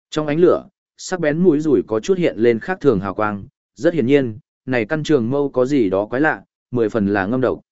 Trong ánh lửa, sắc bén mũi rủi có chút hiện lên khác thường hào quang, rất hiển nhiên, này căn trường mâu có gì đó quái lạ, 10 phần là ngâm độc.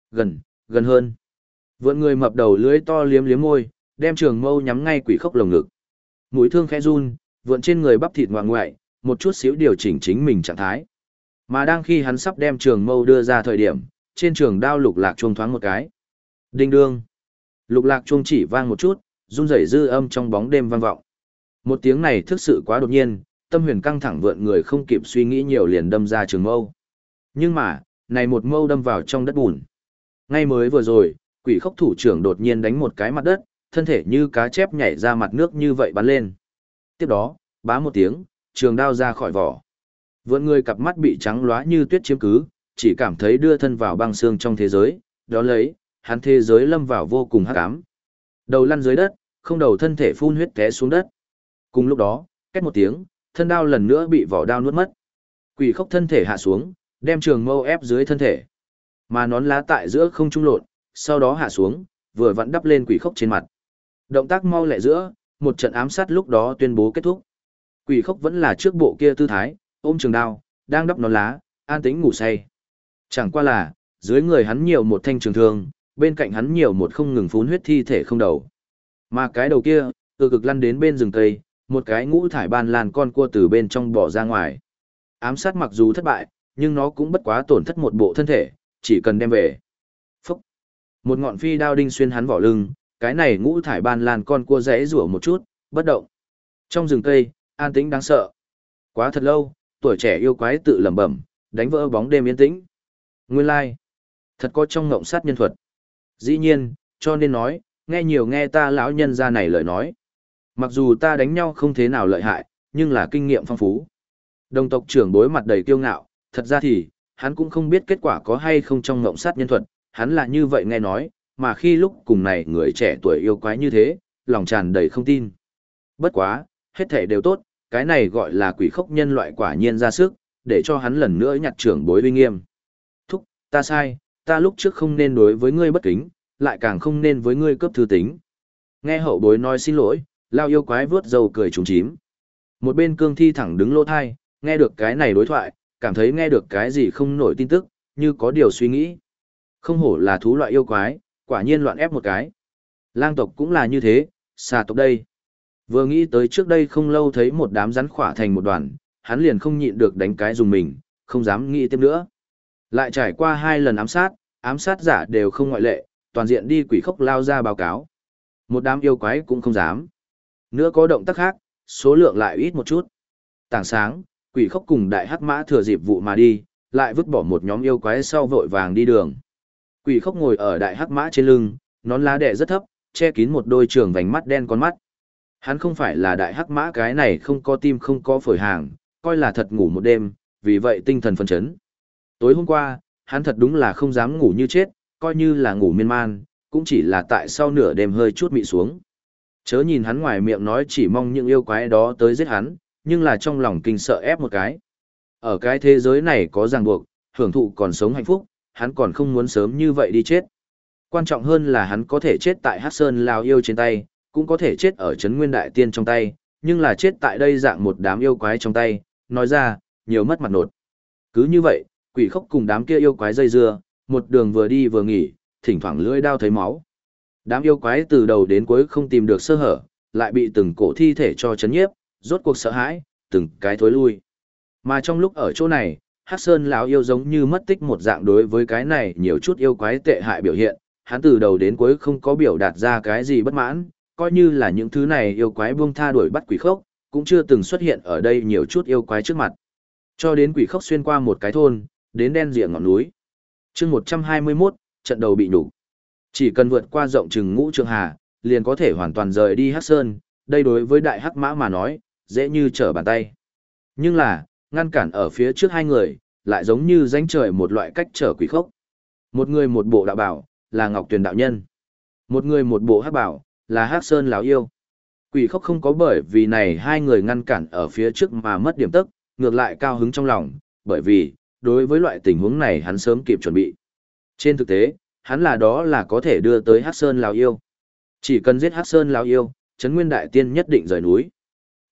Gần hơn. Vượn người mập đầu lưỡi to liếm liếm môi, đem trường mâu nhắm ngay quỷ khốc lồng ngực. Mũi thương khẽ run, vượn trên người bắp thịt ngoại ngoại, một chút xíu điều chỉnh chính mình trạng thái. Mà đang khi hắn sắp đem trường mâu đưa ra thời điểm, trên trường đao lục lạc chuông thoáng một cái. Đinh đương. Lục lạc chuông chỉ vang một chút, run rẩy dư âm trong bóng đêm vang vọng. Một tiếng này thực sự quá đột nhiên, tâm huyền căng thẳng vượn người không kịp suy nghĩ nhiều liền đâm ra trường mâu. Nhưng mà, này một mâu đâm vào trong đất bùn. Ngay mới vừa rồi, quỷ khốc thủ trưởng đột nhiên đánh một cái mặt đất, thân thể như cá chép nhảy ra mặt nước như vậy bắn lên. Tiếp đó, bá một tiếng, trường đao ra khỏi vỏ. Vượn người cặp mắt bị trắng lóa như tuyết chiếm cứ, chỉ cảm thấy đưa thân vào băng xương trong thế giới, đó lấy, hắn thế giới lâm vào vô cùng hắc ám. Đầu lăn dưới đất, không đầu thân thể phun huyết té xuống đất. Cùng lúc đó, két một tiếng, thân đao lần nữa bị vỏ đao nuốt mất. Quỷ khốc thân thể hạ xuống, đem trường mâu ép dưới thân thể. Mà nón lá tại giữa không trung lộn, sau đó hạ xuống, vừa vặn đắp lên quỷ khốc trên mặt. Động tác mau lẹ giữa, một trận ám sát lúc đó tuyên bố kết thúc. Quỷ khốc vẫn là trước bộ kia tư thái, ôm trường đao, đang đắp nón lá, an tĩnh ngủ say. Chẳng qua là, dưới người hắn nhiều một thanh trường thương, bên cạnh hắn nhiều một không ngừng phun huyết thi thể không đầu. Mà cái đầu kia, từ cực lăn đến bên rừng cây, một cái ngũ thải ban lan con cua từ bên trong bỏ ra ngoài. Ám sát mặc dù thất bại, nhưng nó cũng bất quá tổn thất một bộ thân thể, chỉ cần đem về. Phúc! Một ngọn phi đao đinh xuyên hắn vỏ lưng, cái này ngũ thải ban lan con cua rẽ rủa một chút, bất động. Trong rừng cây, an tĩnh đáng sợ. Quá thật lâu, tuổi trẻ yêu quái tự lẩm bẩm, đánh vỡ bóng đêm yên tĩnh. Nguyên lai, thật có trong ngộng sát nhân thuật. Dĩ nhiên, cho nên nói, nghe nhiều nghe ta lão nhân gia này lời nói. Mặc dù ta đánh nhau không thế nào lợi hại, nhưng là kinh nghiệm phong phú. Đồng tộc trưởng bối mặt đầy kiêu ngạo, thật ra thì, hắn cũng không biết kết quả có hay không trong ngộng sát nhân thuật, hắn là như vậy nghe nói, mà khi lúc cùng này người trẻ tuổi yêu quái như thế, lòng tràn đầy không tin. Bất quá, hết thể đều tốt, cái này gọi là quỷ khốc nhân loại quả nhiên ra sức, để cho hắn lần nữa nhặt trưởng bối uy nghiêm. Thúc, ta sai, ta lúc trước không nên đối với ngươi bất kính, lại càng không nên với ngươi cướp thư tính. Nghe hậu bối nói xin lỗi, lao yêu quái vướt dầu cười trúng chím. Một bên cương thi thẳng đứng lỗ thai, nghe được cái này đối thoại, cảm thấy nghe được cái gì không nổi tin tức, như có điều suy nghĩ. Không hổ là thú loại yêu quái, quả nhiên loạn ép một cái. Lang tộc cũng là như thế, xà tộc đây. Vừa nghĩ tới trước đây không lâu thấy một đám rắn khỏa thành một đoàn, hắn liền không nhịn được đánh cái dùng mình, không dám nghĩ tiếp nữa. Lại trải qua 2 lần ám sát giả đều không ngoại lệ, toàn diện đi quỷ khốc lao ra báo cáo. Một đám yêu quái cũng không dám. Nữa có động tác khác, số lượng lại ít một chút. Tảng sáng, quỷ khốc cùng đại hắc mã thừa dịp vụ mà đi, lại vứt bỏ một nhóm yêu quái sau vội vàng đi đường. Quỷ khốc ngồi ở đại hắc mã trên lưng, nón lá đẻ rất thấp, che kín một đôi trường vành mắt đen con mắt. Hắn không phải là đại hắc mã cái này không có tim không có phổi hàng, coi là thật ngủ một đêm, vì vậy tinh thần phấn chấn. Tối hôm qua, hắn thật đúng là không dám ngủ như chết, coi như là ngủ miên man, cũng chỉ là tại sau nửa đêm hơi chút mị xuống. Chớ nhìn hắn ngoài miệng nói chỉ mong những yêu quái đó tới giết hắn, nhưng là trong lòng kinh sợ ép một cái. Ở cái thế giới này có ràng buộc, hưởng thụ còn sống hạnh phúc, hắn còn không muốn sớm như vậy đi chết. Quan trọng hơn là hắn có thể chết tại Hắc Sơn Lao yêu trên tay, cũng có thể chết ở Trấn Nguyên Đại Tiên trong tay, nhưng là chết tại đây dạng một đám yêu quái trong tay, nói ra, nhiều mất mặt nột. Cứ như vậy, quỷ khốc cùng đám kia yêu quái dây dưa, một đường vừa đi vừa nghỉ, thỉnh thoảng lưỡi đao thấy máu. Đám yêu quái từ đầu đến cuối không tìm được sơ hở, lại bị từng cổ thi thể cho chấn nhiếp, rốt cuộc sợ hãi, từng cái thối lui. Mà trong lúc ở chỗ này, Hắc Sơn lão yêu giống như mất tích một dạng đối với cái này nhiều chút yêu quái tệ hại biểu hiện, hắn từ đầu đến cuối không có biểu đạt ra cái gì bất mãn, coi như là những thứ này yêu quái buông tha đuổi bắt quỷ khốc, cũng chưa từng xuất hiện ở đây nhiều chút yêu quái trước mặt. Cho đến quỷ khốc xuyên qua một cái thôn, đến đen rìa ngọn núi. Chương 121, trận đầu bị nhục. Chỉ cần vượt qua rộng chừng ngũ trường hà, liền có thể hoàn toàn rời đi Hắc Sơn, đây đối với đại hắc mã mà nói, dễ như trở bàn tay. Nhưng là, ngăn cản ở phía trước hai người, lại giống như rãnh trời một loại cách trở quỷ khốc. Một người một bộ đạo bảo, là Ngọc Tuyền đạo nhân. Một người một bộ hắc bảo, là Hắc Sơn lão yêu. Quỷ khốc không có bởi vì này hai người ngăn cản ở phía trước mà mất điểm tức, ngược lại cao hứng trong lòng, bởi vì, đối với loại tình huống này hắn sớm kịp chuẩn bị. Trên thực tế, hắn là đó là có thể đưa tới Hắc Sơn lão yêu. Chỉ cần giết Hắc Sơn lão yêu, Trấn Nguyên Đại Tiên nhất định rời núi.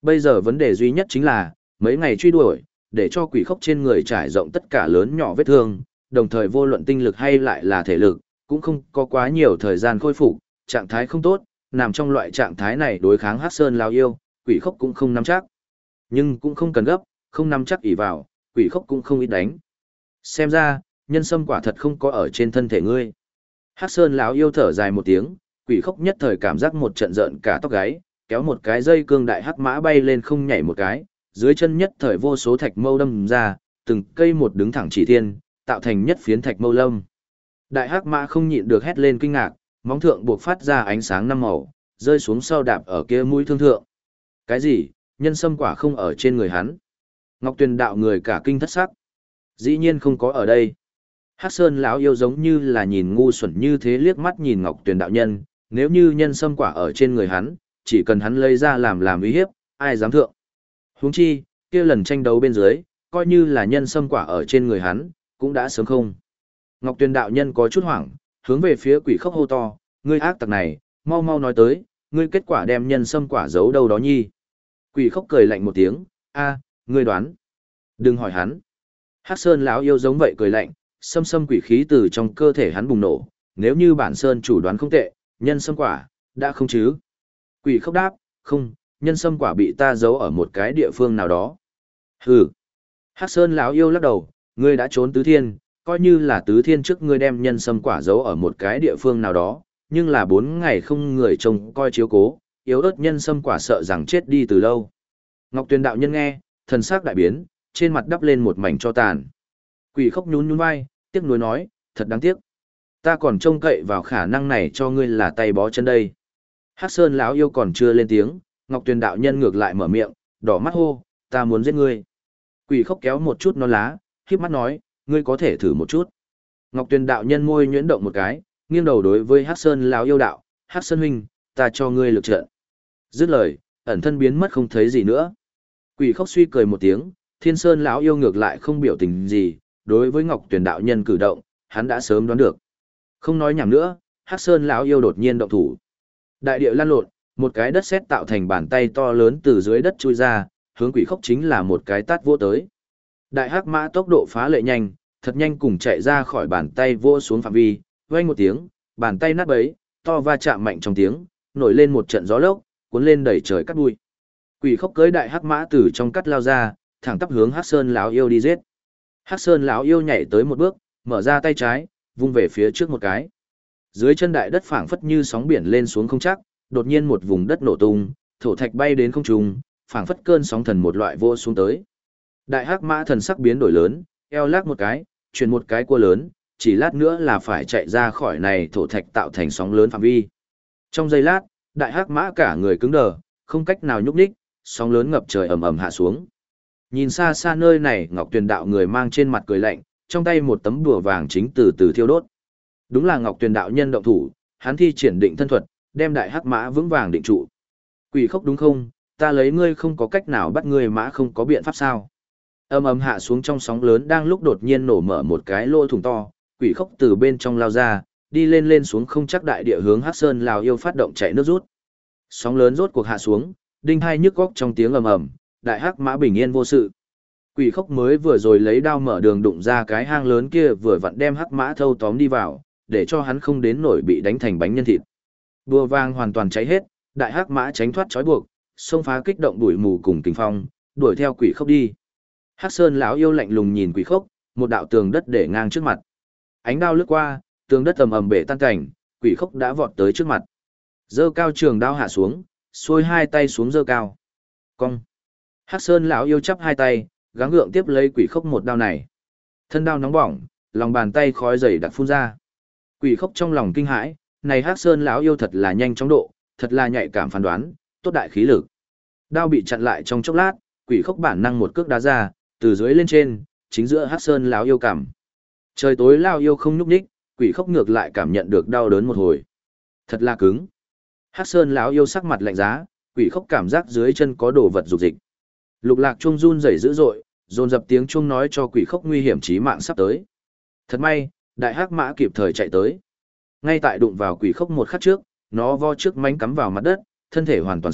Bây giờ vấn đề duy nhất chính là, mấy ngày truy đuổi, để cho quỷ khốc trên người trải rộng tất cả lớn nhỏ vết thương, đồng thời vô luận tinh lực hay lại là thể lực, cũng không có quá nhiều thời gian khôi phục, trạng thái không tốt, nằm trong loại trạng thái này đối kháng Hắc Sơn lão yêu, quỷ khốc cũng không nắm chắc. Nhưng cũng không cần gấp, không nắm chắc ỷ vào, quỷ khốc cũng không ít đánh. Xem ra, nhân sâm quả thật không có ở trên thân thể ngươi. Hắc Sơn lão yêu thở dài một tiếng, quỷ khốc nhất thời cảm giác một trận giận cả tóc gáy, kéo một cái dây cương đại hắc mã bay lên không nhảy một cái, dưới chân nhất thời vô số thạch mâu đâm ra, từng cây một đứng thẳng chỉ thiên, tạo thành nhất phiến thạch mâu lâm. Đại hắc mã không nhịn được hét lên kinh ngạc, móng thượng buộc phát ra ánh sáng năm màu, rơi xuống sau đạp ở kia mũi thương thượng. Cái gì? Nhân sâm quả không ở trên người hắn. Ngọc Tuyền đạo người cả kinh thất sắc. Dĩ nhiên không có ở đây. Hắc Sơn lão yêu giống như là nhìn ngu xuẩn như thế liếc mắt nhìn Ngọc Tuyền đạo nhân, nếu như nhân sâm quả ở trên người hắn, chỉ cần hắn lấy ra làm uy hiếp, ai dám thượng. Huống chi, kia lần tranh đấu bên dưới, coi như là nhân sâm quả ở trên người hắn, cũng đã sớm không. Ngọc Tuyền đạo nhân có chút hoảng, hướng về phía quỷ khốc hô to, ngươi ác tặc này, mau mau nói tới, ngươi kết quả đem nhân sâm quả giấu đâu đó nhi. Quỷ khốc cười lạnh một tiếng, a, ngươi đoán. Đừng hỏi hắn. Hắc Sơn lão yêu giống vậy cười lạnh, xâm xâm quỷ khí từ trong cơ thể hắn bùng nổ, nếu như bản sơn chủ đoán không tệ, nhân sâm quả, đã không chứ. Quỷ khốc đáp, không, nhân sâm quả bị ta giấu ở một cái địa phương nào đó. Hừ. Hắc Sơn lão yêu lắc đầu, ngươi đã trốn tứ thiên, coi như là tứ thiên trước ngươi đem nhân sâm quả giấu ở một cái địa phương nào đó, nhưng là 4 ngày không người trông coi chiếu cố, yếu ớt nhân sâm quả sợ rằng chết đi từ lâu. Ngọc Tuyền đạo nhân nghe, thần sắc đại biến, trên mặt đắp lên một mảnh cho tàn. Quỷ khốc nhún nhún vai, tiếc nuối nói, thật đáng tiếc. Ta còn trông cậy vào khả năng này cho ngươi là tay bó chân đây. Hắc Sơn lão yêu còn chưa lên tiếng, Ngọc Tuyền đạo nhân ngược lại mở miệng, đỏ mắt hô, ta muốn giết ngươi. Quỷ khốc kéo một chút non lá, khép mắt nói, ngươi có thể thử một chút. Ngọc Tuyền đạo nhân môi nhuyễn động một cái, nghiêng đầu đối với Hắc Sơn lão yêu đạo, Hắc Sơn huynh, ta cho ngươi lực trận. Dứt lời, ẩn thân biến mất không thấy gì nữa. Quỷ khốc suy cười một tiếng, Thiên Sơn lão yêu ngược lại không biểu tình gì, đối với Ngọc Tuyền đạo nhân cử động, hắn đã sớm đoán được. Không nói nhảm nữa, Hắc Sơn lão yêu đột nhiên động thủ. Đại địa lăn lộn, một cái đất sét tạo thành bàn tay to lớn từ dưới đất chui ra, hướng quỷ khốc chính là một cái tát vỗ tới. Đại hắc mã tốc độ phá lệ nhanh, thật nhanh cùng chạy ra khỏi bàn tay vỗ xuống phạm vi, vang một tiếng, bàn tay nát bấy, to va chạm mạnh trong tiếng, nổi lên một trận gió lốc, cuốn lên đầy trời cát bụi. Quỷ khốc cưỡi đại hắc mã từ trong cát lao ra, thẳng tắp hướng Hắc Sơn lão yêu đi giết. Hắc Sơn lão yêu nhảy tới một bước, mở ra tay trái, vung về phía trước một cái. Dưới chân đại đất phảng phất như sóng biển lên xuống không chắc, đột nhiên một vùng đất nổ tung, thổ thạch bay đến không trung, phảng phất cơn sóng thần một loại vô xuống tới. Đại hắc mã thần sắc biến đổi lớn, eo lắc một cái, chuyển một cái cua lớn, chỉ lát nữa là phải chạy ra khỏi này thổ thạch tạo thành sóng lớn phạm vi. Trong giây lát, đại hắc mã cả người cứng đờ, không cách nào nhúc nhích, sóng lớn ngập trời ầm ầm hạ xuống. Nhìn xa xa nơi này, Ngọc Tuyền đạo người mang trên mặt cười lạnh, trong tay một tấm đùa vàng chính từ từ thiêu đốt. Đúng là Ngọc Tuyền đạo nhân động thủ, hắn thi triển định thân thuật, đem đại hắc mã vững vàng định trụ. Quỷ khốc đúng không? Ta lấy ngươi không có cách nào bắt ngươi mã không có biện pháp sao? Ầm ầm hạ xuống trong sóng lớn đang lúc đột nhiên nổ mở một cái lỗ thủng to, quỷ khốc từ bên trong lao ra, đi lên lên xuống không chắc đại địa hướng Hắc Sơn lão yêu phát động chạy nước rút. Sóng lớn rốt cuộc hạ xuống, đinh hai nhức góc trong tiếng ầm ầm, đại hắc mã bình yên vô sự. Quỷ khốc mới vừa rồi lấy đao mở đường đụng ra cái hang lớn kia vừa vặn đem hắc mã thâu tóm đi vào, để cho hắn không đến nổi bị đánh thành bánh nhân thịt. Đùa vang hoàn toàn cháy hết, đại hắc mã tránh thoát trói buộc, xông phá kích động bụi mù cùng kình phong, đuổi theo quỷ khốc đi. Hắc Sơn lão yêu lạnh lùng nhìn quỷ khốc, một đạo tường đất để ngang trước mặt. Ánh đao lướt qua, tường đất ầm ầm bể tan cảnh, quỷ khốc đã vọt tới trước mặt. Giơ cao trường đao hạ xuống, xuôi hai tay xuống giơ cao. Cong. Hắc Sơn lão yêu chắp hai tay, gắng gượng tiếp lấy quỷ khốc một đao này. Thân đao nóng bỏng, lòng bàn tay khói dày đặc phun ra. Quỷ khốc trong lòng kinh hãi, này Hắc Sơn lão yêu thật là nhanh chóng độ, thật là nhạy cảm phán đoán, tốt đại khí lực. Đao bị chặn lại trong chốc lát, quỷ khốc bản năng một cước đá ra, từ dưới lên trên, chính giữa Hắc Sơn lão yêu cảm. Trời tối lão yêu không nhúc nhích, quỷ khốc ngược lại cảm nhận được đau đớn một hồi. Thật là cứng. Hắc Sơn lão yêu sắc mặt lạnh giá, quỷ khốc cảm giác dưới chân có đồ vật dục dịch. Lục lạc chuông run rẩy dữ dội, dồn dập tiếng chuông nói cho quỷ khốc nguy hiểm chí mạng sắp tới. Thật may, đại hắc mã kịp thời chạy tới. Ngay tại đụng vào quỷ khốc một khắc trước, nó vo trước mánh cắm vào mặt đất, thân thể hoàn toàn xếp,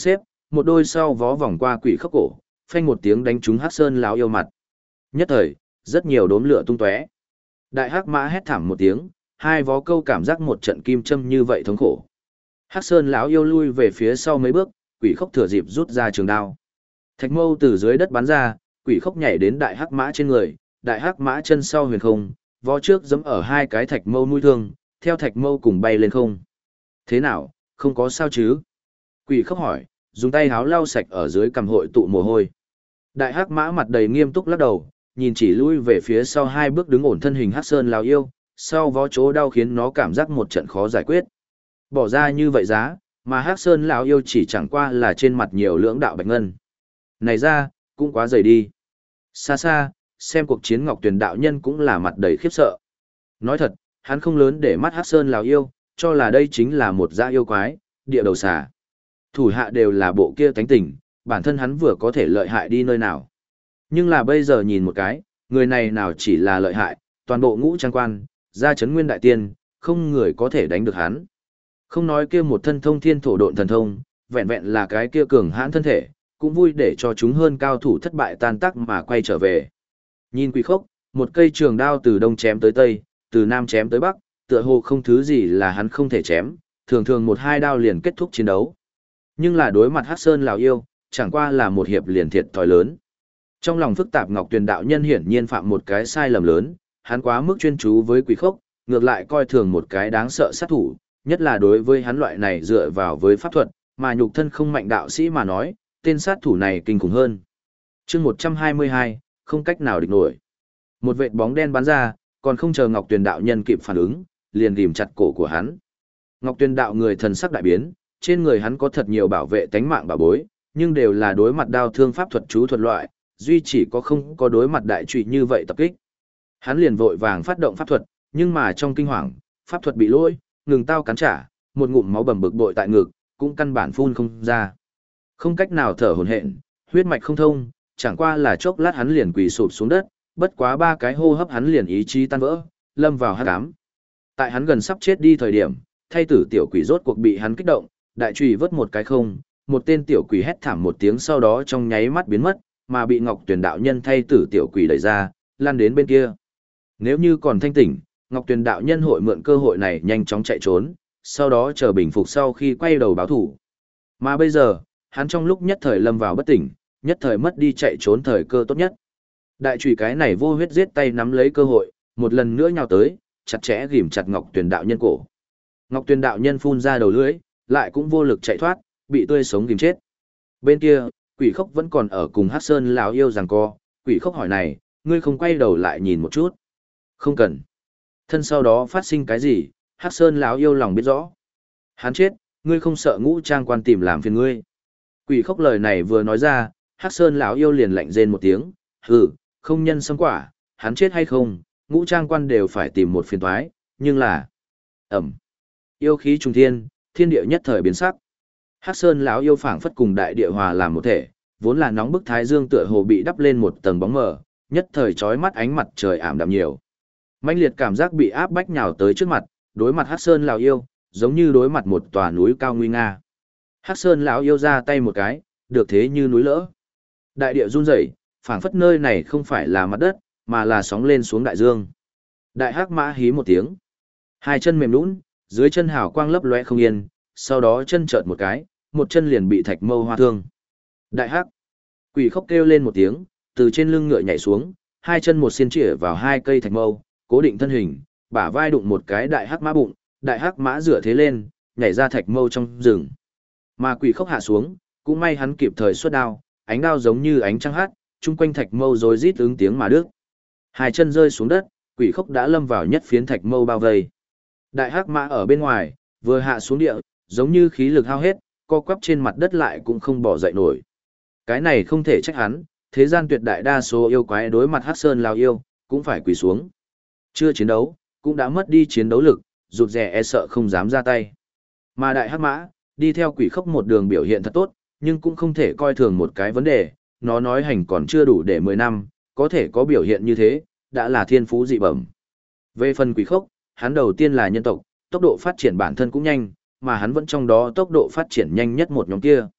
một đôi sau vó vòng qua quỷ khốc cổ, phanh một tiếng đánh trúng Hắc Sơn lão yêu mặt. Nhất thời, rất nhiều đốm lửa tung tóe. Đại hắc mã hét thảm một tiếng, hai vó câu cảm giác một trận kim châm như vậy thống khổ. Hắc Sơn lão yêu lui về phía sau mấy bước, quỷ khốc thừa dịp rút ra trường đao. Thạch mâu từ dưới đất bắn ra, quỷ khốc nhảy đến đại hắc mã trên người, đại hắc mã chân sau huyền không, vó trước giẫm ở hai cái thạch mâu nuôi thương, theo thạch mâu cùng bay lên không. Thế nào, không có sao chứ? Quỷ khốc hỏi, dùng tay háo lau sạch ở dưới cằm hội tụ mồ hôi. Đại hắc mã mặt đầy nghiêm túc lắc đầu, nhìn chỉ lui về phía sau hai bước đứng ổn thân hình Hắc Sơn lão yêu, sau vó chỗ đau khiến nó cảm giác một trận khó giải quyết. Bỏ ra như vậy giá, mà Hắc Sơn lão yêu chỉ chẳng qua là trên mặt nhiều lưỡng đạo bạch ngân. Này ra, cũng quá dày đi. Xa xa, xem cuộc chiến Ngọc Tuyền đạo nhân cũng là mặt đầy khiếp sợ. Nói thật, hắn không lớn để mắt Hắc Sơn lão yêu, cho là đây chính là một dã yêu quái, địa đầu xà. Thủ hạ đều là bộ kia tánh tình, bản thân hắn vừa có thể lợi hại đi nơi nào. Nhưng là bây giờ nhìn một cái, người này nào chỉ là lợi hại, toàn bộ ngũ trang quan, ra chấn nguyên đại tiên, không người có thể đánh được hắn. Không nói kia một thân thông thiên thổ độn thần thông, vẹn vẹn là cái kia cường hãn thân thể, cũng vui để cho chúng hơn cao thủ thất bại tan tác mà quay trở về. Nhìn quỷ khốc, một cây trường đao từ đông chém tới tây, từ nam chém tới bắc, tựa hồ không thứ gì là hắn không thể chém, thường thường một hai đao liền kết thúc chiến đấu. Nhưng là đối mặt Hắc Sơn lão yêu, chẳng qua là một hiệp liền thiệt thòi lớn. Trong lòng phức tạp Ngọc Tuyền đạo nhân hiển nhiên phạm một cái sai lầm lớn, hắn quá mức chuyên chú với quỷ khốc, ngược lại coi thường một cái đáng sợ sát thủ, nhất là đối với hắn loại này dựa vào với pháp thuật, mà nhục thân không mạnh đạo sĩ mà nói, tên sát thủ này kinh khủng hơn. Chương 122, không cách nào địch nổi. Một vệt bóng đen bắn ra, còn không chờ Ngọc Tuyền đạo nhân kịp phản ứng, liền ghim chặt cổ của hắn. Ngọc Tuyền đạo người thần sắc đại biến, trên người hắn có thật nhiều bảo vệ tánh mạng bảo bối, nhưng đều là đối mặt đao thương pháp thuật chú thuật loại, duy chỉ có không có đối mặt đại trụy như vậy tập kích. Hắn liền vội vàng phát động pháp thuật, nhưng mà trong kinh hoàng, pháp thuật bị lỗi, ngừng tao cắn trả, một ngụm máu bầm bực bội tại ngực, cũng căn bản phun không ra. Không cách nào thở hổn hển, huyết mạch không thông, chẳng qua là chốc lát hắn liền quỳ sụp xuống đất, bất quá ba cái hô hấp hắn liền ý chí tan vỡ, lâm vào hắc ám. Tại hắn gần sắp chết đi thời điểm, thay tử tiểu quỷ rốt cuộc bị hắn kích động, đại chùy vớt một cái không, một tên tiểu quỷ hét thảm một tiếng sau đó trong nháy mắt biến mất, mà bị Ngọc Tuyền đạo nhân thay tử tiểu quỷ đẩy ra, lan đến bên kia. Nếu như còn thanh tỉnh, Ngọc Tuyền đạo nhân hội mượn cơ hội này nhanh chóng chạy trốn, sau đó chờ bình phục sau khi quay đầu báo thủ. Mà bây giờ, hắn trong lúc nhất thời lâm vào bất tỉnh, nhất thời mất đi chạy trốn thời cơ tốt nhất. Đại chùy cái này vô huyết giết tay nắm lấy cơ hội, một lần nữa nhào tới, chặt chẽ ghim chặt Ngọc Tuyền đạo nhân cổ. Ngọc Tuyền đạo nhân phun ra đầu lưỡi, lại cũng vô lực chạy thoát, bị tươi sống ghim chết. Bên kia, quỷ khốc vẫn còn ở cùng Hắc Sơn lão yêu giằng co, quỷ khốc hỏi này, ngươi không quay đầu lại nhìn một chút? Không cần. Thân sau đó phát sinh cái gì, Hắc Sơn lão yêu lòng biết rõ. Hắn chết, ngươi không sợ ngũ trang quan tìm làm phiền ngươi? Quỷ khốc lời này vừa nói ra, Hắc Sơn lão yêu liền lạnh rên một tiếng, hừ, không nhân xâm quả, hắn chết hay không, ngũ trang quan đều phải tìm một phiền toái, nhưng là ẩm. Yêu khí trùng thiên, thiên địa nhất thời biến sắc. Hắc Sơn lão yêu phảng phất cùng đại địa hòa làm một thể, vốn là nóng bức thái dương tựa hồ bị đắp lên một tầng bóng mờ, nhất thời chói mắt ánh mặt trời ảm đạm nhiều. Mãnh liệt cảm giác bị áp bách nhào tới trước mặt, đối mặt Hắc Sơn lão yêu, giống như đối mặt một tòa núi cao nguy nga. Hắc Sơn lão yêu ra tay một cái, được thế như núi lỡ. Đại địa run rẩy, phảng phất nơi này không phải là mặt đất, mà là sóng lên xuống đại dương. Đại hắc mã hí một tiếng, hai chân mềm nhũn, dưới chân hào quang lấp lóe không yên, sau đó chân chợt một cái, một chân liền bị thạch mâu hoa thương. Đại hắc, quỷ khốc kêu lên một tiếng, từ trên lưng ngựa nhảy xuống, hai chân một xiên chĩa vào hai cây thạch mâu, cố định thân hình, bả vai đụng một cái đại hắc mã bụng, đại hắc mã dựa thế lên, nhảy ra thạch mâu trong rừng. Mà quỷ khốc hạ xuống, cũng may hắn kịp thời xuất đao, ánh đao giống như ánh trăng hát, chung quanh thạch mâu rồi rít ứng tiếng mà đứt. Hai chân rơi xuống đất, quỷ khốc đã lâm vào nhất phiến thạch mâu bao vây. Đại hắc mã ở bên ngoài, vừa hạ xuống địa, giống như khí lực hao hết, co quắp trên mặt đất lại cũng không bỏ dậy nổi. Cái này không thể trách hắn, thế gian tuyệt đại đa số yêu quái đối mặt Hắc Sơn lão yêu, cũng phải quỳ xuống. Chưa chiến đấu, cũng đã mất đi chiến đấu lực, rụt rè e sợ không dám ra tay. Mà đại hắc mã, đi theo quỷ khốc một đường biểu hiện thật tốt, nhưng cũng không thể coi thường một cái vấn đề, nó nói hành còn chưa đủ để 10 năm, có thể có biểu hiện như thế, đã là thiên phú dị bẩm. Về phần quỷ khốc, hắn đầu tiên là nhân tộc, tốc độ phát triển bản thân cũng nhanh, mà hắn vẫn trong đó tốc độ phát triển nhanh nhất một nhóm kia.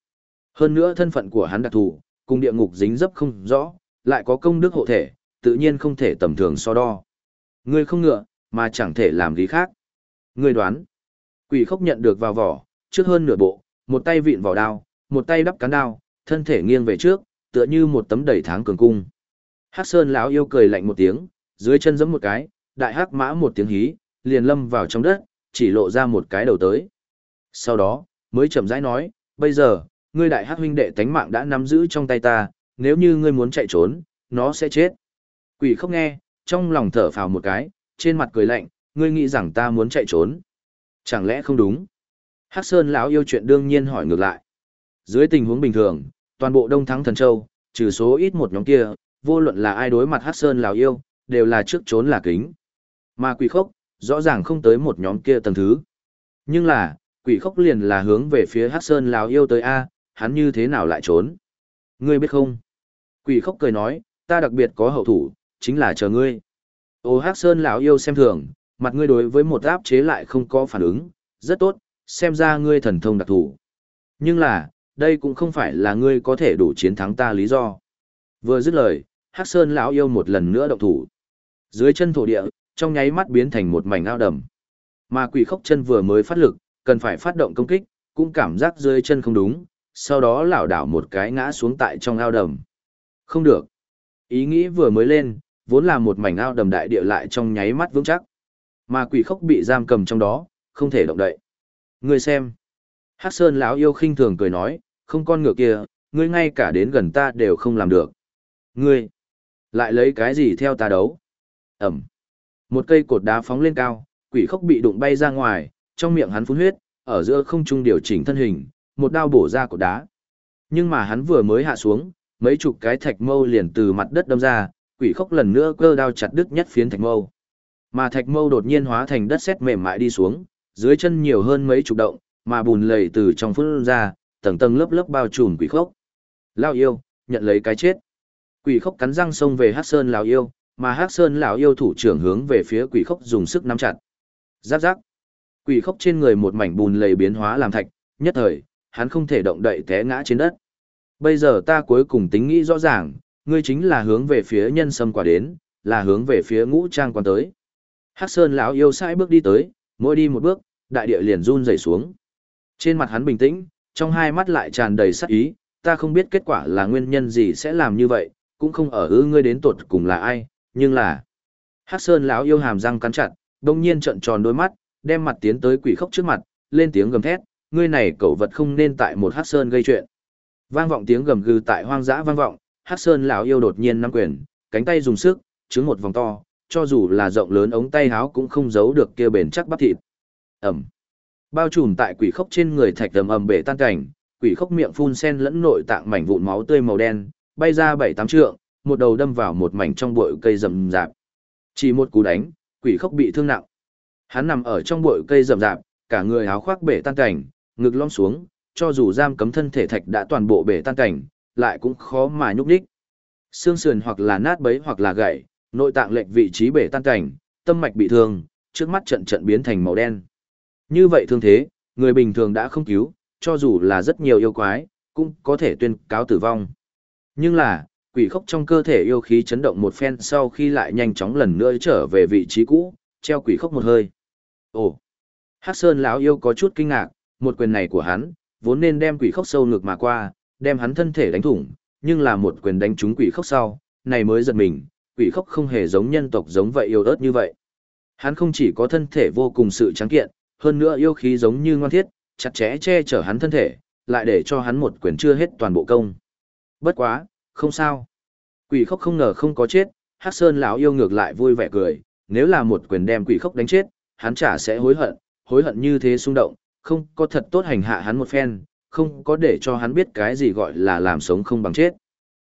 Hơn nữa thân phận của hắn đặc thù, cùng địa ngục dính dấp không rõ, lại có công đức hộ thể, tự nhiên không thể tầm thường so đo. Ngươi không ngựa, mà chẳng thể làm gì khác. Ngươi đoán. Quỷ khốc nhận được vào vỏ, trước hơn nửa bộ, một tay vịn vào đao, một tay đắp cán đao, thân thể nghiêng về trước, tựa như một tấm đầy tháng cường cung. Hắc Sơn lão yêu cười lạnh một tiếng, dưới chân giẫm một cái, đại hắc mã một tiếng hí, liền lâm vào trong đất, chỉ lộ ra một cái đầu tới. Sau đó, mới chậm rãi nói, bây giờ, ngươi đại hắc huynh đệ tánh mạng đã nắm giữ trong tay ta, nếu như ngươi muốn chạy trốn, nó sẽ chết. Quỷ khốc nghe, trong lòng thở phào một cái, trên mặt cười lạnh, ngươi nghĩ rằng ta muốn chạy trốn. Chẳng lẽ không đúng? Hắc Sơn lão yêu chuyện đương nhiên hỏi ngược lại. Dưới tình huống bình thường, toàn bộ Đông Thắng Thần Châu, trừ số ít một nhóm kia, vô luận là ai đối mặt Hắc Sơn lão yêu, đều là trước trốn là kính. Mà quỷ khốc, rõ ràng không tới một nhóm kia tầng thứ. Nhưng là, quỷ khốc liền là hướng về phía Hắc Sơn lão yêu tới A, hắn như thế nào lại trốn? Ngươi biết không? Quỷ khốc cười nói, ta đặc biệt có hậu thủ, chính là chờ ngươi. Ô Hắc Sơn lão yêu xem thường, mặt ngươi đối với một áp chế lại không có phản ứng, rất tốt, xem ra ngươi thần thông đặc thủ. Nhưng là, đây cũng không phải là ngươi có thể đủ chiến thắng ta lý do. Vừa dứt lời, Hắc Sơn lão yêu một lần nữa động thủ. Dưới chân thổ địa, trong nháy mắt biến thành một mảnh ao đầm. Mà quỷ khốc chân vừa mới phát lực, cần phải phát động công kích, cũng cảm giác dưới chân không đúng, sau đó lảo đảo một cái ngã xuống tại trong ao đầm. Không được. Ý nghĩ vừa mới lên, vốn là một mảnh ao đầm đại địa lại trong nháy mắt vững chắc. Mà quỷ khốc bị giam cầm trong đó, không thể động đậy. Ngươi xem. Hắc Sơn lão yêu khinh thường cười nói, không con ngựa kia, ngươi ngay cả đến gần ta đều không làm được. Ngươi, lại lấy cái gì theo ta đấu? Ẩm. Một cây cột đá phóng lên cao, quỷ khốc bị đụng bay ra ngoài, trong miệng hắn phun huyết, ở giữa không trung điều chỉnh thân hình, một đao bổ ra cột đá. Nhưng mà hắn vừa mới hạ xuống, mấy chục cái thạch mâu liền từ mặt đất đâm ra, quỷ khốc lần nữa cơ đao chặt đứt nhất phiến thạch mâu. Mà thạch mâu đột nhiên hóa thành đất sét mềm mại đi xuống, dưới chân nhiều hơn mấy chục động, mà bùn lầy từ trong phun ra, tầng tầng lớp lớp bao trùm quỷ khốc. Lão yêu, nhận lấy cái chết. Quỷ khốc cắn răng xông về Hắc Sơn lão yêu, mà Hắc Sơn lão yêu thủ trưởng hướng về phía quỷ khốc dùng sức nắm chặt. Giáp giáp. Quỷ khốc trên người một mảnh bùn lầy biến hóa làm thạch, nhất thời, hắn không thể động đậy té ngã trên đất. Bây giờ ta cuối cùng tính nghĩ rõ ràng, ngươi chính là hướng về phía nhân sâm quả đến, là hướng về phía ngũ trang quan tới. Hắc Sơn lão yêu sai bước đi tới, mỗi đi một bước, đại địa liền run rẩy xuống. Trên mặt hắn bình tĩnh, trong hai mắt lại tràn đầy sát ý, ta không biết kết quả là nguyên nhân gì sẽ làm như vậy, cũng không ở ngươi đến tột cùng là ai, nhưng là... Hắc Sơn lão yêu hàm răng cắn chặt, đông nhiên trợn tròn đôi mắt, đem mặt tiến tới quỷ khốc trước mặt, lên tiếng gầm thét, ngươi này cẩu vật không nên tại một Hắc Sơn gây chuyện. Vang vọng tiếng gầm gừ tại hoang dã vang vọng, Hắc Sơn lão yêu đột nhiên nắm quyền, cánh tay dùng sức, trứng một vòng to, cho dù là rộng lớn ống tay áo cũng không giấu được kia bền chắc bắp thịt. Ẩm. Bao trùm tại quỷ khốc trên người thạch ầm bể tan cảnh, quỷ khốc miệng phun sen lẫn nội tạng mảnh vụn máu tươi màu đen, bay ra 7-8 trượng, một đầu đâm vào một mảnh trong bụi cây rậm rạp. Chỉ một cú đánh, quỷ khốc bị thương nặng. Hắn nằm ở trong bụi cây rậm rạp, cả người áo khoác bể tan cảnh, ngực lõm xuống, cho dù giam cấm thân thể thạch đã toàn bộ bể tan cảnh, lại cũng khó mà nhúc nhích. Xương sườn hoặc là nát bấy hoặc là gãy, nội tạng lệch vị trí bể tan cảnh, tâm mạch bị thương, trước mắt trận trận biến thành màu đen. Như vậy thương thế, người bình thường đã không cứu, cho dù là rất nhiều yêu quái, cũng có thể tuyên cáo tử vong. Nhưng là, quỷ khốc trong cơ thể yêu khí chấn động một phen sau khi lại nhanh chóng lần nữa trở về vị trí cũ, treo quỷ khốc một hơi. Ồ! Hắc Sơn lão yêu có chút kinh ngạc, một quyền này của hắn, vốn nên đem quỷ khốc sâu ngược mà qua, đem hắn thân thể đánh thủng, nhưng là một quyền đánh trúng quỷ khốc sau, này mới giật mình, quỷ khốc không hề giống nhân tộc giống vậy yêu ớt như vậy. Hắn không chỉ có thân thể vô cùng sự trắng kiện, hơn nữa yêu khí giống như ngoan thiết, chặt chẽ che chở hắn thân thể, lại để cho hắn một quyền chưa hết toàn bộ công. Bất quá, không sao. Quỷ khốc không ngờ không có chết, Hắc Sơn lão yêu ngược lại vui vẻ cười, nếu là một quyền đem quỷ khốc đánh chết, hắn chả sẽ hối hận như thế xung động, không có thật tốt hành hạ hắn một phen, không có để cho hắn biết cái gì gọi là làm sống không bằng chết.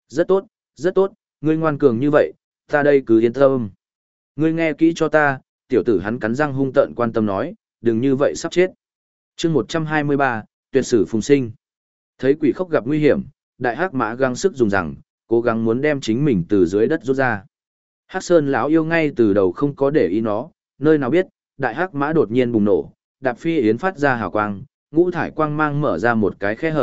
Rất tốt, ngươi ngoan cường như vậy, ta đây cứ yên tâm. Ngươi nghe kỹ cho ta, tiểu tử hắn cắn răng hung tợn quan tâm nói, đừng như vậy sắp chết. Chương 123, tuyệt sử phùng sinh. Thấy quỷ khốc gặp nguy hiểm, đại hắc mã gắng sức dùng rằng, cố gắng muốn đem chính mình từ dưới đất rút ra. Hắc Sơn lão yêu ngay từ đầu không có để ý nó, nơi nào biết, đại hắc mã đột nhiên bùng nổ, đạp phi yến phát ra hào quang, ngũ thải quang mang mở ra một cái khe hở,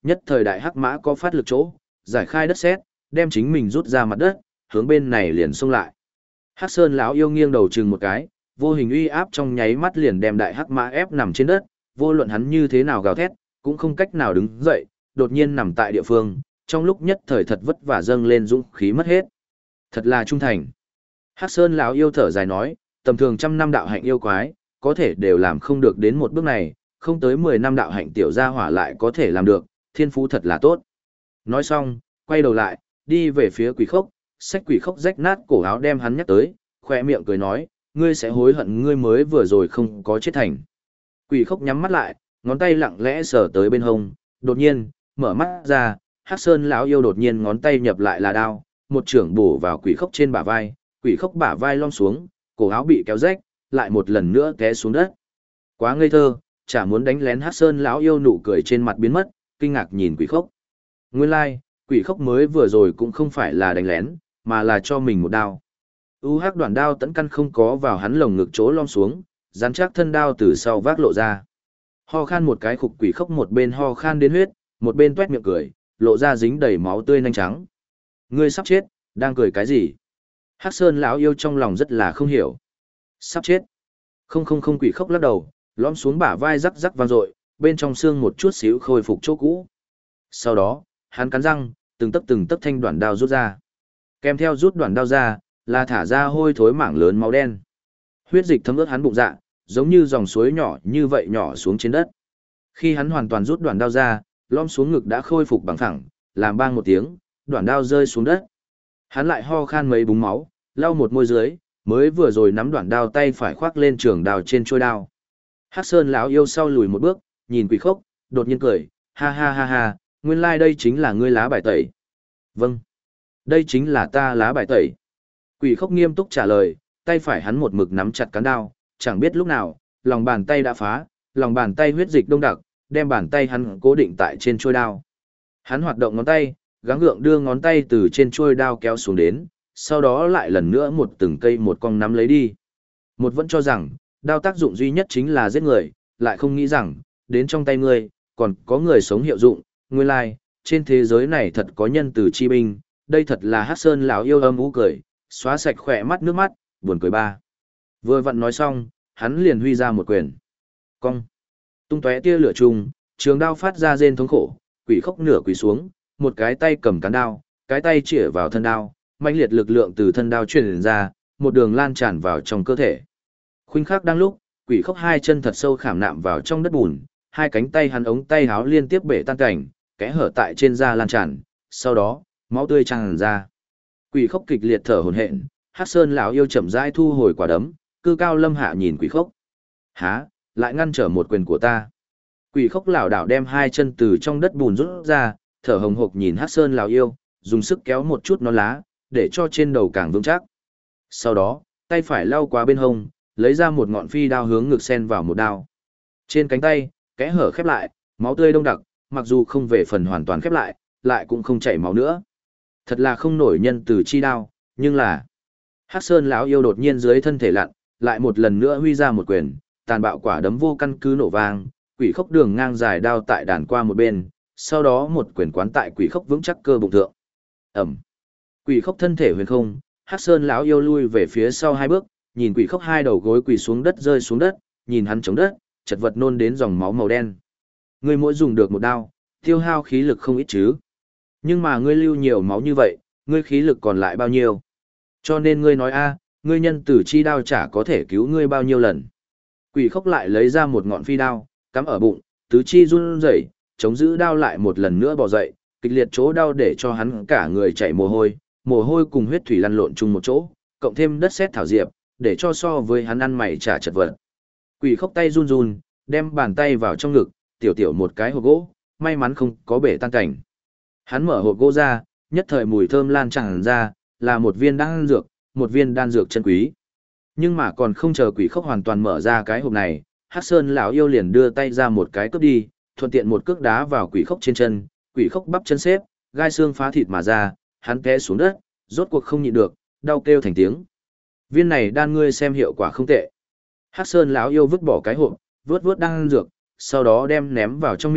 nhất thời đại hắc mã có phát lực chỗ, giải khai đất sét, đem chính mình rút ra mặt đất, hướng bên này liền xông lại. Hắc Sơn lão yêu nghiêng đầu chừng một cái, vô hình uy áp trong nháy mắt liền đem đại hắc mã ép nằm trên đất, vô luận hắn như thế nào gào thét, cũng không cách nào đứng dậy, đột nhiên nằm tại địa phương, trong lúc nhất thời thật vất vả dâng lên dũng khí mất hết. Thật là trung thành. Hắc Sơn lão yêu thở dài nói, tầm thường trăm năm đạo hạnh yêu quái, có thể đều làm không được đến một bước này, không tới 10 năm đạo hạnh tiểu gia hỏa lại có thể làm được, thiên phú thật là tốt. Nói xong, quay đầu lại, đi về phía Quỷ Khốc, xách Quỷ Khốc rách nát cổ áo đem hắn nhắc tới, khoe miệng cười nói, ngươi sẽ hối hận ngươi mới vừa rồi không có chết thành. Quỷ Khốc nhắm mắt lại, ngón tay lặng lẽ sờ tới bên hông, đột nhiên, mở mắt ra, Hắc Sơn lão yêu đột nhiên ngón tay nhập lại là đao, một chưởng bổ vào Quỷ Khốc trên bả vai, Quỷ Khốc bả vai lom xuống, cổ áo bị kéo rách, lại một lần nữa té xuống đất. Quá ngây thơ, chả muốn đánh lén Hắc Sơn lão yêu, nụ cười trên mặt biến mất, kinh ngạc nhìn Quỷ Khốc. Nguyên lai, Quỷ Khốc mới vừa rồi cũng không phải là đánh lén, mà là cho mình một đao. Hắc đoạn đao tấn căn không có vào hắn lồng ngực chỗ lom xuống, rắn chắc thân đao từ sau vác lộ ra. Ho khan một cái, khục Quỷ Khốc một bên ho khan đến huyết, một bên tuét miệng cười, lộ ra dính đầy máu tươi nanh trắng. Ngươi sắp chết, đang cười cái gì? Hắc Sơn lão yêu trong lòng rất là không hiểu. Sắp chết. Không, Quỷ Khốc lắc đầu, lõm xuống bả vai rắc rắc vang dội, bên trong xương một chút xíu khôi phục chỗ cũ. Sau đó, hắn cắn răng, từng tấc thanh đoạn đao rút ra. Kèm theo rút đoạn đao ra, là thả ra hôi thối mảng lớn máu đen. Huyết dịch thấm ướt hắn bụng dạ, giống như dòng suối nhỏ như vậy nhỏ xuống trên đất. Khi hắn hoàn toàn rút đoạn đao ra, lõm xuống ngực đã khôi phục bằng phẳng, làm bang một tiếng, đoạn đao rơi xuống đất. Hắn lại ho khan mấy búng máu, lau một môi dưới, mới vừa rồi nắm đoạn đao tay phải khoác lên trường đao trên trôi đao. Hắc Sơn lão yêu sau lùi một bước, nhìn Quỷ Khốc, đột nhiên cười, ha ha ha ha, nguyên lai đây chính là ngươi lá bài tẩy. Vâng, đây chính là ta lá bài tẩy. Quỷ Khốc nghiêm túc trả lời, tay phải hắn một mực nắm chặt cán đao, chẳng biết lúc nào, lòng bàn tay đã phá, lòng bàn tay huyết dịch đông đặc, đem bàn tay hắn cố định tại trên trôi đao. Hắn hoạt động ngón tay, gắng gượng đưa ngón tay từ trên trôi đao kéo xuống đến, sau đó lại lần nữa một từng cây một cong nắm lấy đi. Một vẫn cho rằng, đao tác dụng duy nhất chính là giết người, lại không nghĩ rằng, đến trong tay ngươi, còn có người sống hiệu dụng, nguyên lai, trên thế giới này thật có nhân từ chi binh, đây thật là Hắc Sơn lão yêu âm u cười, xóa sạch khỏe mắt nước mắt, buồn cười ba. Vừa vặn nói xong, hắn liền huy ra một quyền. Cong. Tung tóe tia lửa trùng, trường đao phát ra rên thống khổ, Quỷ Khốc nửa quỳ xuống, một cái tay cầm cán đao, cái tay chĩa vào thân đao, mãnh liệt lực lượng từ thân đao truyền ra, một đường lan tràn vào trong cơ thể. Khuynh khắc đang lúc, Quỷ Khốc hai chân thật sâu khảm nạm vào trong đất bùn, hai cánh tay hắn ống tay háo liên tiếp bể tan cảnh, kẽ hở tại trên da lan tràn, sau đó, máu tươi tràn ra. Quỷ Khốc kịch liệt thở hổn hển, Hắc Sơn lão yêu chậm rãi thu hồi quả đấm, cư cao lâm hạ nhìn Quỷ Khốc. Há, lại ngăn trở một quyền của ta. Quỷ Khốc lảo đảo đem hai chân từ trong đất bùn rút ra, thở hồng hộc nhìn Hắc Sơn lão yêu, dùng sức kéo một chút nón lá, để cho trên đầu càng vững chắc. Sau đó, tay phải lau qua bên hông, lấy ra một ngọn phi đao hướng ngực xen vào một đao. Trên cánh tay, kẽ hở khép lại, máu tươi đông đặc, mặc dù không về phần hoàn toàn khép lại cũng không chảy máu nữa. Thật là không nổi nhân từ chi đao, nhưng là Hắc Sơn lão yêu đột nhiên dưới thân thể lặn, lại một lần nữa huy ra một quyền, tàn bạo quả đấm vô căn cứ nổ vang, Quỷ Khốc đường ngang dài đao tại đàn qua một bên, sau đó một quyền quán tại Quỷ Khốc vững chắc cơ bụng thượng. Ầm. Quỷ Khốc thân thể huyền không, Hắc Sơn lão yêu lui về phía sau hai bước, nhìn Quỷ Khốc hai đầu gối quỳ xuống đất rơi xuống đất, nhìn hắn chống đất, chật vật nôn đến dòng máu màu đen. Ngươi mỗi dùng được một đao, tiêu hao khí lực không ít chứ? Nhưng mà ngươi lưu nhiều máu như vậy, ngươi khí lực còn lại bao nhiêu? Cho nên ngươi nói a, ngươi nhân tử chi đao chả có thể cứu ngươi bao nhiêu lần. Quỷ Khốc lại lấy ra một ngọn phi đao, cắm ở bụng, tứ chi run rẩy, chống giữ đao lại một lần nữa bò dậy, kịch liệt chỗ đau để cho hắn cả người chảy mồ hôi cùng huyết thủy lăn lộn chung một chỗ, cộng thêm đất sét thảo diệp, để cho so với hắn ăn mày chả chật vật. Quỷ Khốc tay run run, đem bàn tay vào trong ngực, tiểu một cái hộp gỗ, may mắn không có bể tan cảnh. Hắn mở hộp gỗ ra, nhất thời mùi thơm lan tràn ra, là một viên đan dược chân quý. Nhưng mà còn không chờ Quỷ Khốc hoàn toàn mở ra cái hộp này, Hắc Sơn lão yêu liền đưa tay ra một cái cướp đi, thuận tiện một cước đá vào Quỷ Khốc trên chân, Quỷ Khốc bắp chân xếp, gai xương phá thịt mà ra, hắn té xuống đất, rốt cuộc không nhịn được, đau kêu thành tiếng. Viên này đan ngươi xem hiệu quả không tệ. Hắc Sơn lão yêu vứt bỏ cái hộp, vớt đan dược, sau đó đem ném vào trong miệng,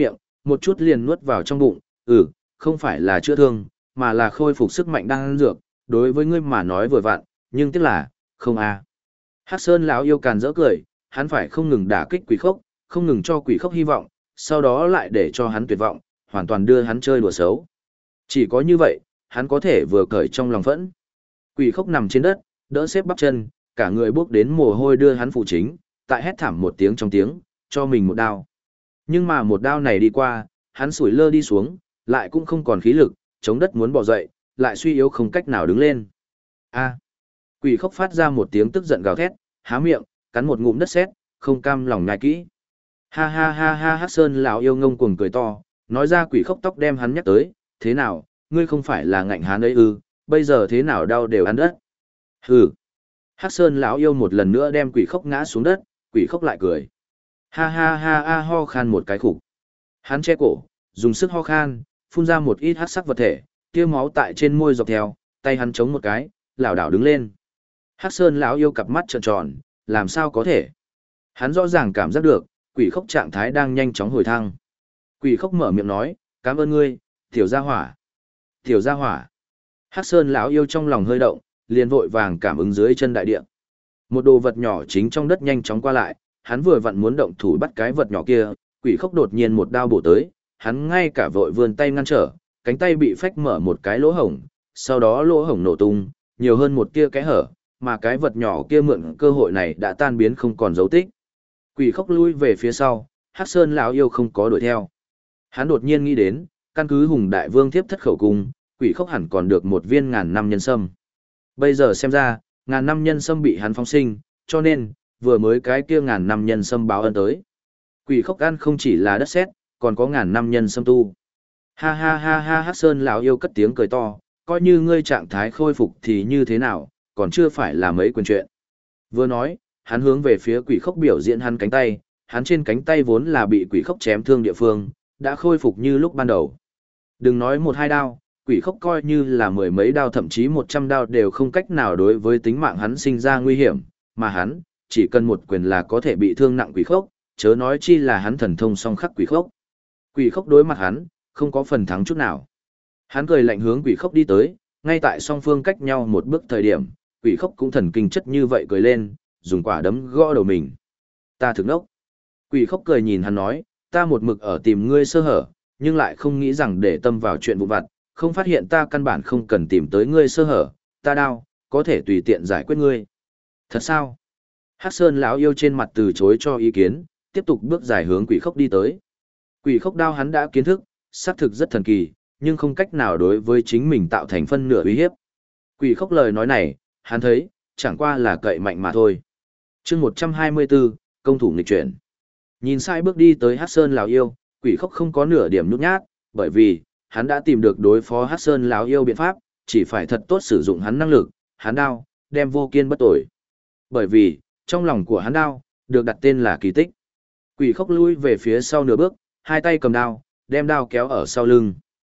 một chút liền nuốt vào trong bụng, không phải là chữa thương, mà là khôi phục sức mạnh đang dược, đối với ngươi mà nói vừa vặn, nhưng tiếc là, không a. Hắc Sơn lão yêu càn rỡ cười, hắn phải không ngừng đả kích Quỷ Khốc, không ngừng cho Quỷ Khốc hy vọng, sau đó lại để cho hắn tuyệt vọng, hoàn toàn đưa hắn chơi đùa xấu. Chỉ có như vậy, hắn có thể vừa cởi trong lòng phẫn. Quỷ Khốc nằm trên đất, đỡ xếp bắp chân, cả người bước đến mồ hôi đưa hắn phụ chính, tại hét thảm một tiếng trong tiếng, cho mình một đao. Nhưng mà một đao này đi qua, hắn sủi lơ đi xuống, lại cũng không còn khí lực, chống đất muốn bò dậy, lại suy yếu không cách nào đứng lên. A. Quỷ Khốc phát ra một tiếng tức giận gào thét, há miệng, cắn một ngụm đất sét, không cam lòng nhai kỹ. Ha ha ha ha, Hắc Sơn lão yêu ngông cuồng cười to, nói ra Quỷ Khốc tóc đem hắn nhắc tới, thế nào, ngươi không phải là ngạnh hán ấy ư, bây giờ thế nào đau đều ăn đất. Hừ. Hắc Sơn lão yêu một lần nữa đem Quỷ Khốc ngã xuống đất, Quỷ Khốc lại cười. Ha ha ha ha, ho khan một cái khục. Hắn che cổ, dùng sức ho khan, phun ra một ít hắc sắc vật thể, tia máu tại trên môi dọc theo, tay hắn chống một cái, lảo đảo đứng lên. Hắc Sơn lão yêu cặp mắt trợn tròn, làm sao có thể? Hắn rõ ràng cảm giác được, Quỷ Khốc trạng thái đang nhanh chóng hồi thăng. Quỷ Khốc mở miệng nói, cảm ơn ngươi, tiểu gia hỏa. Tiểu gia hỏa. Hắc Sơn lão yêu trong lòng hơi động, liền vội vàng cảm ứng dưới chân đại địa. Một đồ vật nhỏ chính trong đất nhanh chóng qua lại, hắn vừa vặn muốn động thủ bắt cái vật nhỏ kia, Quỷ Khốc đột nhiên một đao bổ tới, hắn ngay cả vội vươn tay ngăn trở, cánh tay bị phách mở một cái lỗ hổng, sau đó lỗ hổng nổ tung, nhiều hơn một tia kẽ hở, mà cái vật nhỏ kia mượn cơ hội này đã tan biến không còn dấu tích. Quỷ Khốc lui về phía sau, Hắc Sơn lão yêu không có đuổi theo. Hắn đột nhiên nghĩ đến, căn cứ Hùng Đại Vương thiếp thất khẩu cung, Quỷ Khốc hẳn còn được một viên ngàn năm nhân sâm. Bây giờ xem ra, ngàn năm nhân sâm bị hắn phóng sinh, cho nên, vừa mới cái kia ngàn năm nhân sâm báo ân tới. Quỷ Khốc ăn không chỉ là đất sét, còn có ngàn năm nhân sâm tu. Ha ha ha ha, Hắc Sơn lão yêu cất tiếng cười to, coi như ngươi trạng thái khôi phục thì như thế nào, còn chưa phải là mấy quyền chuyện. Vừa nói, hắn hướng về phía Quỷ Khốc biểu diễn hắn cánh tay, hắn trên cánh tay vốn là bị Quỷ Khốc chém thương địa phương, đã khôi phục như lúc ban đầu. Đừng nói một hai đao, Quỷ Khốc coi như là mười mấy đao thậm chí 100 đao đều không cách nào đối với tính mạng hắn sinh ra nguy hiểm, mà hắn, chỉ cần một quyền là có thể bị thương nặng Quỷ Khốc, chớ nói chi là hắn thần thông song khắc Quỷ Khốc. Quỷ Khốc đối mặt hắn, không có phần thắng chút nào. Hắn cười lạnh hướng Quỷ Khốc đi tới, ngay tại song phương cách nhau một bước thời điểm, Quỷ Khốc cũng thần kinh chất như vậy cười lên, dùng quả đấm gõ đầu mình. Ta thực nốc. Quỷ Khốc cười nhìn hắn nói, ta một mực ở tìm ngươi sơ hở, nhưng lại không nghĩ rằng để tâm vào chuyện vụn vặt, không phát hiện ta căn bản không cần tìm tới ngươi sơ hở, ta đao, có thể tùy tiện giải quyết ngươi. Thật sao? Hắc Sơn lão yêu trên mặt từ chối cho ý kiến, tiếp tục bước dài hướng Quỷ Khốc đi tới. Quỷ Khốc đao hắn đã kiến thức, xác thực rất thần kỳ, nhưng không cách nào đối với chính mình tạo thành phân nửa uy hiếp. Quỷ Khốc lời nói này, hắn thấy, chẳng qua là cậy mạnh mà thôi. Chương 124, công thủ nghịch chuyển. Nhìn sai bước đi tới Hắc Sơn lão yêu, Quỷ Khốc không có nửa điểm nhút nhát, bởi vì hắn đã tìm được đối phó Hắc Sơn lão yêu biện pháp, chỉ phải thật tốt sử dụng hắn năng lực, hắn đao, đem vô kiên bất tội. Bởi vì, trong lòng của hắn đao, được đặt tên là kỳ tích. Quỷ Khốc lui về phía sau nửa bước, hai tay cầm đao, đem đao kéo ở sau lưng.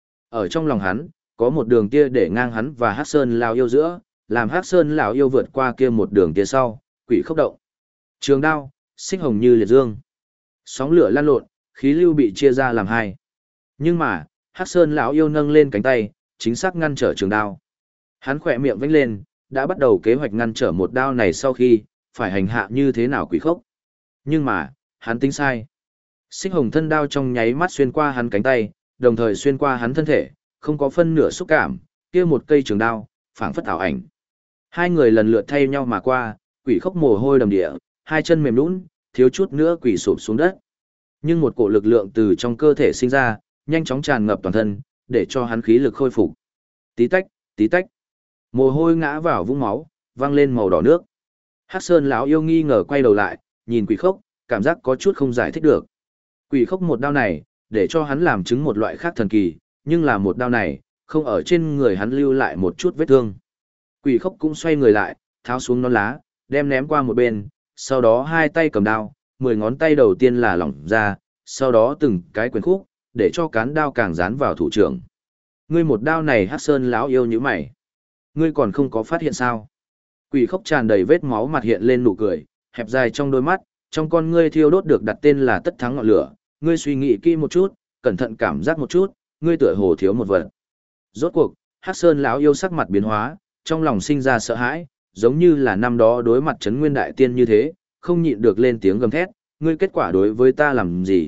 Ở trong lòng hắn, có một đường kia để ngang hắn và Hắc Sơn lão yêu giữa, làm Hắc Sơn lão yêu vượt qua kia một đường kia sau, Quỷ Khốc động. Trường đao, xích hồng như liệt dương. Sóng lửa lan lộn, khí lưu bị chia ra làm hai. Nhưng mà, Hắc Sơn lão yêu nâng lên cánh tay, chính xác ngăn trở trường đao. Hắn khỏe miệng vểnh lên, đã bắt đầu kế hoạch ngăn trở một đao này sau khi, phải hành hạ như thế nào Quỷ Khốc. Nhưng mà, hắn tính sai. Xích hồng thân đao trong nháy mắt xuyên qua hắn cánh tay, đồng thời xuyên qua hắn thân thể, không có phân nửa xúc cảm, kia một cây trường đao, phảng phất ảo ảnh. Hai người lần lượt thay nhau mà qua, Quỷ Khốc mồ hôi đầm địa, hai chân mềm nhũn, thiếu chút nữa quỳ sụp xuống đất. Nhưng một cổ lực lượng từ trong cơ thể sinh ra, nhanh chóng tràn ngập toàn thân, để cho hắn khí lực khôi phục. Tí tách, tí tách. Mồ hôi ngã vào vũng máu, văng lên màu đỏ nước. Hắc Sơn lão yêu nghi ngờ quay đầu lại, nhìn Quỷ Khốc, cảm giác có chút không giải thích được. Quỷ Khốc một đao này, để cho hắn làm chứng một loại khác thần kỳ, nhưng là một đao này, không ở trên người hắn lưu lại một chút vết thương. Quỷ Khốc cũng xoay người lại, tháo xuống nón lá, đem ném qua một bên, sau đó hai tay cầm đao, 10 ngón tay đầu tiên là lỏng ra, sau đó từng cái quyền khúc, để cho cán đao càng dán vào thủ trưởng. Ngươi một đao này Hắc Sơn lão yêu như mày. Ngươi còn không có phát hiện sao? Quỷ Khốc tràn đầy vết máu mặt hiện lên nụ cười, hẹp dài trong đôi mắt, trong con ngươi thiêu đốt được đặt tên là tất thắng ngọn lửa. Ngươi suy nghĩ kỹ một chút, cẩn thận cảm giác một chút, ngươi tựa hồ thiếu một vật. Rốt cuộc, Hắc Sơn lão yêu sắc mặt biến hóa, trong lòng sinh ra sợ hãi, giống như là năm đó đối mặt Trấn Nguyên Đại Tiên như thế, không nhịn được lên tiếng gầm thét, ngươi kết quả đối với ta làm gì,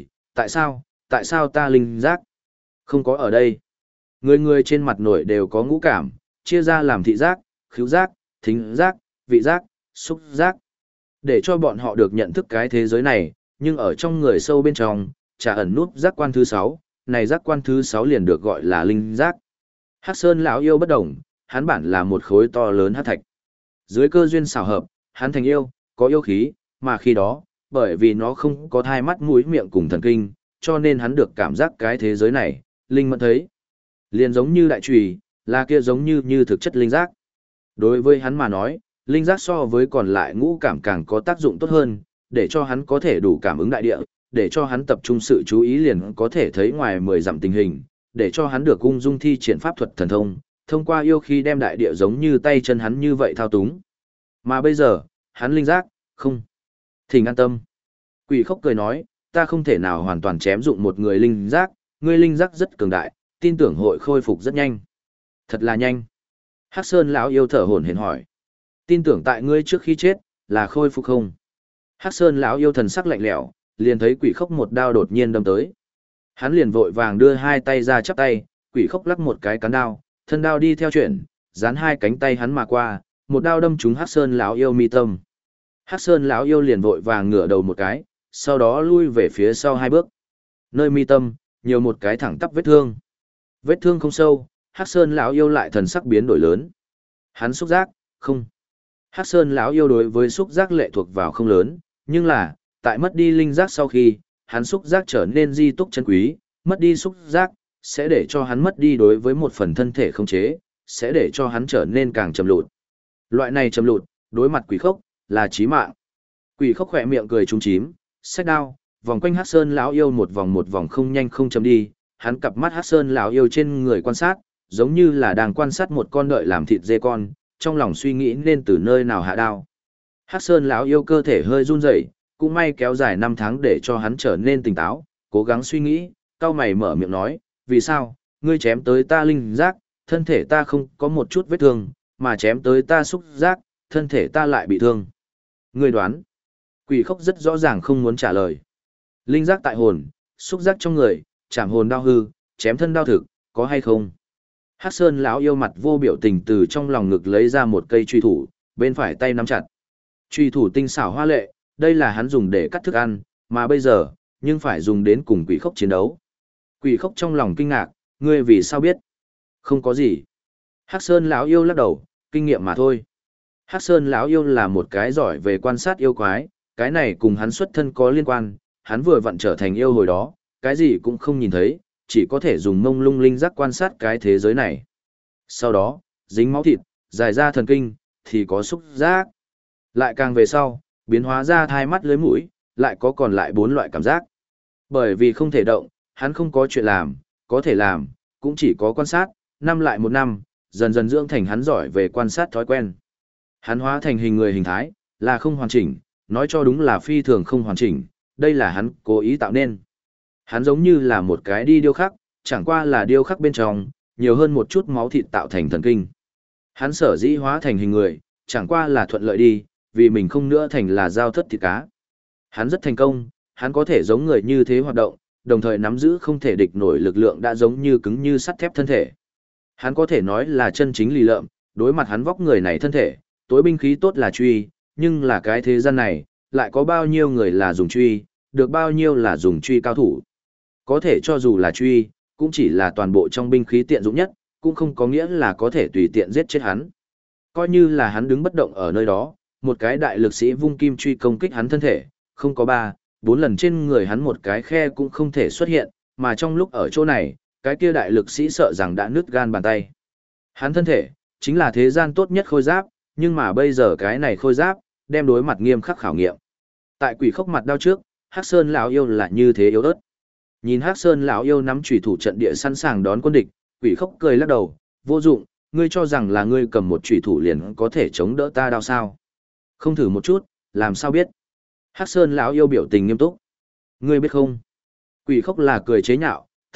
tại sao ta linh giác không có ở đây. Người người trên mặt nổi đều có ngũ cảm, chia ra làm thị giác, khứu giác, thính giác, vị giác, xúc giác. Để cho bọn họ được nhận thức cái thế giới này, nhưng ở trong người sâu bên trong, chả ẩn nút giác quan thứ 6, này giác quan thứ 6 liền được gọi là linh giác. Hắc Sơn lão yêu bất động, hắn bản là một khối to lớn hắc thạch. Dưới cơ duyên xảo hợp, hắn thành yêu, có yêu khí, mà khi đó, bởi vì nó không có thai mắt mũi miệng cùng thần kinh, cho nên hắn được cảm giác cái thế giới này, linh mẫn thấy. Liền giống như đại trùy, là kia giống như thực chất linh giác. Đối với hắn mà nói, linh giác so với còn lại ngũ cảm càng có tác dụng tốt hơn, để cho hắn có thể đủ cảm ứng đại địa, để cho hắn tập trung sự chú ý liền có thể thấy ngoài 10 dặm tình hình, để cho hắn được ung dung thi triển pháp thuật thần thông, thông qua yêu khí đem đại địa giống như tay chân hắn như vậy thao túng. Mà bây giờ, hắn linh giác, không. Thỉnh an tâm. Quỷ khốc cười nói, ta không thể nào hoàn toàn chém dụng một người linh giác, ngươi linh giác rất cường đại, tin tưởng hội khôi phục rất nhanh. Thật là nhanh. Hắc Sơn lão yêu thở hổn hển hỏi. Tin tưởng tại ngươi trước khi chết, là khôi phục không? Hắc Sơn lão yêu thần sắc lạnh lẽo, liền thấy quỷ khốc một đao đột nhiên đâm tới. Hắn liền vội vàng đưa hai tay ra chắp tay, quỷ khốc lắc một cái cán đao, thân đao đi theo chuyển, dán hai cánh tay hắn mà qua, một đao đâm trúng Hắc Sơn lão yêu mi tâm. Hắc Sơn lão yêu liền vội vàng ngửa đầu một cái, sau đó lui về phía sau hai bước. Nơi mi tâm, nhiều một cái thẳng tắp vết thương. Vết thương không sâu, Hắc Sơn lão yêu lại thần sắc biến đổi lớn. Hắn xúc giác, không. Hắc Sơn lão yêu đối với xúc giác lệ thuộc vào không lớn, nhưng là, tại mất đi linh giác sau khi, hắn xúc giác trở nên di túc chân quý, mất đi xúc giác, sẽ để cho hắn mất đi đối với một phần thân thể không chế, sẽ để cho hắn trở nên càng chậm lụt. Loại này chậm lụt, đối mặt quỷ khốc, là chí mạng. Quỷ khốc khỏe miệng cười trúng chím, xách đao, vòng quanh Hắc Sơn lão yêu một vòng không nhanh không chậm đi, hắn cặp mắt Hắc Sơn lão yêu trên người quan sát, giống như là đang quan sát một con đợi làm thịt dê con, trong lòng suy nghĩ nên từ nơi nào hạ đao. Hắc Sơn lão yêu cơ thể hơi run rẩy, cũng may kéo dài 5 tháng để cho hắn trở nên tỉnh táo, cố gắng suy nghĩ, cau mày mở miệng nói, vì sao, ngươi chém tới ta linh giác, thân thể ta không có một chút vết thương, mà chém tới ta xúc giác, thân thể ta lại bị thương. Ngươi đoán. Quỷ khốc rất rõ ràng không muốn trả lời. Linh giác tại hồn, xúc giác trong người, chạm hồn đau hư, chém thân đau thực, có hay không? Hắc Sơn lão yêu mặt vô biểu tình từ trong lòng ngực lấy ra một cây truy thủ, bên phải tay nắm chặt. Truy thủ tinh xảo hoa lệ, đây là hắn dùng để cắt thức ăn, mà bây giờ, nhưng phải dùng đến cùng quỷ khốc chiến đấu. Quỷ khốc trong lòng kinh ngạc, ngươi vì sao biết? Không có gì. Hắc Sơn lão yêu lắc đầu, kinh nghiệm mà thôi. Hắc Sơn lão yêu là một cái giỏi về quan sát yêu quái, cái này cùng hắn xuất thân có liên quan, hắn vừa vặn trở thành yêu hồi đó, cái gì cũng không nhìn thấy, chỉ có thể dùng mông lung linh giác quan sát cái thế giới này. Sau đó, dính máu thịt, dài ra thần kinh, thì có xúc giác. Lại càng về sau, biến hóa ra thai mắt lưới mũi, lại có còn lại 4 loại cảm giác. Bởi vì không thể động, hắn không có chuyện làm, có thể làm, cũng chỉ có quan sát, năm lại một năm, dần dần dưỡng thành hắn giỏi về quan sát thói quen. Hắn hóa thành hình người hình thái, là không hoàn chỉnh, nói cho đúng là phi thường không hoàn chỉnh, đây là hắn cố ý tạo nên. Hắn giống như là một cái đi điêu khắc, chẳng qua là điêu khắc bên trong, nhiều hơn một chút máu thịt tạo thành thần kinh. Hắn sở dĩ hóa thành hình người, chẳng qua là thuận lợi đi, vì mình không nữa thành là giao thất thịt cá. Hắn rất thành công, hắn có thể giống người như thế hoạt động, đồng thời nắm giữ không thể địch nổi lực lượng đã giống như cứng như sắt thép thân thể. Hắn có thể nói là chân chính lì lợm, đối mặt hắn vóc người này thân thể, tối binh khí tốt là truy, nhưng là cái thế gian này, lại có bao nhiêu người là dùng truy, được bao nhiêu là dùng truy cao thủ. Có thể cho dù là truy, cũng chỉ là toàn bộ trong binh khí tiện dụng nhất, cũng không có nghĩa là có thể tùy tiện giết chết hắn. Coi như là hắn đứng bất động ở nơi đó, một cái đại lực sĩ vung kim truy công kích hắn thân thể, không có 3-4 lần trên người hắn một cái khe cũng không thể xuất hiện, mà trong lúc ở chỗ này, cái kia đại lực sĩ sợ rằng đã nứt gan bàn tay. Hắn thân thể, chính là thế gian tốt nhất khôi giáp, nhưng mà bây giờ cái này khôi giáp, đem đối mặt nghiêm khắc khảo nghiệm. Tại quỷ khốc mặt đao trước, Hắc Sơn lão yêu là như thế yếu ớt. Nhìn Hắc Sơn lão yêu nắm chủy thủ trận địa sẵn sàng đón quân địch, quỷ khốc cười lắc đầu, vô dụng, ngươi cho rằng là ngươi cầm một chủy thủ liền có thể chống đỡ ta đao sao? Không thử một chút, làm sao biết? Hắc Sơn lão yêu biểu tình nghiêm túc. Ngươi biết không? Quỷ khốc là cười chế nhạo,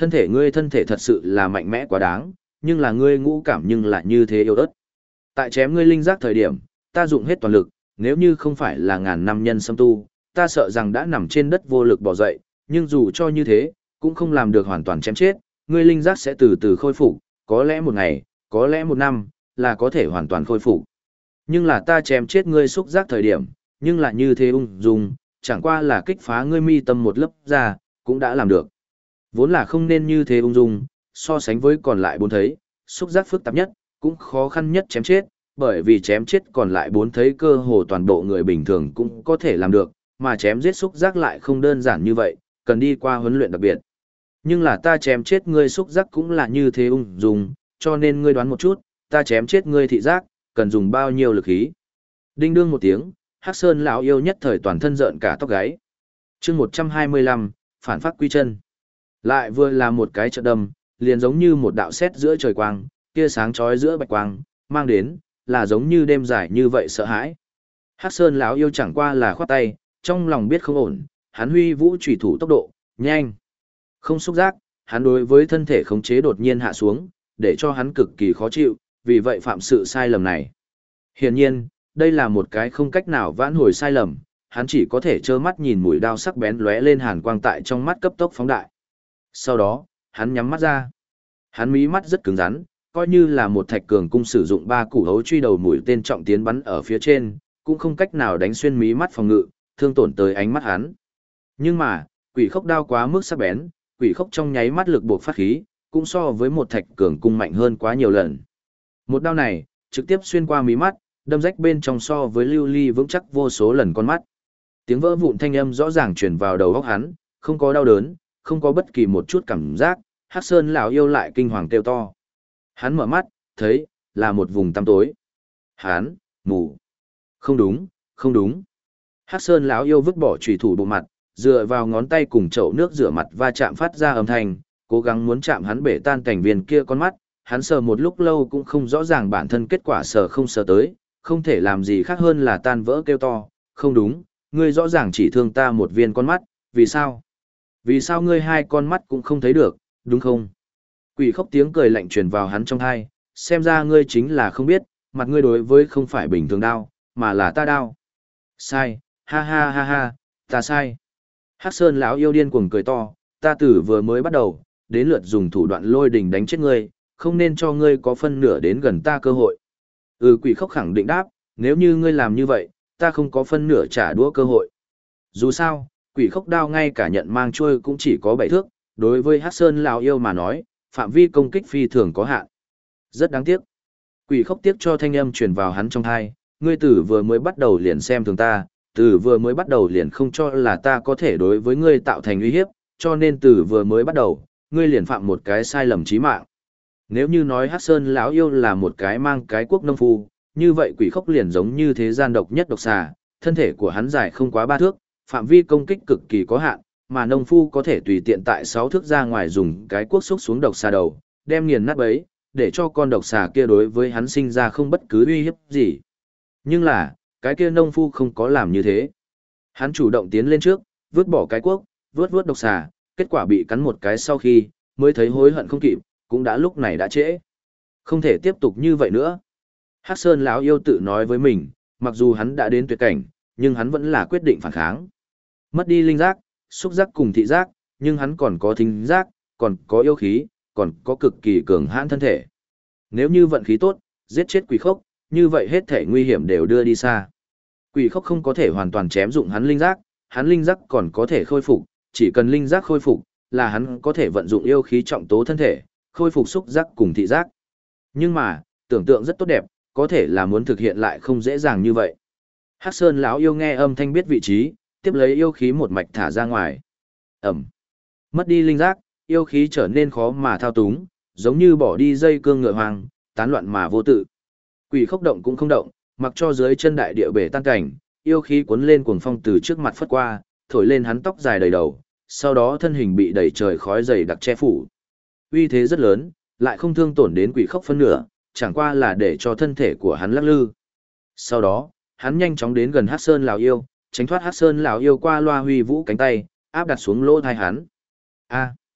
thân thể thật sự là mạnh mẽ quá đáng, nhưng là ngươi ngũ cảm nhưng lại như thế yếu ớt. Tại chém ngươi linh giác thời điểm, ta dụng hết toàn lực, nếu như không phải là ngàn năm nhân xâm tu, ta sợ rằng đã nằm trên đất vô lực bỏ dậy, nhưng dù cho như thế, cũng không làm được hoàn toàn chém chết, ngươi linh giác sẽ từ từ khôi phục, có lẽ một ngày, có lẽ một năm, là có thể hoàn toàn khôi phục. Nhưng là ta chém chết ngươi xúc giác thời điểm, nhưng lại như thế ung dung, chẳng qua là kích phá ngươi mi tâm một lớp ra, cũng đã làm được. Vốn là không nên như thế ung dung, so sánh với còn lại bốn thấy, xúc giác phức tạp nhất, cũng khó khăn nhất chém chết, bởi vì chém chết còn lại bốn thấy cơ hồ toàn bộ người bình thường cũng có thể làm được, mà chém giết xúc giác lại không đơn giản như vậy, cần đi qua huấn luyện đặc biệt. Nhưng là ta chém chết ngươi xúc giác cũng là như thế ung dung, cho nên ngươi đoán một chút, ta chém chết ngươi thị giác, cần dùng bao nhiêu lực khí. Đinh đương một tiếng, Hắc Sơn lão yêu nhất thời toàn thân rợn cả tóc gáy. Chương 125, phản phát quy chân. Lại vừa là một cái trận đâm, liền giống như một đạo sét giữa trời quang, tia sáng chói giữa bạch quang, mang đến là giống như đêm dài như vậy sợ hãi. Hắc Sơn lão yêu chẳng qua là khoát tay, trong lòng biết không ổn, hắn huy vũ chủy thủ tốc độ nhanh, không xúc giác, hắn đối với thân thể khống chế đột nhiên hạ xuống, để cho hắn cực kỳ khó chịu, vì vậy phạm sự sai lầm này. Hiển nhiên, đây là một cái không cách nào vãn hồi sai lầm, hắn chỉ có thể trơ mắt nhìn mũi đao sắc bén lóe lên hàn quang tại trong mắt cấp tốc phóng đại. Sau đó, hắn nhắm mắt ra. Hắn mí mắt rất cứng rắn, coi như là một thạch cường cung sử dụng 3 củ hấu truy đầu mũi tên trọng tiến bắn ở phía trên, cũng không cách nào đánh xuyên mí mắt phòng ngự, thương tổn tới ánh mắt hắn. Nhưng mà, quỷ khốc đao quá mức sắc bén, quỷ khốc trong nháy mắt lực buộc phát khí, cũng so với một thạch cường cung mạnh hơn quá nhiều lần. Một đao này, trực tiếp xuyên qua mí mắt, đâm rách bên trong so với lưu ly vững chắc vô số lần con mắt. Tiếng vỡ vụn thanh âm rõ ràng truyền vào đầu óc hắn, không có đau đớn, không có bất kỳ một chút cảm giác, Hắc Sơn lão yêu lại kinh hoàng kêu to. Hắn mở mắt, thấy là một vùng tăm tối. Hắn mù. Không đúng, không đúng. Hắc Sơn lão yêu vứt bỏ chủy thủ bộ mặt, dựa vào ngón tay cùng chậu nước rửa mặt va chạm phát ra âm thanh, cố gắng muốn chạm hắn bể tan cảnh viên kia con mắt, hắn sờ một lúc lâu cũng không rõ ràng bản thân kết quả sờ không sờ tới, không thể làm gì khác hơn là tan vỡ kêu to, không đúng, ngươi rõ ràng chỉ thương ta một viên con mắt, vì sao? Vì sao ngươi hai con mắt cũng không thấy được, đúng không? Quỷ khóc tiếng cười lạnh truyền vào hắn trong tai, xem ra ngươi chính là không biết, mặt ngươi đối với không phải bình thường đao, mà là ta đao. Sai, ha ha ha ha, ta sai. Hắc Sơn lão yêu điên cuồng cười to, ta tử vừa mới bắt đầu, đến lượt dùng thủ đoạn lôi đình đánh chết ngươi, không nên cho ngươi có phân nửa đến gần ta cơ hội. Quỷ khóc khẳng định đáp, nếu như ngươi làm như vậy, ta không có phân nửa trả đũa cơ hội. Dù sao, quỷ khóc đao ngay cả nhận mang trôi cũng chỉ có 7 thước, đối với Hắc Sơn lão yêu mà nói, phạm vi công kích phi thường có hạn. Rất đáng tiếc. Quỷ khóc tiếc cho thanh âm truyền vào hắn trong tai, ngươi tử vừa mới bắt đầu liền xem thường ta, từ vừa mới bắt đầu liền không cho là ta có thể đối với ngươi tạo thành uy hiếp, cho nên từ vừa mới bắt đầu, ngươi liền phạm một cái sai lầm chí mạng. Nếu như nói Hắc Sơn lão yêu là một cái mang cái quốc nông phu, như vậy quỷ khốc liền giống như thế gian độc nhất độc xà, thân thể của hắn dài không quá 3 thước, phạm vi công kích cực kỳ có hạn, mà nông phu có thể tùy tiện tại 6 thước ra ngoài dùng cái cuốc xúc xuống độc xà đầu, đem nghiền nát bấy, để cho con độc xà kia đối với hắn sinh ra không bất cứ uy hiếp gì. Nhưng là, cái kia nông phu không có làm như thế. Hắn chủ động tiến lên trước, vứt bỏ cái cuốc, vướt độc xà, kết quả bị cắn một cái sau khi, mới thấy hối hận không kịp, cũng đã lúc này đã trễ. Không thể tiếp tục như vậy nữa. Hắc Sơn lão yêu tự nói với mình, mặc dù hắn đã đến tuyệt cảnh, nhưng hắn vẫn là quyết định phản kháng. Mất đi linh giác, xúc giác cùng thị giác, nhưng hắn còn có thính giác, còn có yêu khí, còn có cực kỳ cường hãn thân thể. Nếu như vận khí tốt, giết chết quỷ khốc, như vậy hết thể nguy hiểm đều đưa đi xa. Quỷ khốc không có thể hoàn toàn chém dụng hắn linh giác còn có thể khôi phục, chỉ cần linh giác khôi phục, là hắn có thể vận dụng yêu khí trọng tố thân thể, khôi phục xúc giác cùng thị giác. Nhưng mà, tưởng tượng rất tốt đẹp, có thể là muốn thực hiện lại không dễ dàng như vậy. Hắc Sơn lão yêu nghe âm thanh biết vị trí, tiếp lấy yêu khí một mạch thả ra ngoài. Ẩm. Mất đi linh giác, yêu khí trở nên khó mà thao túng, giống như bỏ đi dây cương ngựa hoang, tán loạn mà vô tự. Quỷ khốc động cũng không động, mặc cho dưới chân đại địa bể tan cảnh, yêu khí cuốn lên cuồng phong từ trước mặt phất qua, thổi lên hắn tóc dài đầy đầu, sau đó thân hình bị đầy trời khói dày đặc che phủ. Uy thế rất lớn, lại không thương tổn đến quỷ khốc phân nửa, chẳng qua là để cho thân thể của hắn lắc lư. Sau đó, hắn nhanh chóng đến gần Hắc Sơn lão yêu, tránh thoát Hắc Sơn lão yêu qua loa huy vũ cánh tay, áp đặt xuống lỗ tai hắn. A.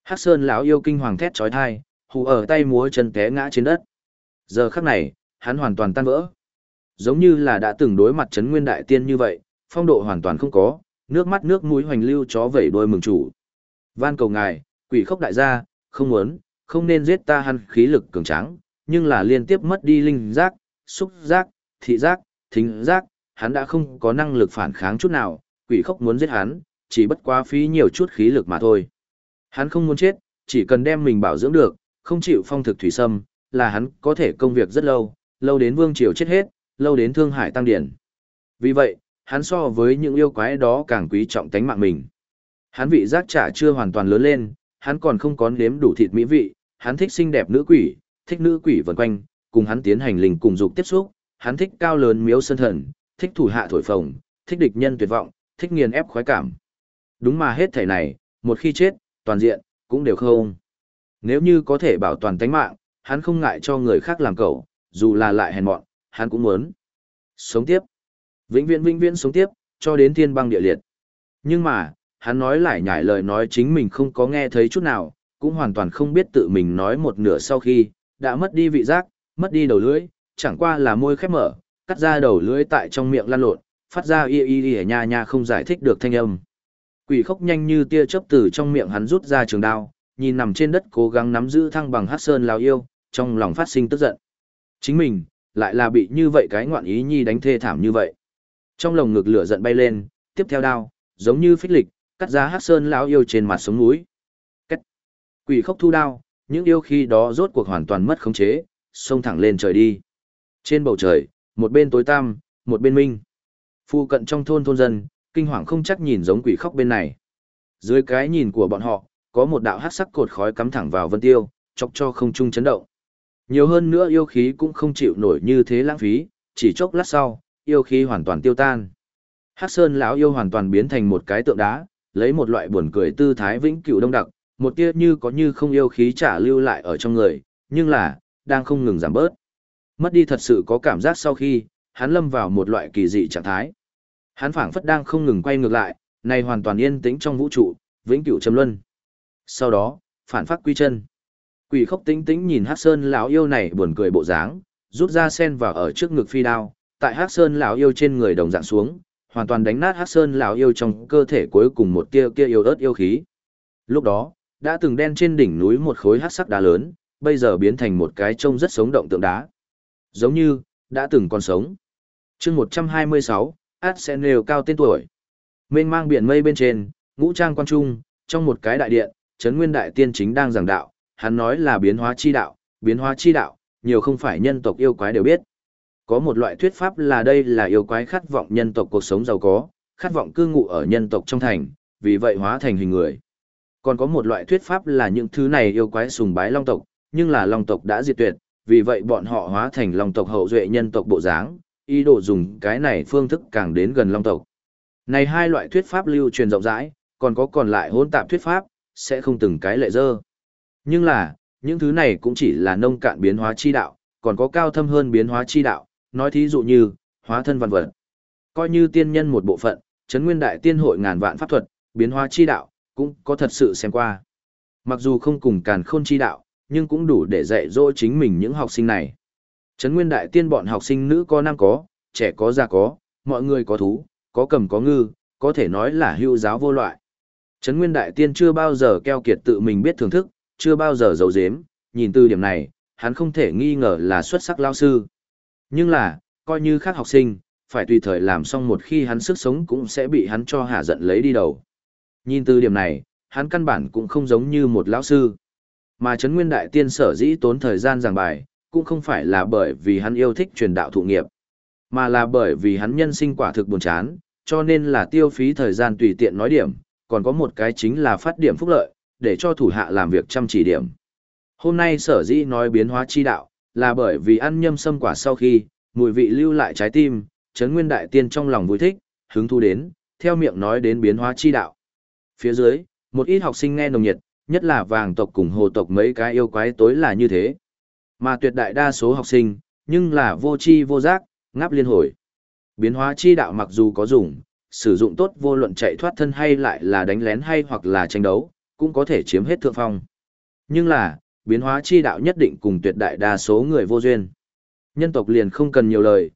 Hắc Sơn lão yêu kinh hoàng thét chói tai, hù ở tay múa chân té ngã trên đất. Giờ khắc này, hắn hoàn toàn tan vỡ. Giống như là đã từng đối mặt Trấn Nguyên Đại Tiên như vậy, phong độ hoàn toàn không có, nước mắt nước mũi hoành lưu chó vẩy đuôi mừng chủ. Van cầu ngài, Quỷ Khốc đại gia, không nên giết ta, hắn khí lực cường tráng, nhưng là liên tiếp mất đi linh giác, xúc giác, thị giác, thính giác, hắn đã không có năng lực phản kháng chút nào, Quỷ Khốc muốn giết hắn, chỉ bất quá phí nhiều chút khí lực mà thôi. Hắn không muốn chết, chỉ cần đem mình bảo dưỡng được, không chịu phong thực thủy xâm, là hắn có thể công việc rất lâu, lâu đến vương triều chết hết, lâu đến thương hải tăng điển. Vì vậy, hắn so với những yêu quái đó càng quý trọng tánh mạng mình. Hắn vị giác trả chưa hoàn toàn lớn lên, hắn còn không có nếm đủ thịt mỹ vị, hắn thích xinh đẹp nữ quỷ, thích nữ quỷ vần quanh, cùng hắn tiến hành linh cùng dục tiếp xúc, hắn thích cao lớn miếu sơn thần, thích thủ hạ thổi phồng, thích địch nhân tuyệt vọng, thích nghiền ép khoái cảm. Đúng mà hết thảy này, một khi chết, toàn diện, cũng đều không. Nếu như có thể bảo toàn tánh mạng, hắn không ngại cho người khác làm cẩu, dù là lại hèn mọn, hắn cũng muốn sống tiếp. Vĩnh viễn sống tiếp, cho đến thiên băng địa liệt. Nhưng mà, hắn nói lại nhải lời nói chính mình không có nghe thấy chút nào, cũng hoàn toàn không biết tự mình nói một nửa sau khi, đã mất đi vị giác, mất đi đầu lưỡi, chẳng qua là môi khép mở, cắt ra đầu lưỡi tại trong miệng lăn lộn, phát ra y nha nha không giải thích được thanh âm. Quỷ Khốc nhanh như tia chớp từ trong miệng hắn rút ra trường đao, nhìn nằm trên đất cố gắng nắm giữ thăng bằng Hắc Sơn lão yêu, trong lòng phát sinh tức giận. Chính mình, lại là bị như vậy cái ngoạn ý nhi đánh thê thảm như vậy. Trong lồng ngực lửa giận bay lên, tiếp theo đao, giống như phích lịch, cắt ra Hắc Sơn lão yêu trên mặt sống núi. Cách. Quỷ Khốc thu đao, những yêu khí đó rốt cuộc hoàn toàn mất khống chế, xông thẳng lên trời đi. Trên bầu trời, một bên tối tăm, một bên minh. Phu cận trong thôn dân, kinh hoàng không chắc nhìn giống Quỷ Khốc bên này. Dưới cái nhìn của bọn họ, có một đạo hắc sắc cột khói cắm thẳng vào vân tiêu, chọc cho không trung chấn động. Nhiều hơn nữa yêu khí cũng không chịu nổi như thế lãng phí, chỉ chốc lát sau, yêu khí hoàn toàn tiêu tan. Hắc Sơn lão yêu hoàn toàn biến thành một cái tượng đá, lấy một loại buồn cười tư thái vĩnh cửu đông đặc, một tia như có như không yêu khí trả lưu lại ở trong người, nhưng là đang không ngừng giảm bớt. Mất đi thật sự có cảm giác sau khi, hắn lâm vào một loại kỳ dị trạng thái. Hắn phảng phất đang không ngừng quay ngược lại, này hoàn toàn yên tĩnh trong vũ trụ, vĩnh cửu trầm luân. Sau đó, phản phát quy chân. Quỷ Khốc tĩnh tĩnh nhìn Hắc Sơn lão yêu này buồn cười bộ dáng, rút ra sen vào ở trước ngực phi đao, tại Hắc Sơn lão yêu trên người đồng dạng xuống, hoàn toàn đánh nát Hắc Sơn lão yêu trong cơ thể cuối cùng một tia kia yêu ớt yêu khí. Lúc đó, đã từng đen trên đỉnh núi một khối hắc sắc đá lớn, bây giờ biến thành một cái trông rất sống động tượng đá. Giống như đã từng còn sống. Chương 126, át sẽ nêu cao tên tuổi. Mênh mang biển mây bên trên, ngũ trang quan trung, trong một cái đại điện, Trấn Nguyên Đại Tiên chính đang giảng đạo, hắn nói là biến hóa chi đạo, nhiều không phải nhân tộc yêu quái đều biết. Có một loại thuyết pháp là đây là yêu quái khát vọng nhân tộc cuộc sống giàu có, khát vọng cư ngụ ở nhân tộc trong thành, vì vậy hóa thành hình người. Còn có một loại thuyết pháp là những thứ này yêu quái sùng bái long tộc, nhưng là long tộc đã diệt tuyệt, vì vậy bọn họ hóa thành long tộc hậu duệ nhân tộc bộ dáng, ý đồ dùng cái này phương thức càng đến gần long tộc. Này hai loại thuyết pháp lưu truyền rộng rãi, còn có còn lại hỗn tạp thuyết pháp, sẽ không từng cái lệ dơ. Nhưng là, những thứ này cũng chỉ là nông cạn biến hóa chi đạo, còn có cao thâm hơn biến hóa chi đạo, nói thí dụ như, hóa thân văn vật. Coi như tiên nhân một bộ phận, Trấn Nguyên Đại Tiên hội ngàn vạn pháp thuật, biến hóa chi đạo, cũng có thật sự xem qua. Mặc dù không cùng càn khôn chi đạo, nhưng cũng đủ để dạy dỗ chính mình những học sinh này. Trấn Nguyên Đại Tiên bọn học sinh nữ có nam có, trẻ có già có, mọi người có thú, có cầm có ngư, có thể nói là hữu giáo vô loại. Trấn Nguyên Đại Tiên chưa bao giờ keo kiệt tự mình biết thưởng thức, chưa bao giờ giấu giếm, nhìn từ điểm này, hắn không thể nghi ngờ là xuất sắc lao sư. Nhưng là, coi như khác học sinh, phải tùy thời làm xong một khi hắn sức sống cũng sẽ bị hắn cho hạ giận lấy đi đầu. Nhìn từ điểm này, hắn căn bản cũng không giống như một lão sư. Mà Trấn Nguyên Đại Tiên sở dĩ tốn thời gian giảng bài, cũng không phải là bởi vì hắn yêu thích truyền đạo thụ nghiệp, mà là bởi vì hắn nhân sinh quả thực buồn chán, cho nên là tiêu phí thời gian tùy tiện nói điểm, còn có một cái chính là phát điểm phúc lợi, để cho thủ hạ làm việc chăm chỉ điểm. Hôm nay sở dĩ nói biến hóa chi đạo, là bởi vì ăn nhâm sâm quả sau khi, mùi vị lưu lại trái tim, Trấn Nguyên Đại Tiên trong lòng vui thích, hứng thú đến, theo miệng nói đến biến hóa chi đạo. Phía dưới, một ít học sinh nghe nồng nhiệt, nhất là vàng tộc cùng hồ tộc mấy cái yêu quái tối là như thế. Mà tuyệt đại đa số học sinh, nhưng là vô tri vô giác, ngáp liên hồi. Biến hóa chi đạo mặc dù có dùng, sử dụng tốt vô luận chạy thoát thân hay lại là đánh lén hay hoặc là tranh đấu, cũng có thể chiếm hết thượng phong. Nhưng là, biến hóa chi đạo nhất định cùng tuyệt đại đa số người vô duyên. Nhân tộc liền không cần nhiều lời,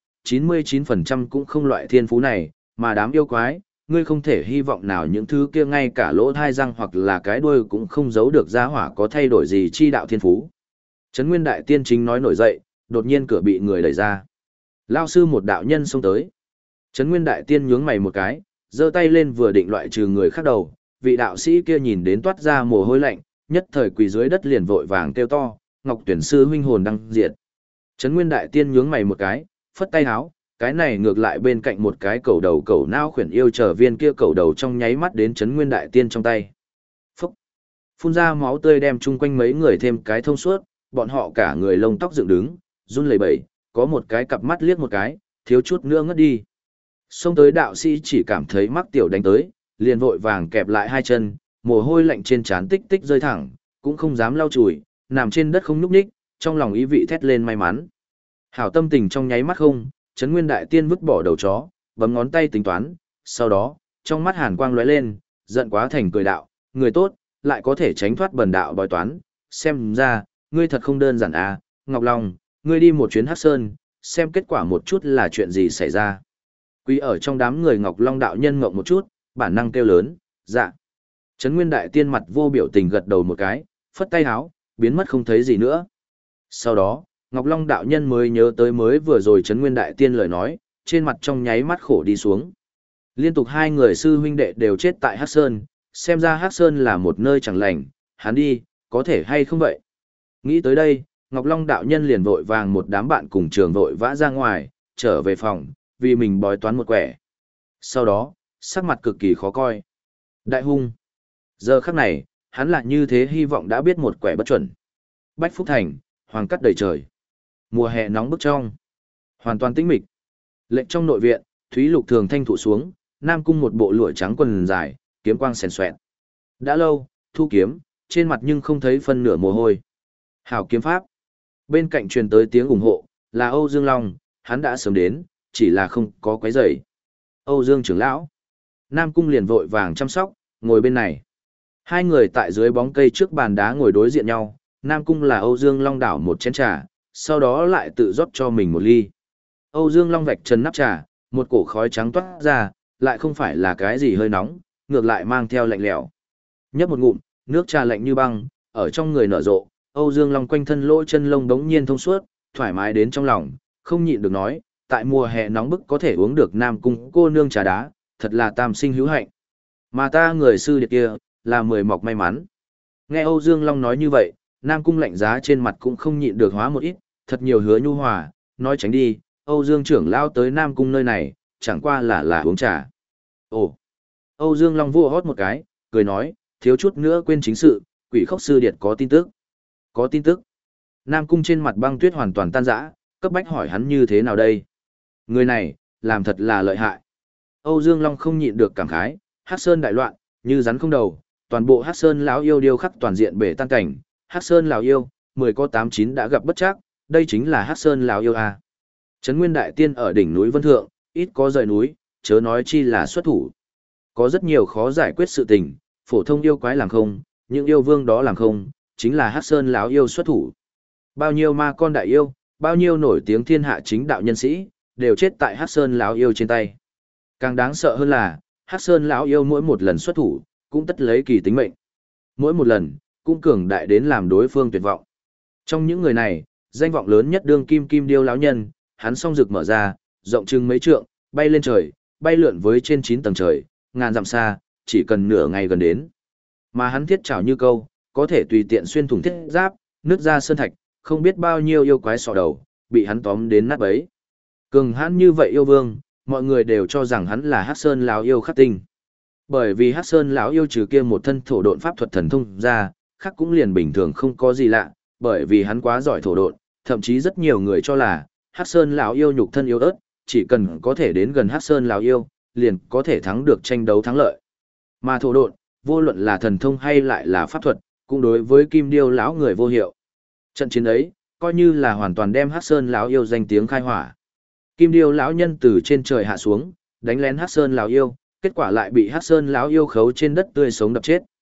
99% cũng không loại thiên phú này, mà đám yêu quái, ngươi không thể hy vọng nào những thứ kia ngay cả lỗ thai răng hoặc là cái đuôi cũng không giấu được gia hỏa có thay đổi gì chi đạo thiên phú. Trấn Nguyên Đại Tiên chính nói nổi dậy, đột nhiên cửa bị người đẩy ra. Lao sư một đạo nhân xông tới. Trấn Nguyên Đại Tiên nhướng mày một cái, giơ tay lên vừa định loại trừ người khác đầu, vị đạo sĩ kia nhìn đến toát ra mồ hôi lạnh, nhất thời quỳ dưới đất liền vội vàng kêu to, Ngọc Tuyển sư huynh hồn đăng diệt. Trấn Nguyên Đại Tiên nhướng mày một cái, phất tay háo, cái này ngược lại bên cạnh một cái cầu đầu cầu nao khuyển yêu chờ viên kia cầu đầu trong nháy mắt đến Trấn Nguyên Đại Tiên trong tay. Phúc! Phun ra máu tươi đem chung quanh mấy người thêm cái thông suốt, bọn họ cả người lông tóc dựng đứng, run lẩy bẩy, có một cái cặp mắt liếc một cái, thiếu chút nữa ngất đi. Xông tới đạo sĩ chỉ cảm thấy mắc tiểu đánh tới, liền vội vàng kẹp lại hai chân, mồ hôi lạnh trên trán tích tích rơi thẳng, cũng không dám lau chùi, nằm trên đất không nhúc nhích, trong lòng ý vị thét lên may mắn. Hảo tâm tình trong nháy mắt không, Trấn Nguyên Đại Tiên vứt bỏ đầu chó, bấm ngón tay tính toán, sau đó, trong mắt hàn quang lóe lên, giận quá thành cười đạo, người tốt, lại có thể tránh thoát bần đạo bói toán, xem ra, ngươi thật không đơn giản à, Ngọc Long, ngươi đi một chuyến Hắc Sơn, xem kết quả một chút là chuyện gì xảy ra. Quý ở trong đám người Ngọc Long đạo nhân ngộng một chút, bản năng kêu lớn, dạ. Trấn Nguyên Đại Tiên mặt vô biểu tình gật đầu một cái, phất tay háo, biến mất không thấy gì nữa. Sau đó, Ngọc Long đạo nhân mới nhớ tới mới vừa rồi Trấn Nguyên Đại Tiên lời nói, trên mặt trong nháy mắt khổ đi xuống. Liên tục hai người sư huynh đệ đều chết tại Hắc Sơn, xem ra Hắc Sơn là một nơi chẳng lành, hắn đi, có thể hay không vậy? Nghĩ tới đây, Ngọc Long đạo nhân liền vội vàng một đám bạn cùng trường vội vã ra ngoài, trở về phòng, vì mình bói toán một quẻ. Sau đó, sắc mặt cực kỳ khó coi. Đại hung. Giờ khắc này, hắn lại như thế hy vọng đã biết một quẻ bất chuẩn. Bách Phúc Thành, hoàng cắt đầy trời. Mùa hè nóng bức trong. Hoàn toàn tĩnh mịch. Lệnh trong nội viện, Thúy Lục thường thanh thụ xuống, Nam Cung một bộ lụa trắng quần dài, kiếm quang xèn xoẹt. Đã lâu, thu kiếm, trên mặt nhưng không thấy phân nửa mồ hôi. Hảo kiếm pháp. Bên cạnh truyền tới tiếng ủng hộ, là Âu Dương Long, hắn đã sớm đến, chỉ là không có quấy rầy. Âu Dương trưởng lão. Nam Cung liền vội vàng chăm sóc, ngồi bên này. Hai người tại dưới bóng cây trước bàn đá ngồi đối diện nhau, Nam Cung là Âu Dương Long đảo một chén trà, sau đó lại tự rót cho mình một ly. Âu Dương Long vạch chân nắp trà, một cổ khói trắng toát ra, lại không phải là cái gì hơi nóng, ngược lại mang theo lạnh lẽo. Nhấp một ngụm, nước trà lạnh như băng, ở trong người nở rộ, Âu Dương Long quanh thân lỗ chân lông đống nhiên thông suốt, thoải mái đến trong lòng, không nhịn được nói, tại mùa hè nóng bức có thể uống được Nam Cung cô nương trà đá, thật là tam sinh hữu hạnh. Mà ta người sư điệt kia, là mười mọc may mắn. Nghe Âu Dương Long nói như vậy, Nam Cung lạnh giá trên mặt cũng không nhịn được hóa một ít, thật nhiều hứa nhu hòa, nói tránh đi, Âu Dương trưởng lao tới Nam Cung nơi này, chẳng qua là uống trà. Ồ! Âu Dương Long vua hót một cái, cười nói, thiếu chút nữa quên chính sự, quỷ khốc sư điệt có tin tức. Có tin tức. Nam Cung trên mặt băng tuyết hoàn toàn tan rã, cấp bách hỏi hắn như thế nào đây. Người này, làm thật là lợi hại. Âu Dương Long không nhịn được cảm khái, Hắc Sơn đại loạn, như rắn không đầu, toàn bộ Hắc Sơn lão yêu điêu khắc toàn diện bể tan cảnh, Hắc Sơn lão yêu, 10 có 8-9 đã gặp bất trắc, đây chính là Hắc Sơn lão yêu à. Trấn Nguyên Đại Tiên ở đỉnh núi Vân Thượng, ít có rời núi, chớ nói chi là xuất thủ. Có rất nhiều khó giải quyết sự tình, phổ thông yêu quái làm không, những yêu vương đó làm không, chính là Hắc Sơn lão yêu xuất thủ. Bao nhiêu ma con đại yêu, bao nhiêu nổi tiếng thiên hạ chính đạo nhân sĩ, đều chết tại Hắc Sơn lão yêu trên tay. Càng đáng sợ hơn là, Hắc Sơn lão yêu mỗi một lần xuất thủ, cũng tất lấy kỳ tính mệnh. Mỗi một lần, cũng cường đại đến làm đối phương tuyệt vọng. Trong những người này, danh vọng lớn nhất đương kim kim điêu lão nhân, hắn song rực mở ra, rộng chừng mấy trượng, bay lên trời, bay lượn với trên 9 tầng trời, ngàn dặm xa, chỉ cần nửa ngày gần đến. Mà hắn thiết trảo như câu, có thể tùy tiện xuyên thủng thiết giáp, nứt ra sơn thạch, không biết bao nhiêu yêu quái sọ đầu, bị hắn tóm đến nát bấy. Cường hãn như vậy yêu vương, mọi người đều cho rằng hắn là Hắc Sơn lão yêu khắc tinh. Bởi vì Hắc Sơn lão yêu trừ kia một thân thổ độn pháp thuật thần thông ra, khác cũng liền bình thường không có gì lạ, bởi vì hắn quá giỏi thổ độn, thậm chí rất nhiều người cho là Hắc Sơn lão yêu nhục thân yếu ớt, chỉ cần có thể đến gần Hắc Sơn lão yêu, liền có thể thắng được tranh đấu thắng lợi. Mà thổ độn, vô luận là thần thông hay lại là pháp thuật, cũng đối với Kim Điêu lão người vô hiệu. Trận chiến ấy, coi như là hoàn toàn đem Hắc Sơn lão yêu danh tiếng khai hỏa. Kim Điêu lão nhân từ trên trời hạ xuống, đánh lén Hắc Sơn lão yêu, kết quả lại bị Hắc Sơn lão yêu khấu trên đất tươi sống đập chết.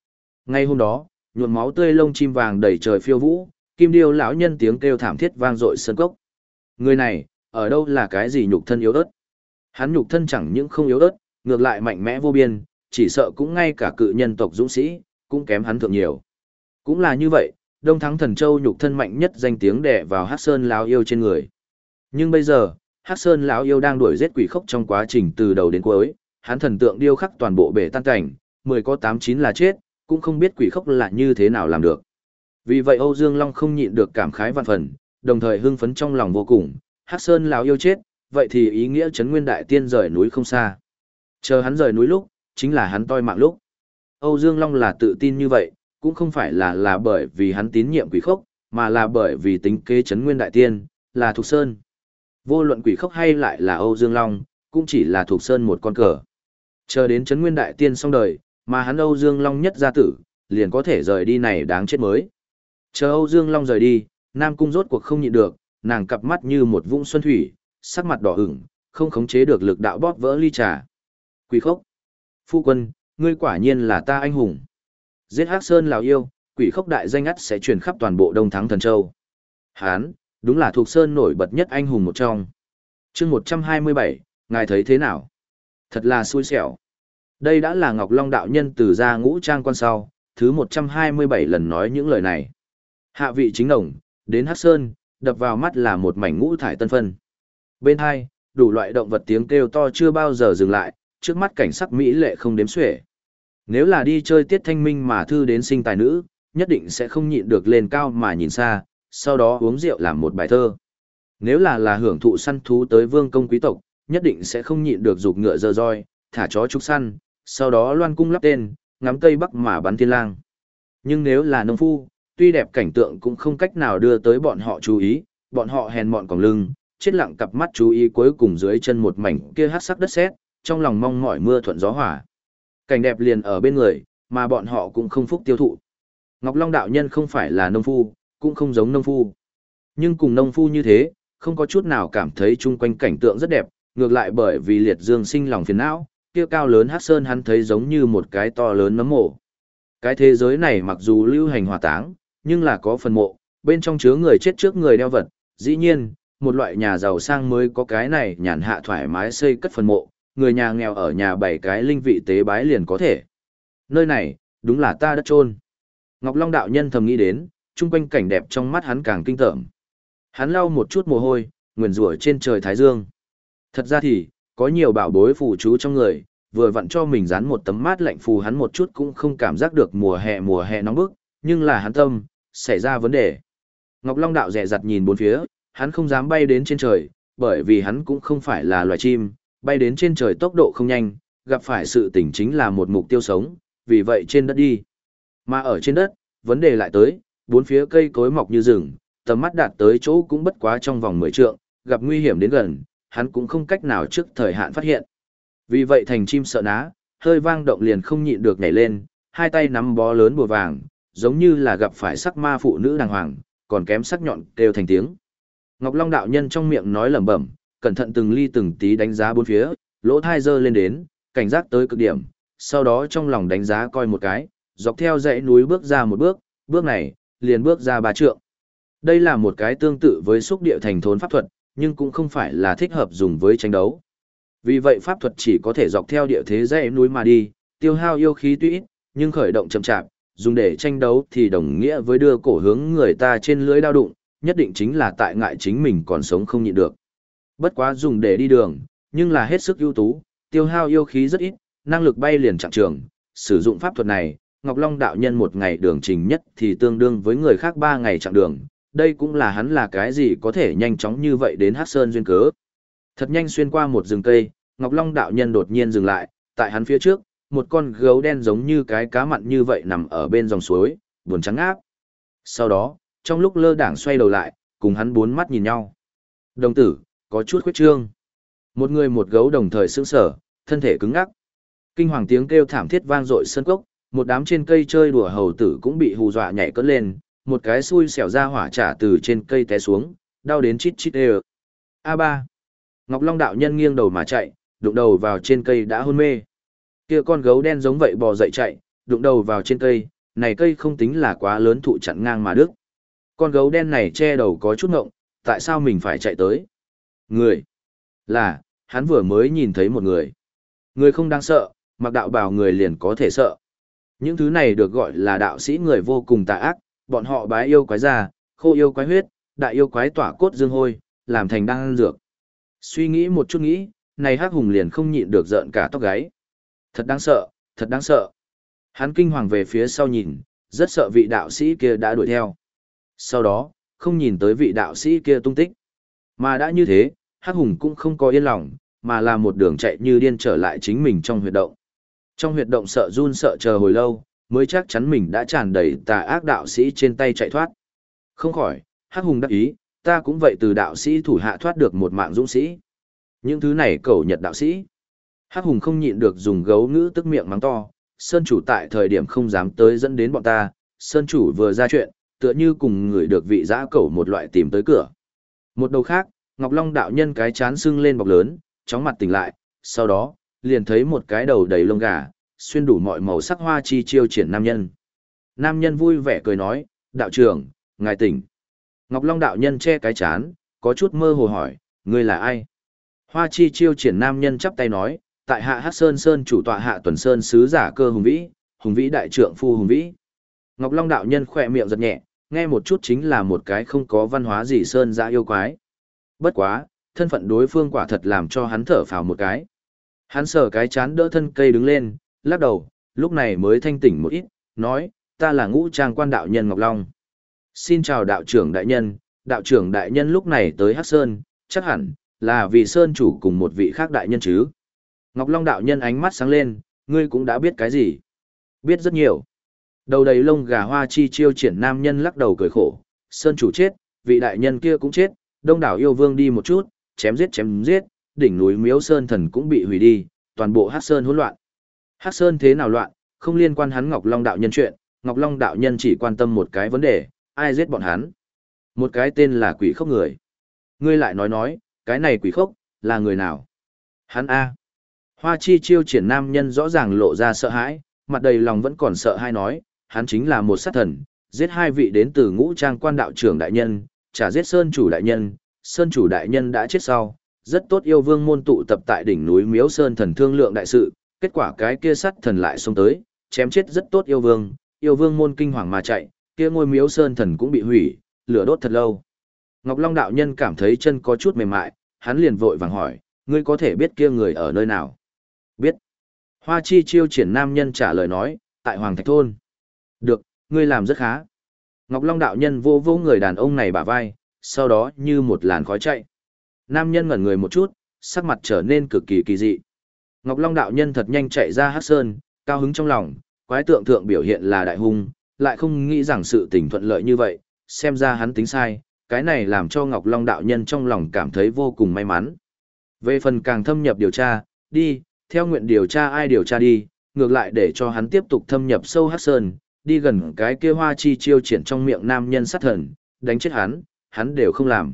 Ngay hôm đó, nhuộm máu tươi lông chim vàng đầy trời phiêu vũ, kim điêu lão nhân tiếng kêu thảm thiết vang dội sân cốc. Người này, ở đâu là cái gì nhục thân yếu ớt? Hắn nhục thân chẳng những không yếu ớt, ngược lại mạnh mẽ vô biên, chỉ sợ cũng ngay cả cự nhân tộc dũng sĩ, cũng kém hắn thượng nhiều. Cũng là như vậy, Đông Thắng Thần Châu nhục thân mạnh nhất danh tiếng đè vào Hắc Sơn lão yêu trên người. Nhưng bây giờ, Hắc Sơn lão yêu đang đuổi giết quỷ khốc trong quá trình từ đầu đến cuối, hắn thần tượng điêu khắc toàn bộ bể tan cảnh, 10 có 89 là chết, cũng không biết quỷ khốc là như thế nào làm được. Vì vậy Âu Dương Long không nhịn được cảm khái vạn phần, đồng thời hưng phấn trong lòng vô cùng, Hắc Sơn lão yêu chết, vậy thì ý nghĩa Trấn Nguyên Đại Tiên rời núi không xa. Chờ hắn rời núi lúc, chính là hắn toi mạng lúc. Âu Dương Long là tự tin như vậy, cũng không phải là bởi vì hắn tín nhiệm quỷ khốc, mà là bởi vì tính kế Trấn Nguyên Đại Tiên, là Thục Sơn. Vô luận quỷ khốc hay lại là Âu Dương Long, cũng chỉ là Thục Sơn một con cờ. Chờ đến Trấn Nguyên Đại Tiên xong đời, mà hắn Âu Dương Long nhất gia tử, liền có thể rời đi này đáng chết mới. Chờ Âu Dương Long rời đi, Nam Cung rốt cuộc không nhịn được, nàng cặp mắt như một vũng xuân thủy, sắc mặt đỏ ửng, không khống chế được lực đạo bóp vỡ ly trà. Quỷ khốc, phu quân, ngươi quả nhiên là ta anh hùng. Giết Hắc Sơn lão yêu, quỷ khốc đại danh ắt sẽ truyền khắp toàn bộ Đông Thắng Thần Châu. Hán, đúng là Thục Sơn nổi bật nhất anh hùng một trong. Chương 127, ngài thấy thế nào? Thật là xui xẻo. Đây đã là Ngọc Long đạo nhân từ gia ngũ trang quan sau, thứ 127 lần nói những lời này. Hạ vị chính đồng, đến Hắc Sơn, đập vào mắt là một mảnh ngũ thải tân phân. Bên hai, đủ loại động vật tiếng kêu to chưa bao giờ dừng lại, trước mắt cảnh sắc mỹ lệ không đếm xuể. Nếu là đi chơi tiết thanh minh mà thư đến sinh tài nữ, nhất định sẽ không nhịn được lên cao mà nhìn xa, sau đó uống rượu làm một bài thơ. Nếu là hưởng thụ săn thú tới vương công quý tộc, nhất định sẽ không nhịn được giục ngựa dơ roi, thả chó trúc săn, sau đó loan cung lắp tên, ngắm tây bắc mà bắn thiên lang. Nhưng nếu là nông phu, tuy đẹp cảnh tượng cũng không cách nào đưa tới bọn họ chú ý, bọn họ hèn mọn còng lưng, chết lặng cặp mắt chú ý cuối cùng dưới chân một mảnh kia hắc sắc đất sét, trong lòng mong mỏi mưa thuận gió hỏa. Cảnh đẹp liền ở bên người, mà bọn họ cũng không phúc tiêu thụ. Ngọc Long đạo nhân không phải là nông phu, cũng không giống nông phu. Nhưng cùng nông phu như thế, không có chút nào cảm thấy chung quanh cảnh tượng rất đẹp, ngược lại bởi vì liệt dương sinh lòng phiền não, kia cao lớn hắc sơn hắn thấy giống như một cái to lớn nấm mộ. Cái thế giới này mặc dù lưu hành hỏa táng, nhưng là có phần mộ, bên trong chứa người chết trước người đeo vật, dĩ nhiên, một loại nhà giàu sang mới có cái này nhàn hạ thoải mái xây cất phần mộ, người nhà nghèo ở nhà 7 cái linh vị tế bái liền có thể. Nơi này, đúng là ta đất chôn. Ngọc Long đạo nhân thầm nghĩ đến, chung quanh cảnh đẹp trong mắt hắn càng kinh tởm. Hắn lau một chút mồ hôi, nguyền rủa trên trời thái dương. Thật ra thì, có nhiều bảo bối phù chú trong người, vừa vặn cho mình dán một tấm mát lạnh phù hắn một chút cũng không cảm giác được mùa hè nóng bức, nhưng là hắn tâm, xảy ra vấn đề. Ngọc Long đạo dè dặt nhìn bốn phía, hắn không dám bay đến trên trời, bởi vì hắn cũng không phải là loài chim, bay đến trên trời tốc độ không nhanh, gặp phải sự tình chính là một mục tiêu sống, vì vậy trên đất đi. Mà ở trên đất, vấn đề lại tới, bốn phía cây cối mọc như rừng, tầm mắt đạt tới chỗ cũng bất quá trong vòng 10 trượng, gặp nguy hiểm đến gần, hắn cũng không cách nào trước thời hạn phát hiện. Vì vậy thành chim sợ ná, hơi vang động liền không nhịn được nhảy lên, hai tay nắm bó lớn bùa vàng, giống như là gặp phải sắc ma phụ nữ đàng hoàng, còn kém sắc nhọn kêu thành tiếng. Ngọc Long đạo nhân trong miệng nói lẩm bẩm, cẩn thận từng ly từng tí đánh giá bốn phía, lỗ thai giơ lên đến, cảnh giác tới cực điểm, sau đó trong lòng đánh giá coi một cái, dọc theo dãy núi bước ra một bước, bước này, liền bước ra 3 trượng. Đây là một cái tương tự với xúc địa thành thốn pháp thuật, nhưng cũng không phải là thích hợp dùng với tranh đấu. Vì vậy pháp thuật chỉ có thể dọc theo địa thế dãy núi mà đi, tiêu hao yêu khí tuy ít, nhưng khởi động chậm chạp, dùng để tranh đấu thì đồng nghĩa với đưa cổ hướng người ta trên lưới đao đụng, nhất định chính là tại ngại chính mình còn sống không nhịn được. Bất quá dùng để đi đường, nhưng là hết sức ưu tú, tiêu hao yêu khí rất ít, năng lực bay liền chặng trường, sử dụng pháp thuật này, Ngọc Long đạo nhân một ngày đường trình nhất thì tương đương với người khác 3 ngày chặng đường, đây cũng là hắn là cái gì có thể nhanh chóng như vậy đến Hắc Sơn duyên cớ. Thật nhanh xuyên qua một rừng cây, Ngọc Long đạo nhân đột nhiên dừng lại, tại hắn phía trước, một con gấu đen giống như cái cá mặn như vậy nằm ở bên dòng suối, buồn trắng áp. Sau đó, trong lúc lơ đảng xoay đầu lại, cùng hắn 4 mắt nhìn nhau. Đồng tử, có chút khuyết trương. Một người một gấu đồng thời sững sờ, thân thể cứng ngắc. Kinh hoàng tiếng kêu thảm thiết vang dội sân cốc, một đám trên cây chơi đùa hầu tử cũng bị hù dọa nhảy cất lên, một cái xui xẻo ra hỏa trả từ trên cây té xuống, đau đến chít chít ê. A3. Ngọc Long đạo nhân nghiêng đầu mà chạy, đụng đầu vào trên cây đã hôn mê. Kia con gấu đen giống vậy bò dậy chạy, đụng đầu vào trên cây, này cây không tính là quá lớn thụ chặn ngang mà đứt. Con gấu đen này che đầu có chút ngộng, tại sao mình phải chạy tới? Người. Là, hắn vừa mới nhìn thấy một người. Người không đáng sợ, mặc đạo bào người liền có thể sợ. Những thứ này được gọi là đạo sĩ người vô cùng tà ác, bọn họ bái yêu quái da, khô yêu quái huyết, đại yêu quái tỏa cốt dương hôi, làm thành đan ăn dược. Suy nghĩ một chút nghĩ, này Hắc Hùng liền không nhịn được rợn cả tóc gáy. Thật đáng sợ, thật đáng sợ. Hắn kinh hoàng về phía sau nhìn, rất sợ vị đạo sĩ kia đã đuổi theo. Sau đó, không nhìn tới vị đạo sĩ kia tung tích. Mà đã như thế, Hắc Hùng cũng không có yên lòng, mà là một đường chạy như điên trở lại chính mình trong huyệt động. Trong huyệt động sợ run sợ chờ hồi lâu, mới chắc chắn mình đã tràn đầy tà ác đạo sĩ trên tay chạy thoát. Không khỏi, Hắc Hùng đắc ý, ta cũng vậy từ đạo sĩ thủ hạ thoát được một mạng dũng sĩ. Những thứ này cẩu nhật đạo sĩ. Hắc Hùng không nhịn được dùng gấu ngữ tức miệng mắng to, Sơn chủ tại thời điểm không dám tới dẫn đến bọn ta, Sơn chủ vừa ra chuyện, tựa như cùng người được vị dã cẩu một loại tìm tới cửa. Một đầu khác, Ngọc Long đạo nhân cái chán sưng lên bọc lớn, chóng mặt tỉnh lại, sau đó, liền thấy một cái đầu đầy lông gà, xuyên đủ mọi màu sắc hoa chi chiêu triển nam nhân. Nam nhân vui vẻ cười nói, đạo trưởng, ngài tỉnh. Ngọc Long đạo nhân che cái chán, có chút mơ hồ hỏi, ngươi là ai? Hoa chi chiêu triển nam nhân chắp tay nói, tại hạ Hắc Sơn Sơn chủ tọa hạ Tuần Sơn sứ giả cơ hùng vĩ đại trượng phu hùng vĩ. Ngọc Long đạo nhân khỏe miệng giật nhẹ, nghe một chút chính là một cái không có văn hóa gì sơn dã yêu quái. Bất quá, thân phận đối phương quả thật làm cho hắn thở phào một cái. Hắn sờ cái chán đỡ thân cây đứng lên, lắc đầu, lúc này mới thanh tỉnh một ít, nói, ta là Ngũ Trang quan đạo nhân Ngọc Long. Xin chào đạo trưởng đại nhân lúc này tới Hắc Sơn, chắc hẳn là vì Sơn chủ cùng một vị khác đại nhân chứ. Ngọc Long đạo nhân ánh mắt sáng lên, ngươi cũng đã biết cái gì? Biết rất nhiều. Đầu đầy lông gà hoa chi chiêu triển nam nhân lắc đầu cười khổ, Sơn chủ chết, vị đại nhân kia cũng chết, đông đảo yêu vương đi một chút, chém giết, đỉnh núi Miếu Sơn thần cũng bị hủy đi, toàn bộ Hắc Sơn hỗn loạn. Hắc Sơn thế nào loạn, không liên quan hắn Ngọc Long đạo nhân chuyện, Ngọc Long đạo nhân chỉ quan tâm một cái vấn đề, ai giết bọn hắn? Một cái tên là Quỷ Khốc người. Ngươi lại nói, cái này Quỷ Khốc là người nào? Hắn a. Hoa chi chiêu triển nam nhân rõ ràng lộ ra sợ hãi, mặt đầy lòng vẫn còn sợ hãi nói, hắn chính là một sát thần, giết hai vị đến từ Ngũ Trang quan đạo trưởng đại nhân, chả giết Sơn chủ đại nhân đã chết sau, rất tốt yêu vương môn tụ tập tại đỉnh núi Miếu Sơn thần thương lượng đại sự, kết quả cái kia sát thần lại xông tới, chém chết rất tốt yêu vương môn kinh hoàng mà chạy, kia ngôi Miếu Sơn thần cũng bị hủy, lửa đốt thật lâu. Ngọc Long đạo nhân cảm thấy chân có chút mềm mại, hắn liền vội vàng hỏi, ngươi có thể biết kia người ở nơi nào? Biết. Hoa chi chiêu triển nam nhân trả lời nói, tại Hoàng Thạch Thôn. Được, ngươi làm rất khá. Ngọc Long đạo nhân vô vô người đàn ông này bả vai, sau đó như một làn khói chạy. Nam nhân ngẩn người một chút, sắc mặt trở nên cực kỳ kỳ dị. Ngọc Long đạo nhân thật nhanh chạy ra Hắc Sơn, cao hứng trong lòng, quái tượng thượng biểu hiện là đại hung, lại không nghĩ rằng sự tình thuận lợi như vậy, xem ra hắn tính sai, cái này làm cho Ngọc Long đạo nhân trong lòng cảm thấy vô cùng may mắn. Về phần càng thâm nhập điều tra, đi, theo nguyện điều tra ai điều tra đi, ngược lại để cho hắn tiếp tục thâm nhập sâu Hắc Sơn, đi gần cái kia hoa chi chiêu triển trong miệng nam nhân sát thần, đánh chết hắn đều không làm.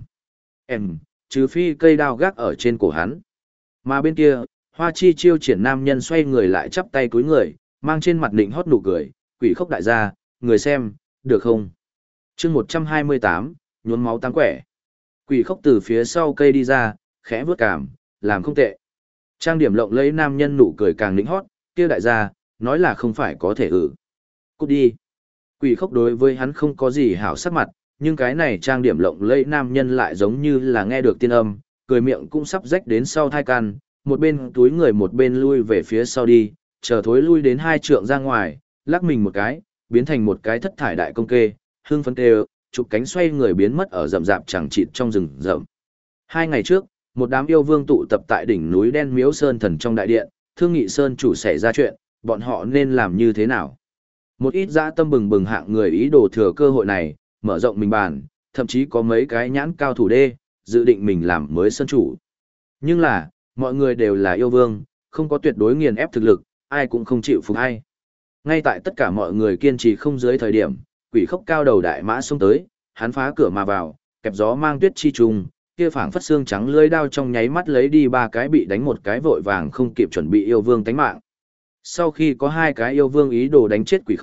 Trừ phi cây đao gác ở trên cổ hắn. Mà bên kia, hoa chi chiêu triển nam nhân xoay người lại chắp tay cúi người, mang trên mặt định hót nụ cười, Quỷ Khốc đại gia, người xem, được không? chương 128, nhuốm máu tăng quẻ. Quỷ Khốc từ phía sau cây đi ra, khẽ vướt cảm, làm không tệ. Trang điểm lộng lẫy nam nhân nụ cười càng lĩnh hót, kia đại gia, nói là không phải có thể Cút đi. Quỷ Khốc đối với hắn không có gì hảo sắc mặt, nhưng cái này trang điểm lộng lẫy nam nhân lại giống như là nghe được tiên âm, cười miệng cũng sắp rách đến sau thai can, một bên túi người một bên lui về phía sau đi, chờ thối lui đến 2 trượng ra ngoài, lắc mình một cái, biến thành một cái thất thải đại công kê, hương phấn kêu, chụp cánh xoay người biến mất ở rậm rạp chẳng chịt trong rừng rậm. 2 ngày trước, một đám yêu vương tụ tập tại đỉnh núi đen Miếu Sơn thần trong đại điện, thương nghị Sơn chủ xảy ra chuyện, bọn họ nên làm như thế nào. Một ít dã tâm bừng bừng hạng người ý đồ thừa cơ hội này, mở rộng mình bàn, thậm chí có mấy cái nhãn cao thủ đê, dự định mình làm mới Sơn chủ. Nhưng là, mọi người đều là yêu vương, không có tuyệt đối nghiền ép thực lực, ai cũng không chịu phục ai. Ngay tại tất cả mọi người kiên trì không dưới thời điểm, Quỷ Khốc cao đầu đại mã xông tới, hắn phá cửa mà vào, kẹp gió mang tuyết chi trùng, kia phảng phất xương trắng lưỡi đao trong nháy mắt lấy đi 3 cái bị đánh một cái vội vàng không kịp chuẩn bị yêu vương tánh mạng. Sau khi có 2 cái yêu vương ý đồ đánh chết Quỷ Khốc,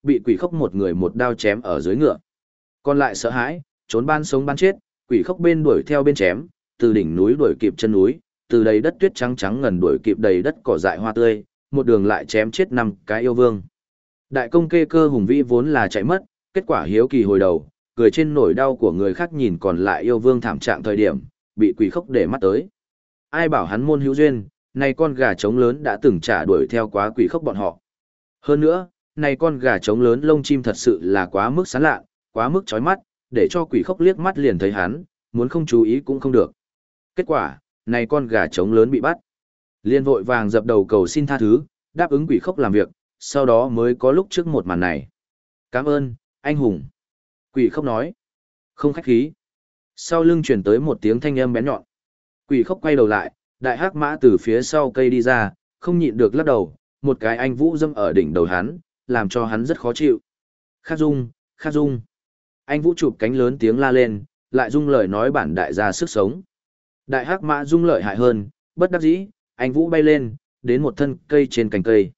bị quỷ khốc một người một đao chém ở dưới ngựa. Còn lại sợ hãi, trốn ban sống ban chết, quỷ khốc bên đuổi theo bên chém, từ đỉnh núi đuổi kịp chân núi, từ đầy đất tuyết trắng trắng ngần đuổi kịp đầy đất cỏ dại hoa tươi, một đường lại chém chết 5 cái yêu vương. Đại công kê cơ hùng vĩ vốn là chạy mất, kết quả hiếu kỳ hồi đầu, cười trên nỗi đau của người khác nhìn còn lại yêu vương thảm trạng thời điểm, bị quỷ khốc để mắt tới. Ai bảo hắn môn hữu duyên, này con gà trống lớn đã từng trả đuổi theo quá quỷ khốc bọn họ. Hơn nữa, này con gà trống lớn lông chim thật sự là quá mức sán lạ, quá mức chói mắt, để cho quỷ khốc liếc mắt liền thấy hắn, muốn không chú ý cũng không được. Kết quả, này con gà trống lớn bị bắt. Liên vội vàng dập đầu cầu xin tha thứ, đáp ứng quỷ khốc làm việc, sau đó mới có lúc trước một màn này. Cảm ơn, anh hùng. Quỷ khốc nói. Không khách khí. Sau lưng chuyển tới một tiếng thanh âm bén nhọn. Quỷ khốc quay đầu lại, đại hắc mã từ phía sau cây đi ra, không nhịn được lắc đầu, một cái anh vũ dâm ở đỉnh đầu hắn, làm cho hắn rất khó chịu. Khắc dung, khắc dung. Anh vũ chụp cánh lớn tiếng la lên, lại dung lời nói bản đại gia sức sống. Đại hắc mã dung lợi hại hơn, bất đắc dĩ, anh vũ bay lên, đến một thân cây trên cành cây.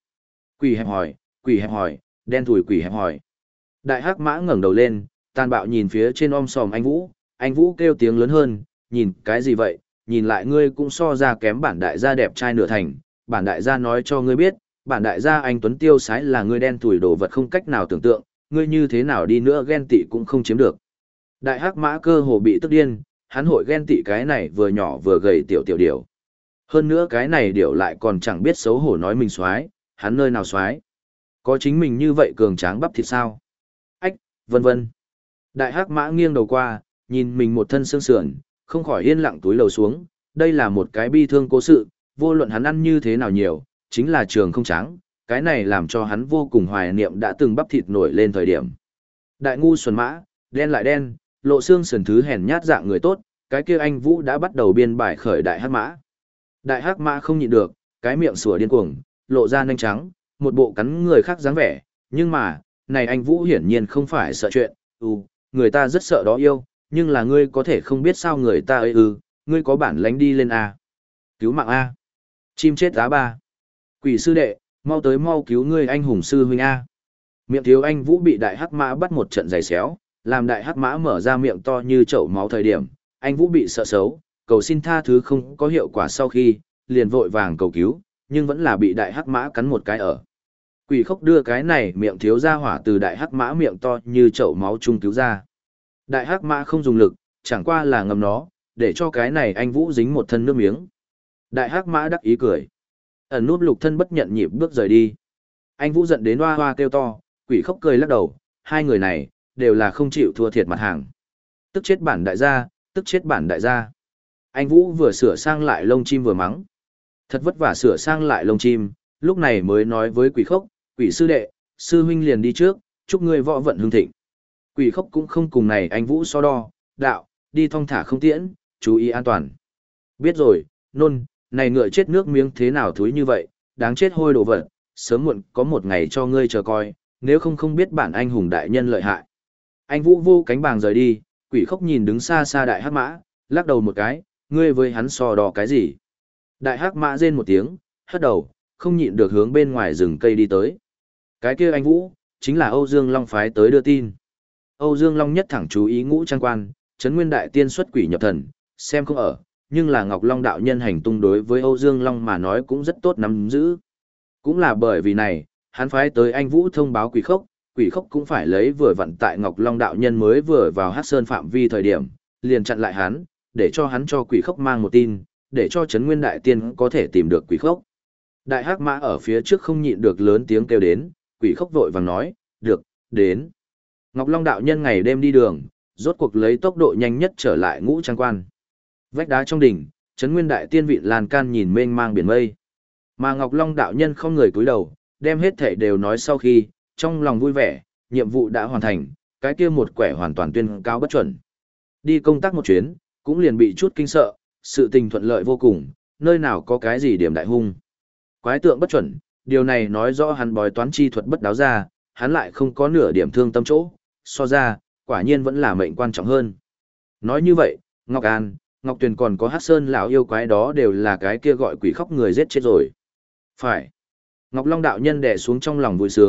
Quỷ hẹp hỏi, đen thủi quỷ hẹp hỏi. Đại hắc mã ngẩng đầu lên, tàn bạo nhìn phía trên om sòm anh vũ kêu tiếng lớn hơn, nhìn cái gì vậy, nhìn lại ngươi cũng so ra kém bản đại gia đẹp trai nửa thành, bản đại gia nói cho ngươi biết, bản đại gia anh Tuấn Tiêu Sái là ngươi đen thủi đồ vật không cách nào tưởng tượng, ngươi như thế nào đi nữa ghen tị cũng không chiếm được. Đại hắc mã cơ hồ bị tức điên, hắn hội ghen tị cái này vừa nhỏ vừa gầy tiểu điểu. Hơn nữa cái này điểu lại còn chẳng biết xấu hổ nói mình xoái, hắn nơi nào xoái. Có chính mình như vậy cường tráng bắp thịt sao? Ách, vân vân. Đại hắc mã nghiêng đầu qua, nhìn mình một thân xương sườn, không khỏi yên lặng túi lầu xuống. Đây là một cái bi thương cố sự, vô luận hắn ăn như thế nào nhiều, chính là trường không tráng. Cái này làm cho hắn vô cùng hoài niệm đã từng bắp thịt nổi lên thời điểm. Đại ngu xuẩn mã, đen lại đen, lộ xương sườn thứ hèn nhát dạng người tốt, cái kia anh Vũ đã bắt đầu biên bài khởi đại hắc mã. Đại hắc mã không nhịn được, cái miệng sủa điên cuồng, lộ ra nanh trắng, một bộ cắn người khác dáng vẻ, nhưng mà, này anh Vũ hiển nhiên không phải sợ chuyện, người ta rất sợ đó yêu, nhưng là ngươi có thể không biết sao người ta ngươi có bản lánh đi lên A. Cứu mạng A. Chim chết á ba. Quỷ sư đệ, mau tới mau cứu ngươi anh hùng sư huynh A. Miệng thiếu anh Vũ bị đại hắc mã bắt một trận giày xéo, làm đại hắc mã mở ra miệng to như chậu máu thời điểm, anh Vũ bị sợ xấu, cầu xin tha thứ không có hiệu quả sau khi, liền vội vàng cầu cứu, nhưng vẫn là bị đại hắc mã cắn một cái ở. Quỷ khốc đưa cái này miệng thiếu ra hỏa từ đại hắc mã miệng to như chậu máu chung cứu ra. Đại hắc mã không dùng lực, chẳng qua là ngầm nó, để cho cái này anh Vũ dính một thân nước miếng. Đại hắc mã đắc ý cười. Ẩn núp lục thân bất nhận nhịp bước rời đi. Anh Vũ giận đến hoa hoa kêu to, quỷ khốc cười lắc đầu, hai người này, đều là không chịu thua thiệt mặt hàng. Tức chết bản đại gia, tức chết bản đại gia. Anh Vũ vừa sửa sang lại lông chim vừa mắng. Thật vất vả sửa sang lại lông chim, lúc này mới nói với quỷ khốc, quỷ sư đệ, sư huynh liền đi trước, chúc ngươi võ vận hưng thịnh. Quỷ khốc cũng không cùng này anh Vũ so đo, đạo, đi thong thả không tiễn, chú ý an toàn. Biết rồi, nôn, này ngựa chết nước miếng thế nào thúi như vậy, đáng chết hôi đồ vật, sớm muộn có một ngày cho ngươi chờ coi, nếu không không biết bản anh hùng đại nhân lợi hại. Anh Vũ vô cánh bàng rời đi, quỷ khốc nhìn đứng xa xa đại hắc mã, lắc đầu một cái, ngươi với hắn so đo cái gì. Đại hắc mã rên một tiếng, hất đầu, không nhịn được hướng bên ngoài rừng cây đi tới. Cái kia anh Vũ, chính là Âu Dương Long phái tới đưa tin. Âu Dương Long nhất thẳng chú ý Ngũ Trang Quan, Trấn Nguyên Đại Tiên xuất quỷ nhập thần, xem không ở, nhưng là Ngọc Long đạo nhân hành tung đối với Âu Dương Long mà nói cũng rất tốt nắm giữ. Cũng là bởi vì này, hắn phái tới anh Vũ thông báo quỷ khốc cũng phải lấy vừa vặn tại Ngọc Long đạo nhân mới vừa vào Hắc Sơn phạm vi thời điểm, liền chặn lại hắn, để cho hắn cho quỷ khốc mang một tin, để cho Trấn Nguyên Đại Tiên có thể tìm được quỷ khốc. Đại hắc mã ở phía trước không nhịn được lớn tiếng kêu đến, quỷ khốc vội vàng nói, được, đến. Ngọc Long đạo nhân ngày đêm đi đường, rốt cuộc lấy tốc độ nhanh nhất trở lại Ngũ Trang Quan. Vách đá trong đỉnh, Trấn Nguyên Đại Tiên vịn lan can nhìn mênh mang biển mây. Mà Ngọc Long đạo nhân không người cúi đầu, đem hết thảy đều nói sau khi, trong lòng vui vẻ, nhiệm vụ đã hoàn thành, cái kia một quẻ hoàn toàn tuyên cao bất chuẩn. Đi công tác một chuyến, cũng liền bị chút kinh sợ, sự tình thuận lợi vô cùng, nơi nào có cái gì điểm đại hung. Quái tượng bất chuẩn, điều này nói rõ hắn bói toán chi thuật bất đáo ra, hắn lại không có nửa điểm thương tâm chỗ, so ra, quả nhiên vẫn là mệnh quan trọng hơn. Nói như vậy, Ngọc An, Ngọc Tuyền còn có Hắc Sơn lão yêu quái đó đều là cái kia gọi quỷ khóc người giết chết rồi. Phải. Ngọc Long đạo nhân đè xuống trong lòng vui sướng,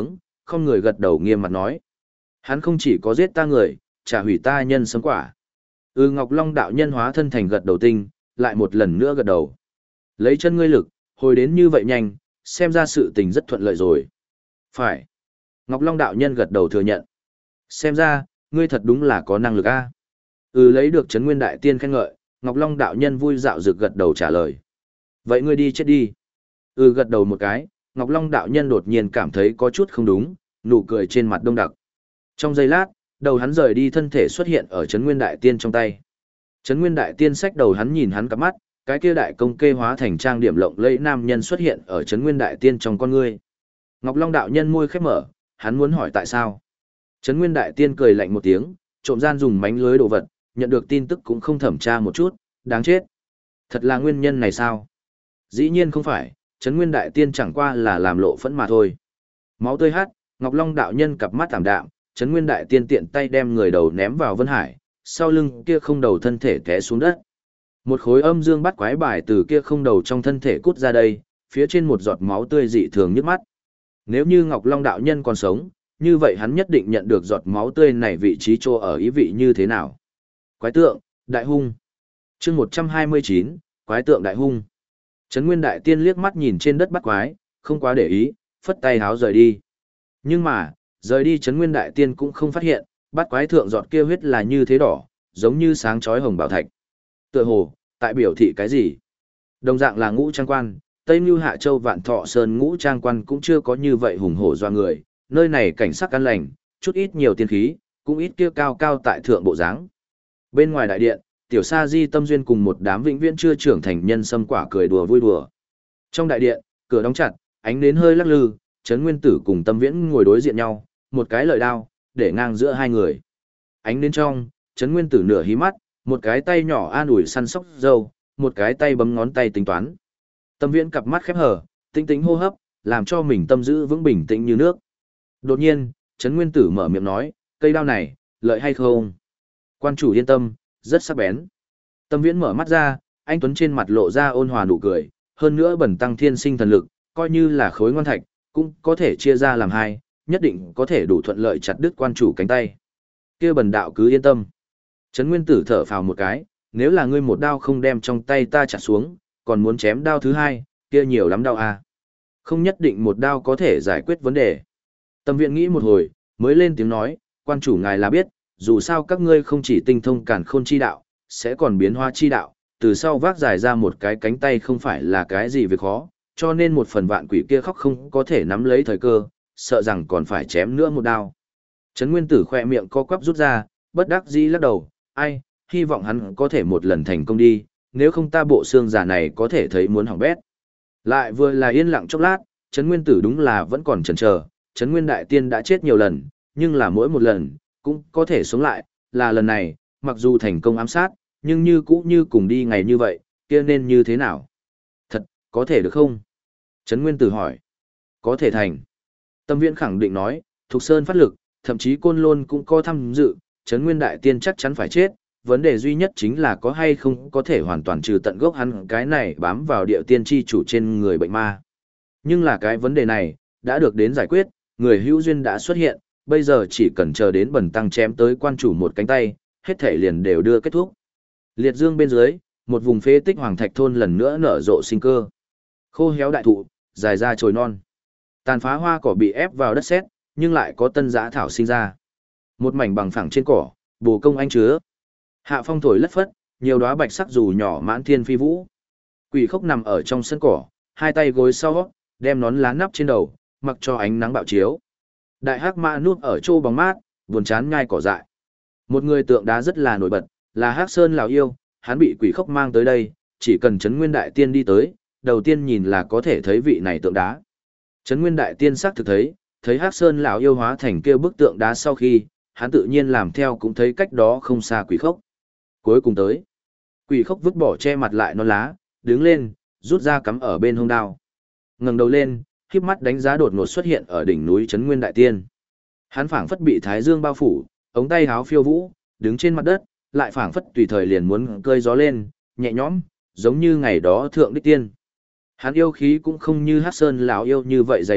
không người gật đầu nghiêm mặt nói. Hắn không chỉ có giết ta người, trả hủy ta nhân sấm quả. Ngọc Long đạo nhân hóa thân thành gật đầu tinh, lại một lần nữa gật đầu. Lấy chân ngươi lực, hồi đến như vậy nhanh, xem ra sự tình rất thuận lợi rồi. Phải. Ngọc Long đạo nhân gật đầu thừa nhận. Xem ra, ngươi thật đúng là có năng lực a. Lấy được Trấn Nguyên đại tiên khen ngợi, Ngọc Long đạo nhân vui dạo rực gật đầu trả lời. Vậy ngươi đi chết đi. Gật đầu một cái, Ngọc Long đạo nhân đột nhiên cảm thấy có chút không đúng, nụ cười trên mặt đông đặc. Trong giây lát, đầu hắn rời đi thân thể xuất hiện ở Trấn Nguyên đại tiên trong tay. Trấn Nguyên đại tiên xách đầu hắn nhìn hắn cặp mắt, cái kia đại công kê hóa thành trang điểm lộng lẫy nam nhân xuất hiện ở Trấn Nguyên đại tiên trong con ngươi. Ngọc Long đạo nhân môi khép mở, hắn muốn hỏi tại sao. Trấn Nguyên đại tiên cười lạnh một tiếng, trộm gian dùng mánh lưới đồ vật, nhận được tin tức cũng không thẩm tra một chút, đáng chết. Thật là nguyên nhân này sao? Dĩ nhiên không phải, Trấn Nguyên đại tiên chẳng qua là làm lộ phẫn mà thôi. Máu tươi hắt, Ngọc Long đạo nhân cặp mắt tảm đạm, Trấn Nguyên đại tiên tiện tay đem người đầu ném vào Vân Hải, sau lưng kia không đầu thân thể té xuống đất. Một khối âm dương bắt quái bài từ kia không đầu trong thân thể cút ra đây, phía trên một giọt máu tươi dị thường nhức mắt. Nếu như Ngọc Long đạo nhân còn sống, như vậy hắn nhất định nhận được giọt máu tươi này vị trí chỗ ở ý vị như thế nào. Quái tượng, đại hung. Chương 129, quái tượng đại hung. Trấn Nguyên đại tiên liếc mắt nhìn trên đất bắt quái, không quá để ý, phất tay háo rời đi. Nhưng mà, rời đi Trấn Nguyên đại tiên cũng không phát hiện, bắt quái thượng giọt kia huyết là như thế đỏ, giống như sáng chói hồng bảo thạch. Tựa hồ, tại biểu thị cái gì? Đồng dạng là ngũ trang quan, Tây Nưu Hạ Châu Vạn Thọ Sơn ngũ trang quan cũng chưa có như vậy hùng hổ doa người, nơi này cảnh sắc an lành, chút ít nhiều tiên khí, cũng ít kia cao cao tại thượng bộ dáng. Bên ngoài đại điện, Tiểu Sa Di Tâm Duyên cùng một đám vĩnh viễn chưa trưởng thành nhân sâm quả cười đùa vui đùa. Trong đại điện, cửa đóng chặt, ánh nến hơi lắc lư, Trấn Nguyên Tử cùng Tâm Viễn ngồi đối diện nhau, một cái lợi đao để ngang giữa hai người. Ánh nến trong, Trấn Nguyên Tử nửa hí mắt, một cái tay nhỏ an ủi săn sóc dâu, một cái tay bấm ngón tay tính toán. Tâm Viễn cặp mắt khép hờ, tĩnh tĩnh hô hấp, làm cho mình tâm giữ vững bình tĩnh như nước. Đột nhiên, Trấn Nguyên Tử mở miệng nói, cây đao này, lợi hay không? Quan chủ yên tâm, rất sắc bén. Tâm Viễn mở mắt ra, anh tuấn trên mặt lộ ra ôn hòa nụ cười, hơn nữa bẩn tăng thiên sinh thần lực, coi như là khối ngoan thạch, cũng có thể chia ra làm hai, nhất định có thể đủ thuận lợi chặt đứt quan chủ cánh tay. Kia bần đạo cứ yên tâm. Trấn Nguyên Tử thở phào một cái, nếu là ngươi một đao không đem trong tay ta chặt xuống, còn muốn chém đao thứ hai, kia nhiều lắm đau à. Không nhất định một đao có thể giải quyết vấn đề. Tâm Viễn nghĩ một hồi, mới lên tiếng nói, quan chủ ngài là biết, dù sao các ngươi không chỉ tinh thông càn khôn chi đạo, sẽ còn biến hóa chi đạo, từ sau vác dài ra một cái cánh tay không phải là cái gì việc khó, cho nên một phần vạn quỷ kia khóc không có thể nắm lấy thời cơ, sợ rằng còn phải chém nữa một đao. Trấn Nguyên Tử khoe miệng co quắp rút ra, bất đắc dĩ lắc đầu, ai, hy vọng hắn có thể một lần thành công đi, nếu không ta bộ xương giả này có thể thấy muốn hỏng bét. Lại vừa là yên lặng chốc lát, Trấn Nguyên Tử đúng là vẫn còn chần chờ, Trấn Nguyên Đại Tiên đã chết nhiều lần, nhưng là mỗi một lần, cũng có thể sống lại, là lần này, mặc dù thành công ám sát, nhưng như cũ như cùng đi ngày như vậy, kia nên như thế nào? Thật, có thể được không? Trấn Nguyên Tử hỏi. Có thể thành. Tâm Viễn khẳng định nói, Thục Sơn phát lực, thậm chí Côn Lôn cũng có tham dự, Trấn Nguyên Đại Tiên chắc chắn phải chết, vấn đề duy nhất chính là có hay không có thể hoàn toàn trừ tận gốc hắn cái này bám vào địa tiên chi chủ trên người bệnh ma. Nhưng là cái vấn đề này, đã được đến giải quyết, người hữu duyên đã xuất hiện, bây giờ chỉ cần chờ đến bần tăng chém tới quan chủ một cánh tay, hết thể liền đều đưa kết thúc. Liệt dương bên dưới, một vùng phế tích hoàng thạch thôn lần nữa nở rộ sinh cơ. Khô héo đại thụ, dài ra chồi non. Tàn phá hoa cỏ bị ép vào đất sét, nhưng lại có tân dã thảo sinh ra. Một mảnh bằng phẳng trên cỏ, bồ công anh chứa. Hạ phong thổi lất phất, nhiều đóa bạch sắc dù nhỏ mãn thiên phi vũ. Quỷ khốc nằm ở trong sân cỏ, hai tay gối sau, đem nón lá nắp trên đầu, mặc cho ánh nắng bạo chiếu. Đại hắc mã núp ở chỗ bóng mát, buồn chán nhai cỏ dại. Một người tượng đá rất là nổi bật, là Hắc Sơn lão yêu, hắn bị quỷ khốc mang tới đây, chỉ cần Trấn Nguyên Đại Tiên đi tới, đầu tiên nhìn là có thể thấy vị này tượng đá. Trấn Nguyên Đại Tiên xác thực thấy Hắc Sơn lão yêu hóa thành kia bức tượng đá sau khi, hắn tự nhiên làm theo cũng thấy cách đó không xa quỷ khốc. Cuối cùng tới, quỷ khốc vứt bỏ che mặt lại non lá, đứng lên, rút ra cắm ở bên hông đao. Ngẩng đầu lên, khép mắt đánh giá đột ngột xuất hiện ở đỉnh núi Trấn Nguyên Đại Tiên. Hắn phảng phất bị thái dương bao phủ, ống tay háo phiêu vũ, đứng trên mặt đất, lại phảng phất tùy thời liền muốn cơi gió lên, nhẹ nhõm, giống như ngày đó thượng đích tiên. Hắn yêu khí cũng không như Hắc Sơn lão yêu như vậy dày đặc,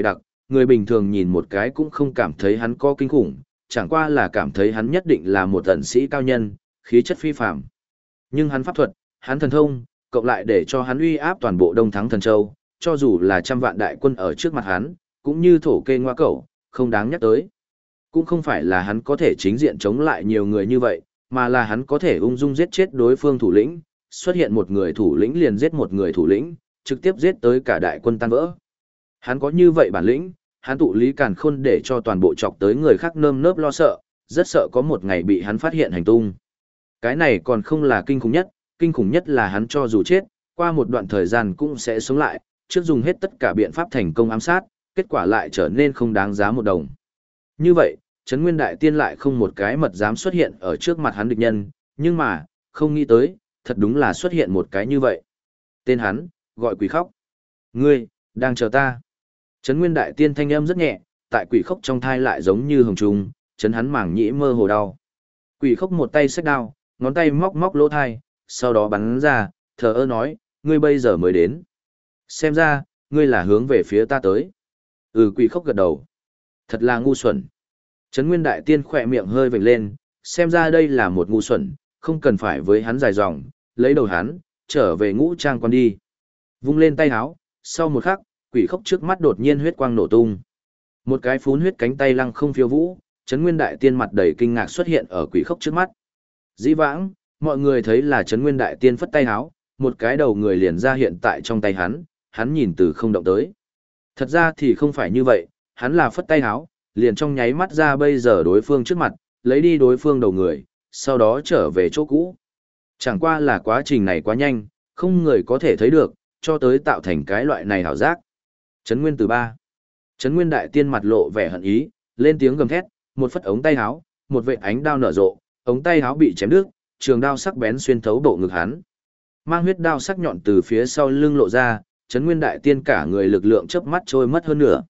người bình thường nhìn một cái cũng không cảm thấy hắn có kinh khủng, chẳng qua là cảm thấy hắn nhất định là một ẩn sĩ cao nhân, khí chất phi phàm. Nhưng hắn pháp thuật, hắn thần thông, cộng lại để cho hắn uy áp toàn bộ Đông Thắng Thần Châu, cho dù là trăm vạn đại quân ở trước mặt hắn, cũng như thổ kê ngoa cẩu, không đáng nhắc tới. Cũng không phải là hắn có thể chính diện chống lại nhiều người như vậy, mà là hắn có thể ung dung giết chết đối phương thủ lĩnh, xuất hiện một người thủ lĩnh liền giết một người thủ lĩnh, trực tiếp giết tới cả đại quân tan vỡ. Hắn có như vậy bản lĩnh, hắn tụ lý càn khôn để cho toàn bộ chọc tới người khác nơm nớp lo sợ, rất sợ có một ngày bị hắn phát hiện hành tung. Cái này còn không là kinh khủng nhất là hắn cho dù chết, qua một đoạn thời gian cũng sẽ sống lại, trước dùng hết tất cả biện pháp thành công ám sát, kết quả lại trở nên không đáng giá một đồng. Như vậy, Trấn Nguyên Đại Tiên lại không một cái mật dám xuất hiện ở trước mặt hắn địch nhân, nhưng mà, không nghĩ tới, thật đúng là xuất hiện một cái như vậy. Tên hắn, gọi Quỷ Khóc. Ngươi, đang chờ ta. Trấn Nguyên Đại Tiên thanh âm rất nhẹ, tại Quỷ Khóc trong thai lại giống như hồng trùng, chấn hắn màng nhĩ mơ hồ đau. Quỷ Khóc một tay xách đao, ngón tay móc móc lỗ thai, sau đó bắn ra, thờ ơ nói, ngươi bây giờ mới đến. Xem ra, ngươi là hướng về phía ta tới. Quỷ Khóc gật đầu. Thật là ngu xuẩn. Trấn Nguyên Đại Tiên khỏe miệng hơi vểnh lên, xem ra đây là một ngu xuẩn, không cần phải với hắn dài dòng, lấy đầu hắn, trở về ngũ trang quan đi. Vung lên tay háo, sau một khắc, Quỷ Khóc trước mắt đột nhiên huyết quang nổ tung. Một cái phún huyết cánh tay lăng không phiêu vũ, Trấn Nguyên Đại Tiên mặt đầy kinh ngạc xuất hiện ở Quỷ Khóc trước mắt. Dĩ vãng, mọi người thấy là Trấn Nguyên Đại Tiên phất tay háo, một cái đầu người liền ra hiện tại trong tay hắn nhìn từ không động tới. Thật ra thì không phải như vậy, hắn là phất tay háo, liền trong nháy mắt ra bây giờ đối phương trước mặt, lấy đi đối phương đầu người, sau đó trở về chỗ cũ. Chẳng qua là quá trình này quá nhanh, không người có thể thấy được, cho tới tạo thành cái loại này hảo giác. Trấn Nguyên từ ba. Trấn Nguyên Đại Tiên mặt lộ vẻ hận ý, lên tiếng gầm thét, một phất ống tay háo, một vệt ánh đao nở rộ, ống tay háo bị chém đứt, trường đao sắc bén xuyên thấu bộ ngực hắn. Mang huyết đao sắc nhọn từ phía sau lưng lộ ra, Trấn Nguyên Đại Tiên cả người lực lượng chớp mắt trôi mất hơn nửa.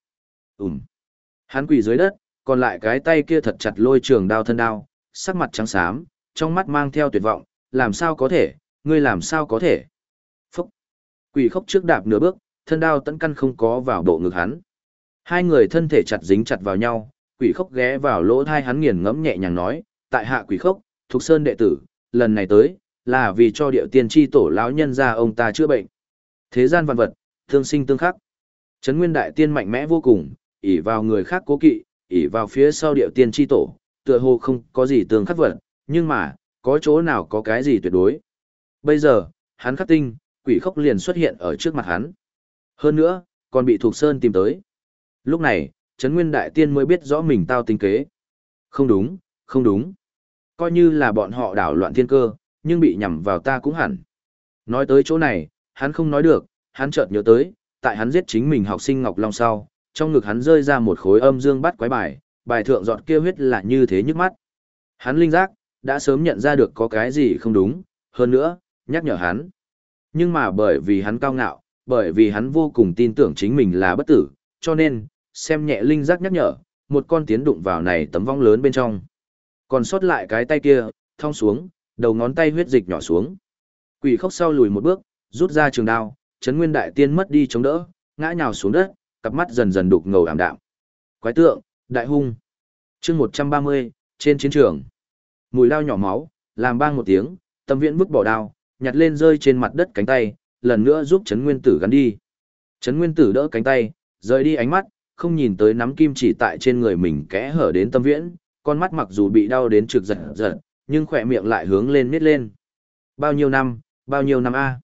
Hắn quỳ dưới đất, còn lại cái tay kia thật chặt lôi trường đao thân đao, sắc mặt trắng xám, trong mắt mang theo tuyệt vọng, làm sao có thể, ngươi làm sao có thể. Phúc! Quỷ Khóc trước đạp nửa bước, thân đao tận căn không có vào bộ ngực hắn. Hai người thân thể chặt dính chặt vào nhau, Quỷ Khóc ghé vào lỗ thai hắn nghiền ngẫm nhẹ nhàng nói, tại hạ Quỷ Khóc, Thục Sơn đệ tử, lần này tới, là vì cho điệu tiên tri tổ lão nhân ra ông ta chữa bệnh. Thế gian vạn vật, tương sinh tương khắc. Trấn Nguyên Đại Tiên mạnh mẽ vô cùng, ỷ vào người khác cố kỵ, ỷ vào phía sau điệu tiên tri tổ, tựa hồ không có gì tương khắc vật, nhưng mà, có chỗ nào có cái gì tuyệt đối. Bây giờ, hắn khắc tinh, Quỷ Khóc liền xuất hiện ở trước mặt hắn. Hơn nữa, còn bị Thục Sơn tìm tới. Lúc này, Trấn Nguyên Đại Tiên mới biết rõ mình tao tính kế. Không đúng, không đúng. Coi như là bọn họ đảo loạn thiên cơ, nhưng bị nhằm vào ta cũng hẳn. Nói tới chỗ này, hắn không nói được, hắn chợt nhớ tới, tại hắn giết chính mình học sinh Ngọc Long sau, trong ngực hắn rơi ra một khối âm dương bắt quái bài, bài thượng giọt kia huyết là như thế nhức mắt. Hắn linh giác, đã sớm nhận ra được có cái gì không đúng, hơn nữa, nhắc nhở hắn. Nhưng mà bởi vì hắn cao ngạo, bởi vì hắn vô cùng tin tưởng chính mình là bất tử, cho nên, xem nhẹ linh giác nhắc nhở, một con tiến đụng vào này tấm vong lớn bên trong. Còn sót lại cái tay kia, thong xuống, đầu ngón tay huyết dịch nhỏ xuống. Quỷ Khóc sau lùi một bước, rút ra trường đao, Trấn Nguyên Đại Tiên mất đi chống đỡ, ngã nhào xuống đất, cặp mắt dần dần đục ngầu ảm đạm. Quái tượng, đại hung. Chương 130, trên chiến trường. Mùi đao nhỏ máu, làm bang một tiếng, Tâm Viễn vứt bỏ đao, nhặt lên rơi trên mặt đất cánh tay, lần nữa giúp Trấn Nguyên Tử gắn đi. Trấn Nguyên Tử đỡ cánh tay, rời đi ánh mắt, không nhìn tới nắm kim chỉ tại trên người mình kẽ hở đến Tâm Viễn, con mắt mặc dù bị đau đến trực giật giật, nhưng khỏe miệng lại hướng lên miết lên. Bao nhiêu năm a?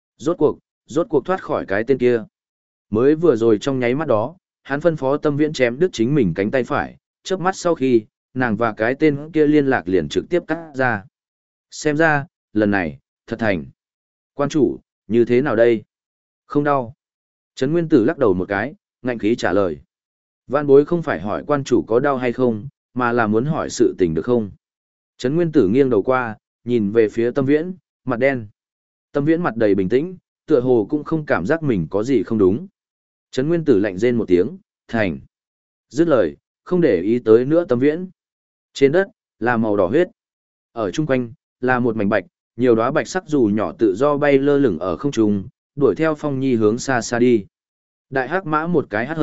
Rốt cuộc thoát khỏi cái tên kia. Mới vừa rồi trong nháy mắt đó, hắn phân phó Tâm Viễn chém đứt chính mình cánh tay phải, chớp mắt sau khi, nàng và cái tên kia liên lạc liền trực tiếp cắt ra. Xem ra, lần này, thật thành. Quan chủ, như thế nào đây? Không đau. Trấn Nguyên Tử lắc đầu một cái, ngạnh khí trả lời. Vạn bối không phải hỏi quan chủ có đau hay không, mà là muốn hỏi sự tình được không? Trấn Nguyên Tử nghiêng đầu qua, nhìn về phía Tâm Viễn, mặt đen. Tâm Viễn mặt đầy bình tĩnh, tựa hồ cũng không cảm giác mình có gì không đúng. Trấn Nguyên Tử lạnh rên một tiếng, thành. Dứt lời, không để ý tới nữa Tâm Viễn. Trên đất, là màu đỏ huyết. Ở chung quanh, là một mảnh bạch, nhiều đóa bạch sắc dù nhỏ tự do bay lơ lửng ở không trung, đuổi theo Phong Nhi hướng xa xa đi. Đại hắc mã một cái hắt hơi,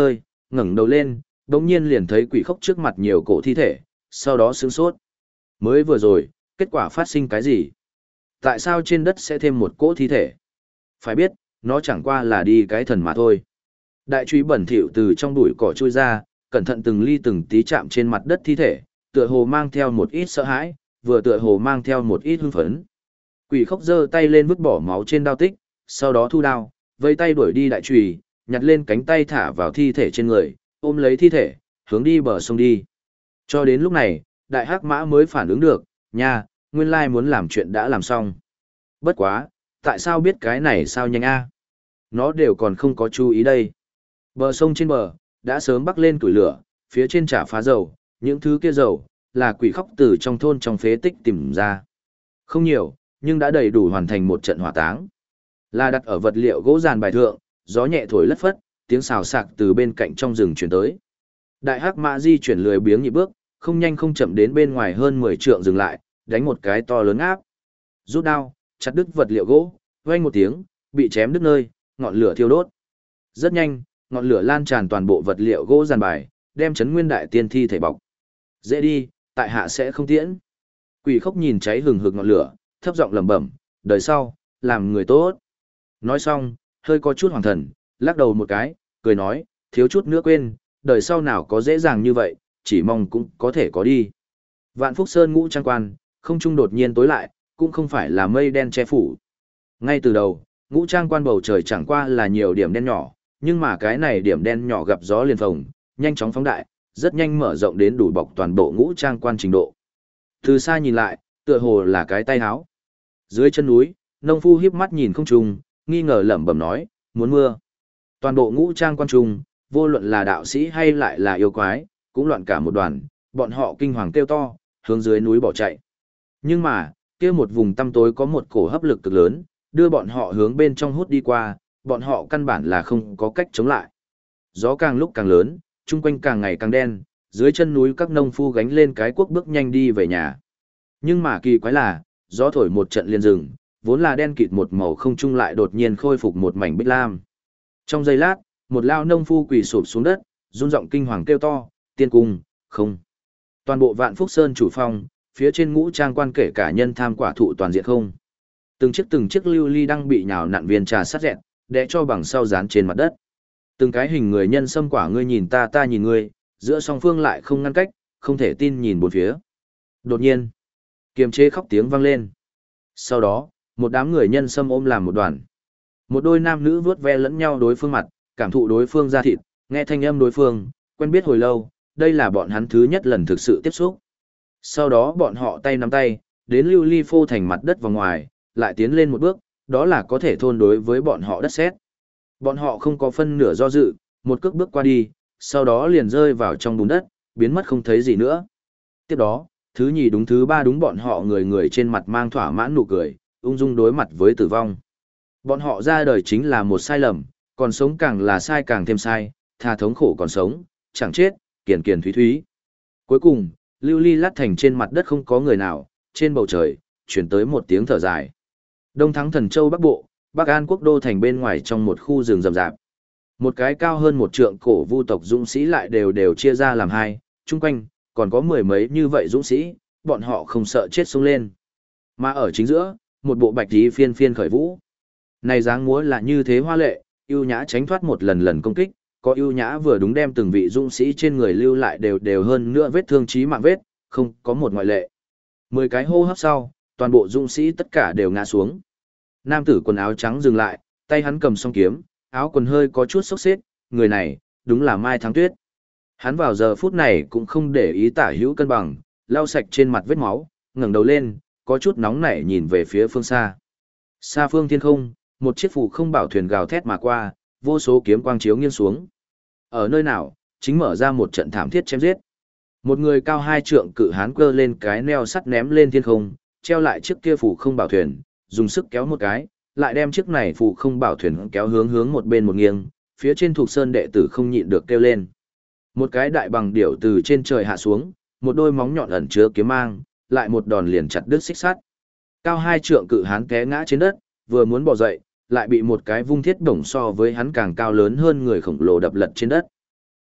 ngẩng đầu lên, đống nhiên liền thấy quỷ khốc trước mặt nhiều cổ thi thể, sau đó sướng sốt. Mới vừa rồi, kết quả phát sinh cái gì? Tại sao trên đất sẽ thêm một cỗ thi thể? Phải biết, nó chẳng qua là đi cái thần mà thôi. Đại truy bẩn thỉu từ trong bụi cỏ chui ra, cẩn thận từng ly từng tí chạm trên mặt đất thi thể, tựa hồ mang theo một ít sợ hãi, vừa tựa hồ mang theo một ít hưng phấn. Quỷ khốc giơ tay lên vứt bỏ máu trên đao tích, sau đó thu đao, vây tay đuổi đi đại trùy, nhặt lên cánh tay thả vào thi thể trên người, ôm lấy thi thể, hướng đi bờ sông đi. Cho đến lúc này, đại hắc mã mới phản ứng được, nha, nguyên lai muốn làm chuyện đã làm xong. Bất quá, tại sao biết cái này sao nhanh a? Nó đều còn không có chú ý đây. Bờ sông trên bờ, đã sớm bắc lên củi lửa, phía trên chả phá dầu, những thứ kia dầu, là quỷ khóc từ trong thôn trong phế tích tìm ra. Không nhiều, nhưng đã đầy đủ hoàn thành một trận hỏa táng. Là đặt ở vật liệu gỗ giàn bài thượng, gió nhẹ thổi lất phất, tiếng xào xạc từ bên cạnh trong rừng chuyển tới. Đại hắc mã di chuyển lười biếng nhịp bước, không nhanh không chậm đến bên ngoài hơn 10 trượng dừng lại, đánh một cái to lớn áp. Rút đao, chặt đứt vật liệu gỗ, vang một tiếng, bị chém đứt nơi, ngọn lửa thiêu đốt. Rất nhanh, ngọn lửa lan tràn toàn bộ vật liệu gỗ giàn bài, đem chấn nguyên đại tiên thi thể bọc. Dễ đi, tại hạ sẽ không tiễn. Quỷ khốc nhìn cháy hừng hực ngọn lửa, thấp giọng lẩm bẩm, đời sau, làm người tốt. Nói xong, hơi có chút hoàng thần, lắc đầu một cái, cười nói, thiếu chút nữa quên, đời sau nào có dễ dàng như vậy, chỉ mong cũng có thể có đi. Vạn Phúc Sơn ngũ trang quan, không trung đột nhiên tối lại, cũng không phải là mây đen che phủ. Ngay từ đầu, ngũ trang quan bầu trời chẳng qua là nhiều điểm đen nhỏ, nhưng mà cái này điểm đen nhỏ gặp gió liền phồng, nhanh chóng phóng đại, rất nhanh mở rộng đến đủ bọc toàn bộ ngũ trang quan trình độ. Từ xa nhìn lại, tựa hồ là cái tay háo. Dưới chân núi, nông phu hiếp mắt nhìn không trung, nghi ngờ lẩm bẩm nói, muốn mưa. Toàn bộ ngũ trang quan trung, vô luận là đạo sĩ hay lại là yêu quái, cũng loạn cả một đoàn, bọn họ kinh hoàng kêu to, hướng dưới núi bỏ chạy. Nhưng mà, kia một vùng tăm tối có một cổ hấp lực cực lớn, đưa bọn họ hướng bên trong hút đi qua, bọn họ căn bản là không có cách chống lại. Gió càng lúc càng lớn, chung quanh càng ngày càng đen, dưới chân núi các nông phu gánh lên cái cuốc bước nhanh đi về nhà. Nhưng mà kỳ quái là, gió thổi một trận liền rừng, vốn là đen kịt một màu không trung lại đột nhiên khôi phục một mảnh bích lam. Trong giây lát, một lao nông phu quỳ sụp xuống đất, run giọng kinh hoàng kêu to, tiên cung, không. Toàn bộ Vạn Phúc Sơn chủ phong, phía trên ngũ trang quan kể cả nhân tham quả thụ toàn diện không. Từng chiếc lưu ly đang bị nhào nặn viên trà sát dẹn, để cho bằng sau dán trên mặt đất. Từng cái hình người nhân xâm quả ngươi nhìn ta ta nhìn ngươi, giữa song phương lại không ngăn cách, không thể tin nhìn bốn phía. Đột nhiên, kiềm chế khóc tiếng vang lên. Sau đó, một đám người nhân xâm ôm làm một đoàn. Một đôi nam nữ vuốt ve lẫn nhau đối phương mặt, cảm thụ đối phương da thịt, nghe thanh âm đối phương, quen biết hồi lâu, đây là bọn hắn thứ nhất lần thực sự tiếp xúc. Sau đó bọn họ tay nắm tay, đến lưu ly phô thành mặt đất vào ngoài, lại tiến lên một bước, đó là có thể thôn đối với bọn họ đất sét. Bọn họ không có phân nửa do dự, một cước bước qua đi, sau đó liền rơi vào trong bùn đất, biến mất không thấy gì nữa. Tiếp đó, thứ nhì đúng thứ ba đúng bọn họ người người trên mặt mang thỏa mãn nụ cười, ung dung đối mặt với tử vong. Bọn họ ra đời chính là một sai lầm, còn sống càng là sai càng thêm sai, thà thống khổ còn sống, chẳng chết, kiền kiền thúy thúy. Cuối cùng, lưu ly lát thành trên mặt đất không có người nào, trên bầu trời, chuyển tới một tiếng thở dài. Đông thắng thần châu Bắc Bộ, Bắc An quốc đô thành bên ngoài trong một khu rừng rậm rạp. Một cái cao hơn một trượng cổ vu tộc dũng sĩ lại đều chia ra làm hai, chung quanh, còn có mười mấy như vậy dũng sĩ, bọn họ không sợ chết xông lên. Mà ở chính giữa, một bộ bạch tí phiên phiên khởi vũ. Này dáng múa là như thế hoa lệ, ưu nhã tránh thoát một lần lần công kích, có ưu nhã vừa đúng đem từng vị dũng sĩ trên người lưu lại đều hơn nữa vết thương chí mạng vết, không có một ngoại lệ. 10 cái hô hấp sau, toàn bộ dũng sĩ tất cả đều ngã xuống. Nam tử quần áo trắng dừng lại, tay hắn cầm song kiếm, áo quần hơi có chút xốc xếch, người này, đúng là Mai Thắng Tuyết. Hắn vào giờ phút này cũng không để ý tả hữu cân bằng, lau sạch trên mặt vết máu, ngẩng đầu lên, có chút nóng nảy nhìn về phía phương xa. Xa phương thiên không, một chiếc phù không bảo thuyền gào thét mà qua, vô số kiếm quang chiếu nghiêng xuống. Ở nơi nào, chính mở ra một trận thảm thiết chém giết. Một người cao 2 trượng cự hán cơ lên cái neo sắt ném lên thiên không, treo lại chiếc kia phù không bảo thuyền, dùng sức kéo một cái, lại đem chiếc này phù không bảo thuyền kéo hướng một bên một nghiêng, phía trên thuộc sơn đệ tử không nhịn được kêu lên. Một cái đại bằng điểu từ trên trời hạ xuống, một đôi móng nhọn ẩn chứa kiếm mang, lại một đòn liền chặt đứt xích sắt. Cao 2 trượng cự hán té ngã trên đất, vừa muốn bò dậy, lại bị một cái vung thiết bổng so với hắn càng cao lớn hơn người khổng lồ đập lật trên đất.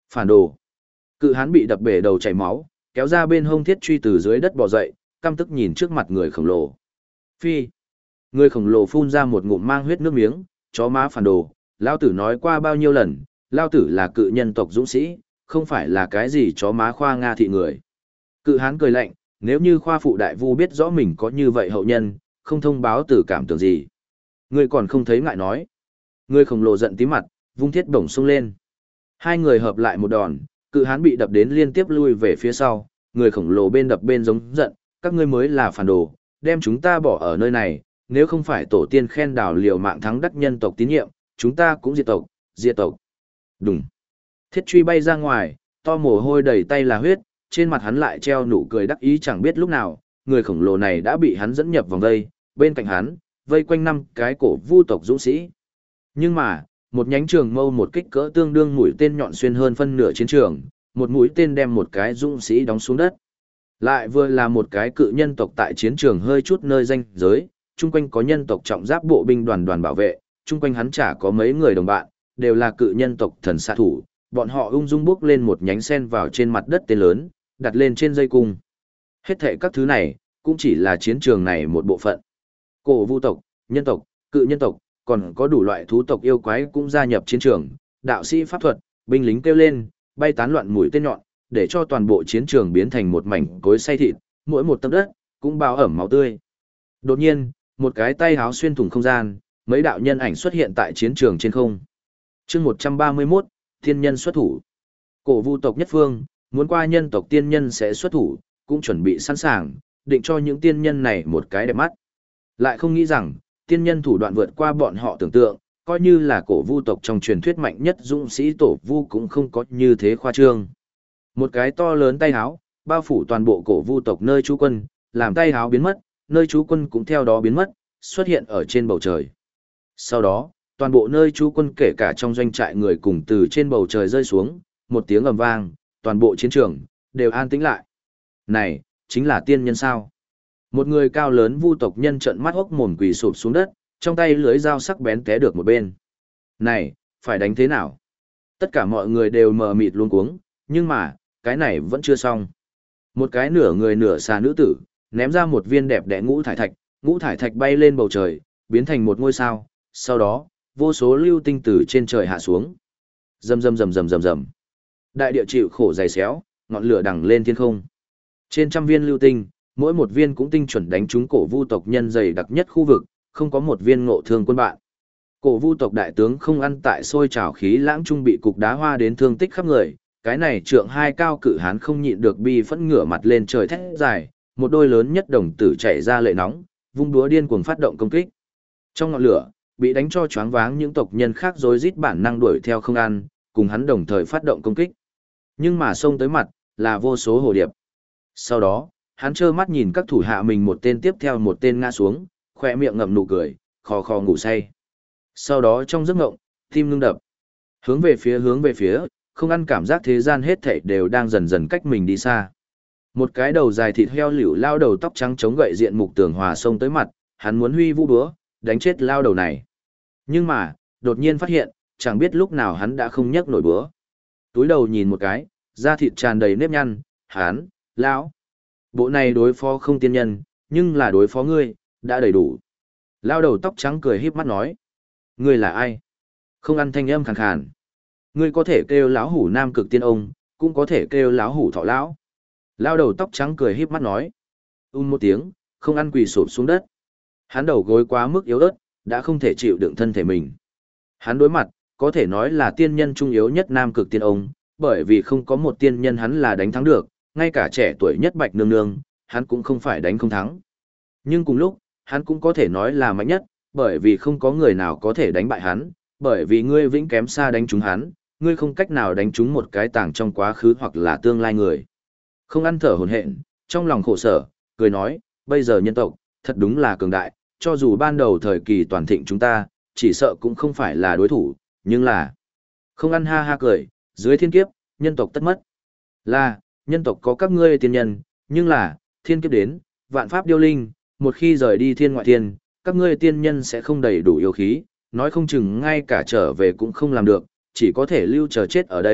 Phản đồ. Cự hán bị đập bể đầu chảy máu, kéo ra bên hông thiết truy từ dưới đất bò dậy, căm tức nhìn trước mặt người khổng lồ. Phi. Người khổng lồ phun ra một ngụm mang huyết nước miếng, chó má phản đồ, lao tử nói qua bao nhiêu lần, lao tử là cự nhân tộc dũng sĩ, không phải là cái gì chó má khoa Nga thị người. Cự hán cười lạnh, nếu như khoa phụ đại vu biết rõ mình có như vậy hậu nhân, không thông báo từ cảm tưởng gì. Người còn không thấy ngại nói. Người khổng lồ giận tí mặt, vung thiết bổng xông lên. Hai người hợp lại một đòn, cự hán bị đập đến liên tiếp lui về phía sau, người khổng lồ bên đập bên giống giận, các ngươi mới là phản đồ, đem chúng ta bỏ ở nơi này, nếu không phải tổ tiên khen đào liều mạng thắng đắc nhân tộc tín nhiệm, chúng ta cũng diệt tộc, diệt tộc. Đùng. Thiết truy bay ra ngoài, to mồ hôi đầy tay là huyết, trên mặt hắn lại treo nụ cười đắc ý chẳng biết lúc nào, người khổng lồ này đã bị hắn dẫn nhập vòng vây, bên cạnh hắn, vây quanh 5 cái cổ vu tộc dũng sĩ. Nhưng mà, một nhánh trường mâu một kích cỡ tương đương mũi tên nhọn xuyên hơn phân nửa chiến trường, một mũi tên đem một cái dũng sĩ đóng xuống đất. Lại vừa là một cái cự nhân tộc tại chiến trường hơi chút nơi ranh giới, chung quanh có nhân tộc trọng giáp bộ binh đoàn đoàn bảo vệ, chung quanh hắn chả có mấy người đồng bạn, đều là cự nhân tộc thần xạ thủ, bọn họ ung dung bước lên một nhánh sen vào trên mặt đất tên lớn, đặt lên trên dây cung. Hết thệ các thứ này, cũng chỉ là chiến trường này một bộ phận. Cổ vu tộc, nhân tộc, cự nhân tộc, còn có đủ loại thú tộc yêu quái cũng gia nhập chiến trường, đạo sĩ pháp thuật, binh lính kêu lên, bay tán loạn mũi tên nhọn, để cho toàn bộ chiến trường biến thành một mảnh cối xay thịt, mỗi một tấc đất cũng bao ẩm máu tươi. Đột nhiên, một cái tay háo xuyên thủng không gian, mấy đạo nhân ảnh xuất hiện tại chiến trường trên không. Chương 131, Thiên nhân xuất thủ. Cổ vu tộc nhất phương, muốn qua nhân tộc tiên nhân sẽ xuất thủ, cũng chuẩn bị sẵn sàng, định cho những tiên nhân này một cái đẹp mắt. Lại không nghĩ rằng, tiên nhân thủ đoạn vượt qua bọn họ tưởng tượng, coi như là cổ vu tộc trong truyền thuyết mạnh nhất dũng sĩ tổ vu cũng không có như thế khoa trương. Một cái to lớn tay háo, bao phủ toàn bộ cổ vu tộc nơi trú quân, làm tay háo biến mất, nơi trú quân cũng theo đó biến mất, xuất hiện ở trên bầu trời. Sau đó, toàn bộ nơi trú quân kể cả trong doanh trại người cùng từ trên bầu trời rơi xuống, một tiếng ầm vang, toàn bộ chiến trường đều an tĩnh lại. Này, chính là tiên nhân sao? Một người cao lớn vu tộc nhân trợn mắt hốc mồm quỳ sụp xuống đất, trong tay lưới dao sắc bén té được một bên. Này, phải đánh thế nào? Tất cả mọi người đều mờ mịt luống cuống, nhưng mà, cái này vẫn chưa xong. Một cái nửa người nửa xà nữ tử, ném ra một viên đẹp đẽ ngũ thải thạch bay lên bầu trời, biến thành một ngôi sao, sau đó, vô số lưu tinh từ trên trời hạ xuống. Rầm rầm rầm rầm rầm rầm. Đại địa chịu khổ dày xéo, ngọn lửa đằng lên thiên không. Trên trăm viên lưu tinh, mỗi một viên cũng tinh chuẩn đánh trúng cổ vu tộc nhân dày đặc nhất khu vực, không có một viên ngộ thương quân bạn. Cổ vu tộc đại tướng không ăn tại sôi trào khí lãng trung bị cục đá hoa đến thương tích khắp người, cái này trượng hai cao cự hán không nhịn được bi phẫn ngửa mặt lên trời thét dài, một đôi lớn nhất đồng tử chảy ra lệ nóng, vung đúa điên cuồng phát động công kích. Trong ngọn lửa, bị đánh cho choáng váng những tộc nhân khác rối rít bản năng đuổi theo không ăn, cùng hắn đồng thời phát động công kích. Nhưng mà xông tới mặt, là vô số hồ điệp. Sau đó, hắn trơ mắt nhìn các thủ hạ mình một tên tiếp theo một tên ngã xuống, khỏe miệng ngậm nụ cười, khò khò ngủ say. Sau đó trong giấc ngộng, tim ngưng đập. Hướng về phía, không ăn cảm giác thế gian hết thảy đều đang dần dần cách mình đi xa. Một cái đầu dài thịt heo liễu lao đầu tóc trắng chống gậy diện mục tường hòa xông tới mặt, hắn muốn huy vũ búa, đánh chết lao đầu này. Nhưng mà, đột nhiên phát hiện, chẳng biết lúc nào hắn đã không nhấc nổi búa. Túi đầu nhìn một cái, da thịt tràn đầy nếp nhăn, hắn, lão. Bộ này đối phó không tiên nhân, nhưng là đối phó ngươi, đã đầy đủ. Lao đầu tóc trắng cười híp mắt nói. Ngươi là ai? Không ăn thanh âm khàn khàn. Ngươi có thể kêu lão hủ nam cực tiên ông, cũng có thể kêu lão hủ thọ lão. Lao đầu tóc trắng cười híp mắt nói. Một tiếng, không ăn quỳ sụp xuống đất. Hắn đầu gối quá mức yếu ớt, đã không thể chịu đựng thân thể mình. Hắn đối mặt, có thể nói là tiên nhân trung yếu nhất nam cực tiên ông, bởi vì không có một tiên nhân hắn là đánh thắng được, ngay cả trẻ tuổi nhất Bạch Nương Nương, hắn cũng không phải đánh không thắng. Nhưng cùng lúc, hắn cũng có thể nói là mạnh nhất, bởi vì không có người nào có thể đánh bại hắn, bởi vì ngươi vĩnh kém xa đánh trúng hắn, ngươi không cách nào đánh trúng một cái tàng trong quá khứ hoặc là tương lai người. Không ăn thở hổn hển, trong lòng khổ sở, cười nói, bây giờ nhân tộc, thật đúng là cường đại, cho dù ban đầu thời kỳ toàn thịnh chúng ta, chỉ sợ cũng không phải là đối thủ, nhưng là... Không ăn ha ha cười, dưới thiên kiếp, nhân tộc tất mất. Là, nhân tộc có các ngươi tiên nhân, nhưng là, thiên kiếp đến, vạn pháp điêu linh, một khi rời đi thiên ngoại thiên, các ngươi tiên nhân sẽ không đầy đủ yêu khí, nói không chừng ngay cả trở về cũng không làm được, chỉ có thể lưu chờ chết ở đây,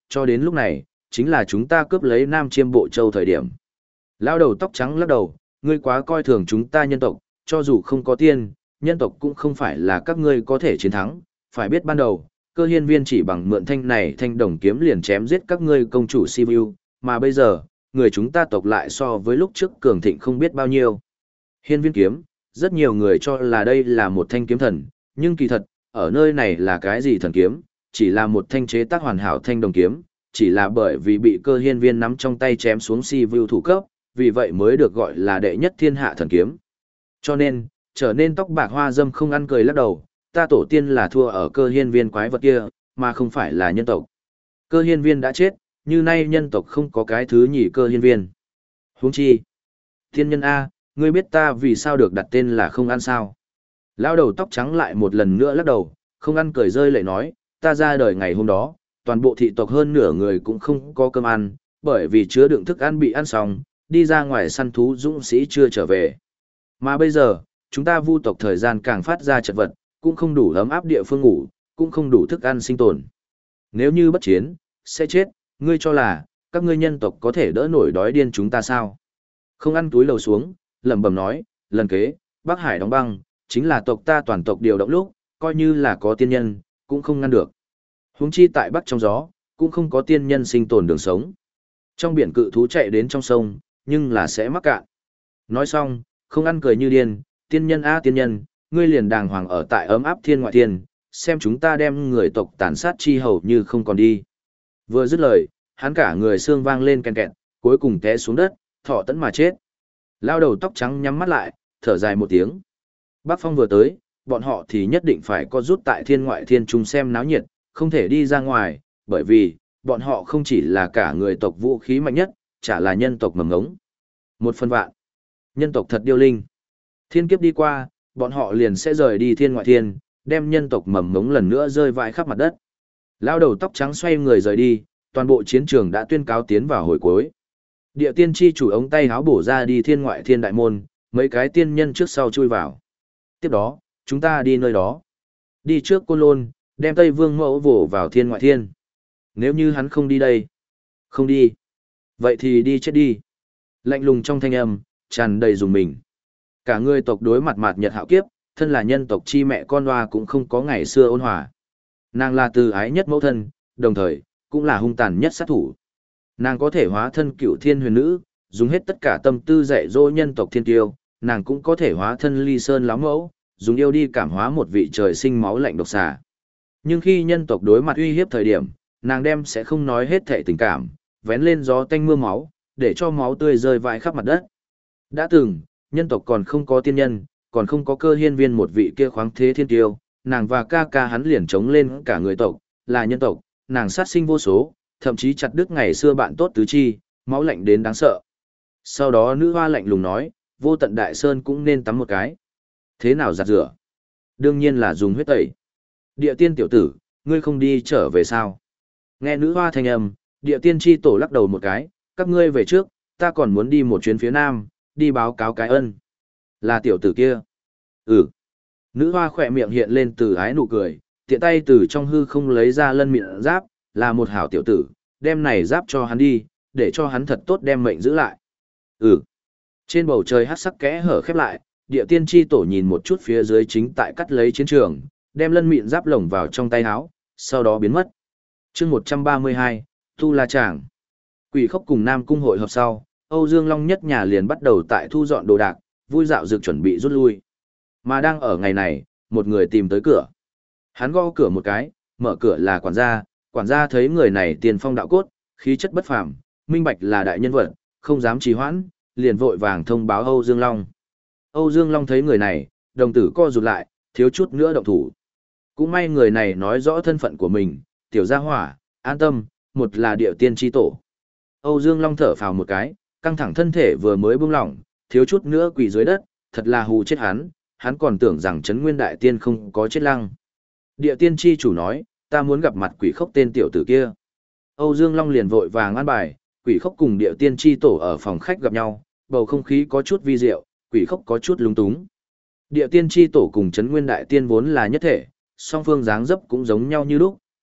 cho đến lúc này, chính là chúng ta cướp lấy Nam Chiêm Bộ Châu thời điểm. Lao đầu tóc trắng lắc đầu, ngươi quá coi thường chúng ta nhân tộc, cho dù không có tiên, nhân tộc cũng không phải là các ngươi có thể chiến thắng, phải biết ban đầu, Cơ Hiên Viên chỉ bằng mượn thanh này thanh đồng kiếm liền chém giết các ngươi công chủ Sibiu, mà bây giờ, người chúng ta tộc lại so với lúc trước cường thịnh không biết bao nhiêu. Hiên Viên kiếm, rất nhiều người cho là đây là một thanh kiếm thần, nhưng kỳ thật, ở nơi này là cái gì thần kiếm, chỉ là một thanh chế tác hoàn hảo thanh đồng kiếm, chỉ là bởi vì bị Cơ Hiên Viên nắm trong tay chém xuống Sibiu thủ cấp, vì vậy mới được gọi là đệ nhất thiên hạ thần kiếm. Cho nên, trở nên tóc bạc hoa dâm không ăn cười lắc đầu, ta tổ tiên là thua ở Cơ Hiên Viên quái vật kia, mà không phải là nhân tộc. Cơ Hiên Viên đã chết, như nay nhân tộc không có cái thứ nhì Cơ Hiên Viên. Huống chi, thiên nhân A, ngươi biết ta vì sao được đặt tên là không ăn sao? Lao đầu tóc trắng lại một lần nữa lắc đầu, không ăn cười rơi lệ nói, ta ra đời ngày hôm đó, toàn bộ thị tộc hơn nửa người cũng không có cơm ăn, bởi vì chứa đựng thức ăn bị ăn xong, đi ra ngoài săn thú dũng sĩ chưa trở về. Mà bây giờ, chúng ta vu tộc thời gian càng phát ra chật vật, cũng không đủ ấm áp địa phương ngủ, cũng không đủ thức ăn sinh tồn. Nếu như bất chiến, sẽ chết, ngươi cho là, các ngươi nhân tộc có thể đỡ nổi đói điên chúng ta sao? Không ăn túi lầu xuống, lẩm bẩm nói, lần kế, Bắc Hải đóng băng, chính là tộc ta toàn tộc điều động lúc, coi như là có tiên nhân, cũng không ngăn được. Huống chi tại Bắc trong gió, cũng không có tiên nhân sinh tồn đường sống. Trong biển cự thú chạy đến trong sông, nhưng là sẽ mắc cạn. Nói xong, không ăn cười như điên, tiên nhân a tiên nhân, ngươi liền đàng hoàng ở tại ấm áp thiên ngoại thiên, xem chúng ta đem người tộc tàn sát chi hầu như không còn đi. Vừa dứt lời, hắn cả người xương vang lên kèn kẹt, cuối cùng té xuống đất, thọ tẫn mà chết. Lao đầu tóc trắng nhắm mắt lại, thở dài một tiếng. Bác Phong vừa tới, bọn họ thì nhất định phải có rút tại thiên ngoại thiên trung xem náo nhiệt, không thể đi ra ngoài, bởi vì, bọn họ không chỉ là cả người tộc vũ khí mạnh nhất, chả là nhân tộc mầm ngống. Một phần vạn. Nhân tộc thật điêu linh. Thiên kiếp đi qua, bọn họ liền sẽ rời đi thiên ngoại thiên, đem nhân tộc mầm ngống lần nữa rơi vãi khắp mặt đất. Lao đầu tóc trắng xoay người rời đi, toàn bộ chiến trường đã tuyên cáo tiến vào hồi cuối. Địa tiên tri chủ ống tay háo bổ ra đi thiên ngoại thiên đại môn, mấy cái tiên nhân trước sau chui vào. Tiếp đó, chúng ta đi nơi đó. Đi trước Côn Lôn, đem Tây Vương Mẫu vồ vào thiên ngoại thiên. Nếu như hắn không đi đây. Không đi. Vậy thì đi chết đi. Lạnh lùng trong thanh âm, tràn đầy dùng mình. Cả người tộc đối mặt mạt nhật hạo kiếp, thân là nhân tộc chi mẹ con hoa cũng không có ngày xưa ôn hòa. Nàng là từ ái nhất mẫu thân, đồng thời, cũng là hung tàn nhất sát thủ. Nàng có thể hóa thân cựu thiên huyền nữ, dùng hết tất cả tâm tư dạy dỗ nhân tộc thiên tiêu, nàng cũng có thể hóa thân ly sơn láo mẫu, dùng yêu đi cảm hóa một vị trời sinh máu lạnh độc xà. Nhưng khi nhân tộc đối mặt uy hiếp thời điểm, nàng đem sẽ không nói hết thệ tình cảm, vén lên gió tanh mưa máu, để cho máu tươi rơi vãi khắp mặt đất. Đã từng, nhân tộc còn không có tiên nhân, còn không có Cơ Hiên Viên một vị kia khoáng thế thiên tiêu, nàng và ca ca hắn liền chống lên cả người tộc, là nhân tộc, nàng sát sinh vô số, thậm chí chặt đứt ngày xưa bạn tốt tứ chi, máu lạnh đến đáng sợ. Sau đó nữ hoa lạnh lùng nói, vô tận đại sơn cũng nên tắm một cái. Thế nào giặt rửa? Đương nhiên là dùng huyết tẩy. Địa tiên tiểu tử, ngươi không đi trở về sao? Nghe nữ hoa thanh âm, địa tiên chi tổ lắc đầu một cái, các ngươi về trước, ta còn muốn đi một chuyến phía nam, đi báo cáo cái ân. Là tiểu tử kia. Ừ. Nữ hoa khỏe miệng hiện lên từ ái nụ cười, tiện tay từ trong hư không lấy ra lân miệng giáp, là một hảo tiểu tử, đem này giáp cho hắn đi, để cho hắn thật tốt đem mệnh giữ lại. Ừ. Trên bầu trời hát sắc kẽ hở khép lại, địa tiên tri tổ nhìn một chút phía dưới chính tại cắt lấy chiến trường, đem lân mịn giáp lồng vào trong tay áo, sau đó biến mất. chương 132, Tu La Tràng. Quỷ Khốc cùng Nam Cung hội hợp sau, Âu Dương Long nhất nhà liền bắt đầu tại thu dọn đồ đạc, vui dạo dược chuẩn bị rút lui. Mà đang ở ngày này, một người tìm tới cửa. Hắn gõ cửa một cái, mở cửa là quản gia thấy người này tiền phong đạo cốt, khí chất bất phàm, minh bạch là đại nhân vật, không dám trì hoãn, liền vội vàng thông báo Âu Dương Long. Âu Dương Long thấy người này, đồng tử co rụt lại, thiếu chút nữa động thủ. Cũng may người này nói rõ thân phận của mình, tiểu gia hỏa, an tâm, một là điệu tiên tri tổ. Âu Dương Long thở phào một cái, căng thẳng thân thể vừa mới buông lỏng, thiếu chút nữa quỳ dưới đất, thật là hù chết hắn còn tưởng rằng Trấn Nguyên Đại Tiên không có chết lăng. Địa tiên tri chủ nói, ta muốn gặp mặt Quỷ Khốc tên tiểu tử kia. Âu Dương Long liền vội vàng an bài, Quỷ Khốc cùng địa tiên tri tổ ở phòng khách gặp nhau, bầu không khí có chút vi diệu, Quỷ Khốc có chút lúng túng. Địa tiên tri tổ cùng Trấn Nguyên Đại Tiên vốn là nhất thể, song phương dáng dấp cũng giống nhau như lúc,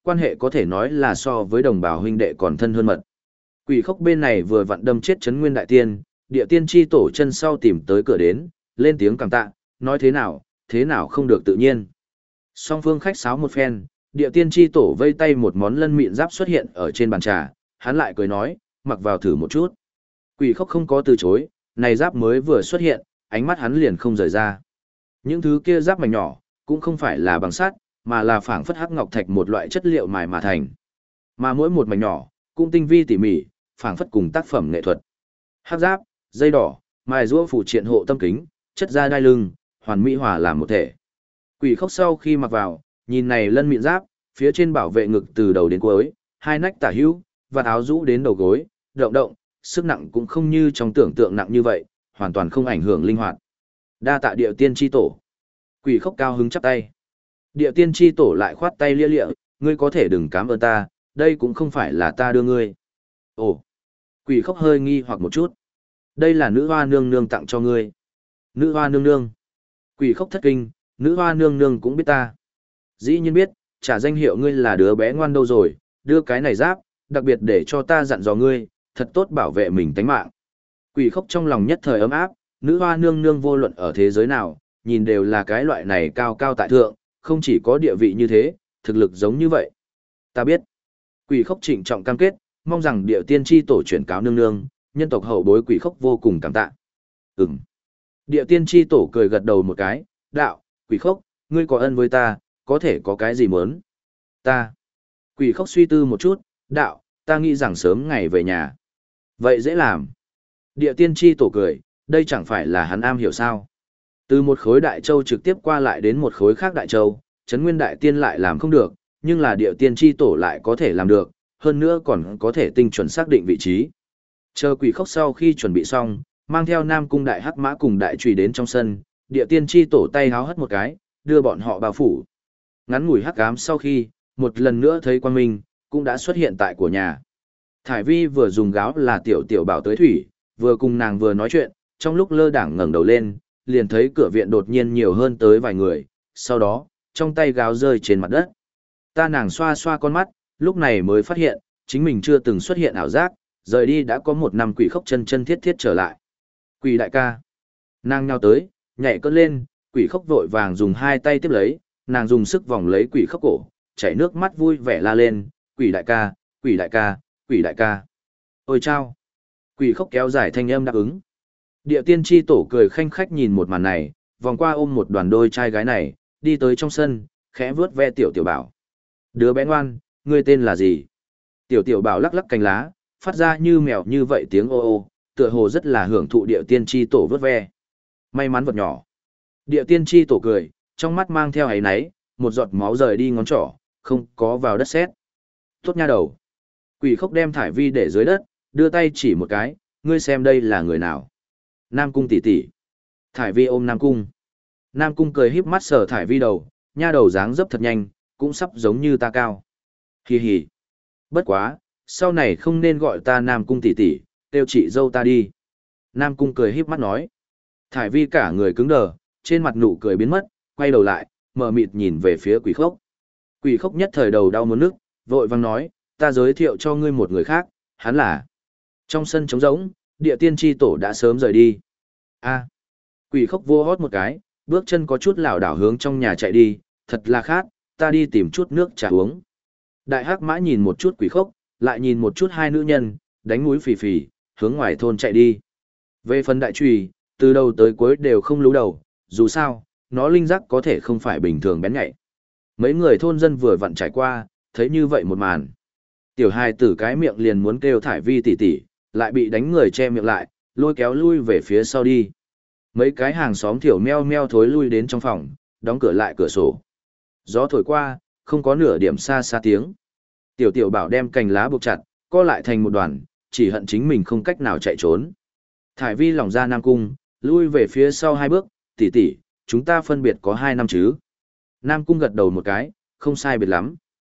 quan hệ có thể nói là so với đồng bào huynh đệ còn thân hơn mật. Quỷ khốc bên này vừa vặn đâm chết Trấn Nguyên đại tiên, địa tiên chi tổ chân sau tìm tới cửa đến, lên tiếng cảm tạ, nói thế nào không được tự nhiên. Song phương khách sáo một phen, địa tiên chi tổ vây tay một món lân mịn giáp xuất hiện ở trên bàn trà, hắn lại cười nói, mặc vào thử một chút. Quỷ khốc không có từ chối, này giáp mới vừa xuất hiện, ánh mắt hắn liền không rời ra. Những thứ kia giáp mảnh nhỏ, cũng không phải là bằng sắt, mà là phảng phất hắc ngọc thạch một loại chất liệu mài mà thành. Mà mỗi một mảnh nhỏ, cũng tinh vi tỉ mỉ, phảng phất cùng tác phẩm nghệ thuật. Hắc giáp, dây đỏ, mài rũa phụ triện hộ tâm kính, chất da đai lưng, hoàn mỹ hòa làm một thể. Quỷ khốc sau khi mặc vào, nhìn này lân mịn giáp, phía trên bảo vệ ngực từ đầu đến cuối, hai nách tả hữu, và áo rũ đến đầu gối, động, sức nặng cũng không như trong tưởng tượng nặng như vậy, hoàn toàn không ảnh hưởng linh hoạt. Đa tạ địa tiên tri tổ. Quỷ khốc cao hứng chắp tay. Địa tiên tri tổ lại khoát tay lia lịa, ngươi có thể đừng cảm ơn ta, đây cũng không phải là ta đưa ngươi. Ồ, quỷ khốc hơi nghi hoặc một chút. Đây là nữ hoa nương nương tặng cho ngươi. Nữ hoa nương nương. Quỷ khốc thất kinh, nữ hoa nương nương cũng biết ta. Dĩ nhiên biết, trả danh hiệu ngươi là đứa bé ngoan đâu rồi, đưa cái này giáp, đặc biệt để cho ta dặn dò ngươi, thật tốt bảo vệ mình tánh mạng. Quỷ khốc trong lòng nhất thời ấm áp, nữ hoa nương nương vô luận ở thế giới nào, nhìn đều là cái loại này cao cao tại thượng, không chỉ có địa vị như thế, thực lực giống như vậy. Ta biết. Quỷ khốc trịnh trọng cam kết, mong rằng địa tiên tri tổ chuyển cáo nương nương, nhân tộc hậu bối quỷ khốc vô cùng cảm tạ. Ừm. Địa tiên tri tổ cười gật đầu một cái, đạo, quỷ khốc, ngươi có ân với ta, có thể có cái gì muốn? Ta. Quỷ khốc suy tư một chút, đạo, ta nghĩ rằng sớm ngày về nhà. Vậy dễ làm. Địa tiên tri tổ cười, đây chẳng phải là hắn am hiểu sao. Từ một khối đại châu trực tiếp qua lại đến một khối khác đại châu, Trấn Nguyên đại tiên lại làm không được, nhưng là địa tiên tri tổ lại có thể làm được, hơn nữa còn có thể tinh chuẩn xác định vị trí. Chờ quỷ khốc sau khi chuẩn bị xong, mang theo Nam Cung đại hắc mã cùng đại trùy đến trong sân, địa tiên tri tổ tay háo hất một cái, đưa bọn họ bao phủ. Ngắn ngủi hắc ám sau khi, một lần nữa thấy quang minh, cũng đã xuất hiện tại của nhà. Thải Vi vừa dùng gáo là tiểu tiểu bảo tới thủy, vừa cùng nàng vừa nói chuyện, trong lúc lơ đảng ngẩng đầu lên, liền thấy cửa viện đột nhiên nhiều hơn tới vài người, sau đó, trong tay gáo rơi trên mặt đất. Ta nàng xoa xoa con mắt, lúc này mới phát hiện, chính mình chưa từng xuất hiện ảo giác, rời đi đã có một năm quỷ khốc chân chân thiết thiết trở lại. Quỷ đại ca. Nàng nhào tới, nhảy cất lên, quỷ khốc vội vàng dùng hai tay tiếp lấy, nàng dùng sức vòng lấy quỷ khốc cổ, chảy nước mắt vui vẻ la lên, quỷ đại ca, quỷ đại ca, quỷ đại ca. Ôi chao. Quỷ khốc kéo dài thanh âm đáp ứng. Địa tiên tri tổ cười khanh khách nhìn một màn này, vòng qua ôm một đoàn đôi trai gái này, đi tới trong sân, khẽ vướt ve tiểu tiểu bảo. Đứa bé ngoan, ngươi tên là gì? Tiểu tiểu bảo lắc lắc cánh lá, phát ra như mèo như vậy tiếng ô ô, tựa hồ rất là hưởng thụ địa tiên tri tổ vớt ve. May mắn vật nhỏ. Địa tiên tri tổ cười, trong mắt mang theo áy náy, một giọt máu rời đi ngón trỏ, không có vào đất sét. Tốt nha đầu. Quỷ khốc đem Thải Vi để dưới đất, đưa tay chỉ một cái, ngươi xem đây là người nào? Nam Cung tỷ tỷ. Thải Vi ôm Nam Cung. Nam Cung cười híp mắt sờ Thải Vi đầu, nha đầu dáng dấp thật nhanh, cũng sắp giống như ta cao. Hì hì. Bất quá, sau này không nên gọi ta Nam Cung tỷ tỷ, kêu chị dâu ta đi. Nam Cung cười híp mắt nói. Thải Vi cả người cứng đờ, trên mặt nụ cười biến mất, quay đầu lại, mờ mịt nhìn về phía quỷ khốc. Quỷ khốc nhất thời đầu đau muốn nức, vội vang nói, ta giới thiệu cho ngươi một người khác, hắn là. Trong sân trống rỗng, địa tiên tri tổ đã sớm rời đi. A. Quỷ khốc vô hót một cái, bước chân có chút lảo đảo hướng trong nhà chạy đi, thật là khát, ta đi tìm chút nước trà uống. Đại hắc mã nhìn một chút quỷ khốc, lại nhìn một chút hai nữ nhân, đánh mũi phì phì, hướng ngoài thôn chạy đi. Về phần đại trùy, từ đầu tới cuối đều không lú đầu, dù sao, nó linh giác có thể không phải bình thường bén nhạy. Mấy người thôn dân vừa vặn trải qua, thấy như vậy một màn. Tiểu hài tử cái miệng liền muốn kêu Thải Vi tỷ tỷ, lại bị đánh người che miệng lại, lôi kéo lui về phía sau đi. Mấy cái hàng xóm thiểu meo meo thối lui đến trong phòng, đóng cửa lại cửa sổ. Gió thổi qua, không có nửa điểm xa xa tiếng. Tiểu tiểu bảo đem cành lá buộc chặt, co lại thành một đoàn, chỉ hận chính mình không cách nào chạy trốn. Thải Vi lỏng ra Nam Cung, lui về phía sau hai bước, tỷ tỷ, chúng ta phân biệt có 2 năm chứ. Nam Cung gật đầu một cái, không sai biệt lắm.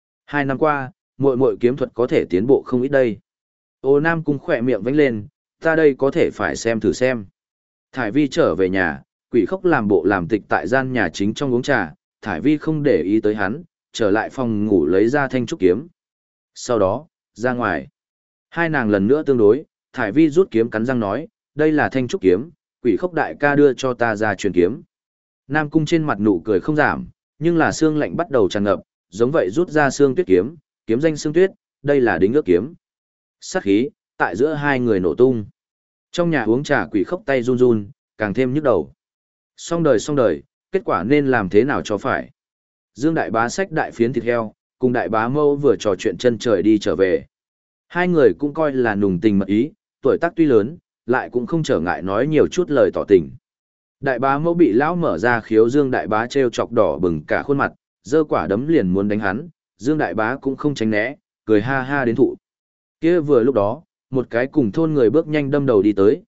2 năm qua, muội muội kiếm thuật có thể tiến bộ không ít đây. Ô Nam Cung khỏe miệng vánh lên, ta đây có thể phải xem thử xem. Thải Vi trở về nhà, quỷ khốc làm bộ làm tịch tại gian nhà chính trong uống trà, Thải Vi không để ý tới hắn, trở lại phòng ngủ lấy ra thanh trúc kiếm. Sau đó, ra ngoài. Hai nàng lần nữa tương đối, Thải Vi rút kiếm cắn răng nói, đây là thanh trúc kiếm, Quỷ Khốc đại ca đưa cho ta ra truyền kiếm. Nam Cung trên mặt nụ cười không giảm, nhưng là xương lạnh bắt đầu tràn ngập, giống vậy rút ra xương tuyết kiếm, kiếm danh xương tuyết, đây là đính ước kiếm. Sát khí, tại giữa hai người nổ tung. Trong nhà uống trà Quỷ Khốc tay run run, càng thêm nhức đầu. Xong đời, kết quả nên làm thế nào cho phải. Dương Đại Bá xách đại phiến thịt heo, cùng Đại Bá Mâu vừa trò chuyện chân trời đi trở về. Hai người cũng coi là nùng tình mật ý, tuổi tác tuy lớn, lại cũng không trở ngại nói nhiều chút lời tỏ tình. Đại Bá Mâu bị lão mở ra khiếu Dương Đại Bá trêu chọc đỏ bừng cả khuôn mặt, giơ quả đấm liền muốn đánh hắn, Dương Đại Bá cũng không tránh né, cười ha ha đến thụ. Kia vừa lúc đó, một cái cùng thôn người bước nhanh đâm đầu đi tới,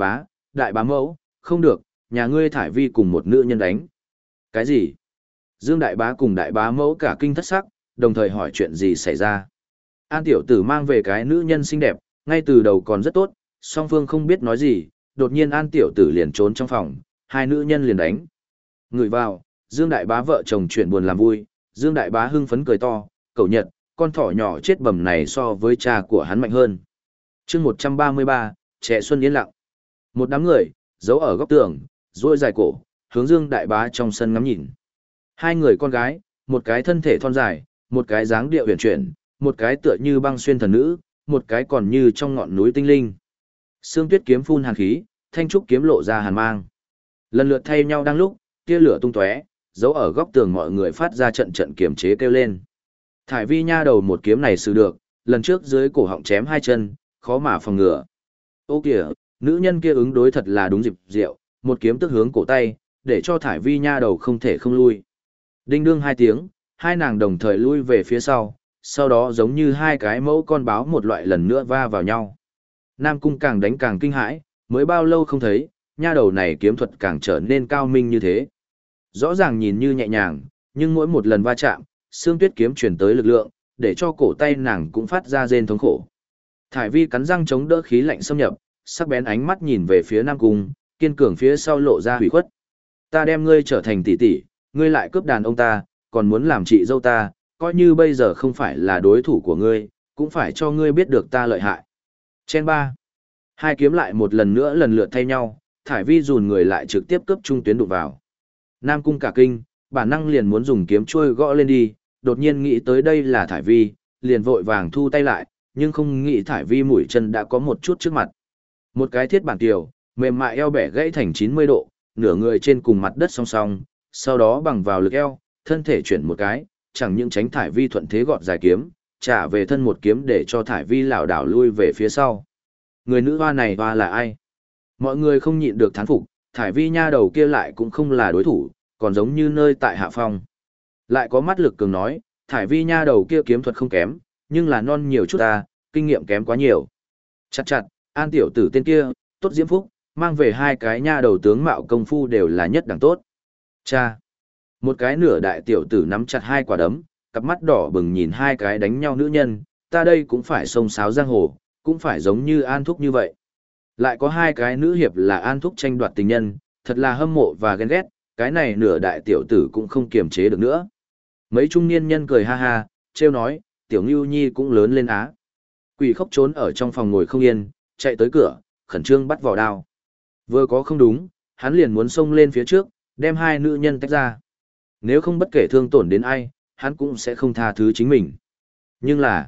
Đại Bá Mâu, không được, nhà ngươi Thải Vi cùng một nữ nhân đánh. Cái gì? Dương Đại Bá cùng Đại Bá Mẫu cả kinh thất sắc, đồng thời hỏi chuyện gì xảy ra. An tiểu tử mang về cái nữ nhân xinh đẹp, ngay từ đầu còn rất tốt, song phương không biết nói gì, đột nhiên An tiểu tử liền trốn trong phòng, hai nữ nhân liền đánh. Người vào, Dương Đại Bá vợ chồng chuyện buồn làm vui, Dương Đại Bá hưng phấn cười to, cậu Nhật, con thỏ nhỏ chết bầm này so với cha của hắn mạnh hơn. chương 133, trẻ xuân yên lặng. Một đám người, giấu ở góc tường, duỗi dài cổ, hướng Dương Đại Bá trong sân ngắm nhìn. Hai người con gái, một cái thân thể thon dài, một cái dáng điệu huyền chuyển, một cái tựa như băng xuyên thần nữ, một cái còn như trong ngọn núi tinh linh. Sương Tuyết kiếm phun hàn khí, thanh trúc kiếm lộ ra hàn mang. Lần lượt thay nhau đang lúc, tia lửa tung tóe, giấu ở góc tường mọi người phát ra trận trận kiềm chế kêu lên. Thải Vi nha đầu một kiếm này xử được, lần trước dưới cổ họng chém hai chân, khó mà phòng ngừa. Ô kìa, nữ nhân kia ứng đối thật là đúng dịp rượu, một kiếm tức hướng cổ tay, để cho Thải Vi nha đầu không thể không lui. Đinh đương hai tiếng, hai nàng đồng thời lui về phía sau đó giống như hai cái mẫu con báo một loại lần nữa va vào nhau. Nam Cung càng đánh càng kinh hãi, mới bao lâu không thấy, nha đầu này kiếm thuật càng trở nên cao minh như thế. Rõ ràng nhìn như nhẹ nhàng, nhưng mỗi một lần va chạm, xương tuyết kiếm truyền tới lực lượng, để cho cổ tay nàng cũng phát ra rên thống khổ. Thải Vi cắn răng chống đỡ khí lạnh xâm nhập, sắc bén ánh mắt nhìn về phía Nam Cung, kiên cường phía sau lộ ra hủy khuất. Ta đem ngươi trở thành tỷ tỷ, ngươi lại cướp đàn ông ta, còn muốn làm chị dâu ta, coi như bây giờ không phải là đối thủ của ngươi, cũng phải cho ngươi biết được ta lợi hại. Chen ba. Hai kiếm lại một lần nữa lần lượt thay nhau, Thải Vi dùn người lại trực tiếp cướp trung tuyến đụng vào. Nam Cung cả kinh, bản năng liền muốn dùng kiếm chuôi gõ lên đi, đột nhiên nghĩ tới đây là Thải Vi, liền vội vàng thu tay lại, nhưng không nghĩ Thải Vi mũi chân đã có một chút trước mặt. Một cái thiết bản tiểu, mềm mại eo bẻ gãy thành 90 độ, nửa người trên cùng mặt đất song song, sau đó bằng vào lực eo, thân thể chuyển một cái, chẳng những tránh Thải Vi thuận thế gọt dài kiếm, trả về thân một kiếm để cho Thải Vi lảo đảo lui về phía sau. Người nữ hoa này hoa là ai? Mọi người không nhịn được thán phục, Thải Vi nha đầu kia lại cũng không là đối thủ, còn giống như nơi tại hạ phong. Lại có mắt lực cường nói, Thải Vi nha đầu kia kiếm thuật không kém, nhưng là non nhiều chút ta, kinh nghiệm kém quá nhiều. Chặt, An tiểu tử tên kia, tốt diễm phúc, mang về hai cái nha đầu tướng mạo công phu đều là nhất đẳng tốt. Cha! Một cái nửa đại tiểu tử nắm chặt hai quả đấm, cặp mắt đỏ bừng nhìn hai cái đánh nhau nữ nhân, ta đây cũng phải xông xáo giang hồ, cũng phải giống như An Thúc như vậy. Lại có hai cái nữ hiệp là An Thúc tranh đoạt tình nhân, thật là hâm mộ và ghen ghét, cái này nửa đại tiểu tử cũng không kiềm chế được nữa. Mấy trung niên nhân cười ha ha, trêu nói, tiểu Ngưu Nhi cũng lớn lên á. Quỷ Khốc trốn ở trong phòng ngồi không yên, chạy tới cửa, khẩn trương bắt vỏ đao. Vừa có không đúng, hắn liền muốn xông lên phía trước, đem hai nữ nhân tách ra. Nếu không bất kể thương tổn đến ai, hắn cũng sẽ không tha thứ chính mình. Nhưng là,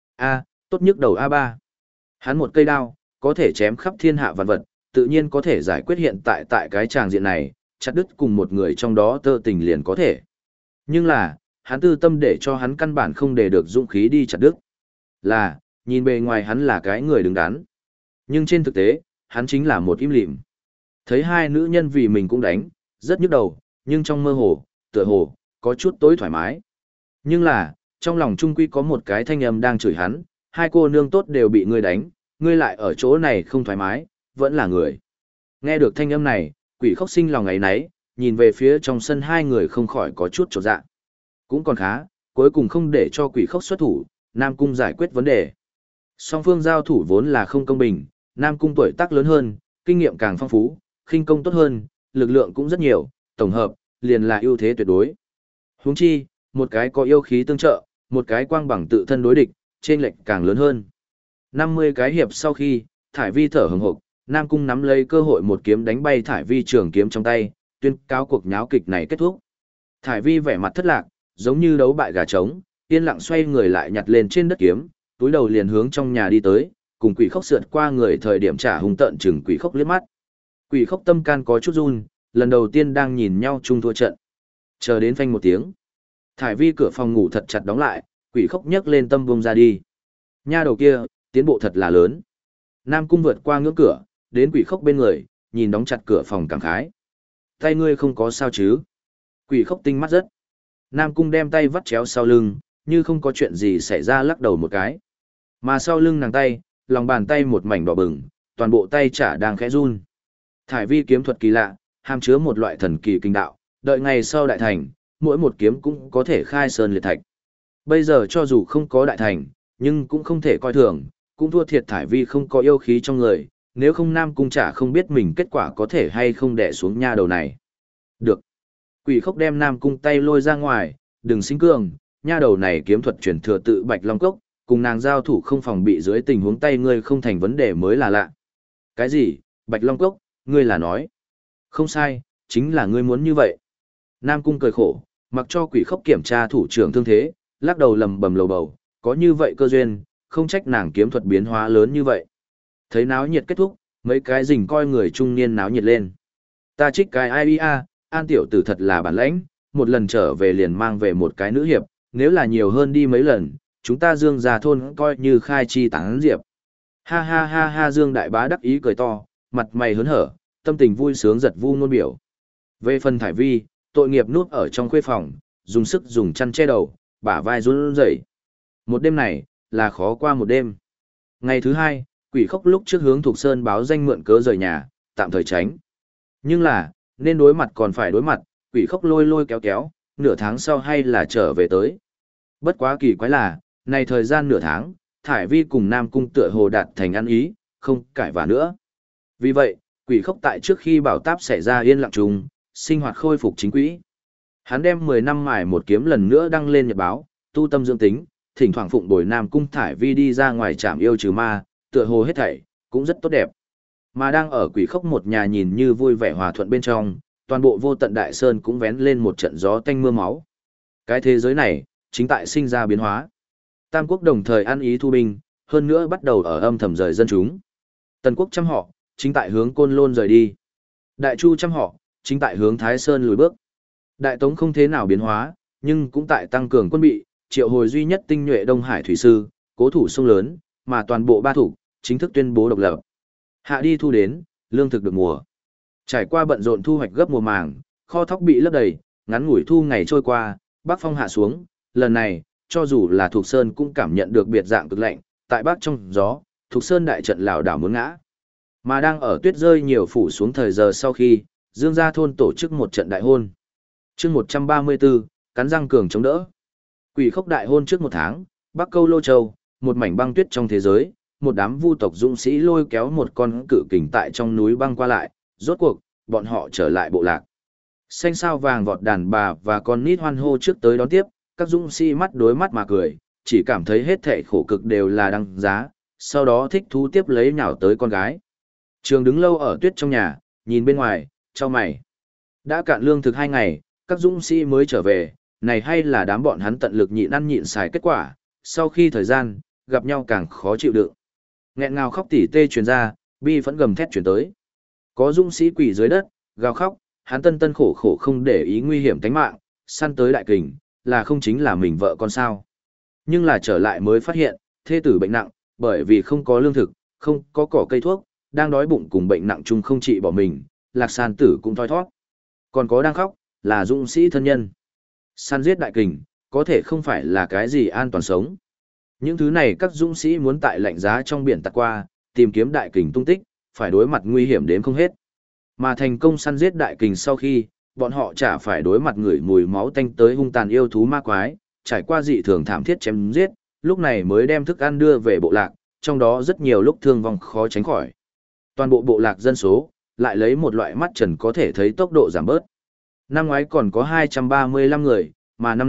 tốt nhức đầu A3. Hắn một cây đao, có thể chém khắp thiên hạ vạn vật, tự nhiên có thể giải quyết hiện tại cái tràng diện này, chặt đứt cùng một người trong đó tơ tình liền có thể. Nhưng là, hắn tư tâm để cho hắn căn bản không để được dũng khí đi chặt đứt. Là, nhìn bề ngoài hắn là cái người đứng đắn. Nhưng trên thực tế, hắn chính là một im lìm. Thấy hai nữ nhân vì mình cũng đánh, rất nhức đầu, nhưng trong mơ hồ, tựa hồ, có chút tối thoải mái. Nhưng là, trong lòng trung quy có một cái thanh âm đang chửi hắn, hai cô nương tốt đều bị ngươi đánh, ngươi lại ở chỗ này không thoải mái, vẫn là người. Nghe được thanh âm này, Quỷ Khốc sinh lòng ấy nấy, nhìn về phía trong sân hai người không khỏi có chút chột dạ. Cũng còn khá, cuối cùng không để cho Quỷ Khốc xuất thủ, Nam Cung giải quyết vấn đề. Song phương giao thủ vốn là không công bình, Nam Cung tuổi tác lớn hơn, kinh nghiệm càng phong phú, khinh công tốt hơn, lực lượng cũng rất nhiều, tổng hợp, liền là ưu thế tuyệt đối. Huống chi, một cái có yêu khí tương trợ, một cái quang bằng tự thân đối địch, chênh lệch càng lớn hơn. 50 cái hiệp sau khi, Thải Vi thở hừng hực, Nam Cung nắm lấy cơ hội một kiếm đánh bay Thải Vi trường kiếm trong tay, tuyên cáo cuộc nháo kịch này kết thúc. Thải Vi vẻ mặt thất lạc, giống như đấu bại gà trống, yên lặng xoay người lại nhặt lên trên đất kiếm, túi đầu liền hướng trong nhà đi tới, cùng Quỷ Khốc sượt qua người thời điểm trả hung tợn chừng Quỷ Khốc liếc mắt. Quỷ Khốc tâm can có chút run, lần đầu tiên đang nhìn nhau chung thua trận. Chờ đến phanh một tiếng, Thải Vi cửa phòng ngủ thật chặt đóng lại, Quỷ Khốc nhấc lên tâm buông ra đi. Nha đầu kia, tiến bộ thật là lớn. Nam Cung vượt qua ngưỡng cửa, đến Quỷ Khốc bên người, nhìn đóng chặt cửa phòng cảm khái. Tay ngươi không có sao chứ? Quỷ Khốc tinh mắt rất. Nam Cung đem tay vắt chéo sau lưng, như không có chuyện gì xảy ra lắc đầu một cái. Mà sau lưng nàng tay, lòng bàn tay một mảnh đỏ bừng, toàn bộ tay chả đang khẽ run. Thải Vi kiếm thuật kỳ lạ, hàm chứa một loại thần kỳ kinh đạo, đợi ngày sau đại thành, mỗi một kiếm cũng có thể khai sơn liệt thạch. Bây giờ cho dù không có đại thành, nhưng cũng không thể coi thường, cũng thua thiệt Thải Vi không có yêu khí trong người, nếu không Nam Cung chả không biết mình kết quả có thể hay không đè xuống nha đầu này. Được. Quỷ Khốc đem Nam Cung tay lôi ra ngoài, đừng sinh cường, nha đầu này kiếm thuật truyền thừa tự Bạch Long Cốc, cùng nàng giao thủ không phòng bị dưới tình huống tay ngươi không thành vấn đề mới là lạ. Cái gì, Bạch Long Cốc, ngươi là nói? Không sai, chính là ngươi muốn như vậy. Nam Cung cười khổ, mặc cho Quỷ Khốc kiểm tra thủ trưởng thương thế, lắc đầu lầm bầm lầu bầu, có như vậy cơ duyên, không trách nàng kiếm thuật biến hóa lớn như vậy. Thấy náo nhiệt kết thúc, mấy cái rình coi người trung niên náo nhiệt lên. Ta trích cái ai a, An tiểu tử thật là bản lãnh, một lần trở về liền mang về một cái nữ hiệp, nếu là nhiều hơn đi mấy lần, chúng ta Dương gia thôn coi như khai chi tán diệp. Ha ha ha ha, Dương đại bá đắc ý cười to, mặt mày hớn hở, tâm tình vui sướng giật vu ngôn biểu. Về phần Thải Vi, tội nghiệp núp ở trong khuê phòng, dùng sức dùng chăn che đầu, bả vai run rẩy. Một đêm này, là khó qua một đêm. Ngày thứ hai, Quỷ Khốc lúc trước hướng Thục Sơn báo danh mượn cớ rời nhà, tạm thời tránh. Nhưng là, nên đối mặt còn phải đối mặt, Quỷ Khốc lôi lôi kéo kéo, nửa tháng sau hay là trở về tới. Bất quá kỳ quái là, này thời gian nửa tháng, Thải Vi cùng Nam Cung tựa hồ đạt thành ăn ý, không cãi vã nữa. Vì vậy, Quỷ Khốc tại trước khi bảo táp xảy ra yên lặng trùng, sinh hoạt khôi phục chính quỹ. Hắn đem 10 năm mài một kiếm lần nữa đăng lên nhật báo, tu tâm dưỡng tính, thỉnh thoảng phụng bồi Nam Cung Thải Vi đi ra ngoài trảm yêu trừ ma, tựa hồ hết thảy cũng rất tốt đẹp. Mà đang ở Quỷ Khốc một nhà nhìn như vui vẻ hòa thuận bên trong, toàn bộ Vô Tận Đại Sơn cũng vén lên một trận gió tanh mưa máu. Cái thế giới này chính tại sinh ra biến hóa. Tam quốc đồng thời ăn ý thu binh, hơn nữa bắt đầu ở âm thầm rời dân chúng. Tần quốc trăm họ chính tại hướng Côn Lôn rời đi. Đại Chu trăm họ chính tại hướng Thái Sơn lùi bước. Đại Tống không thế nào biến hóa, nhưng cũng tại tăng cường quân bị, triệu hồi duy nhất tinh nhuệ Đông Hải thủy sư, cố thủ sông lớn, mà toàn bộ ba thủ chính thức tuyên bố độc lập. Hạ đi thu đến, lương thực được mùa. Trải qua bận rộn thu hoạch gấp mùa màng, kho thóc bị lấp đầy, ngắn ngủi thu ngày trôi qua, bắc phong hạ xuống, lần này, cho dù là Thục Sơn cũng cảm nhận được biệt dạng cực lạnh, tại bắc trong gió, Thục Sơn đại trận lảo đảo muốn ngã. Mà đang ở tuyết rơi nhiều phủ xuống thời giờ sau khi, Dương gia thôn tổ chức một trận đại hôn. Chương 134, cắn răng cường chống đỡ. Quỷ Khốc đại hôn trước một tháng, Bắc Câu Lô Châu, một mảnh băng tuyết trong thế giới, một đám vu tộc dũng sĩ lôi kéo một con cự kình tại trong núi băng qua lại, rốt cuộc, bọn họ trở lại bộ lạc. Xanh sao vàng vọt đàn bà và con nít hoan hô trước tới đón tiếp, các dũng sĩ mắt đối mắt mà cười, chỉ cảm thấy hết thảy khổ cực đều là đăng giá, sau đó thích thú tiếp lấy nhào tới con gái. Trường đứng lâu ở tuyết trong nhà, nhìn bên ngoài, chau mày. Đã cạn lương thực 2 ngày, các dũng sĩ mới trở về, này hay là đám bọn hắn tận lực nhịn ăn nhịn xài kết quả, sau khi thời gian, gặp nhau càng khó chịu đựng. Nghẹn ngào khóc tỉ tê truyền ra, bi phẫn gầm thét truyền tới. Có dũng sĩ quỳ dưới đất, gào khóc, hắn tân tân khổ khổ không để ý nguy hiểm tính mạng, săn tới đại kình, là không chính là mình vợ con sao. Nhưng là trở lại mới phát hiện, thê tử bệnh nặng, bởi vì không có lương thực, không có cỏ cây thuốc, đang đói bụng cùng bệnh nặng chung không trị bỏ mình, Lạc San tử cũng thoi thoát. Còn có đang khóc, là dũng sĩ thân nhân. Săn giết đại kình, có thể không phải là cái gì an toàn sống. Những thứ này các dũng sĩ muốn tại lạnh giá trong biển tạt qua, tìm kiếm đại kình tung tích, phải đối mặt nguy hiểm đến không hết. Mà thành công săn giết đại kình sau khi, bọn họ chả phải đối mặt ngửi mùi máu tanh tới hung tàn yêu thú ma quái, trải qua dị thường thảm thiết chém giết, lúc này mới đem thức ăn đưa về bộ lạc, trong đó rất nhiều lúc thương vong khó tránh khỏi. Toàn bộ bộ lạc dân số, lại lấy một loại mắt trần có thể thấy tốc độ giảm bớt. Năm ngoái còn có 235 người, mà năm nay,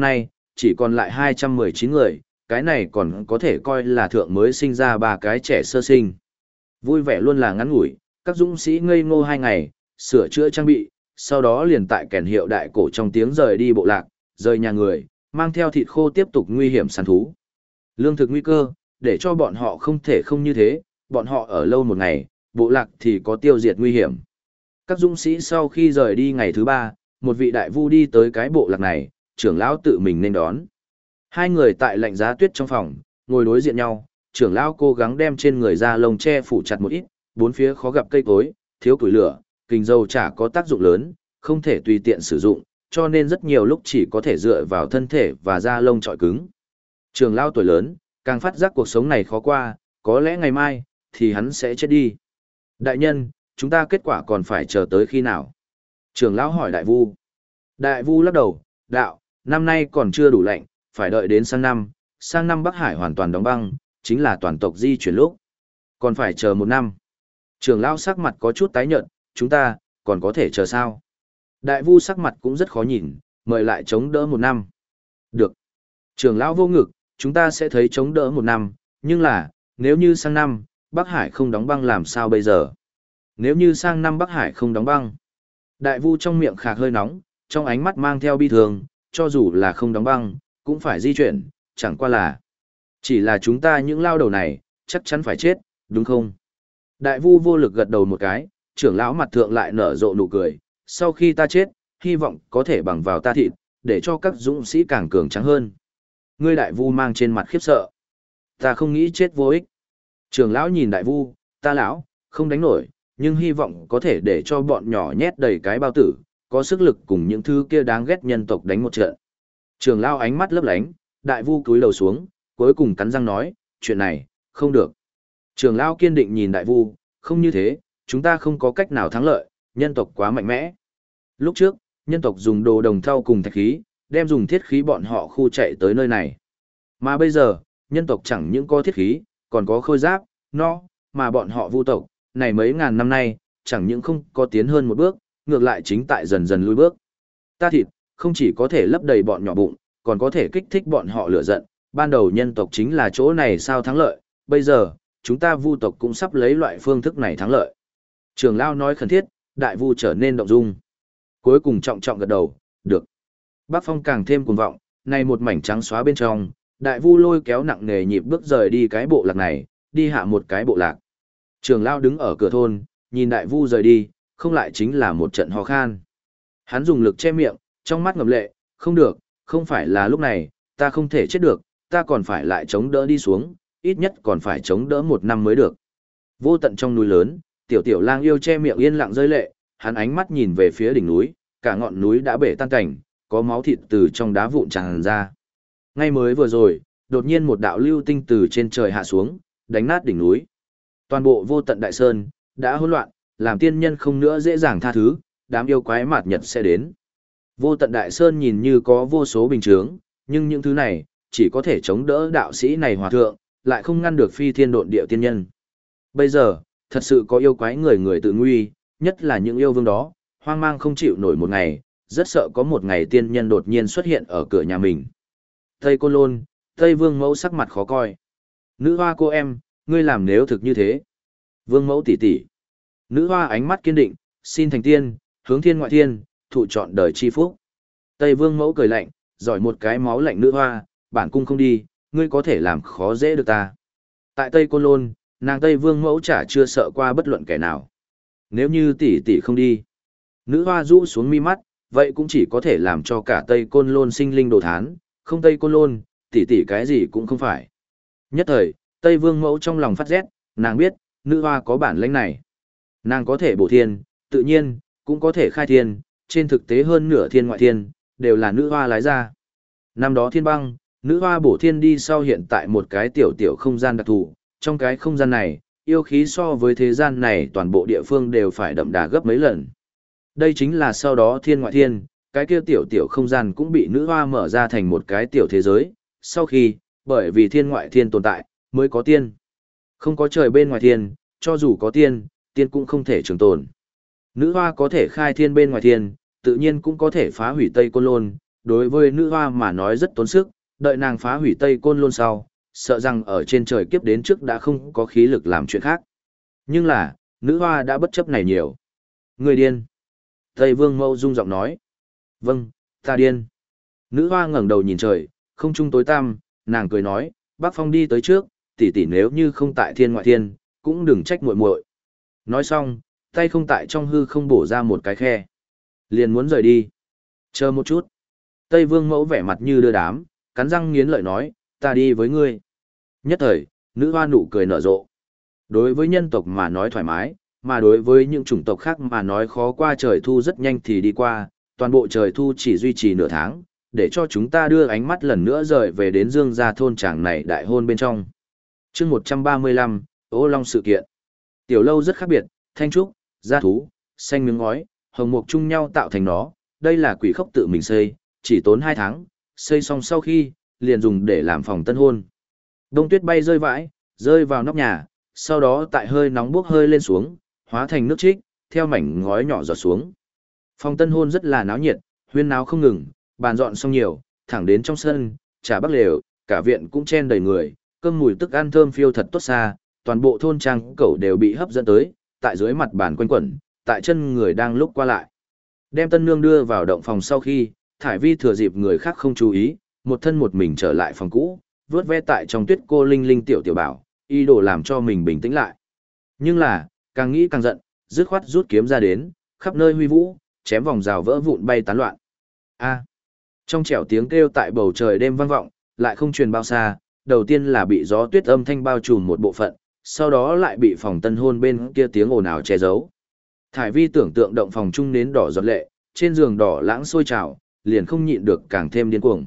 chỉ còn lại 219 người, cái này còn có thể coi là thượng mới sinh ra ba cái trẻ sơ sinh. Vui vẻ luôn là ngắn ngủi, các dũng sĩ ngây ngô 2 ngày, sửa chữa trang bị, sau đó liền tại kèn hiệu đại cổ trong tiếng rời đi bộ lạc, rời nhà người, mang theo thịt khô tiếp tục nguy hiểm săn thú. Lương thực nguy cơ, để cho bọn họ không thể không như thế, bọn họ ở lâu một ngày, bộ lạc thì có tiêu diệt nguy hiểm. Các dũng sĩ sau khi rời đi ngày thứ 3, một vị đại vu đi tới cái bộ lạc này, trưởng lão tự mình nên đón. Hai người tại lạnh giá tuyết trong phòng, ngồi đối diện nhau, trưởng lão cố gắng đem trên người da lông che phủ chặt một ít, bốn phía khó gặp cây cối, thiếu củi lửa, kinh dầu chả có tác dụng lớn, không thể tùy tiện sử dụng, cho nên rất nhiều lúc chỉ có thể dựa vào thân thể và da lông trọi cứng. Trưởng lão tuổi lớn, càng phát giác cuộc sống này khó qua, có lẽ ngày mai, thì hắn sẽ chết đi. Đại nhân, chúng ta kết quả còn phải chờ tới khi nào? Trưởng lão hỏi đại vu. Đại vu lắc đầu, đạo, năm nay còn chưa đủ lạnh, phải đợi đến sang năm Bắc Hải hoàn toàn đóng băng, chính là toàn tộc di chuyển lúc. Còn phải chờ 1 năm. Trưởng lão sắc mặt có chút tái nhợt, chúng ta, còn có thể chờ sao? Đại vu sắc mặt cũng rất khó nhìn, mời lại chống đỡ 1 năm. Được. Trưởng lão vô ngực, chúng ta sẽ thấy chống đỡ 1 năm, nhưng là, nếu như sang năm, Bắc Hải không đóng băng làm sao bây giờ? Nếu như sang năm Bắc Hải không đóng băng. Đại vu trong miệng khạc hơi nóng, trong ánh mắt mang theo bi thường, cho dù là không đóng băng, cũng phải di chuyển, chẳng qua là. Chỉ là chúng ta những lao đầu này, chắc chắn phải chết, đúng không? Đại vu vô lực gật đầu một cái, trưởng lão mặt thượng lại nở rộ nụ cười, sau khi ta chết, hy vọng có thể bằng vào ta thịt, để cho các dũng sĩ càng cường tráng hơn. Ngươi đại vu mang trên mặt khiếp sợ. Ta không nghĩ chết vô ích. Trưởng lão nhìn đại vu, ta lão, không đánh nổi, nhưng hy vọng có thể để cho bọn nhỏ nhét đầy cái bao tử, có sức lực cùng những thứ kia đáng ghét nhân tộc đánh một trận. Trưởng lão ánh mắt lấp lánh, đại vu cúi đầu xuống, cuối cùng cắn răng nói, chuyện này, không được. Trưởng lão kiên định nhìn đại vu, không như thế, chúng ta không có cách nào thắng lợi, nhân tộc quá mạnh mẽ. Lúc trước, nhân tộc dùng đồ đồng thau cùng thạch khí, đem dùng thiết khí bọn họ khu chạy tới nơi này. Mà bây giờ, nhân tộc chẳng những có thiết khí, còn có khôi giáp, mà bọn họ vu tộc, này mấy ngàn năm nay, chẳng những không có tiến hơn một bước, ngược lại chính tại dần dần lùi bước. Ta thịt, không chỉ có thể lấp đầy bọn nhỏ bụng, còn có thể kích thích bọn họ lửa giận, ban đầu nhân tộc chính là chỗ này sao thắng lợi, bây giờ, chúng ta vu tộc cũng sắp lấy loại phương thức này thắng lợi. Trưởng lão nói khẩn thiết, đại vu trở nên động dung. Cuối cùng trọng trọng gật đầu, được. Bác Phong càng thêm cuồng vọng, này một mảnh trắng xóa bên trong, đại vu lôi kéo nặng nề nhịp bước rời đi cái bộ lạc này, đi hạ một cái bộ lạc. Trưởng lão đứng ở cửa thôn, nhìn đại vu rời đi, không lại chính là một trận ho khan. Hắn dùng lực che miệng, trong mắt ngập lệ, không được, không phải là lúc này, ta không thể chết được, ta còn phải lại chống đỡ đi xuống, ít nhất còn phải chống đỡ 1 năm mới được. Vô tận trong núi lớn, tiểu tiểu lang yêu che miệng yên lặng rơi lệ, hắn ánh mắt nhìn về phía đỉnh núi, cả ngọn núi đã bể tan cảnh, có máu thịt từ trong đá vụn tràn ra. Ngay mới vừa rồi, đột nhiên một đạo lưu tinh từ trên trời hạ xuống, đánh nát đỉnh núi. Toàn bộ vô tận đại sơn, đã hỗn loạn, làm tiên nhân không nữa dễ dàng tha thứ, đám yêu quái mạt nhật sẽ đến. Vô tận đại sơn nhìn như có vô số bình chướng, nhưng những thứ này, chỉ có thể chống đỡ đạo sĩ này hòa thượng, lại không ngăn được phi thiên độn địa tiên nhân. Bây giờ, thật sự có yêu quái người người tự nguy, nhất là những yêu vương đó, hoang mang không chịu nổi một ngày, rất sợ có một ngày tiên nhân đột nhiên xuất hiện ở cửa nhà mình. Tây Côn Lôn, Tây Vương Mẫu sắc mặt khó coi. Nữ hoa cô em, ngươi làm nếu thực như thế. Vương Mẫu tỷ tỷ. Nữ hoa ánh mắt kiên định, xin thành tiên, hướng thiên ngoại thiên, thụ chọn đời chi phúc. Tây Vương Mẫu cười lạnh, giỏi một cái máu lạnh nữ hoa, bản cung không đi, ngươi có thể làm khó dễ được ta. Tại Tây Côn Lôn, nàng Tây Vương Mẫu chả chưa sợ qua bất luận kẻ nào. Nếu như tỷ tỷ không đi, nữ hoa rũ xuống mi mắt, vậy cũng chỉ có thể làm cho cả Tây Côn Lôn sinh linh đồ thán, không Tây Côn Lôn, tỷ tỷ cái gì cũng không phải. Nhất thời, Tây Vương Mẫu trong lòng phát rét, nàng biết, nữ hoa có bản lĩnh này. Nàng có thể bổ thiên, tự nhiên, cũng có thể khai thiên, trên thực tế hơn nửa thiên ngoại thiên, đều là nữ hoa lái ra. Năm đó thiên băng, nữ hoa bổ thiên đi sau hiện tại một cái tiểu tiểu không gian đặc thù, trong cái không gian này, yêu khí so với thế gian này toàn bộ địa phương đều phải đậm đà gấp mấy lần. Đây chính là sau đó thiên ngoại thiên, cái kia tiểu tiểu không gian cũng bị nữ hoa mở ra thành một cái tiểu thế giới, sau khi, bởi vì thiên ngoại thiên tồn tại, mới có tiên. Không có trời bên ngoài thiên, cho dù có tiên, tiên cũng không thể trường tồn. Nữ hoa có thể khai thiên bên ngoài thiên, tự nhiên cũng có thể phá hủy Tây Côn Lôn, đối với nữ hoa mà nói rất tốn sức, đợi nàng phá hủy Tây Côn Lôn sau, sợ rằng ở trên trời kiếp đến trước đã không có khí lực làm chuyện khác. Nhưng là, nữ hoa đã bất chấp này nhiều. Người điên. Tây Vương Mẫu rung giọng nói. Vâng, ta điên. Nữ hoa ngẩng đầu nhìn trời, không trung tối tăm, nàng cười nói, Bác Phong đi tới trước, tỷ tỷ nếu như không tại thiên ngoại thiên, cũng đừng trách muội muội. Nói xong, tay không tại trong hư không bổ ra một cái khe. Liền muốn rời đi. Chờ một chút. Tây Vương Mẫu vẻ mặt như đưa đám, cắn răng nghiến lợi nói, ta đi với ngươi. Nhất thời, nữ hoa nụ cười nở rộ. Đối với nhân tộc mà nói thoải mái, mà đối với những chủng tộc khác mà nói khó qua trời thu rất nhanh thì đi qua, toàn bộ trời thu chỉ duy trì nửa tháng, để cho chúng ta đưa ánh mắt lần nữa rời về đến Dương Gia thôn tràng này đại hôn bên trong. Chương 135, Ô Long sự kiện. Tiểu lâu rất khác biệt, thanh trúc, gia thú, xanh miếng ngói, hồng mục chung nhau tạo thành nó, đây là quỷ khốc tự mình xây, chỉ tốn 2 tháng, xây xong sau khi, liền dùng để làm phòng tân hôn. Đông tuyết bay rơi vãi, rơi vào nóc nhà, sau đó tại hơi nóng bốc hơi lên xuống, hóa thành nước trích, theo mảnh ngói nhỏ giọt xuống. Phòng tân hôn rất là náo nhiệt, huyên náo không ngừng, bàn dọn xong nhiều, thẳng đến trong sân, trà bắc lều, cả viện cũng chen đầy người, cơm mùi tức ăn thơm phiêu thật tốt xa, toàn bộ thôn trang cẩu đều bị hấp dẫn tới, tại dưới mặt bàn quanh quẩn, tại chân người đang lúc qua lại. Đem tân nương đưa vào động phòng sau khi, Thải Vi thừa dịp người khác không chú ý, một thân một mình trở lại phòng cũ, vớt ve tại trong tuyết cô linh linh tiểu tiểu bảo, ý đồ làm cho mình bình tĩnh lại. Nhưng là, càng nghĩ càng giận, dứt khoát rút kiếm ra đến, khắp nơi huy vũ, chém vòng rào vỡ vụn bay tán loạn. A. Trong trẻo tiếng kêu tại bầu trời đêm vang vọng, lại không truyền bao xa, đầu tiên là bị gió tuyết âm thanh bao trùm một bộ phận, sau đó lại bị phòng tân hôn bên kia tiếng ồn ào che giấu. Thải Vi tưởng tượng động phòng trung nến đỏ giọt lệ, trên giường đỏ lãng sôi trào, liền không nhịn được càng thêm điên cuồng.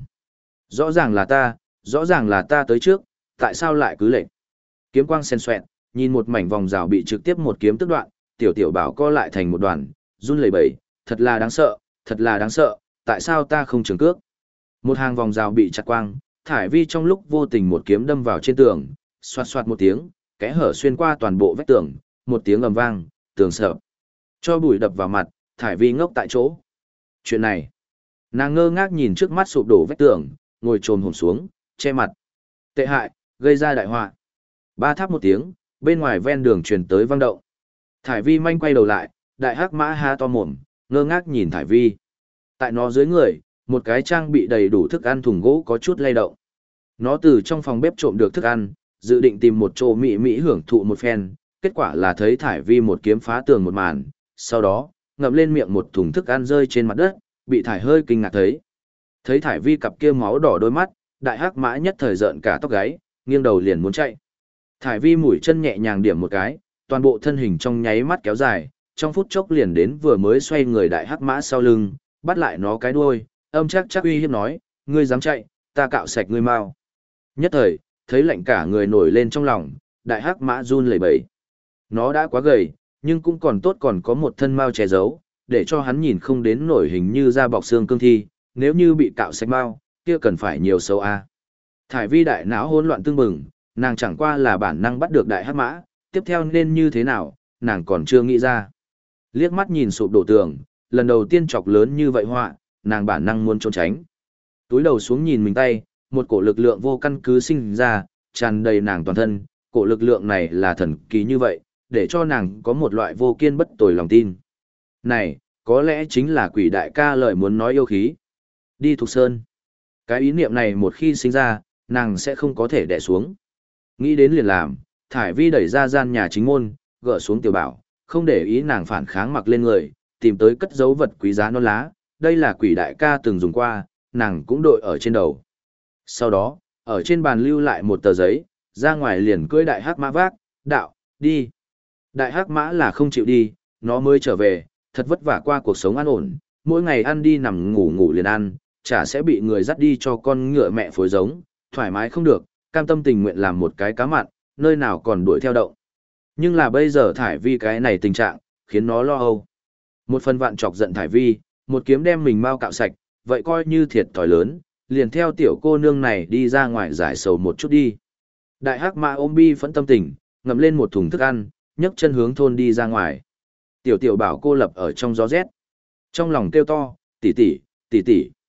Rõ ràng là ta tới trước, tại sao lại cứ lệnh? Kiếm quang xen xoẹt, nhìn một mảnh vòng rào bị trực tiếp một kiếm tức đoạn, tiểu tiểu bảo co lại thành một đoàn, run lẩy bẩy, thật là đáng sợ, tại sao ta không trường cước? Một hàng vòng rào bị chặt quang, Thải Vi trong lúc vô tình một kiếm đâm vào trên tường, xoạt xoạt một tiếng, kẽ hở xuyên qua toàn bộ vách tường, một tiếng ầm vang, tường sập. Cho bụi đập vào mặt, Thải Vi ngốc tại chỗ. Chuyện này, nàng ngơ ngác nhìn trước mắt sụp đổ vách tường, ngồi chồm hổm xuống, che mặt. Tệ hại, gây ra đại họa. Ba tháp một tiếng, bên ngoài ven đường truyền tới vang động. Thải Vi manh quay đầu lại, đại hắc mã ha to mồm, ngơ ngác nhìn Thải Vi. Tại nó dưới người, một cái trang bị đầy đủ thức ăn thùng gỗ có chút lay động. Nó từ trong phòng bếp trộm được thức ăn, dự định tìm một chỗ mỹ mỹ hưởng thụ một phen, kết quả là thấy Thải Vi một kiếm phá tường một màn, sau đó, ngậm lên miệng một thùng thức ăn rơi trên mặt đất, bị Thải hơi kinh ngạc thấy. Thấy Thải Vi cặp kia máu đỏ đôi mắt, đại hắc mã nhất thời giận cả tóc gáy, nghiêng đầu liền muốn chạy. Thải Vi mũi chân nhẹ nhàng điểm một cái, toàn bộ thân hình trong nháy mắt kéo dài, trong phút chốc liền đến vừa mới xoay người đại hắc mã sau lưng, bắt lại nó cái đuôi, âm chắc uy hiếp nói, ngươi dám chạy, ta cạo sạch ngươi mau. Nhất thời, thấy lạnh cả người nổi lên trong lòng, đại hắc mã run lẩy bẩy. Nó đã quá gầy, nhưng cũng còn tốt còn có một thân mao che giấu, để cho hắn nhìn không đến nổi hình như da bọc xương cương thi, nếu như bị cạo sạch mao, kia cần phải nhiều sâu a. Thải Vi đại não hỗn loạn tương bừng, nàng chẳng qua là bản năng bắt được đại hắc mã, tiếp theo nên như thế nào, nàng còn chưa nghĩ ra. Liếc mắt nhìn sụp đổ tường, lần đầu tiên chọc lớn như vậy họa, nàng bản năng muốn trốn tránh. Túi đầu xuống nhìn mình tay, một cổ lực lượng vô căn cứ sinh ra, tràn đầy nàng toàn thân, cổ lực lượng này là thần kỳ như vậy, để cho nàng có một loại vô kiên bất tồi lòng tin. Này, có lẽ chính là quỷ đại ca lời muốn nói yêu khí. Đi Thục Sơn. Cái ý niệm này một khi sinh ra, nàng sẽ không có thể đè xuống. Nghĩ đến liền làm, Thải Vi đẩy ra gian nhà chính môn, gỡ xuống tiểu bảo, không để ý nàng phản kháng mặc lên người, tìm tới cất dấu vật quý giá non lá, đây là quỷ đại ca từng dùng qua, nàng cũng đội ở trên đầu. Sau đó, ở trên bàn lưu lại một tờ giấy, ra ngoài liền cưỡi đại hắc mã vác, đạo, đi. Đại hắc mã là không chịu đi, nó mới trở về, thật vất vả qua cuộc sống an ổn, mỗi ngày ăn đi nằm ngủ ngủ liền ăn, chả sẽ bị người dắt đi cho con ngựa mẹ phối giống, thoải mái không được, cam tâm tình nguyện làm một cái cá mặn, nơi nào còn đuổi theo động. Nhưng là bây giờ Thải Vi cái này tình trạng, khiến nó lo âu. Một phần vạn chọc giận Thải Vi, một kiếm đem mình mau cạo sạch, vậy coi như thiệt thòi lớn, liền theo tiểu cô nương này đi ra ngoài giải sầu một chút đi. Đại hắc mã ôm bi phẫn tâm tình, ngậm lên một thùng thức ăn, nhấc chân hướng thôn đi ra ngoài. Tiểu tiểu bảo cô lập ở trong gió rét. Trong lòng kêu to, tỷ tỷ, tỷ tỷ.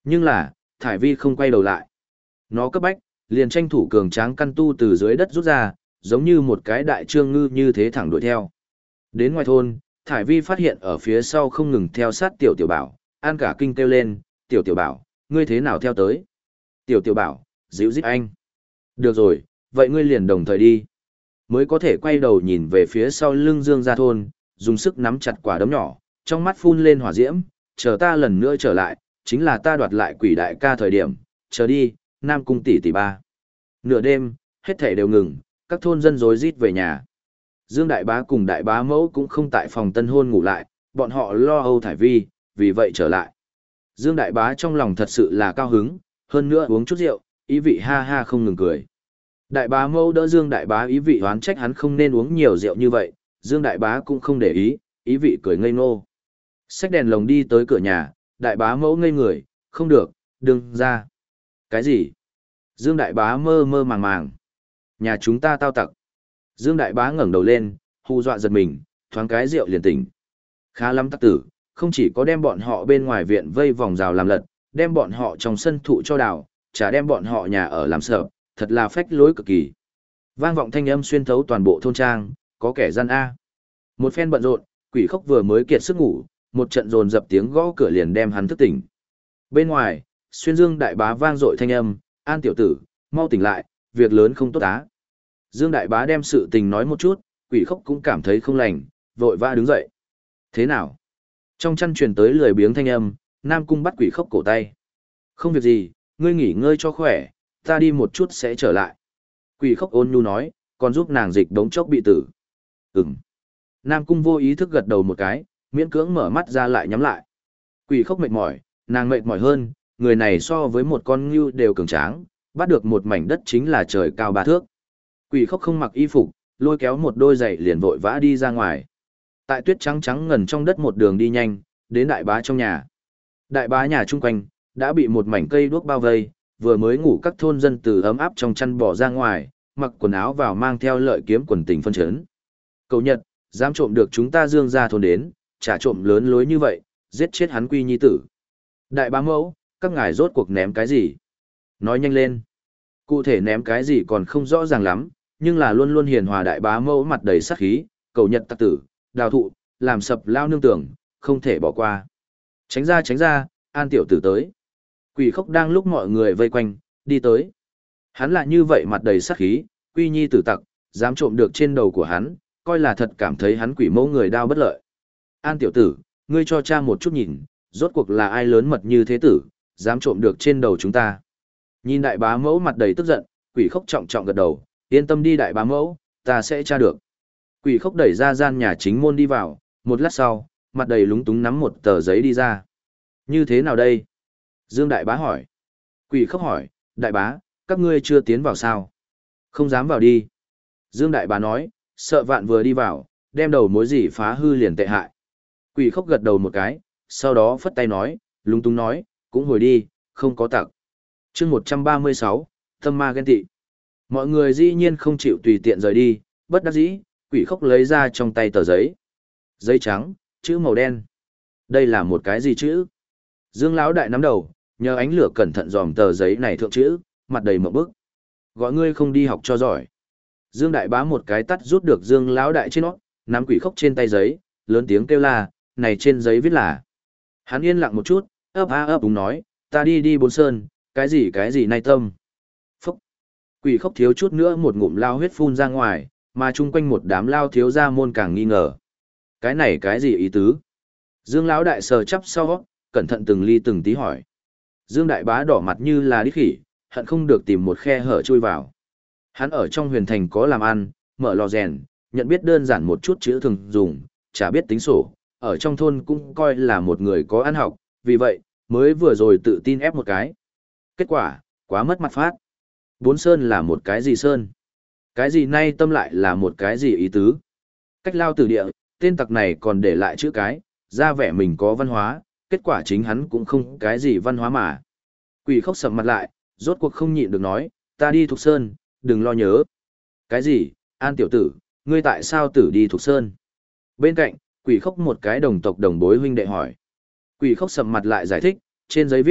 Nhưng là, Thải Vi không quay đầu lại. Nó cấp bách, liền tranh thủ cường tráng căn tu từ dưới đất rút ra, giống như một cái đại trương ngư như thế thẳng đuổi theo. Đến ngoài thôn, Thải Vi phát hiện ở phía sau không ngừng theo sát Tiểu Tiểu Bảo, An cả kinh kêu lên, Tiểu Tiểu Bảo, ngươi thế nào theo tới? Tiểu Tiểu Bảo, dịu dít anh. Được rồi, vậy ngươi liền đồng thời đi. Mới có thể quay đầu nhìn về phía sau lưng Dương gia thôn, dùng sức nắm chặt quả đấm nhỏ, trong mắt phun lên hỏa diễm, chờ ta lần nữa trở lại, chính là ta đoạt lại quỷ đại ca thời điểm, chờ đi, Nam Cung tỷ tỷ ba. Nửa đêm, hết thảy đều ngừng, các thôn dân rối rít về nhà. Dương đại bá cùng đại bá mẫu cũng không tại phòng tân hôn ngủ lại, bọn họ lo âu Thải Vi, vì vậy trở lại. Dương đại bá trong lòng thật sự là cao hứng, hơn nữa uống chút rượu, ý vị ha ha không ngừng cười. Đại bá mẫu đỡ Dương đại bá ý vị oán trách hắn không nên uống nhiều rượu như vậy, Dương đại bá cũng không để ý, ý vị cười ngây ngô. Xách đèn lồng đi tới cửa nhà, đại bá mẫu ngây người, không được, đừng ra. Cái gì? Dương đại bá mơ mơ màng màng. Nhà chúng ta tao tặc. Dương đại bá ngẩng đầu lên, hù dọa giật mình, thoáng cái rượu liền tỉnh. Khá lắm tặc tử, không chỉ có đem bọn họ bên ngoài viện vây vòng rào làm lật, đem bọn họ trong sân thụ cho đào, chả đem bọn họ nhà ở làm sợ, thật là phách lối cực kỳ. Vang vọng thanh âm xuyên thấu toàn bộ thôn trang, có kẻ gian A. Một phen bận rộn, Quỷ Khốc vừa mới kiệt sức ngủ, một trận dồn dập tiếng gõ cửa liền đem hắn thức tỉnh. Bên ngoài, xuyên Dương đại bá vang dội thanh âm, An tiểu tử, mau tỉnh lại, việc lớn không tốt á. Dương đại bá đem sự tình nói một chút, Quỷ Khốc cũng cảm thấy không lành, vội vã đứng dậy. Thế nào? Trong chăn truyền tới lười biếng thanh âm, Nam Cung bắt Quỷ Khốc cổ tay. Không việc gì, ngươi nghỉ ngơi cho khỏe, ta đi một chút sẽ trở lại. Quỷ Khốc ôn nhu nói, còn giúp nàng dịch đống chốc bị tử. Ừm. Nam Cung vô ý thức gật đầu một cái, miễn cưỡng mở mắt ra lại nhắm lại. Quỷ Khốc mệt mỏi, nàng mệt mỏi hơn, người này so với một con ngưu đều cường tráng, bắt được một mảnh đất chính là trời cao 3 thước. Quỷ Khốc không mặc y phục, lôi kéo một đôi giày liền vội vã đi ra ngoài. Tại tuyết trắng trắng ngần trong đất một đường đi nhanh, đến đại bá trong nhà. Đại bá nhà chung quanh, đã bị một mảnh cây đuốc bao vây, vừa mới ngủ các thôn dân từ ấm áp trong chăn bỏ ra ngoài, mặc quần áo vào mang theo lợi kiếm quần tình phân chấn. Cầu Nhật, dám trộm được chúng ta Dương gia thôn đến, trả trộm lớn lối như vậy, giết chết hắn quy nhi tử. Đại bá mẫu, các ngài rốt cuộc ném cái gì? Nói nhanh lên. Cụ thể ném cái gì còn không rõ ràng lắm, nhưng là luôn luôn hiền hòa đại bá mẫu mặt đầy sát khí, Cầu Nhật tặc tử, đào thụ, làm sập lao nương tưởng, không thể bỏ qua. Tránh ra, An tiểu tử tới. Quỷ Khốc đang lúc mọi người vây quanh, đi tới. Hắn lại như vậy mặt đầy sát khí, quy nhi tử tặc, dám trộm được trên đầu của hắn, coi là thật cảm thấy hắn quỷ mẫu người đao bất lợi. An tiểu tử, ngươi cho cha một chút nhìn, rốt cuộc là ai lớn mật như thế tử, dám trộm được trên đầu chúng ta. Nhìn đại bá mẫu mặt đầy tức giận, Quỷ Khốc trọng trọng gật đầu, yên tâm đi đại bá mẫu, ta sẽ tra được. Quỷ Khốc đẩy ra gian nhà chính môn đi vào, một lát sau, mặt đầy lúng túng nắm một tờ giấy đi ra. Như thế nào đây? Dương đại bá hỏi. Quỷ Khốc hỏi, đại bá, các ngươi chưa tiến vào sao? Không dám vào đi. Dương đại bá nói, sợ vạn vừa đi vào, đem đầu mối gì phá hư liền tệ hại. Quỷ Khốc gật đầu một cái, sau đó phất tay nói, lúng túng nói, cũng hồi đi, không có tặc. Chương 136, tâm ma ghen tị. Mọi người dĩ nhiên không chịu tùy tiện rời đi, bất đắc dĩ, Quỷ Khốc lấy ra trong tay tờ giấy. Giấy trắng, chữ màu đen. Đây là một cái gì chữ? Dương lão đại nắm đầu, nhờ ánh lửa cẩn thận dòm tờ giấy này thượng chữ, mặt đầy mộng bức. Gọi ngươi không đi học cho giỏi. Dương đại bá một cái tắt rút được Dương lão đại trên nót, nắm Quỷ Khốc trên tay giấy, lớn tiếng kêu la, này trên giấy viết là. Hắn yên lặng một chút, ấp đúng nói, ta đi Bốn Sơn, cái gì nay tâm. Phúc. Quỷ Khốc thiếu chút nữa một ngụm lao huyết phun ra ngoài, mà chung quanh một đám lao thiếu gia môn càng nghi ngờ. Cái này cái gì ý tứ? Dương lão đại sờ chắp sau, cẩn thận từng ly từng tí hỏi. Dương đại bá đỏ mặt như là đít khỉ, hận không được tìm một khe hở chui vào. Hắn ở trong huyền thành có làm ăn, mở lò rèn, nhận biết đơn giản một chút chữ thường dùng, chả biết tính sổ, ở trong thôn cũng coi là một người có ăn học, vì vậy, mới vừa rồi tự tin ép một cái. Kết quả, quá mất mặt phát. Bốn Sơn là một cái gì Sơn? Cái gì nay tâm lại là một cái gì ý tứ? Cách lao tử địa, tên tặc này còn để lại chữ cái, ra vẻ mình có văn hóa, kết quả chính hắn cũng không cái gì văn hóa mà. Quỷ Khốc sầm mặt lại, rốt cuộc không nhịn được nói, ta đi Thục Sơn, đừng lo nhớ. Cái gì, An tiểu tử, ngươi tại sao tử đi Thục Sơn? Bên cạnh, Quỷ Khốc một cái đồng tộc đồng bối huynh đệ hỏi. Quỷ Khốc sầm mặt lại giải thích, trên giấy viết,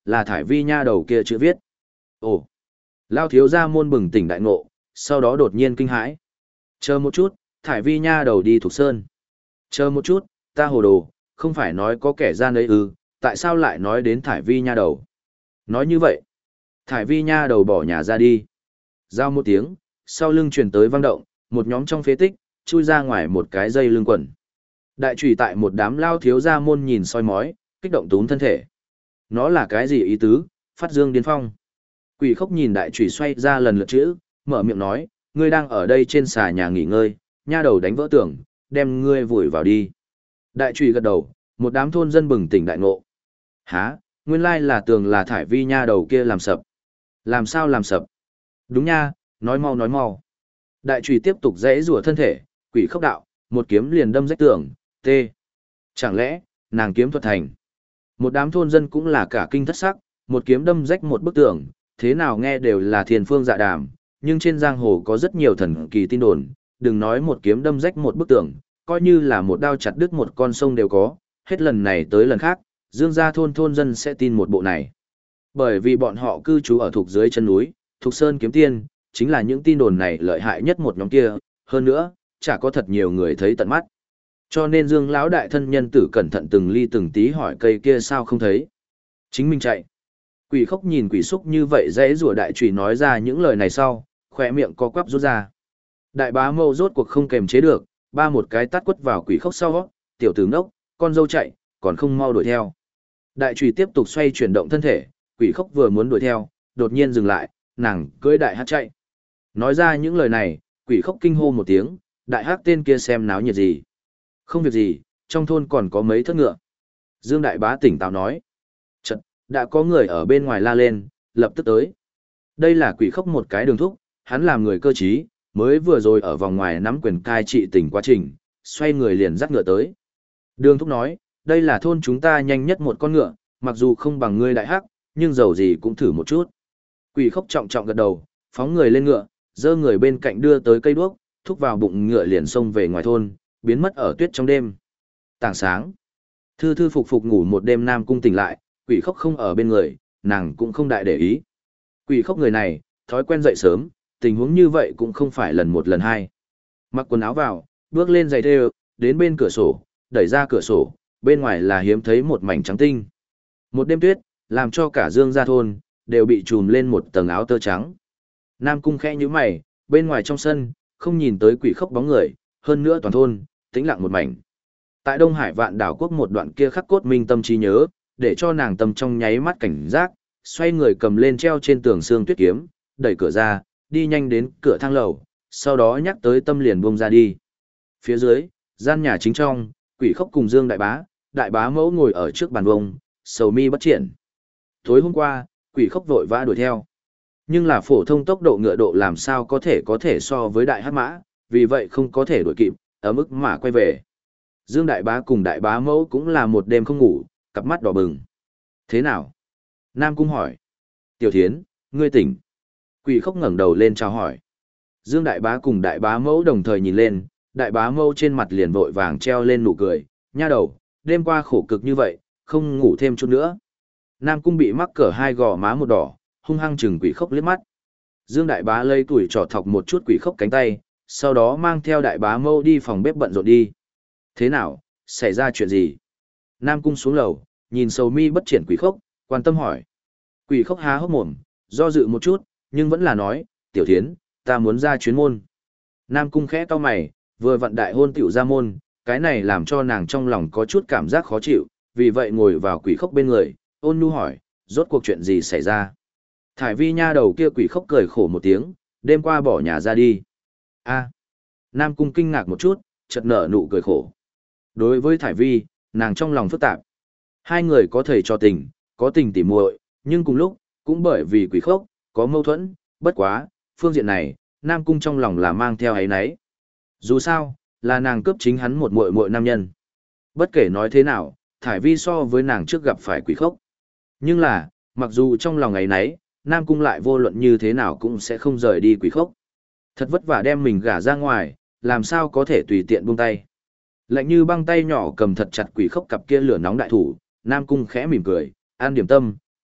là thải vi nha đầu kia chữ viết. Ồ! Lao thiếu gia môn bừng tỉnh đại ngộ, sau đó đột nhiên kinh hãi. Chờ một chút, thải vi nha đầu đi Thục Sơn. Chờ một chút, ta hồ đồ, không phải nói có kẻ gian ấy ư, tại sao lại nói đến thải vi nha đầu? Nói như vậy, thải vi nha đầu bỏ nhà ra đi. Giao một tiếng, sau lưng truyền tới vang động, một nhóm trong phế tích, chui ra ngoài một cái dây lưng quần. Đại trùy tại một đám lao thiếu gia môn nhìn soi mói, kích động túm thân thể. Nó là cái gì ý tứ, phát dương điên phong. Quỷ khốc nhìn đại trùy xoay ra lần lượt chữ, mở miệng nói, ngươi đang ở đây trên xà nhà nghỉ ngơi, nha đầu đánh vỡ tường, đem ngươi vùi vào đi. Đại trùy gật đầu, một đám thôn dân bừng tỉnh đại ngộ. Hả, nguyên lai là tường là thải vi nha đầu kia làm sập. Làm sao làm sập? Đúng nha, nói mau nói mau. Đại trùy tiếp tục giãy rủa thân thể, quỷ khốc đạo, một kiếm liền đâm rách tường, tê. Chẳng lẽ, nàng kiếm thuật thành. Một đám thôn dân cũng là cả kinh thất sắc, một kiếm đâm rách một bức tường, thế nào nghe đều là thiên phương dạ đàm, nhưng trên giang hồ có rất nhiều thần kỳ tin đồn, đừng nói một kiếm đâm rách một bức tường, coi như là một đao chặt đứt một con sông đều có, hết lần này tới lần khác, Dương gia thôn dân sẽ tin một bộ này. Bởi vì bọn họ cư trú ở thuộc dưới chân núi, thuộc sơn kiếm tiên, chính là những tin đồn này lợi hại nhất một nhóm kia, hơn nữa, chả có thật nhiều người thấy tận mắt. Cho nên Dương lão đại thân nhân tử cẩn thận từng ly từng tí hỏi cây kia sao không thấy. Chính mình chạy. Quỷ khốc nhìn quỷ xúc như vậy dễ rủa đại trùy nói ra những lời này sau, khỏe miệng co quắp rút ra. Đại bá mâu rốt cuộc không kềm chế được, ba một cái tát quất vào quỷ khốc sau, tiểu tử ngốc, con dâu chạy, còn không mau đuổi theo. Đại trùy tiếp tục xoay chuyển động thân thể, quỷ khốc vừa muốn đuổi theo, đột nhiên dừng lại, nàng cưỡi đại hát chạy. Nói ra những lời này, quỷ khốc kinh hô một tiếng, đại hát tên kia xem náo nhiệt gì. Không việc gì, trong thôn còn có mấy thất ngựa. Dương đại bá tỉnh táo nói. Chật, đã có người ở bên ngoài la lên, lập tức tới. Đây là quỷ khốc một cái đường thúc, hắn làm người cơ trí, mới vừa rồi ở vòng ngoài nắm quyền cai trị tỉnh quá trình, xoay người liền dắt ngựa tới. Đường thúc nói, đây là thôn chúng ta nhanh nhất một con ngựa, mặc dù không bằng ngươi đại hắc, nhưng dầu gì cũng thử một chút. Quỷ khốc trọng trọng gật đầu, phóng người lên ngựa, giơ người bên cạnh đưa tới cây đuốc, thúc vào bụng ngựa liền xông về ngoài thôn, biến mất ở tuyết trong đêm. Tảng sáng, thư thư phục phục ngủ một đêm Nam Cung tỉnh lại, quỷ khốc không ở bên người, nàng cũng không đại để ý. Quỷ khốc người này, thói quen dậy sớm, tình huống như vậy cũng không phải lần một lần hai. Mặc quần áo vào, bước lên giày thêu, đến bên cửa sổ, đẩy ra cửa sổ, bên ngoài là hiếm thấy một mảnh trắng tinh. Một đêm tuyết, làm cho cả Dương gia thôn, đều bị trùm lên một tầng áo tơ trắng. Nam Cung khẽ nhíu mày, bên ngoài trong sân, không nhìn tới quỷ khốc bóng người, hơn nữa toàn thôn, tĩnh lặng một mảnh. Tại Đông Hải Vạn Đảo Quốc một đoạn kia khắc cốt minh tâm trí nhớ, để cho nàng tâm trong nháy mắt cảnh giác, xoay người cầm lên treo trên tường xương tuyết kiếm, đẩy cửa ra, đi nhanh đến cửa thang lầu, sau đó nhắc tới tâm liền buông ra đi. Phía dưới, gian nhà chính trong, quỷ khốc cùng Dương đại bá mẫu ngồi ở trước bàn vông, sầu mi bất triển. Tối hôm qua, quỷ khốc vội vã đuổi theo. Nhưng là phổ thông tốc độ ngựa độ làm sao có thể so với đại hắc mã, vì vậy không có thể đuổi kịp, ở mức mà quay về. Dương đại bá cùng đại bá mẫu cũng là một đêm không ngủ, cặp mắt đỏ bừng. Thế nào? Nam Cung hỏi. Tiểu Thiến, ngươi tỉnh. Quỷ khốc ngẩng đầu lên chào hỏi. Dương đại bá cùng đại bá mẫu đồng thời nhìn lên, đại bá mẫu trên mặt liền vội vàng treo lên nụ cười. Nha đầu, đêm qua khổ cực như vậy, không ngủ thêm chút nữa. Nam Cung bị mắc cỡ hai gò má một đỏ, hung hăng chừng quỷ khốc liếc mắt. Dương đại bá lấy tuổi trò thọc một chút quỷ khốc cánh tay, sau đó mang theo đại bá mẫu đi phòng bếp bận rộn đi. Thế nào, xảy ra chuyện gì? Nam Cung xuống lầu, nhìn sầu mi bất triển quỷ khốc, quan tâm hỏi. Quỷ khốc há hốc mồm, do dự một chút, nhưng vẫn là nói, Tiểu Thiến, ta muốn ra chuyến môn. Nam Cung khẽ cau mày, vừa vận đại hôn tiểu ra môn, cái này làm cho nàng trong lòng có chút cảm giác khó chịu, vì vậy ngồi vào quỷ khốc bên người, ôn nhu hỏi, rốt cuộc chuyện gì xảy ra? Thải vi nha đầu kia quỷ khốc cười khổ một tiếng, đêm qua bỏ nhà ra đi. A. Nam Cung kinh ngạc một chút, chợt nở nụ cười khổ. Đối với Thải vi, nàng trong lòng phức tạp. Hai người có thầy trò tình, có tình tỉ muội, nhưng cùng lúc, cũng bởi vì quỷ khốc, có mâu thuẫn, bất quá, phương diện này, Nam Cung trong lòng là mang theo ấy nấy. Dù sao, là nàng cướp chính hắn một muội muội nam nhân. Bất kể nói thế nào, Thải vi so với nàng trước gặp phải quỷ khốc. Nhưng là, mặc dù trong lòng ấy nấy, Nam Cung lại vô luận như thế nào cũng sẽ không rời đi quỷ khốc. Thật vất vả đem mình gả ra ngoài, làm sao có thể tùy tiện buông tay. Lạnh như băng tay nhỏ cầm thật chặt quỷ khốc cặp kia lửa nóng đại thủ, Nam Cung khẽ mỉm cười, an điểm tâm,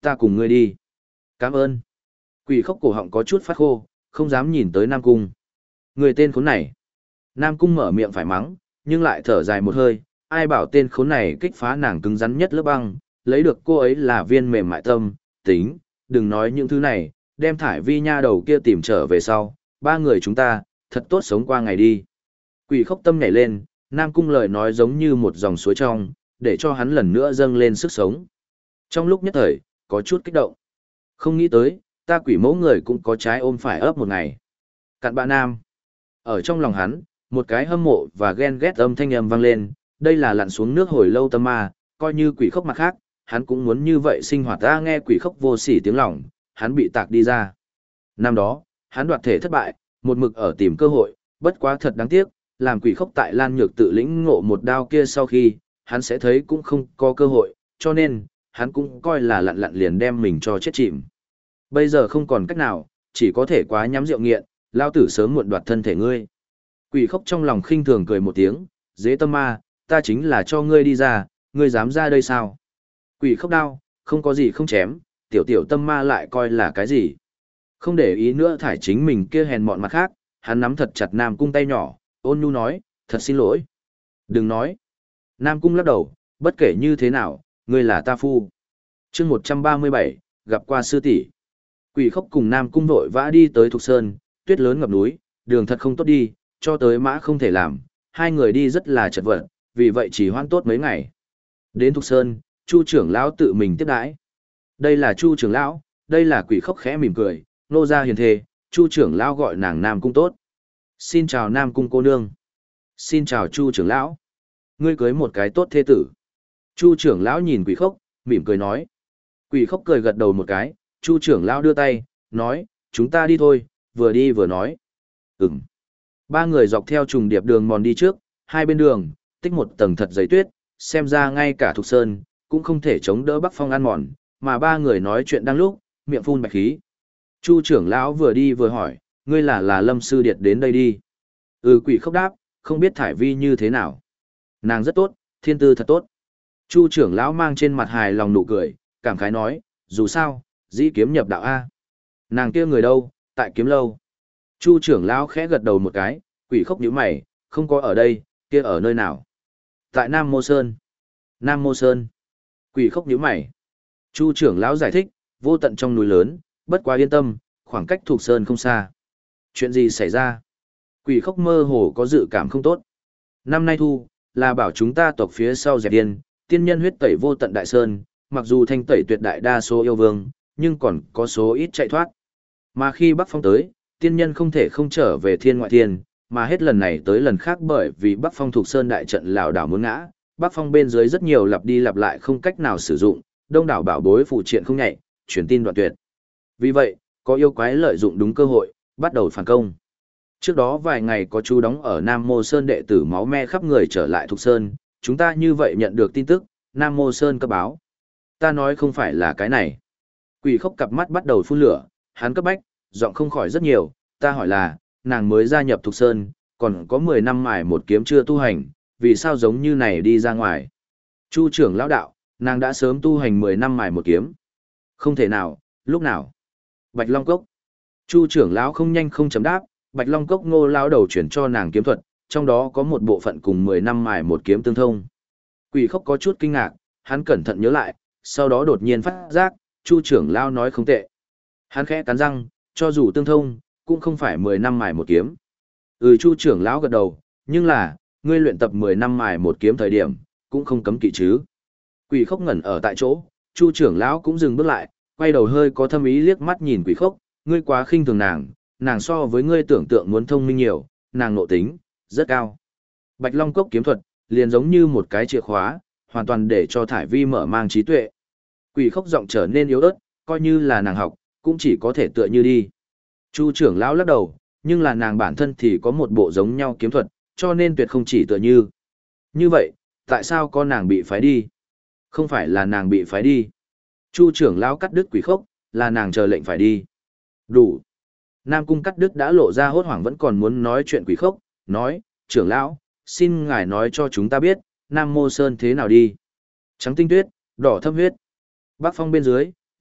ta cùng ngươi đi. Cảm ơn. Quỷ khốc cổ họng có chút phát khô, không dám nhìn tới Nam Cung. Người tên khốn này. Nam Cung mở miệng phải mắng, nhưng lại thở dài một hơi, ai bảo tên khốn này kích phá nàng cứng rắn nhất lớp băng, lấy được cô ấy là viên mềm mại tâm, tính, đừng nói những thứ này, đem Thải Vi nha đầu kia tìm trở về sau, ba người chúng ta, thật tốt sống qua ngày đi. Quỷ khốc tâm nhảy lên, Nam Cung lời nói giống như một dòng suối trong, để cho hắn lần nữa dâng lên sức sống. Trong lúc nhất thời, có chút kích động. Không nghĩ tới, ta quỷ mẫu người cũng có trái ôm phải ấp một ngày. Cặn bạ nam. Ở trong lòng hắn, một cái hâm mộ và ghen ghét âm thanh vang lên, đây là lặn xuống nước hồi lâu tâm ma, coi như quỷ khốc mặt khác, hắn cũng muốn như vậy sinh hoạt. Ta nghe quỷ khốc vô sỉ tiếng lòng, hắn bị tạc đi ra. Năm đó, hắn đoạt thể thất bại, một mực ở tìm cơ hội, bất quá thật đáng tiếc, làm quỷ khốc tại Lan Nhược tự lĩnh ngộ một đao kia sau khi, hắn sẽ thấy cũng không có cơ hội, cho nên, hắn cũng coi là lặn lặn liền đem mình cho chết chìm. Bây giờ không còn cách nào, chỉ có thể quá nhắm rượu nghiện, lao tử sớm muộn đoạt thân thể ngươi. Quỷ khốc trong lòng khinh thường cười một tiếng, dễ tâm ma, ta chính là cho ngươi đi ra, ngươi dám ra đây sao? Quỷ khốc đao, không có gì không chém, tiểu tiểu tâm ma lại coi là cái gì? Không để ý nữa thải chính mình kia hèn mọn mặt khác, hắn nắm thật chặt Nam Cung tay nhỏ, ôn nhu nói, thật xin lỗi. Đừng nói. Nam Cung lắc đầu, bất kể như thế nào, ngươi là ta phu. Chương 137, gặp qua sư tỷ. Quỷ khốc cùng Nam Cung vội vã đi tới Thục Sơn, tuyết lớn ngập núi, đường thật không tốt đi, cho tới mã không thể làm, hai người đi rất là chật vật, vì vậy chỉ hoãn tốt mấy ngày. Đến Thục Sơn, Chu trưởng lão tự mình tiếp đãi. Đây là Chu trưởng lão, đây là quỷ khốc khẽ mỉm cười, nô gia hiền thề, Chu trưởng lão gọi nàng Nam Cung tốt. Xin chào Nam Cung cô nương. Xin chào Chu trưởng lão. Ngươi cưới một cái tốt thế tử. Chu trưởng lão nhìn quỷ khốc, mỉm cười nói. Quỷ khốc cười gật đầu một cái, Chu trưởng lão đưa tay, nói, chúng ta đi thôi, vừa đi vừa nói. Ừm. Ba người dọc theo trùng điệp đường mòn đi trước, hai bên đường, tích một tầng thật dày tuyết, xem ra ngay cả Thục Sơn, cũng không thể chống đỡ Bắc Phong ăn mòn, mà ba người nói chuyện đang lúc, miệng phun bạch khí. Chu trưởng lão vừa đi vừa hỏi, ngươi là Lâm Sư Điệt đến đây đi. Quỷ khốc đáp, không biết Thải Vi như thế nào. Nàng rất tốt, thiên tư thật tốt. Chu trưởng lão mang trên mặt hài lòng nụ cười, cảm khái nói, dù sao, dĩ kiếm nhập đạo A. Nàng kia người đâu, tại kiếm lâu. Chu trưởng lão khẽ gật đầu một cái, quỷ khốc nhíu mày, không có ở đây, kia ở nơi nào? Tại Nam Mô Sơn. Nam Mô Sơn. Quỷ khốc nhíu mày. Chu trưởng lão giải thích, vô tận trong núi lớn, bất quá yên tâm, khoảng cách Thục Sơn không xa. Chuyện gì xảy ra? Quỷ khốc mơ hồ có dự cảm không tốt. Năm nay thu, là bảo chúng ta tộc phía sau dẹp điên, tiên nhân huyết tẩy vô tận đại sơn, mặc dù thanh tẩy tuyệt đại đa số yêu vương, nhưng còn có số ít chạy thoát. Mà khi Bắc Phong tới, tiên nhân không thể không trở về thiên ngoại thiên, mà hết lần này tới lần khác bởi vì Bắc Phong thuộc sơn đại trận lảo đảo muốn ngã, Bắc Phong bên dưới rất nhiều lặp đi lặp lại không cách nào sử dụng, đông đảo bảo bối phụ triện không nhạy, truyền tin đoạn tuyệt. Vì vậy, có yêu quái lợi dụng đúng cơ hội, bắt đầu phản công. Trước đó vài ngày có chú đóng ở Nam Mô Sơn đệ tử máu me khắp người trở lại Thục Sơn, chúng ta như vậy nhận được tin tức, Nam Mô Sơn cấp báo. Ta nói không phải là cái này. Quỷ khốc cặp mắt bắt đầu phun lửa, hắn cấp bách, giọng không khỏi rất nhiều, ta hỏi là, nàng mới gia nhập Thục Sơn, còn có 10 năm mài một kiếm chưa tu hành, vì sao giống như này đi ra ngoài. Chu trưởng lão đạo, nàng đã sớm tu hành 10 năm mài một kiếm. Không thể nào, lúc nào? Bạch Long Cốc. Chu trưởng lão không nhanh không chấm đáp, Bạch Long Cốc Ngô lão đầu chuyển cho nàng kiếm thuật, trong đó có một bộ phận cùng 10 năm mài một kiếm tương thông. Quỷ khốc có chút kinh ngạc, hắn cẩn thận nhớ lại, sau đó đột nhiên phát giác, Chu trưởng lão nói không tệ. Hắn khẽ cắn răng, cho dù tương thông, cũng không phải 10 năm mài một kiếm. Chu trưởng lão gật đầu, nhưng là, ngươi luyện tập 10 năm mài một kiếm thời điểm, cũng không cấm kỵ chứ. Quỷ khốc ngẩn ở tại chỗ, Chu trưởng lão cũng dừng bước lại, quay đầu hơi có thâm ý liếc mắt nhìn quỷ khốc, ngươi quá khinh thường nàng, nàng so với ngươi tưởng tượng muốn thông minh nhiều, nàng nội tính, rất cao. Bạch Long Cốc kiếm thuật, liền giống như một cái chìa khóa, hoàn toàn để cho Thải Vi mở mang trí tuệ. Quỷ khốc giọng trở nên yếu ớt, coi như là nàng học, cũng chỉ có thể tựa như đi. Chu trưởng lão lắc đầu, nhưng là nàng bản thân thì có một bộ giống nhau kiếm thuật, cho nên tuyệt không chỉ tựa như. Như vậy, tại sao con nàng bị phái đi? Không phải là nàng bị phái đi. Chu trưởng lão cắt đứt quỷ khốc, là nàng chờ lệnh phải đi. Đủ. Nam Cung cắt đứt đã lộ ra hốt hoảng vẫn còn muốn nói chuyện quỷ khốc, nói, trưởng lão, xin ngài nói cho chúng ta biết, Nam Mô Sơn thế nào đi. Trắng tinh tuyết, đỏ thâm huyết. Bắc Phong bên dưới,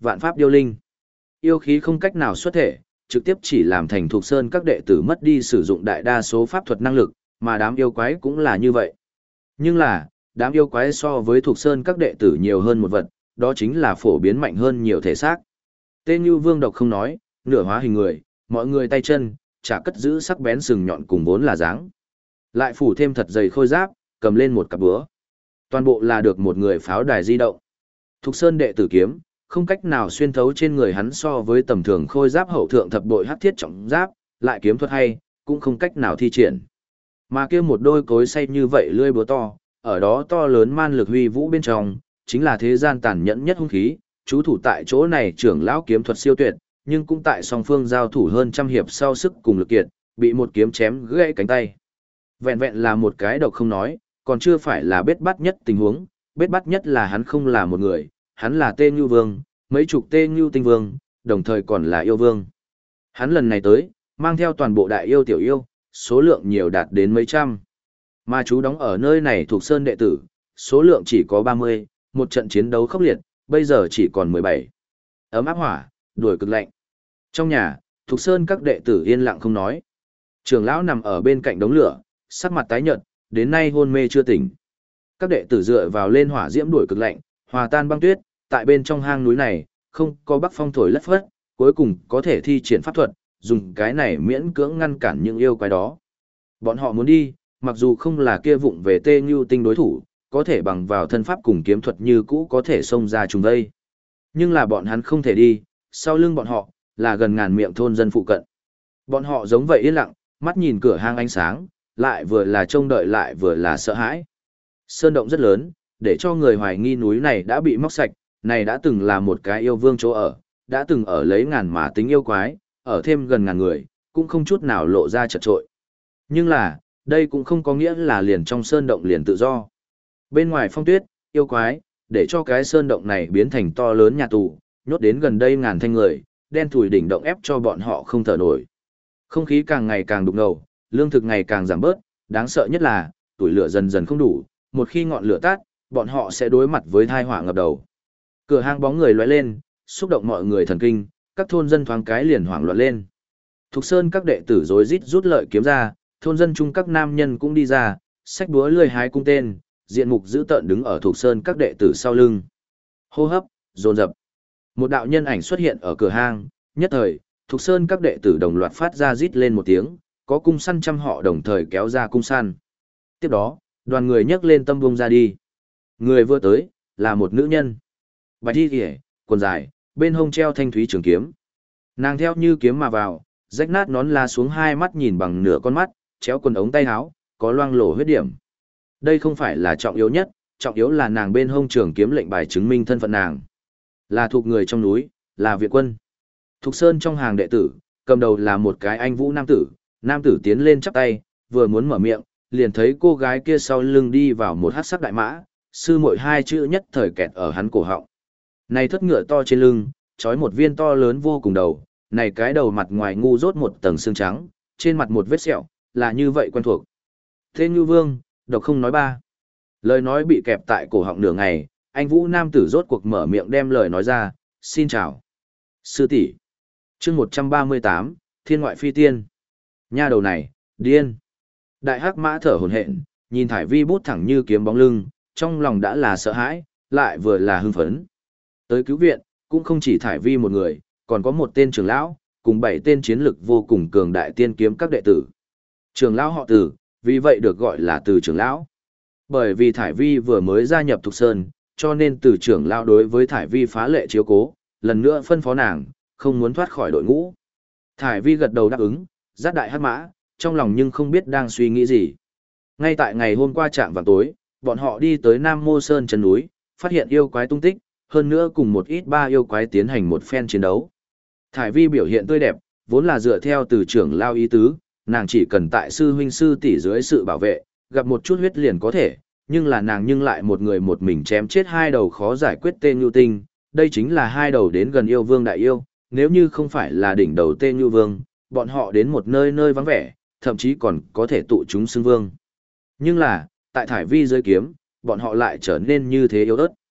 vạn pháp điêu linh. Yêu khí không cách nào xuất thể, trực tiếp chỉ làm thành Thục Sơn các đệ tử mất đi sử dụng đại đa số pháp thuật năng lực, mà đám yêu quái cũng là như vậy. Nhưng là, đám yêu quái so với Thục Sơn các đệ tử nhiều hơn một vật, đó chính là phổ biến mạnh hơn nhiều thể xác. Tên Như Vương độc không nói, nửa hóa hình người, mọi người tay chân, chả cất giữ sắc bén sừng nhọn cùng vốn là dáng. Lại phủ thêm thật dày khôi giáp, cầm lên một cặp búa. Toàn bộ là được một người pháo đài di động. Thục Sơn đệ tử kiếm, không cách nào xuyên thấu trên người hắn so với tầm thường khôi giáp hậu thượng thập bội hắc thiết trọng giáp, lại kiếm thuật hay, cũng không cách nào thi triển. Mà kia một đôi cối xay như vậy lưỡi búa to, ở đó to lớn man lực huy vũ bên trong, chính là thế gian tàn nhẫn nhất hung khí, chú thủ tại chỗ này trưởng lão kiếm thuật siêu tuyệt, nhưng cũng tại song phương giao thủ hơn trăm hiệp sau sức cùng lực kiệt, bị một kiếm chém gãy cánh tay. Vẹn vẹn là một cái độc không nói, còn chưa phải là bết bắt nhất tình huống, bết bắt nhất là hắn không là một người, hắn là Tê Như Vương, mấy chục Tê Như Tinh Vương, đồng thời còn là yêu vương. Hắn lần này tới, mang theo toàn bộ đại yêu tiểu yêu, số lượng nhiều đạt đến mấy trăm. Mà chú đóng ở nơi này thuộc sơn đệ tử, số lượng chỉ có 30, một trận chiến đấu khốc liệt, bây giờ chỉ còn 17. Ấm áp hỏa, đuổi cực lạnh. Trong nhà, thuộc sơn các đệ tử yên lặng không nói. Trưởng lão nằm ở bên cạnh đống lửa, sắc mặt tái nhợt, đến nay hôn mê chưa tỉnh. Các đệ tử dựa vào lên hỏa diễm đuổi cực lạnh, hòa tan băng tuyết, tại bên trong hang núi này, không có bắc phong thổi lất phất, cuối cùng có thể thi triển pháp thuật, dùng cái này miễn cưỡng ngăn cản những yêu quái đó. Bọn họ muốn đi, mặc dù không là kia vụng về Tê Như Tinh đối thủ, có thể bằng vào thân pháp cùng kiếm thuật như cũ có thể xông ra trùng vây. Nhưng là bọn hắn không thể đi, sau lưng bọn họ, là gần ngàn miệng thôn dân phụ cận. Bọn họ giống vậy yên lặng, mắt nhìn cửa hang ánh sáng, lại vừa là trông đợi lại vừa là sợ hãi. Sơn động rất lớn, để cho người hoài nghi núi này đã bị móc sạch, này đã từng là một cái yêu vương chỗ ở, đã từng ở lấy ngàn mà tính yêu quái, ở thêm gần ngàn người, cũng không chút nào lộ ra chật trội. Nhưng là, đây cũng không có nghĩa là liền trong sơn động liền tự do. Bên ngoài phong tuyết, yêu quái, để cho cái sơn động này biến thành to lớn nhà tù, nhốt đến gần đây ngàn thanh người, đen thủi đỉnh động ép cho bọn họ không thở nổi. Không khí càng ngày càng đục ngầu, lương thực ngày càng giảm bớt, đáng sợ nhất là, tuổi lửa dần dần không đủ, một khi ngọn lửa tắt, bọn họ sẽ đối mặt với tai họa ngập đầu. Cửa hang bóng người lóe lên, xúc động mọi người thần kinh, các thôn dân thoáng cái liền hoảng loạn lên. Thục Sơn các đệ tử rối rít rút lợi kiếm ra, thôn dân chung các nam nhân cũng đi ra, xách búa lươi hái cung tên, diện mục dữ tợn đứng ở Thục Sơn các đệ tử sau lưng. Hô hấp dồn dập. Một đạo nhân ảnh xuất hiện ở cửa hang, nhất thời, Thục Sơn các đệ tử đồng loạt phát ra rít lên một tiếng, có cung săn trăm họ đồng thời kéo ra cung săn. Tiếp đó, đoàn người nhấc lên tâm bung ra đi. Người vừa tới, là một nữ nhân. Bạch y kìa, quần dài, bên hông treo thanh thúy trường kiếm. Nàng theo như kiếm mà vào, rách nát nón la xuống hai mắt nhìn bằng nửa con mắt, chéo quần ống tay áo, có loang lổ huyết điểm. Đây không phải là trọng yếu nhất, trọng yếu là nàng bên hông trường kiếm lệnh bài chứng minh thân phận nàng. Là thuộc người trong núi, là viện quân. Thục Sơn trong hàng đệ tử, cầm đầu là một cái anh vũ nam tử tiến lên chắp tay, vừa muốn mở miệng, liền thấy cô gái kia sau lưng đi vào một hắc sắc đại mã, sư muội hai chữ nhất thời kẹt ở hắn cổ họng. Này thất ngựa to trên lưng, trói một viên to lớn vô cùng đầu, này cái đầu mặt ngoài ngu rốt một tầng xương trắng, trên mặt một vết sẹo, là như vậy quen thuộc. Thế Như Vương, độc không nói ba. Lời nói bị kẹp tại cổ họng nửa ngày, anh vũ nam tử rốt cuộc mở miệng đem lời nói ra, xin chào. Sư tỷ. Chương 138, Thiên ngoại phi tiên. Nha đầu này, điên. Đại hắc mã thở hổn hển, nhìn Thải Vi bút thẳng như kiếm bóng lưng, trong lòng đã là sợ hãi, lại vừa là hưng phấn. Tới cứu viện, cũng không chỉ Thải Vi một người, còn có một tên trưởng lão, cùng 7 tên chiến lực vô cùng cường đại tiên kiếm các đệ tử. Trưởng lão họ Từ, vì vậy được gọi là Từ trưởng lão. Bởi vì Thải Vi vừa mới gia nhập Thục Sơn, cho nên Từ trưởng lão đối với Thải Vi phá lệ chiếu cố, lần nữa phân phó nàng, không muốn thoát khỏi đội ngũ. Thải Vi gật đầu đáp ứng, dắt đại hắc mã, trong lòng nhưng không biết đang suy nghĩ gì. Ngay tại ngày hôm qua trạm vào tối, bọn họ đi tới Nam Mô Sơn chân núi, phát hiện yêu quái tung tích, hơn nữa cùng một ít ba yêu quái tiến hành một phen chiến đấu. Thải Vi biểu hiện tươi đẹp, vốn là dựa theo từ trưởng lao ý tứ, nàng chỉ cần tại sư huynh sư tỷ dưới sự bảo vệ, gặp một chút huyết liền có thể, nhưng là nàng nhưng lại một người một mình chém chết hai đầu khó giải quyết tên Nhu Tinh, đây chính là hai đầu đến gần yêu vương đại yêu, nếu như không phải là đỉnh đầu tên Nhu Vương, bọn họ đến một nơi nơi vắng vẻ, thậm chí còn có thể tụ chúng xưng vương. Nhưng là, tại Thải Vi dưới kiếm, bọn họ lại trở nên như thế yếu ớt.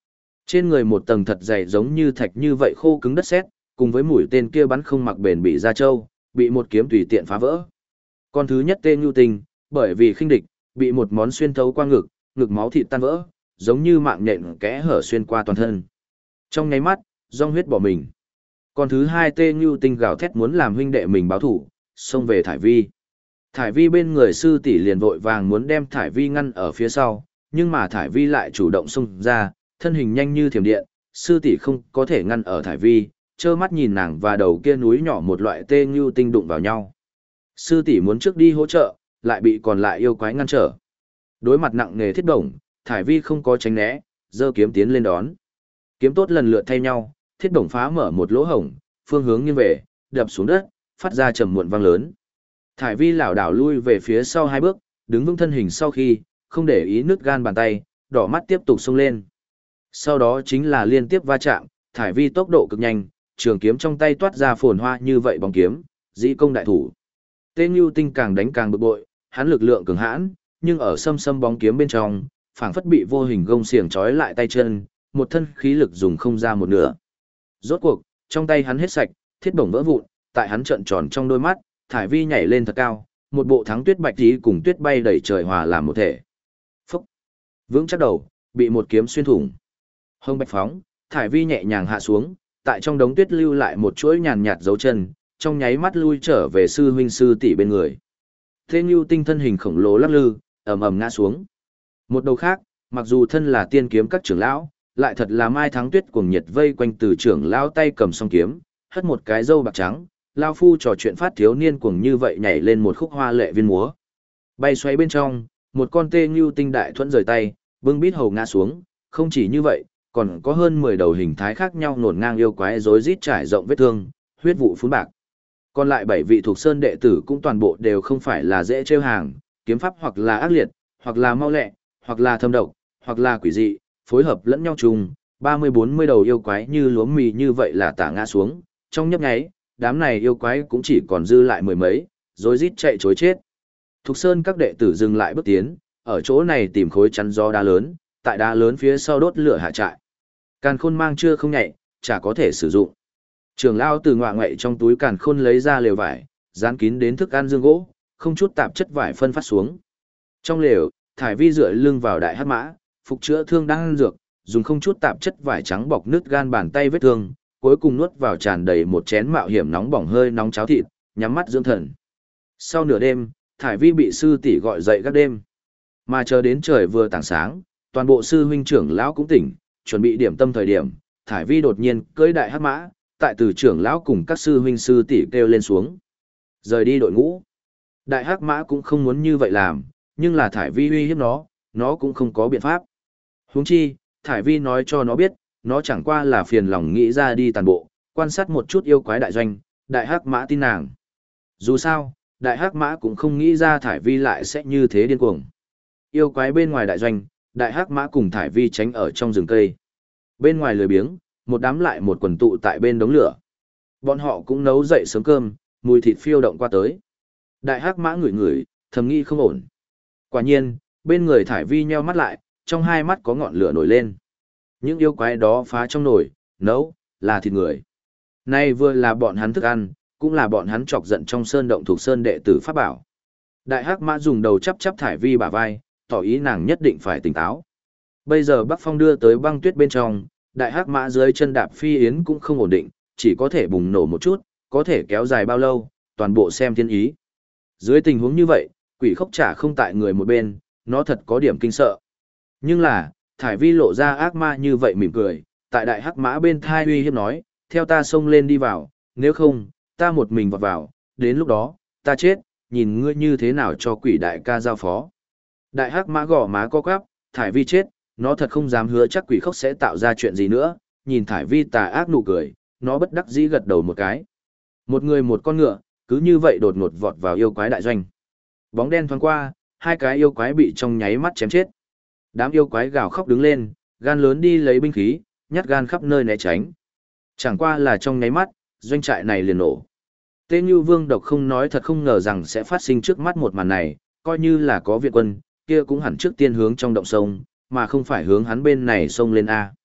Trên người một tầng thật dày giống như thạch như vậy khô cứng đất sét, cùng với mũi tên kia bắn không mặc bền bị ra châu, bị một kiếm tùy tiện phá vỡ. Con thứ nhất tên Nưu Tinh, bởi vì khinh địch, bị một món xuyên thấu qua ngực, ngực máu thịt tan vỡ, giống như mạng nhện kẽ hở xuyên qua toàn thân. Trong nháy mắt, dòng huyết bỏ mình. Con thứ hai tên Nưu Tinh gào thét muốn làm huynh đệ mình báo thủ, xông về Thải Vi. Thải Vi bên người sư tỷ liền vội vàng muốn đem Thải Vi ngăn ở phía sau, nhưng mà Thải Vi lại chủ động xông ra, thân hình nhanh như thiểm điện, sư tỷ không có thể ngăn ở Thải Vi, trơ mắt nhìn nàng và đầu kia núi nhỏ một loại tê Nưu Tinh đụng vào nhau. Sư tỷ muốn trước đi hỗ trợ, lại bị còn lại yêu quái ngăn trở. Đối mặt nặng nề thiết đồng, Thải Vi không có tránh né, giơ kiếm tiến lên đón. Kiếm tốt lần lượt thay nhau, thiết đồng phá mở một lỗ hổng, phương hướng nghiêng về, đập xuống đất, phát ra trầm muộn vang lớn. Thải Vi lảo đảo lui về phía sau 2 bước, đứng vững thân hình sau khi, không để ý nứt gan bàn tay, đỏ mắt tiếp tục xông lên. Sau đó chính là liên tiếp va chạm, Thải Vi tốc độ cực nhanh, trường kiếm trong tay toát ra phồn hoa như vậy bóng kiếm, dĩ công đại thủ. Tên Nưu Tinh càng đánh càng bực bội, hắn lực lượng cường hãn, nhưng ở xâm bóng kiếm bên trong, phảng phất bị vô hình gông xiềng trói lại tay chân, một thân khí lực dùng không ra một nửa. Rốt cuộc, trong tay hắn hết sạch, thiết bổng vỡ vụn, tại hắn trợn tròn trong đôi mắt, Thải Vi nhảy lên thật cao, một bộ thắng tuyết bạch tí cùng tuyết bay đầy trời hòa làm một thể. Phúc! Vững chắc đầu, bị một kiếm xuyên thủng. Hông bạch phóng, Thải Vi nhẹ nhàng hạ xuống, tại trong đống tuyết lưu lại một chuỗi nhàn nhạt dấu chân, trong nháy mắt lui trở về sư huynh sư tỷ bên người. Thế Nưu Tinh thân hình khổng lồ lắc lư, ầm ầm ngã xuống. Một đầu khác, mặc dù thân là tiên kiếm các trưởng lão, lại thật là Mai Thắng Tuyết cuồng nhiệt vây quanh từ trưởng lão tay cầm song kiếm, hất một cái râu bạc trắng, lao phu trò chuyện phát thiếu niên cuồng như vậy nhảy lên một khúc hoa lệ viên múa. Bay xoáy bên trong, một con tê Nưu Tinh đại thuẫn rời tay, bưng bít hầu ngã xuống, không chỉ như vậy, còn có hơn 10 đầu hình thái khác nhau nổn ngang yêu quái rối rít trải rộng vết thương, huyết vụ phun bạc. Còn lại 7 vị thuộc sơn đệ tử cũng toàn bộ đều không phải là dễ trêu hàng, kiếm pháp hoặc là ác liệt, hoặc là mau lẹ, hoặc là thâm độc, hoặc là quỷ dị, phối hợp lẫn nhau chung, 30-40 đầu yêu quái như lúa mì như vậy là tả ngã xuống, trong nhấp nháy, đám này yêu quái cũng chỉ còn dư lại mười mấy, rối rít chạy trối chết. Thục sơn các đệ tử dừng lại bước tiến, ở chỗ này tìm khối chắn gió đá lớn, tại đá lớn phía sau đốt lửa hạ trại. Càn khôn mang chưa không nhạy, chả có thể sử dụng. Trưởng lão từ ngoại ngoại trong túi càn khôn lấy ra lều vải, dán kín đến thức ăn dương gỗ, không chút tạp chất vải phân phát xuống. Trong lều, Thải Vi dựa lưng vào đại hắc mã, phục chữa thương đang ăn dược, dùng không chút tạp chất vải trắng bọc nứt gan bàn tay vết thương, cuối cùng nuốt vào tràn đầy một chén mạo hiểm nóng bỏng hơi nóng cháo thịt, nhắm mắt dưỡng thần. Sau nửa đêm, Thải Vi bị sư tỷ gọi dậy các đêm. Mà chờ đến trời vừa tảng sáng, toàn bộ sư huynh trưởng lão cũng tỉnh, chuẩn bị điểm tâm thời điểm, Thải Vi đột nhiên cưỡi đại hắc mã, tại từ trưởng lão cùng các sư huynh sư tỷ kêu lên xuống. Rời đi đội ngũ. Đại hắc mã cũng không muốn như vậy làm, nhưng là Thải Vi uy hiếp nó cũng không có biện pháp. Huống chi, Thải Vi nói cho nó biết, nó chẳng qua là phiền lòng nghĩ ra đi tàn bộ, quan sát một chút yêu quái đại doanh, đại hắc mã tin nàng. Dù sao, đại hắc mã cũng không nghĩ ra Thải Vi lại sẽ như thế điên cuồng. Yêu quái bên ngoài đại doanh, đại hắc mã cùng Thải Vi tránh ở trong rừng cây. Bên ngoài lười biếng, một đám lại một quần tụ tại bên đống lửa. Bọn họ cũng nấu dậy sớm cơm, mùi thịt phiêu động qua tới. Đại hắc mã ngửi ngửi, thầm nghĩ không ổn. Quả nhiên, bên người Thải Vi nheo mắt lại, trong hai mắt có ngọn lửa nổi lên. Những yêu quái đó phá trong nồi, nấu, là thịt người. Nay vừa là bọn hắn thức ăn, cũng là bọn hắn chọc giận trong sơn động thuộc sơn đệ tử pháp bảo. Đại hắc mã dùng đầu chắp chắp Thải Vi bả vai, tỏ ý nàng nhất định phải tỉnh táo. Bây giờ Bắc Phong đưa tới băng tuyết bên trong, đại hắc mã dưới chân đạp phi yến cũng không ổn định, chỉ có thể bùng nổ một chút, có thể kéo dài bao lâu, toàn bộ xem thiên ý. Dưới tình huống như vậy, quỷ khốc trả không tại người một bên, nó thật có điểm kinh sợ. Nhưng là, Thải Vi lộ ra ác ma như vậy mỉm cười, tại đại hắc mã bên thai uy hiếp nói, theo ta xông lên đi vào, nếu không, ta một mình vọt vào, đến lúc đó, ta chết, nhìn ngươi như thế nào cho quỷ đại ca giao phó. Đại hắc mã gò má co quắp, Thải Vi chết, nó thật không dám hứa chắc quỷ khốc sẽ tạo ra chuyện gì nữa, nhìn Thải Vi tà ác nụ cười, nó bất đắc dĩ gật đầu một cái. Một người một con ngựa, cứ như vậy đột ngột vọt vào yêu quái đại doanh. Bóng đen thoáng qua, hai cái yêu quái bị trong nháy mắt chém chết. Đám yêu quái gào khóc đứng lên, gan lớn đi lấy binh khí, nhát gan khắp nơi né tránh. Chẳng qua là trong nháy mắt, doanh trại này liền nổ. Tê Như Vương độc không nói thật không ngờ rằng sẽ phát sinh trước mắt một màn này, coi như là có viện quân, kia cũng hẳn trước tiên hướng trong động sông, mà không phải hướng hắn bên này sông lên A.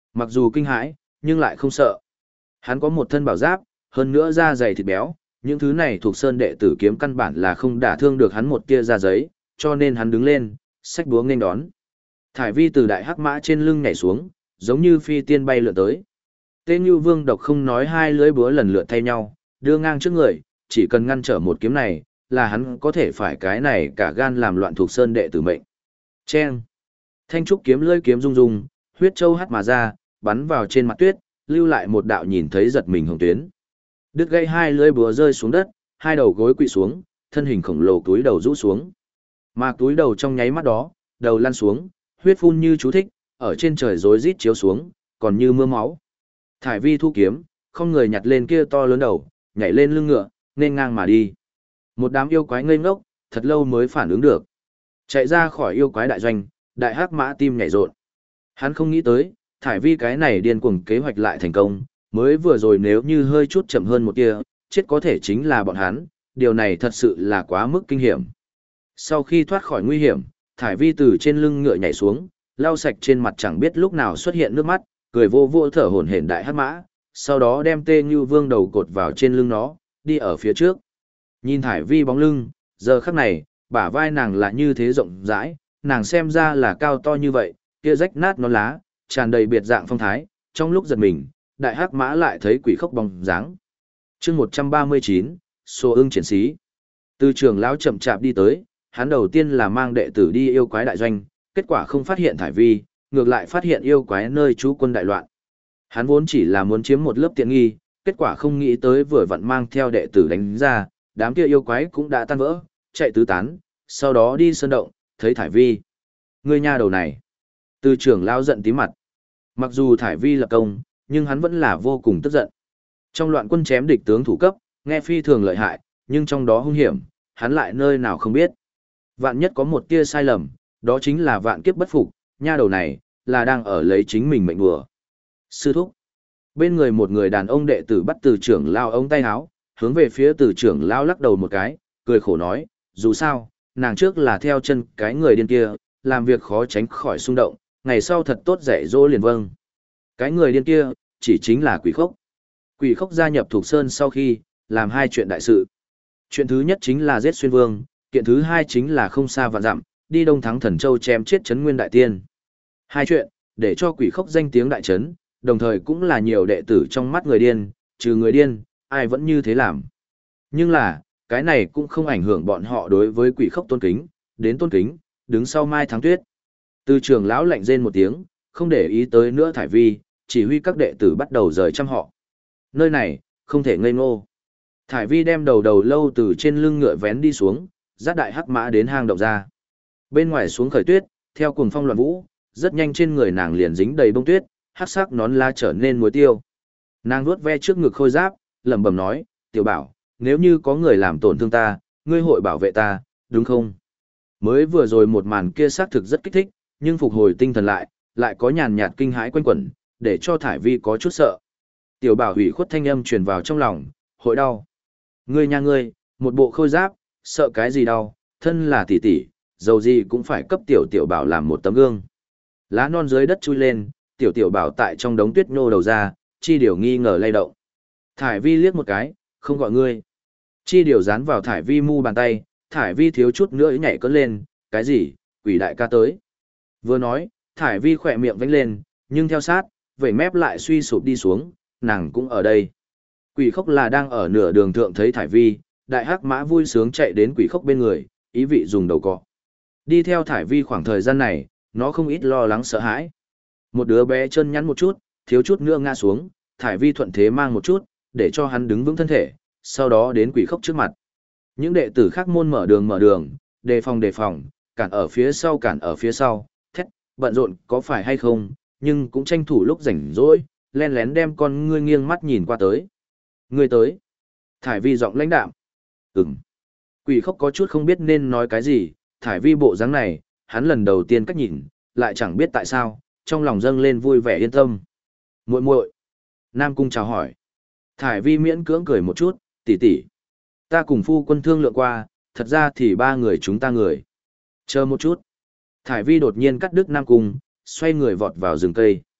Mặc dù kinh hãi, nhưng lại không sợ. Hắn có một thân bảo giáp, hơn nữa da dày thịt béo, những thứ này thuộc sơn đệ tử kiếm căn bản là không đả thương được hắn một tia da giấy, cho nên hắn đứng lên, xách búa nghênh đón. Thải Vi từ đại hắc mã trên lưng nhảy xuống, giống như phi tiên bay lượn tới. Tên Nưu Vương độc không nói hai lưỡi búa lần lượt thay nhau, đưa ngang trước người, chỉ cần ngăn trở một kiếm này, là hắn có thể phải cái này cả gan làm loạn thuộc sơn đệ tử mệnh. Chen! Thanh trúc kiếm lưỡi kiếm rung rung, huyết châu hắt mà ra, bắn vào trên mặt tuyết, lưu lại một đạo nhìn thấy giật mình hồng tuyến. Đứt gãy hai lưỡi búa rơi xuống đất, hai đầu gối quỵ xuống, thân hình khổng lồ túi đầu rũ xuống. Mà túi đầu trong nháy mắt đó, đầu lăn xuống, huyết phun như chú thích, ở trên trời rối rít chiếu xuống, còn như mưa máu. Thải Vi thu kiếm, không người nhặt lên kia to lớn đầu, nhảy lên lưng ngựa, nên ngang mà đi. Một đám yêu quái ngây ngốc, thật lâu mới phản ứng được. Chạy ra khỏi yêu quái đại doanh, đại hắc mã tim nhảy rộn. Hắn không nghĩ tới, Thải Vi cái này điên cuồng kế hoạch lại thành công, mới vừa rồi nếu như hơi chút chậm hơn một tia, chết có thể chính là bọn hắn, điều này thật sự là quá mức kinh hiểm. Sau khi thoát khỏi nguy hiểm, Thải Vi từ trên lưng ngựa nhảy xuống, lau sạch trên mặt chẳng biết lúc nào xuất hiện nước mắt, cười vô vô thở hổn hển đại hắc mã, sau đó đem Tê Như Vương đầu cột vào trên lưng nó, đi ở phía trước. Nhìn Thải Vi bóng lưng, giờ khắc này, bả vai nàng là như thế rộng rãi, nàng xem ra là cao to như vậy, kia rách nát nó lá, tràn đầy biệt dạng phong thái, trong lúc giật mình, đại hắc mã lại thấy quỷ khốc bóng dáng. Chương 139, Sô Ưng triển sĩ. Từ trường lão chậm chạp đi tới, hắn đầu tiên là mang đệ tử đi yêu quái đại doanh, kết quả không phát hiện Thải Vi, ngược lại phát hiện yêu quái nơi trú quân đại loạn. Hắn vốn chỉ là muốn chiếm một lớp tiện nghi, kết quả không nghĩ tới vừa vặn mang theo đệ tử đánh ra, đám kia yêu quái cũng đã tan vỡ, chạy tứ tán, sau đó đi sơn động, thấy Thải Vi. Ngươi nha đầu này. Từ trưởng lao giận tí mặt. Mặc dù Thải Vi lập công, nhưng hắn vẫn là vô cùng tức giận. Trong loạn quân chém địch tướng thủ cấp, nghe phi thường lợi hại, nhưng trong đó hung hiểm, hắn lại nơi nào không biết. Vạn nhất có một tia sai lầm, đó chính là vạn kiếp bất phục, nha đầu này, là đang ở lấy chính mình mệnh đùa. Sư thúc. Bên người một người đàn ông đệ tử bắt từ trưởng lao ống tay áo, hướng về phía từ trưởng lao lắc đầu một cái, cười khổ nói, dù sao, nàng trước là theo chân cái người điên kia, làm việc khó tránh khỏi xung động, ngày sau thật tốt dạy dỗ liền vâng. Cái người điên kia, chỉ chính là quỷ khốc. Quỷ khốc gia nhập Thục Sơn sau khi, làm hai chuyện đại sự. Chuyện thứ nhất chính là giết xuyên vương, kiện thứ hai chính là không xa vạn dặm, đi Đông Thắng Thần Châu chém chết Trấn Nguyên Đại Tiên. Hai chuyện, để cho quỷ khốc danh tiếng đại trấn, đồng thời cũng là nhiều đệ tử trong mắt người điên, trừ người điên, ai vẫn như thế làm. Nhưng là, cái này cũng không ảnh hưởng bọn họ đối với quỷ khốc tôn kính, đến tôn kính, đứng sau Mai Tháng Tuyết. Từ trường lão lạnh rên một tiếng, không để ý tới nữa Thải Vi, chỉ huy các đệ tử bắt đầu rời chăm họ. Nơi này, không thể ngây ngô. Thải Vi đem đầu lâu từ trên lưng ngựa vén đi xuống, dắt đại hắc mã đến hang động ra. Bên ngoài xuống khởi tuyết, theo cuồng phong loạn vũ, rất nhanh trên người nàng liền dính đầy bông tuyết, hắc sắc nón lá trở nên muối tiêu. Nàng vuốt ve trước ngực khôi giáp, lẩm bẩm nói, "Tiểu Bảo, nếu như có người làm tổn thương ta, ngươi hội bảo vệ ta, đúng không?" Mới vừa rồi một màn kia xác thực rất kích thích, nhưng phục hồi tinh thần lại có nhàn nhạt kinh hãi quanh quẩn, để cho Thải Vi có chút sợ. Tiểu Bảo hủy khuất thanh âm truyền vào trong lòng, hội đau. Ngươi nha ngươi, một bộ khôi giáp, sợ cái gì đau, thân là tỷ tỷ, dầu gì cũng phải cấp tiểu Bảo làm một tấm gương. Lá non dưới đất chui lên, tiểu Bảo tại trong đống tuyết nhô đầu ra, Chi Điều nghi ngờ lay động. Thải Vi liếc một cái, không gọi ngươi. Chi Điều dán vào Thải Vi mu bàn tay, Thải Vi thiếu chút nữa nhảy cất lên, cái gì, quỷ đại ca tới. Vừa nói, Thải Vi khỏe miệng vánh lên, nhưng theo sát, vẩy mép lại suy sụp đi xuống, nàng cũng ở đây. Quỷ khốc là đang ở nửa đường thượng thấy Thải Vi, đại hắc mã vui sướng chạy đến quỷ khốc bên người, ý vị dùng đầu cọ. Đi theo Thải Vi khoảng thời gian này, nó không ít lo lắng sợ hãi. Một đứa bé chân nhắn một chút, thiếu chút nữa ngã xuống, Thải Vi thuận thế mang một chút, để cho hắn đứng vững thân thể, sau đó đến quỷ khốc trước mặt. Những đệ tử khác môn mở đường, đề phòng, cản ở phía sau, thét, bận rộn có phải hay không, nhưng cũng tranh thủ lúc rảnh rỗi, len lén đem con ngươi nghiêng mắt nhìn qua tới. Ngươi tới. Thải Vi giọng lãnh đạm. Ừm. Quỷ khốc có chút không biết nên nói cái gì, Thải Vi bộ dáng này, hắn lần đầu tiên cách nhìn, lại chẳng biết tại sao, trong lòng dâng lên vui vẻ yên tâm. Muội muội. Nam Cung chào hỏi. Thải Vi miễn cưỡng cười một chút, tỷ tỷ. Ta cùng phu quân thương lượng qua, thật ra thì ba người chúng ta người. Chờ một chút. Thải Vi đột nhiên cắt đứt Nam Cung, xoay người vọt vào rừng cây.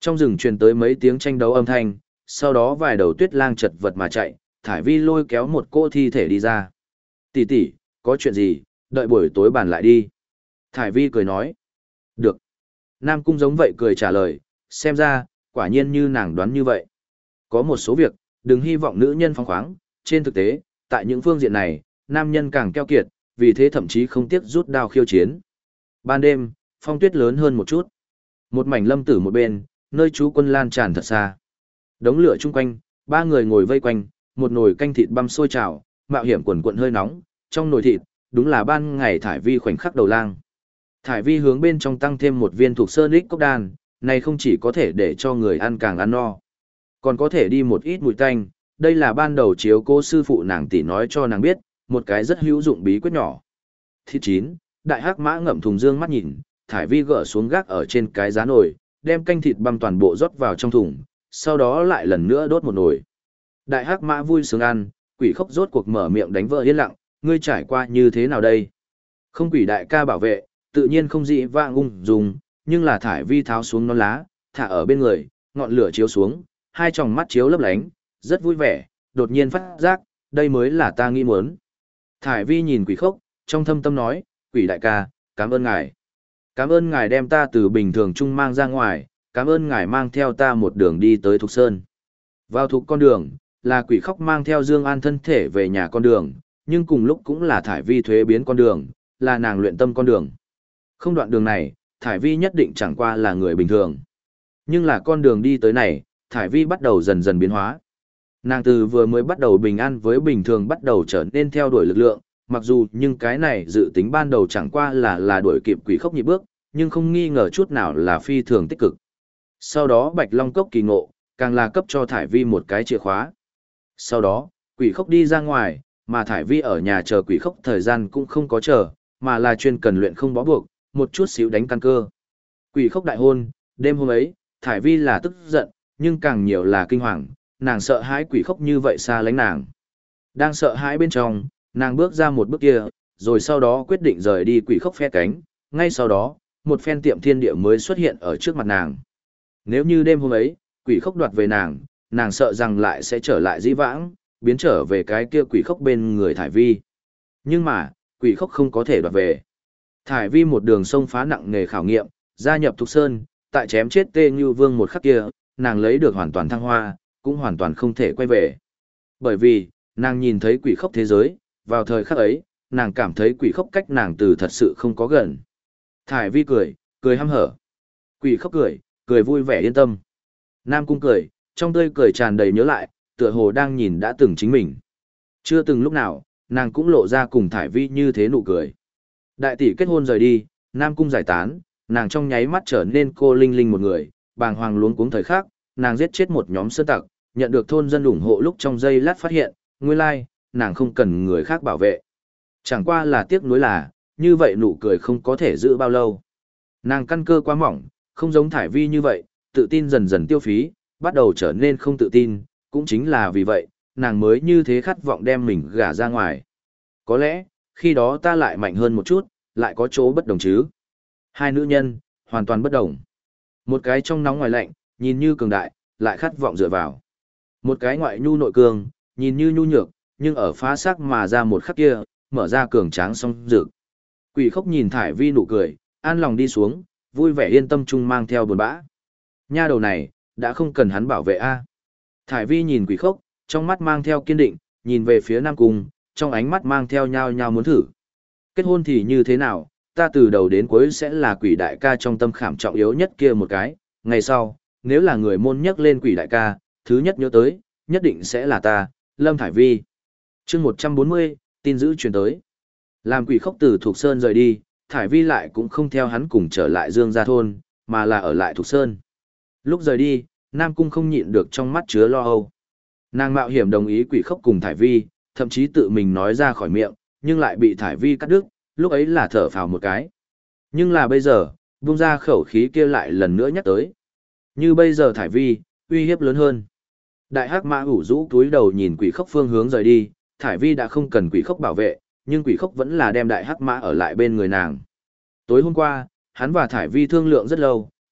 Trong rừng truyền tới mấy tiếng tranh đấu âm thanh, sau đó vài đầu tuyết lang chật vật mà chạy, Thải Vi lôi kéo một cô thi thể đi ra. Tỷ tỷ, có chuyện gì, đợi buổi tối bàn lại đi. Thải Vi cười nói. Được. Nam Cung giống vậy cười trả lời, xem ra, quả nhiên như nàng đoán như vậy. Có một số việc, đừng hy vọng nữ nhân phóng khoáng, trên thực tế, tại những phương diện này, nam nhân càng keo kiệt, vì thế thậm chí không tiếc rút đao khiêu chiến. Ban đêm, phong tuyết lớn hơn một chút. Một mảnh lâm tử một bên, nơi trú quân lan tràn thật xa. Đống lửa chung quanh, ba người ngồi vây quanh, một nồi canh thịt băm sôi trào, mạo hiểm quần quận hơi nóng, trong nồi thịt, đúng là ban ngày Thải Vi khoảnh khắc đầu lang. Thải Vi hướng bên trong tăng thêm một viên thuộc sơn ích cốc đan, này không chỉ có thể để cho người ăn càng ăn no, còn có thể đi một ít mùi tanh. Đây là ban đầu chiếu cô sư phụ nàng tỷ nói cho nàng biết, một cái rất hữu dụng bí quyết nhỏ. Thịt chín, đại hắc mã ngậm thùng dương mắt nhìn, Thải Vi gỡ xuống gác ở trên cái giá nồi, đem canh thịt băm toàn bộ rót vào trong thùng, sau đó lại lần nữa đốt một nồi. Đại hắc mã vui sướng ăn, quỷ khốc rốt cuộc mở miệng đánh vợ yên lặng, ngươi trải qua như thế nào đây? Không quỷ đại ca bảo vệ, tự nhiên không dị vạng ung dung, nhưng là Thải Vi tháo xuống nón lá, thả ở bên người, ngọn lửa chiếu xuống, hai tròng mắt chiếu lấp lánh, rất vui vẻ, đột nhiên phát giác, đây mới là ta nghĩ muốn. Thải Vi nhìn quỷ khốc, trong thâm tâm nói, quỷ đại ca, cảm ơn ngài. Cảm ơn ngài đem ta từ bình thường trung mang ra ngoài, cảm ơn ngài mang theo ta một đường đi tới Thục Sơn. Vào thuộc con đường, là quỷ khóc mang theo Dương An thân thể về nhà con đường, nhưng cùng lúc cũng là Thải Vi thuế biến con đường, là nàng luyện tâm con đường. Không đoạn đường này, Thải Vi nhất định chẳng qua là người bình thường. Nhưng là con đường đi tới này, Thải Vi bắt đầu dần dần biến hóa. Nàng từ vừa mới bắt đầu bình an với bình thường bắt đầu trở nên theo đuổi lực lượng, mặc dù nhưng cái này dự tính ban đầu chẳng qua là đuổi kịp quỷ khốc nhịp bước, nhưng không nghi ngờ chút nào là phi thường tích cực. Sau đó Bạch Long Cốc kỳ ngộ, càng là cấp cho Thải Vi một cái chìa khóa. Sau đó, quỷ khốc đi ra ngoài, mà Thải Vi ở nhà chờ quỷ khốc thời gian cũng không có chờ, mà là chuyên cần luyện không bó buộc, một chút xíu đánh căn cơ. Quỷ khốc đại hôn, đêm hôm ấy, Thải Vi là tức giận, nhưng càng nhiều là kinh hoàng, nàng sợ hãi quỷ khốc như vậy xa lánh nàng. Đang sợ hãi bên trong, nàng bước ra một bước kia, rồi sau đó quyết định rời đi quỷ khốc phe cánh, ngay sau đó, một phen tiệm thiên địa mới xuất hiện ở trước mặt nàng. Nếu như đêm hôm ấy, quỷ khốc đoạt về nàng sợ rằng lại sẽ trở lại dĩ vãng, biến trở về cái kia quỷ khốc bên người Thải Vi. Nhưng mà, quỷ khốc không có thể đoạt về. Thải Vi một đường sông phá nặng nghề khảo nghiệm, gia nhập Thục Sơn, tại chém chết Tê Như Vương một khắc kia, nàng lấy được hoàn toàn thăng hoa, cũng hoàn toàn không thể quay về. Bởi vì, nàng nhìn thấy quỷ khốc thế giới, vào thời khắc ấy, nàng cảm thấy quỷ khốc cách nàng từ thật sự không có gần. Thải Vi cười hăm hở. Quỷ khốc cười vui vẻ yên tâm. Nam Cung cười, trong tươi cười tràn đầy nhớ lại, tựa hồ đang nhìn đã từng chính mình. Chưa từng lúc nào, nàng cũng lộ ra cùng Thải Vi như thế nụ cười. Đại tỷ kết hôn rời đi, Nam Cung giải tán, nàng trong nháy mắt trở nên cô linh linh một người, bàng hoàng luống cuống thời khắc, nàng giết chết một nhóm sơn tặc, nhận được thôn dân ủng hộ lúc trong giây lát phát hiện, nguyên lai, nàng không cần người khác bảo vệ. Chẳng qua là tiếc nuối là, như vậy nụ cười không có thể giữ bao lâu. Nàng căn cơ quá mỏng, không giống Thải Vi như vậy, tự tin dần dần tiêu phí, bắt đầu trở nên không tự tin, cũng chính là vì vậy, nàng mới như thế khát vọng đem mình gả ra ngoài. Có lẽ, khi đó ta lại mạnh hơn một chút, lại có chỗ bất đồng chứ. Hai nữ nhân, hoàn toàn bất đồng. Một cái trong nóng ngoài lạnh, nhìn như cường đại, lại khát vọng dựa vào. Một cái ngoại nhu nội cường, nhìn như nhu nhược, nhưng ở phá xác mà ra một khắc kia, mở ra cường tráng song dược. Quỷ khốc nhìn Thải Vi nụ cười, an lòng đi xuống, vui vẻ yên tâm chung mang theo buồn bã. Nha đầu này, đã không cần hắn bảo vệ a. Thải Vi nhìn quỷ khốc, trong mắt mang theo kiên định, nhìn về phía Nam Cung, trong ánh mắt mang theo nhao nhao muốn thử. Kết hôn thì như thế nào, ta từ đầu đến cuối sẽ là quỷ đại ca trong tâm khảm trọng yếu nhất kia một cái. Ngày sau, nếu là người môn nhắc lên quỷ đại ca, thứ nhất nhớ tới, nhất định sẽ là ta, Lâm Thải Vi. Chương 140, tin dữ truyền tới. Làm quỷ khốc từ Thục Sơn rời đi, Thải Vi lại cũng không theo hắn cùng trở lại Dương Gia Thôn, mà là ở lại Thục Sơn. Lúc rời đi, Nam Cung không nhịn được trong mắt chứa lo âu. Nàng mạo hiểm đồng ý quỷ khốc cùng Thải Vi, thậm chí tự mình nói ra khỏi miệng, nhưng lại bị Thải Vi cắt đứt, lúc ấy là thở phào một cái. Nhưng là bây giờ, buông ra khẩu khí kia lại lần nữa nhắc tới. Như bây giờ Thải Vi, uy hiếp lớn hơn. Đại hắc mã ủ rũ túi đầu nhìn quỷ khốc phương hướng rời đi, Thải Vi đã không cần quỷ khốc bảo vệ, nhưng quỷ khốc vẫn là đem đại hắc mã ở lại bên người nàng. Tối hôm qua, hắn và Thải Vi thương lượng rất lâu,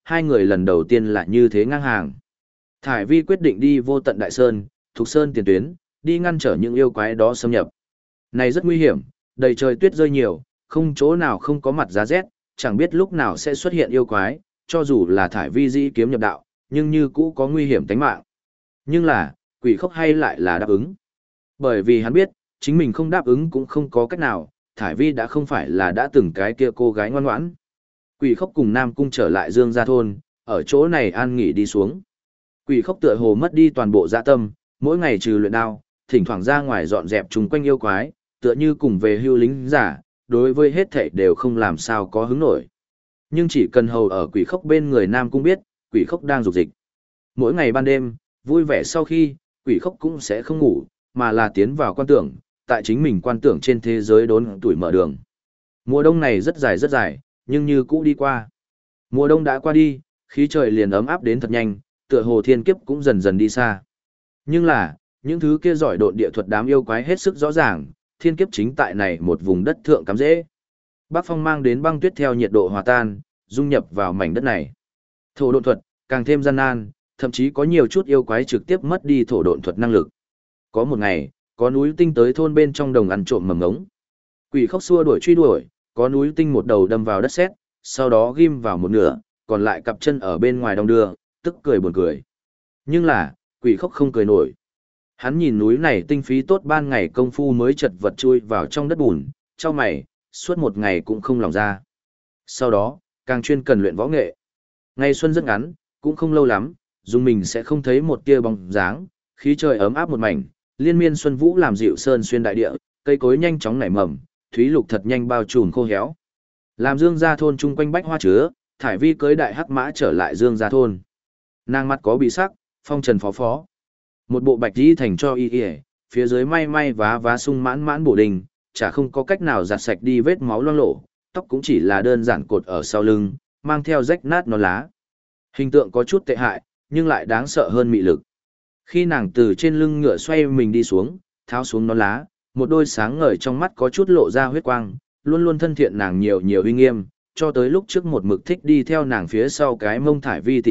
hai người lần đầu tiên là như thế ngang hàng. Thải Vi quyết định đi Vô Tận Đại Sơn, Thục Sơn tiền tuyến, đi ngăn trở những yêu quái đó xâm nhập. Này rất nguy hiểm, đầy trời tuyết rơi nhiều, không chỗ nào không có mặt giá rét, chẳng biết lúc nào sẽ xuất hiện yêu quái, cho dù là Thải Vi dĩ kiếm nhập đạo, nhưng như cũ có nguy hiểm tính mạng. Nhưng là, Quỷ Khốc hay lại là đáp ứng. Bởi vì hắn biết, chính mình không đáp ứng cũng không có cách nào, Thải Vi đã không phải là đã từng cái kia cô gái ngoan ngoãn. Quỷ Khốc cùng Nam Cung trở lại Dương Gia thôn, ở chỗ này an nghỉ đi xuống. Quỷ Khốc tựa hồ mất đi toàn bộ dạ tâm, mỗi ngày trừ luyện đao, thỉnh thoảng ra ngoài dọn dẹp chung quanh yêu quái, tựa như cùng về hưu lính giả, đối với hết thảy đều không làm sao có hứng nổi. Nhưng chỉ cần hầu ở Quỷ Khốc bên người Nam Cung biết, Quỷ Khốc đang dục dịch. Mỗi ngày ban đêm, vui vẻ sau khi, Quỷ Khốc cũng sẽ không ngủ, mà là tiến vào quan tưởng, tại chính mình quan tưởng trên thế giới đốn tuổi mở đường. Mùa đông này rất dài, nhưng như cũ đi qua. Mùa đông đã qua đi, khí trời liền ấm áp đến thật nhanh, tựa hồ thiên kiếp cũng dần dần đi xa. Nhưng là, những thứ kia giỏi độn địa thuật đám yêu quái hết sức rõ ràng, thiên kiếp chính tại này một vùng đất thượng cắm rễ. Bắc phong mang đến băng tuyết theo nhiệt độ hòa tan, dung nhập vào mảnh đất này. Thổ độn thuật càng thêm gian nan, thậm chí có nhiều chút yêu quái trực tiếp mất đi thổ độn thuật năng lực. Có một ngày, có núi tinh tới thôn bên trong đồng ăn trộm mầm ngống. Quỷ Khốc xua đuổi truy đuổi, có núi tinh một đầu đâm vào đất sét, sau đó ghim vào một nửa, còn lại cặp chân ở bên ngoài đong đưa, tức cười buồn cười. Nhưng là, Quỷ Khốc không cười nổi. Hắn nhìn núi này tinh phí tốt ban ngày công phu mới chật vật chui vào trong đất bùn, cho mày, suốt một ngày cũng không lòng ra. Sau đó, càng chuyên cần luyện võ nghệ. Ngày xuân rất ngắn, cũng không lâu lắm, dùng mình sẽ không thấy một tia bóng dáng, khí trời ấm áp một mảnh, liên miên xuân vũ làm dịu sơn xuyên đại địa, cây cối nhanh chóng nảy mầm, thúy lục thật nhanh bao trùm khô héo. Làm Dương Gia thôn chung quanh bách hoa chứa, Thải Vi cưới đại hắc mã trở lại Dương Gia thôn. Nàng mặt có bị sắc, phong trần phó phó. Một bộ bạch y thành cho y, phía dưới may may vá sung mãn mãn bổ đình, chả không có cách nào giặt sạch đi vết máu loang lổ, tóc cũng chỉ là đơn giản cột ở sau lưng, mang theo rách nát nó lá. Hình tượng có chút tệ hại, nhưng lại đáng sợ hơn mị lực. Khi nàng từ trên lưng ngựa xoay mình đi xuống, tháo xuống nón lá, một đôi sáng ngời trong mắt có chút lộ ra huyết quang, luôn luôn thân thiện nàng nhiều uy nghiêm, cho tới lúc trước một mực thích đi theo nàng phía sau cái mông Thải Vi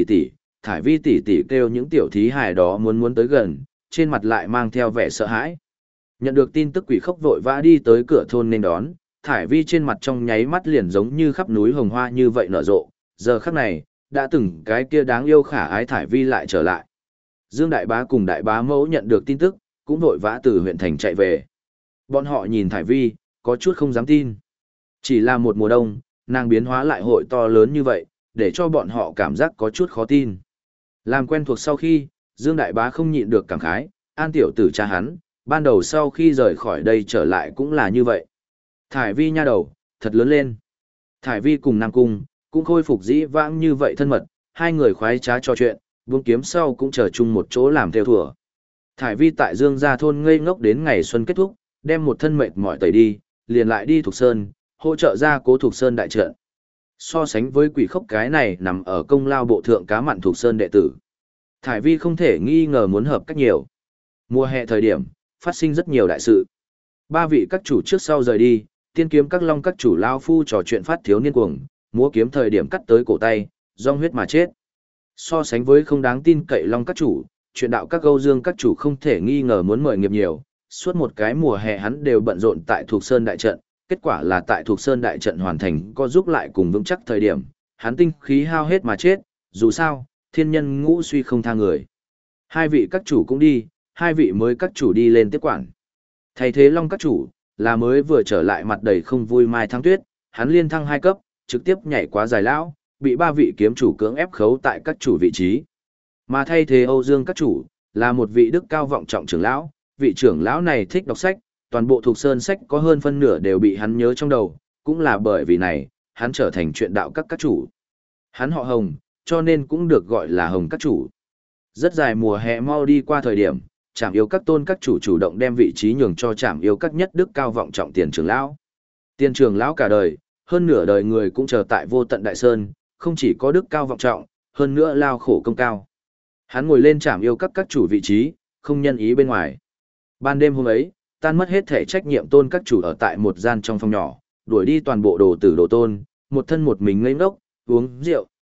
tỷ tỷ kêu những tiểu thí hài đó muốn tới gần, trên mặt lại mang theo vẻ sợ hãi. Nhận được tin tức Quỷ Khốc vội vã đi tới cửa thôn nên đón, Thải Vi trên mặt trong nháy mắt liền giống như khắp núi hồng hoa như vậy nở rộ, giờ khắc này, đã từng cái kia đáng yêu khả ái Thải Vi lại trở lại. Dương Đại Bá cùng Đại Bá Mẫu nhận được tin tức, cũng vội vã từ huyện thành chạy về. Bọn họ nhìn Thải Vi, có chút không dám tin. Chỉ là một mùa đông, nàng biến hóa lại hội to lớn như vậy, để cho bọn họ cảm giác có chút khó tin. Làm quen thuộc sau khi, Dương Đại Bá không nhịn được cảm khái, An tiểu tử cha hắn, ban đầu sau khi rời khỏi đây trở lại cũng là như vậy. Thải Vi nha đầu, thật lớn lên. Thải Vi cùng Nam Cung, cũng khôi phục dĩ vãng như vậy thân mật, hai người khoái trá trò chuyện, buông kiếm sau cũng chờ chung một chỗ làm theo thùa. Thải Vi tại Dương Gia thôn ngây ngốc đến ngày xuân kết thúc, đem một thân mệt mỏi tẩy đi, liền lại đi Thục Sơn, hỗ trợ ra cố Thục Sơn đại trận. So sánh với Quỷ Khốc cái này nằm ở công lao bộ thượng cá mặn Thục Sơn đệ tử. Thải Vi không thể nghi ngờ muốn hợp cách nhiều. Mùa hè thời điểm, phát sinh rất nhiều đại sự. Ba vị các chủ trước sau rời đi, tiên kiếm các long các chủ lao phu trò chuyện phát thiếu niên cuồng, múa kiếm thời điểm cắt tới cổ tay, dòng huyết mà chết. So sánh với không đáng tin cậy long các chủ, chuyện đạo các gâu dương các chủ không thể nghi ngờ muốn mời nghiệp nhiều, suốt một cái mùa hè hắn đều bận rộn tại Thục Sơn đại trận, kết quả là tại Thục Sơn đại trận hoàn thành có giúp lại cùng vững chắc thời điểm, hắn tinh khí hao hết mà chết, dù sao, thiên nhân ngũ suy không tha người. Hai vị các chủ cũng đi, hai vị mới các chủ đi lên tiếp quản. Thay thế long các chủ, là mới vừa trở lại mặt đầy không vui Mai Thăng Tuyết, hắn liên thăng 2 cấp, trực tiếp nhảy quá dài lão, bị 3 vị kiếm chủ cưỡng ép khấu tại các chủ vị trí. Mà thay thế Âu Dương các chủ, là một vị đức cao vọng trọng trưởng lão, vị trưởng lão này thích đọc sách, toàn bộ Thục Sơn sách có hơn phân nửa đều bị hắn nhớ trong đầu, cũng là bởi vì này, hắn trở thành chuyện đạo các chủ. Hắn họ Hồng, cho nên cũng được gọi là Hồng các chủ. Rất dài mùa hè mau đi qua thời điểm, Trảm Yêu các tôn các chủ chủ động đem vị trí nhường cho Trảm Yêu các nhất đức cao vọng trọng tiền trưởng lão. Tiền trưởng lão cả đời, hơn nửa đời người cũng chờ tại Vô Tận Đại Sơn, không chỉ có đức cao vọng trọng, hơn nữa lao khổ công cao. Hắn ngồi lên Trảm Yêu các chủ vị trí, không nhân ý bên ngoài. Ban đêm hôm ấy, tan mất hết thể trách nhiệm tôn các chủ ở tại một gian trong phòng nhỏ, đuổi đi toàn bộ đồ tử đồ tôn, một thân một mình ngây ngốc, uống rượu,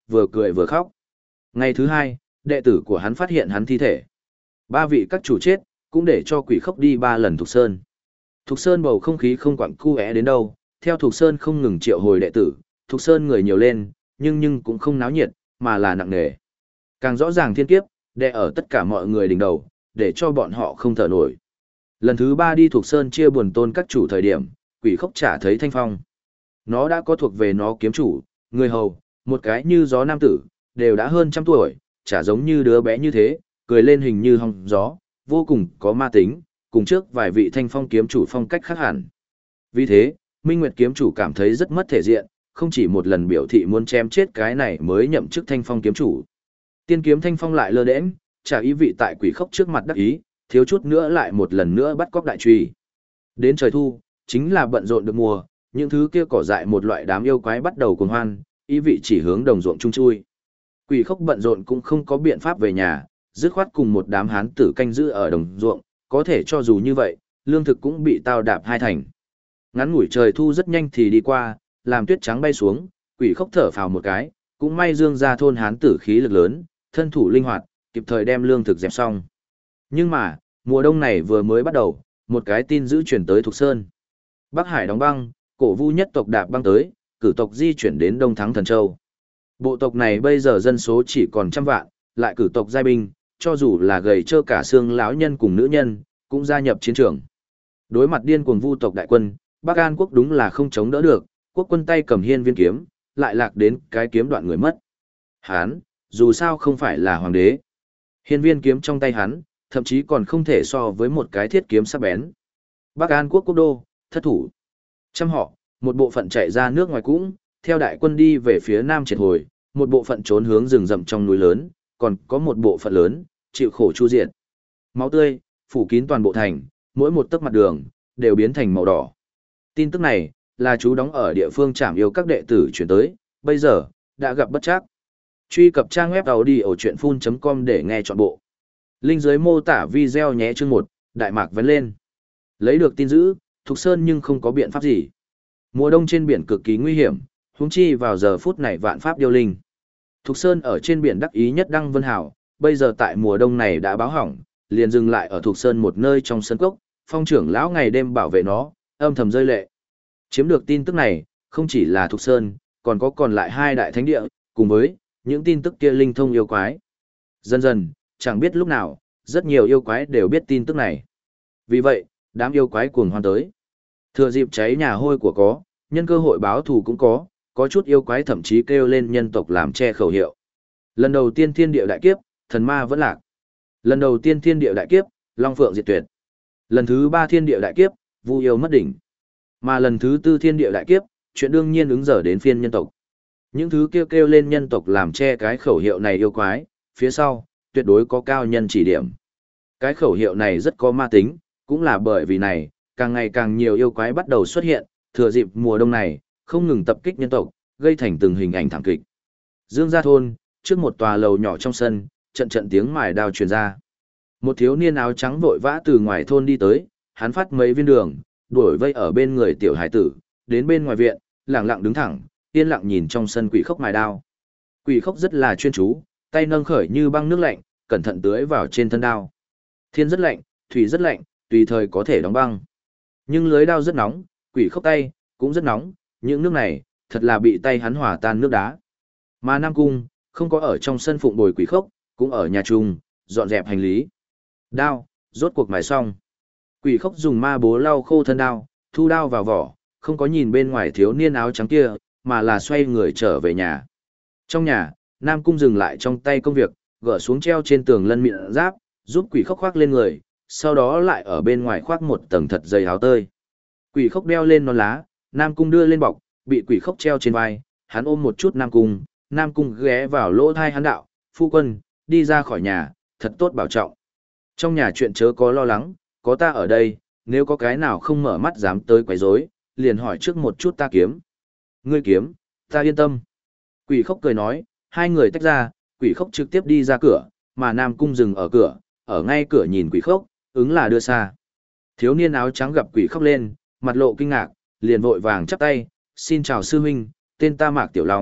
vừa cười vừa khóc. Ngày thứ hai, đệ tử của hắn phát hiện hắn thi thể. 3 vị các chủ chết, cũng để cho Quỷ Khốc đi 3 lần Thục Sơn. Thục Sơn bầu không khí không quặn cu é đến đâu, theo Thục Sơn không ngừng triệu hồi đệ tử, Thục Sơn người nhiều lên, nhưng cũng không náo nhiệt, mà là nặng nề. Càng rõ ràng thiên kiếp, đè ở tất cả mọi người đỉnh đầu, để cho bọn họ không thở nổi. Lần thứ 3 đi Thục Sơn chia buồn tôn các chủ thời điểm, Quỷ Khốc chả thấy Thanh Phong. Nó đã có thuộc về nó kiếm chủ, người hầu, một cái như gió nam tử, đều đã hơn trăm tuổi, chả giống như đứa bé như thế, cười lên hình như hong gió, vô cùng có ma tính, cùng trước vài vị Thanh Phong kiếm chủ phong cách khác hẳn. Vì thế, Minh Nguyệt kiếm chủ cảm thấy rất mất thể diện, không chỉ một lần biểu thị muốn chém chết cái này mới nhậm chức Thanh Phong kiếm chủ. Tiên kiếm Thanh Phong lại lơ đễnh, chả ý vị tại Quỷ Khốc trước mặt đắc ý, thiếu chút nữa lại một lần nữa bắt cóc đại truy. Đến trời thu, chính là bận rộn được mùa, những thứ kia cỏ dại một loại đám yêu quái bắt đầu cuồng hoan, ý vị chỉ hướng đồng ruộng chung chui. Quỷ Khốc bận rộn cũng không có biện pháp về nhà, dứt khoát cùng một đám hán tử canh giữ ở đồng ruộng, có thể cho dù như vậy, lương thực cũng bị tao đạp hai thành. Ngắn ngủi trời thu rất nhanh thì đi qua, làm tuyết trắng bay xuống, Quỷ Khốc thở phào một cái, cũng may Dương gia thôn hán tử khí lực lớn, thân thủ linh hoạt, kịp thời đem lương thực dẹp xong. Nhưng mà, mùa đông này vừa mới bắt đầu, một cái tin dữ chuyển tới Thục Sơn. Bắc Hải đóng băng, cổ vu nhất tộc đạp băng tới, cử tộc di chuyển đến Đông Thắng Thần Châu. Bộ tộc này bây giờ dân số chỉ còn 100 vạn, lại cử tộc giai binh, cho dù là gầy trơ cả xương lão nhân cùng nữ nhân, cũng gia nhập chiến trường. Đối mặt điên cuồng vu tộc đại quân, Bắc An quốc đúng là không chống đỡ được, quốc quân tay cầm hiên viên kiếm, lại lạc đến cái kiếm đoạn người mất. Hán, dù sao không phải là hoàng đế. Hiên viên kiếm trong tay hắn, thậm chí còn không thể so với một cái thiết kiếm sắc bén. Bắc An quốc quốc đô, thất thủ. Trăm họ, một bộ phận chạy ra nước ngoài cũng, theo đại quân đi về phía nam triệt hồi, một bộ phận trốn hướng rừng rậm trong núi lớn, còn có một bộ phận lớn, chịu khổ chu diệt. Máu tươi, phủ kín toàn bộ thành, mỗi một tấc mặt đường, đều biến thành màu đỏ. Tin tức này, là chú đóng ở địa phương trảm yêu các đệ tử chuyển tới, bây giờ, đã gặp bất trắc. Truy cập trang web audiochuyenphun.com để nghe trọn bộ. Link dưới mô tả video nhé chương 1, Đại Mạc vấn lên. Lấy được tin dữ, Thục Sơn nhưng không có biện pháp gì. Mùa đông trên biển cực kỳ nguy hiểm, huống chi vào giờ phút này vạn pháp điêu linh. Thục Sơn ở trên biển đắc ý nhất Đăng Vân Hảo, bây giờ tại mùa đông này đã báo hỏng, liền dừng lại ở Thục Sơn một nơi trong sân cốc, phong trưởng lão ngày đêm bảo vệ nó, âm thầm rơi lệ. Chiếm được tin tức này, không chỉ là Thục Sơn, còn có còn lại 2 đại thánh địa, cùng với những tin tức kia linh thông yêu quái. Dần dần, chẳng biết lúc nào, rất nhiều yêu quái đều biết tin tức này. Vì vậy, đám yêu quái cuồng hoan tới. Thừa dịp cháy nhà hôi của có, nhân cơ hội báo thù cũng có chút yêu quái thậm chí kêu lên nhân tộc làm che khẩu hiệu. Lần đầu tiên thiên địa đại kiếp, thần ma vẫn lạc. Lần đầu tiên thiên địa đại kiếp, long phượng diệt tuyệt. Lần thứ 3 thiên địa đại kiếp, vu yêu mất đỉnh. Mà lần thứ 4 thiên địa đại kiếp, chuyện đương nhiên ứng giờ đến phiên nhân tộc. Những thứ kêu lên nhân tộc làm che cái khẩu hiệu này yêu quái, phía sau, tuyệt đối có cao nhân chỉ điểm. Cái khẩu hiệu này rất có ma tính, cũng là bởi vì này, càng ngày càng nhiều yêu quái bắt đầu xuất hiện, thừa dịp mùa đông này, không ngừng tập kích nhân tộc, gây thành từng hình ảnh thảm kịch. Dương gia thôn, trước một tòa lầu nhỏ trong sân, trận trận tiếng mài đao truyền ra. Một thiếu niên áo trắng vội vã từ ngoài thôn đi tới, hắn phát mấy viên đường, đuổi vây ở bên người tiểu hải tử, đến bên ngoài viện, lặng lặng đứng thẳng, yên lặng nhìn trong sân Quỷ Khốc mài đao. Quỷ Khốc rất là chuyên chú, tay nâng khởi như băng nước lạnh, cẩn thận tưới vào trên thân đao. Thiên rất lạnh, thủy rất lạnh, tùy thời có thể đóng băng. Nhưng lưới đao rất nóng, Quỷ Khốc tay cũng rất nóng, những nước này thật là bị tay hắn hòa tan nước đá. Mà Nam Cung không có ở trong sân phụng bồi Quỷ Khốc, cũng ở nhà chung, dọn dẹp hành lý. Đao rốt cuộc mài xong. Quỷ Khốc dùng ma bố lau khô thân đao, thu đao vào vỏ, không có nhìn bên ngoài thiếu niên áo trắng kia, mà là xoay người trở về nhà. Trong nhà, Nam Cung dừng lại trong tay công việc, gỡ xuống treo trên tường lân miệng giáp, giúp Quỷ Khốc khoác lên người, sau đó lại ở bên ngoài khoác một tầng thật dày áo tơi. Quỷ Khốc đeo lên nón lá, Nam Cung đưa lên bọc, bị Quỷ Khốc treo trên vai, hắn ôm một chút Nam Cung ghé vào lỗ thai hắn đạo, phu quân, đi ra khỏi nhà, thật tốt bảo trọng. Trong nhà chuyện chớ có lo lắng, có ta ở đây, nếu có cái nào không mở mắt dám tới quấy rối, liền hỏi trước một chút ta kiếm. Ngươi kiếm, ta yên tâm. Quỷ Khốc cười nói, hai người tách ra, Quỷ Khốc trực tiếp đi ra cửa, mà Nam Cung dừng ở cửa, ở ngay cửa nhìn Quỷ Khốc, ứng là đưa xa. Thiếu niên áo trắng gặp Quỷ Khốc lên, mặt lộ kinh ngạc, liền vội vàng chắp tay, xin chào sư huynh, tên ta Mạc Tiểu Long,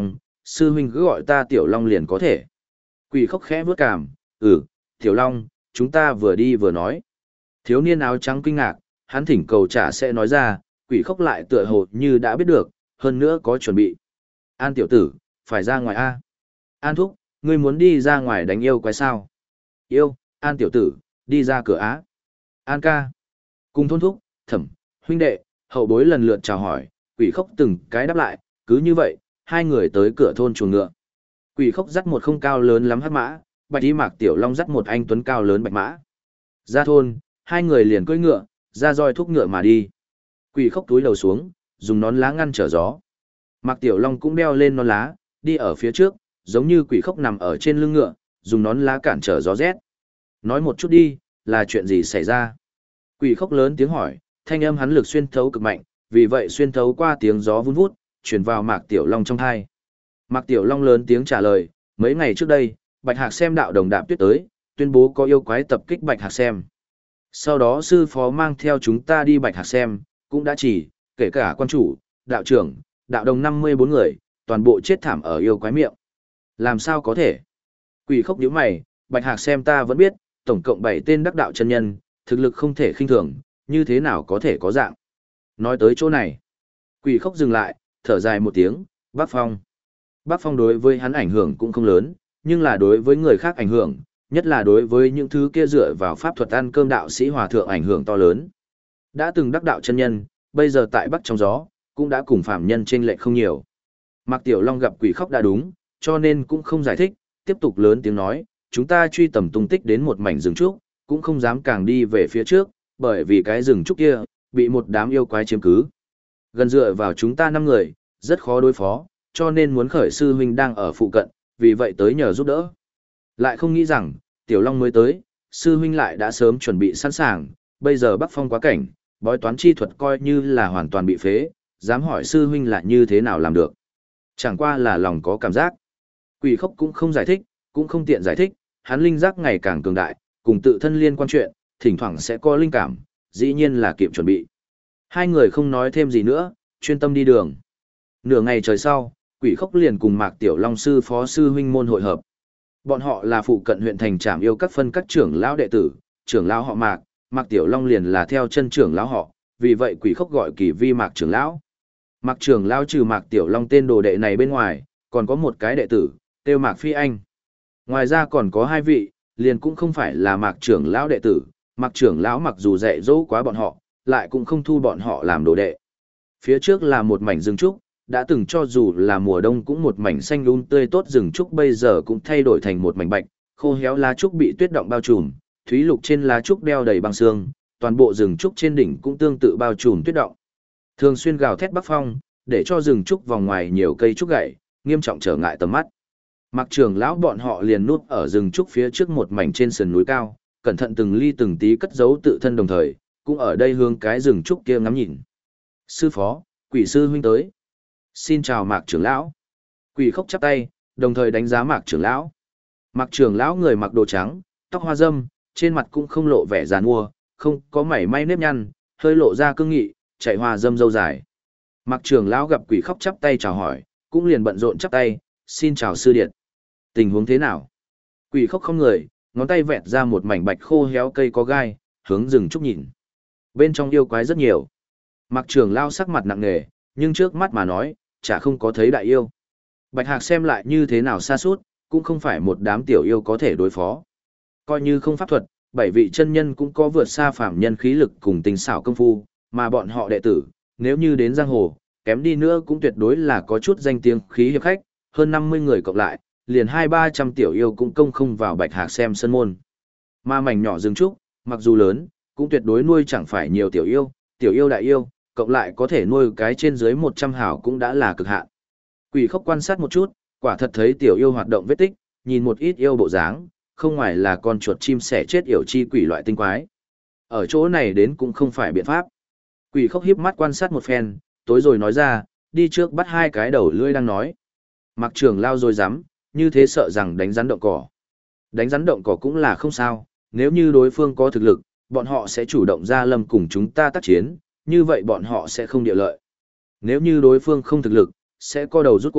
sư huynh cứ gọi ta Tiểu Long liền có thể. Quỷ khóc khẽ vướt cằm, Tiểu Long, chúng ta vừa đi vừa nói. Thiếu niên áo trắng kinh ngạc, hắn thỉnh cầu trả sẽ nói ra, quỷ khóc lại tựa hồ như đã biết được, hơn nữa có chuẩn bị. An tiểu tử, phải ra ngoài A. An thúc, ngươi muốn đi ra ngoài đánh yêu quái sao? Yêu, An tiểu tử, đi ra cửa Á. An ca. Cùng thôn thúc, thẩm, huynh đệ, hậu bối lần lượt chào hỏi, quỷ khóc từng cái đáp lại, cứ như vậy, hai người tới cửa thôn chuồng ngựa. Quỷ khóc dắt một không cao lớn lắm hắc mã, Bạch Y Mạc Tiểu Long dắt một anh tuấn cao lớn bạch mã. Ra thôn, hai người liền cưỡi ngựa, ra roi thúc ngựa mà đi. Quỷ khóc túi đầu xuống, dùng nón lá ngăn trở gió. Mạc Tiểu Long cũng đeo lên nón lá, đi ở phía trước, giống như quỷ khóc nằm ở trên lưng ngựa, dùng nón lá cản trở gió rét. Nói một chút đi, là chuyện gì xảy ra? Quỷ khóc lớn tiếng hỏi, thanh âm hắn lực xuyên thấu cực mạnh, vì vậy xuyên thấu qua tiếng gió vun vút, truyền vào Mạc Tiểu Long trong tai. Mạc Tiểu Long lớn tiếng trả lời, mấy ngày trước đây, Bạch Hạc Xem đạo đồng đạp tuyết tới, tuyên bố có yêu quái tập kích Bạch Hạc Xem. Sau đó sư phó mang theo chúng ta đi Bạch Hạc Xem, cũng đã chỉ, kể cả quan chủ, đạo trưởng, đạo đồng 54 người, toàn bộ chết thảm ở yêu quái miệng. Làm sao có thể? Quỷ khóc nhíu mày, Bạch Hạc Xem ta vẫn biết, tổng cộng 7 tên đắc đạo chân nhân, thực lực không thể khinh thường, như thế nào có thể có dạng. Nói tới chỗ này, quỷ khóc dừng lại, thở dài một tiếng, Bác Phong. Bác Phong đối với hắn ảnh hưởng cũng không lớn, nhưng là đối với người khác ảnh hưởng, nhất là đối với những thứ kia dựa vào pháp thuật ăn cơm đạo sĩ hòa thượng ảnh hưởng to lớn. Đã từng đắc đạo chân nhân, bây giờ tại Bắc trong gió, cũng đã cùng phạm nhân chênh lệch không nhiều. Mạc Tiểu Long gặp quỷ khóc đã đúng, cho nên cũng không giải thích, tiếp tục lớn tiếng nói, chúng ta truy tầm tung tích đến một mảnh rừng trúc, cũng không dám càng đi về phía trước, bởi vì cái rừng trúc kia, bị một đám yêu quái chiếm cứ. Gần dựa vào chúng ta 5 người, rất khó đối phó, cho nên muốn khởi sư huynh đang ở phụ cận, vì vậy tới nhờ giúp đỡ. Lại không nghĩ rằng, Tiểu Long mới tới, sư huynh lại đã sớm chuẩn bị sẵn sàng, bây giờ Bắc Phong quá cảnh, bói toán chi thuật coi như là hoàn toàn bị phế, dám hỏi sư huynh là như thế nào làm được. Chẳng qua là lòng có cảm giác. Quỷ khóc cũng không giải thích, cũng không tiện giải thích, hắn linh giác ngày càng cường đại, cùng tự thân liên quan chuyện, thỉnh thoảng sẽ có linh cảm, dĩ nhiên là kịp chuẩn bị. Hai người không nói thêm gì nữa, chuyên tâm đi đường. Nửa ngày trời sau, quỷ khóc liền cùng Mạc Tiểu Long sư phó sư huynh môn hội hợp. Bọn họ là phụ cận huyện thành Trảm Yêu các phân các trưởng lão đệ tử, trưởng lão họ Mạc, Mạc Tiểu Long liền là theo chân trưởng lão họ, vì vậy quỷ khóc gọi kỳ vi Mạc trưởng lão. Mạc trưởng lão trừ Mạc Tiểu Long tên đồ đệ này bên ngoài, còn có một cái đệ tử, tên Mạc Phi Anh. Ngoài ra còn có 2 vị, liền cũng không phải là Mạc trưởng lão đệ tử, Mạc trưởng lão mặc dù dạy dỗ quá bọn họ, lại cũng không thu bọn họ làm đồ đệ. Phía trước là một mảnh rừng trúc, đã từng cho dù là mùa đông cũng một mảnh xanh um tươi tốt, rừng trúc bây giờ cũng thay đổi thành một mảnh bạch, khô héo lá trúc bị tuyết động bao trùm, thúy lục trên lá trúc đeo đầy băng sương, toàn bộ rừng trúc trên đỉnh cũng tương tự bao trùm tuyết động. Thường xuyên gào thét bắc phong, để cho rừng trúc vòng ngoài nhiều cây trúc gãy, nghiêm trọng trở ngại tầm mắt. Mạc trưởng lão bọn họ liền núp ở rừng trúc phía trước một mảnh trên sườn núi cao, cẩn thận từng ly từng tí cất giấu tự thân, đồng thời cũng ở đây hướng cái rừng trúc kia ngắm nhìn. Sư phó, quỷ sư huynh tới. Xin chào Mạc trưởng lão. Quỷ khóc chắp tay, đồng thời đánh giá Mạc trưởng lão. Mạc trưởng lão người mặc đồ trắng, tóc hoa râm, trên mặt cũng không lộ vẻ giàn mua, không có mảy may nếp nhăn, hơi lộ ra cương nghị, chạy hoa râm râu dài. Mạc trưởng lão gặp quỷ khóc chắp tay chào hỏi, cũng liền bận rộn chắp tay, xin chào sư điện. Tình huống thế nào? Quỷ khóc không người, ngón tay vẹt ra một mảnh bạch khô héo cây có gai, hướng rừng trúc nhìn. Bên trong yêu quái rất nhiều. Mạc trưởng lão sắc mặt nặng nề, nhưng trước mắt mà nói, chả không có thấy đại yêu. Bạch Hạc xem lại như thế nào xa suốt, cũng không phải một đám tiểu yêu có thể đối phó. Coi như không pháp thuật, 7 vị chân nhân cũng có vượt xa phàm nhân khí lực cùng tinh xảo công phu, mà bọn họ đệ tử, nếu như đến giang hồ, kém đi nữa cũng tuyệt đối là có chút danh tiếng khí hiệp khách, hơn 50 người cộng lại, liền 200-300 tiểu yêu cũng công không vào Bạch Hạc xem sân môn. Mà mảnh nhỏ rừng trúc, mặc dù lớn, cũng tuyệt đối nuôi chẳng phải nhiều tiểu yêu đại yêu, cộng lại có thể nuôi cái trên dưới 100 hảo cũng đã là cực hạn. Quỷ khóc quan sát một chút, quả thật thấy tiểu yêu hoạt động vết tích, nhìn một ít yêu bộ dáng, không ngoài là con chuột chim sẻ chết yểu chi quỷ loại tinh quái. Ở chỗ này đến cũng không phải biện pháp. Quỷ khóc híp mắt quan sát một phen, tối rồi nói ra, đi trước bắt 2 cái đầu lưỡi đang nói. Mặc trường lao rồi dám, như thế sợ rằng đánh rắn động cỏ. Đánh rắn động cỏ cũng là không sao, nếu như đối phương có thực lực, bọn họ sẽ chủ động ra lâm cùng chúng ta tác chiến, như vậy bọn họ sẽ không địa lợi. Nếu như đối phương không thực lực, sẽ co đầu rút cổ,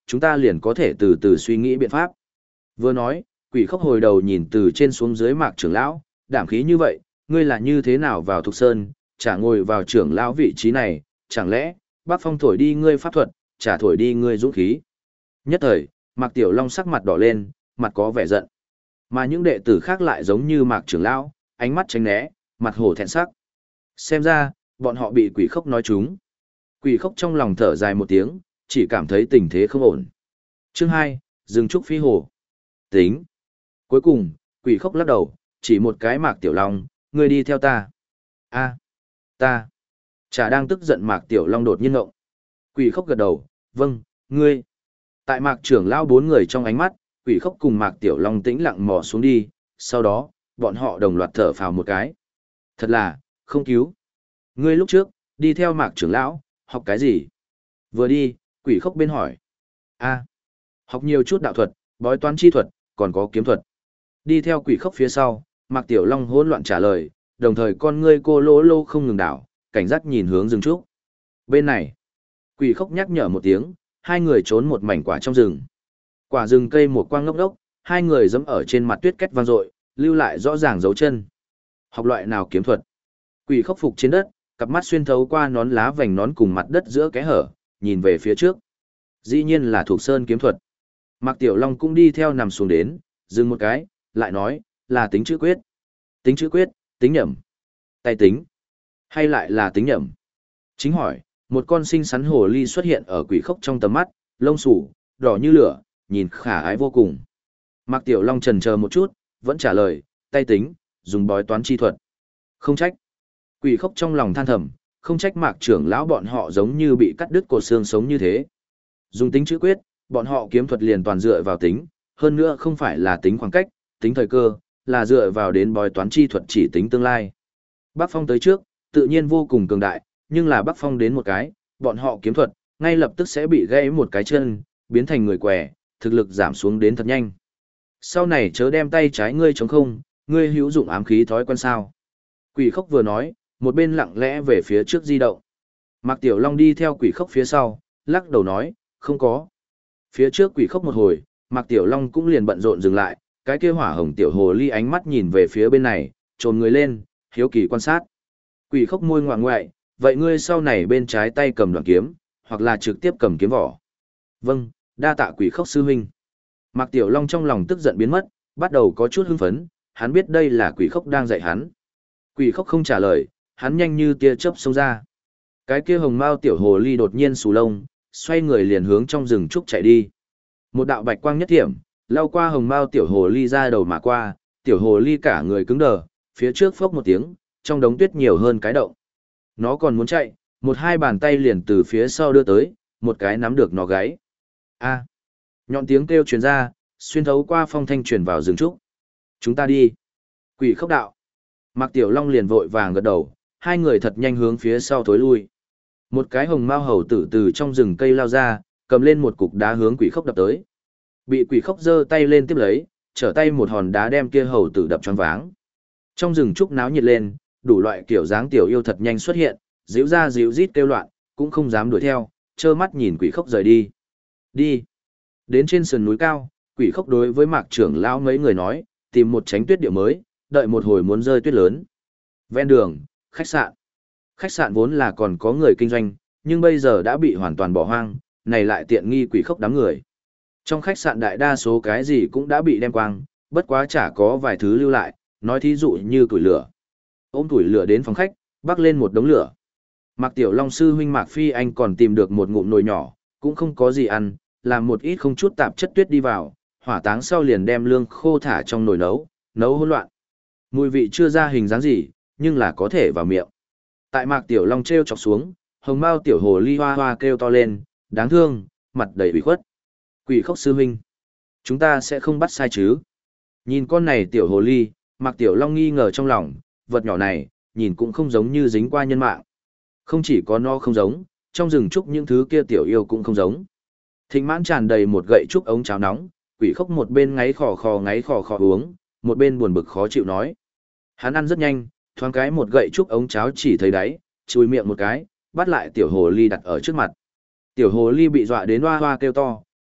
chúng ta liền có thể từ từ suy nghĩ biện pháp. Vừa nói, quỷ khốc hồi đầu nhìn từ trên xuống dưới Mạc trưởng lão, đảm khí như vậy, ngươi là như thế nào vào Thục Sơn, chả ngồi vào trưởng lão vị trí này, chẳng lẽ, Bác Phong thổi đi ngươi pháp thuật, chả thổi đi ngươi dũng khí. Nhất thời, Mạc Tiểu Long sắc mặt đỏ lên, mặt có vẻ giận. Mà những đệ tử khác lại giống như Mạc trưởng lão, ánh mắt tránh né, mặt hổ thẹn sắc. Xem ra, bọn họ bị quỷ khốc nói trúng. Quỷ khốc trong lòng thở dài một tiếng, chỉ cảm thấy tình thế không ổn. Chương 2, dừng trúc phi hồ. Tính. Cuối cùng, quỷ khốc lắc đầu, chỉ một cái Mạc Tiểu Long, ngươi đi theo ta. A, ta. Chả đang tức giận Mạc Tiểu Long đột nhiên ngộng. Quỷ khốc gật đầu, vâng, ngươi. Tại Mạc trưởng lão bốn người trong ánh mắt, quỷ khốc cùng Mạc Tiểu Long tĩnh lặng mò xuống đi, sau đó, bọn họ đồng loạt thở phào một cái. Thật là, không cứu. Ngươi lúc trước, đi theo Mạc trưởng lão, học cái gì? Vừa đi, quỷ khốc bên hỏi. A, học nhiều chút đạo thuật, bói toán chi thuật, còn có kiếm thuật. Đi theo quỷ khốc phía sau, Mạc Tiểu Long hỗn loạn trả lời, đồng thời con ngươi cô lỗ lô không ngừng đảo, cảnh giác nhìn hướng rừng trúc. Bên này, quỷ khốc nhắc nhở một tiếng, hai người trốn một mảnh quả trong rừng. Quả rừng cây một quang ngốc đốc, hai người giẫm ở trên mặt tuyết két vang dội, lưu lại rõ ràng dấu chân. Học loại nào kiếm thuật? Quỷ khốc phục trên đất, cặp mắt xuyên thấu qua nón lá vành nón cùng mặt đất giữa kẽ hở, nhìn về phía trước. Dĩ nhiên là thuộc sơn kiếm thuật. Mạc Tiểu Long cũng đi theo nằm xuống đến, dừng một cái, lại nói, là tính chữ quyết. Tính chữ quyết, tính nhẩm. Tay tính. Hay lại là tính nhẩm? Chính hỏi, một con xinh xắn hồ ly xuất hiện ở quỷ khốc trong tầm mắt, lông xù, đỏ như lửa, nhìn khả ái vô cùng. Mạc Tiểu Long chần chờ một chút, vẫn trả lời, tay tính, dùng bói toán chi thuật. Không trách. Quỷ khốc trong lòng than thầm, không trách Mạc trưởng lão bọn họ giống như bị cắt đứt cột xương sống như thế. Dùng tính chữ quyết, bọn họ kiếm thuật liền toàn dựa vào tính, hơn nữa không phải là tính khoảng cách, tính thời cơ, là dựa vào đến bói toán chi thuật chỉ tính tương lai. Bắc Phong tới trước, tự nhiên vô cùng cường đại, nhưng là Bắc Phong đến một cái, bọn họ kiếm thuật, ngay lập tức sẽ bị gãy một cái chân, biến thành người què, thực lực giảm xuống đến thật nhanh. Sau này chớ đem tay trái ngươi chống không, ngươi hữu dụng ám khí thói quen sao. Quỷ khốc vừa nói, một bên lặng lẽ về phía trước di động. Mạc Tiểu Long đi theo quỷ khốc phía sau, lắc đầu nói, không có. Phía trước quỷ khốc một hồi, Mạc Tiểu Long cũng liền bận rộn dừng lại, cái kia hỏa hồng tiểu hồ ly ánh mắt nhìn về phía bên này, trồn người lên, hiếu kỳ quan sát. Quỷ khốc môi ngoạng ngoại, vậy ngươi sau này bên trái tay cầm đoạn kiếm, hoặc là trực tiếp cầm kiếm vỏ. Vâng, đa tạ quỷ khốc sư huynh. Mạc Tiểu Long trong lòng tức giận biến mất, bắt đầu có chút hưng phấn, hắn biết đây là quỷ khốc đang dạy hắn. Quỷ khốc không trả lời, hắn nhanh như tia chớp xông ra. Cái kia hồng mao tiểu hồ ly đột nhiên xù lông, xoay người liền hướng trong rừng trúc chạy đi. Một đạo bạch quang nhất thiểm, lao qua hồng mao tiểu hồ ly ra đầu mà qua, tiểu hồ ly cả người cứng đờ, phía trước phốc một tiếng, trong đống tuyết nhiều hơn cái động. Nó còn muốn chạy, một hai bàn tay liền từ phía sau đưa tới, một cái nắm được nó gáy. A. Nhọn tiếng kêu truyền ra, xuyên thấu qua phong thanh truyền vào rừng trúc. Chúng ta đi. Quỷ khốc đạo. Mạc Tiểu Long liền vội vàng gật đầu, hai người thật nhanh hướng phía sau thối lui. Một cái hồng mao hầu tử từ trong rừng cây lao ra, cầm lên một cục đá hướng quỷ khốc đập tới. Bị quỷ khốc giơ tay lên tiếp lấy, trở tay một hòn đá đem kia hầu tử đập choáng váng. Trong rừng trúc náo nhiệt lên, đủ loại kiểu dáng tiểu yêu thật nhanh xuất hiện, díu ra díu rít kêu loạn, cũng không dám đuổi theo, trơ mắt nhìn quỷ khốc rời đi. Đi. Đến trên sườn núi cao, quỷ khốc đối với Mạc trưởng lão mấy người nói, tìm một tránh tuyết địa mới, đợi một hồi muốn rơi tuyết lớn. Ven đường, khách sạn. Khách sạn vốn là còn có người kinh doanh, nhưng bây giờ đã bị hoàn toàn bỏ hoang, này lại tiện nghi quỷ khốc đám người. Trong khách sạn đại đa số cái gì cũng đã bị đem quang, bất quá chả có vài thứ lưu lại, nói thí dụ như củi lửa. Ôm củi lửa đến phòng khách, bắc lên một đống lửa. Mạc Tiểu Long sư huynh Mạc Phi Anh còn tìm được một ngụm nồi nhỏ, cũng không có gì ăn, làm một ít không chút tạp chất tuyết đi vào, hỏa táng sau liền đem lương khô thả trong nồi nấu, nấu hỗn loạn. Mùi vị chưa ra hình dáng gì, nhưng là có thể vào miệng. Tại Mạc Tiểu Long treo chọc xuống, hồng mao tiểu hồ ly hoa hoa kêu to lên, đáng thương, mặt đầy ủy khuất. Quỷ khốc sư huynh, chúng ta sẽ không bắt sai chứ? Nhìn con này tiểu hồ ly, Mạc Tiểu Long nghi ngờ trong lòng, vật nhỏ này, nhìn cũng không giống như dính qua nhân mạng. Không chỉ có nó không giống, trong rừng trúc những thứ kia tiểu yêu cũng không giống. Thịnh Mãn tràn đầy một gậy trúc ống cháo nóng, quỷ khốc một bên ngáy khò khò uống, một bên buồn bực khó chịu nói. Hắn ăn rất nhanh, thoáng cái một gậy trúc ống cháo chỉ thấy đáy, chùi miệng một cái, bắt lại tiểu hồ ly đặt ở trước mặt. Tiểu hồ ly bị dọa đến hoa hoa kêu to,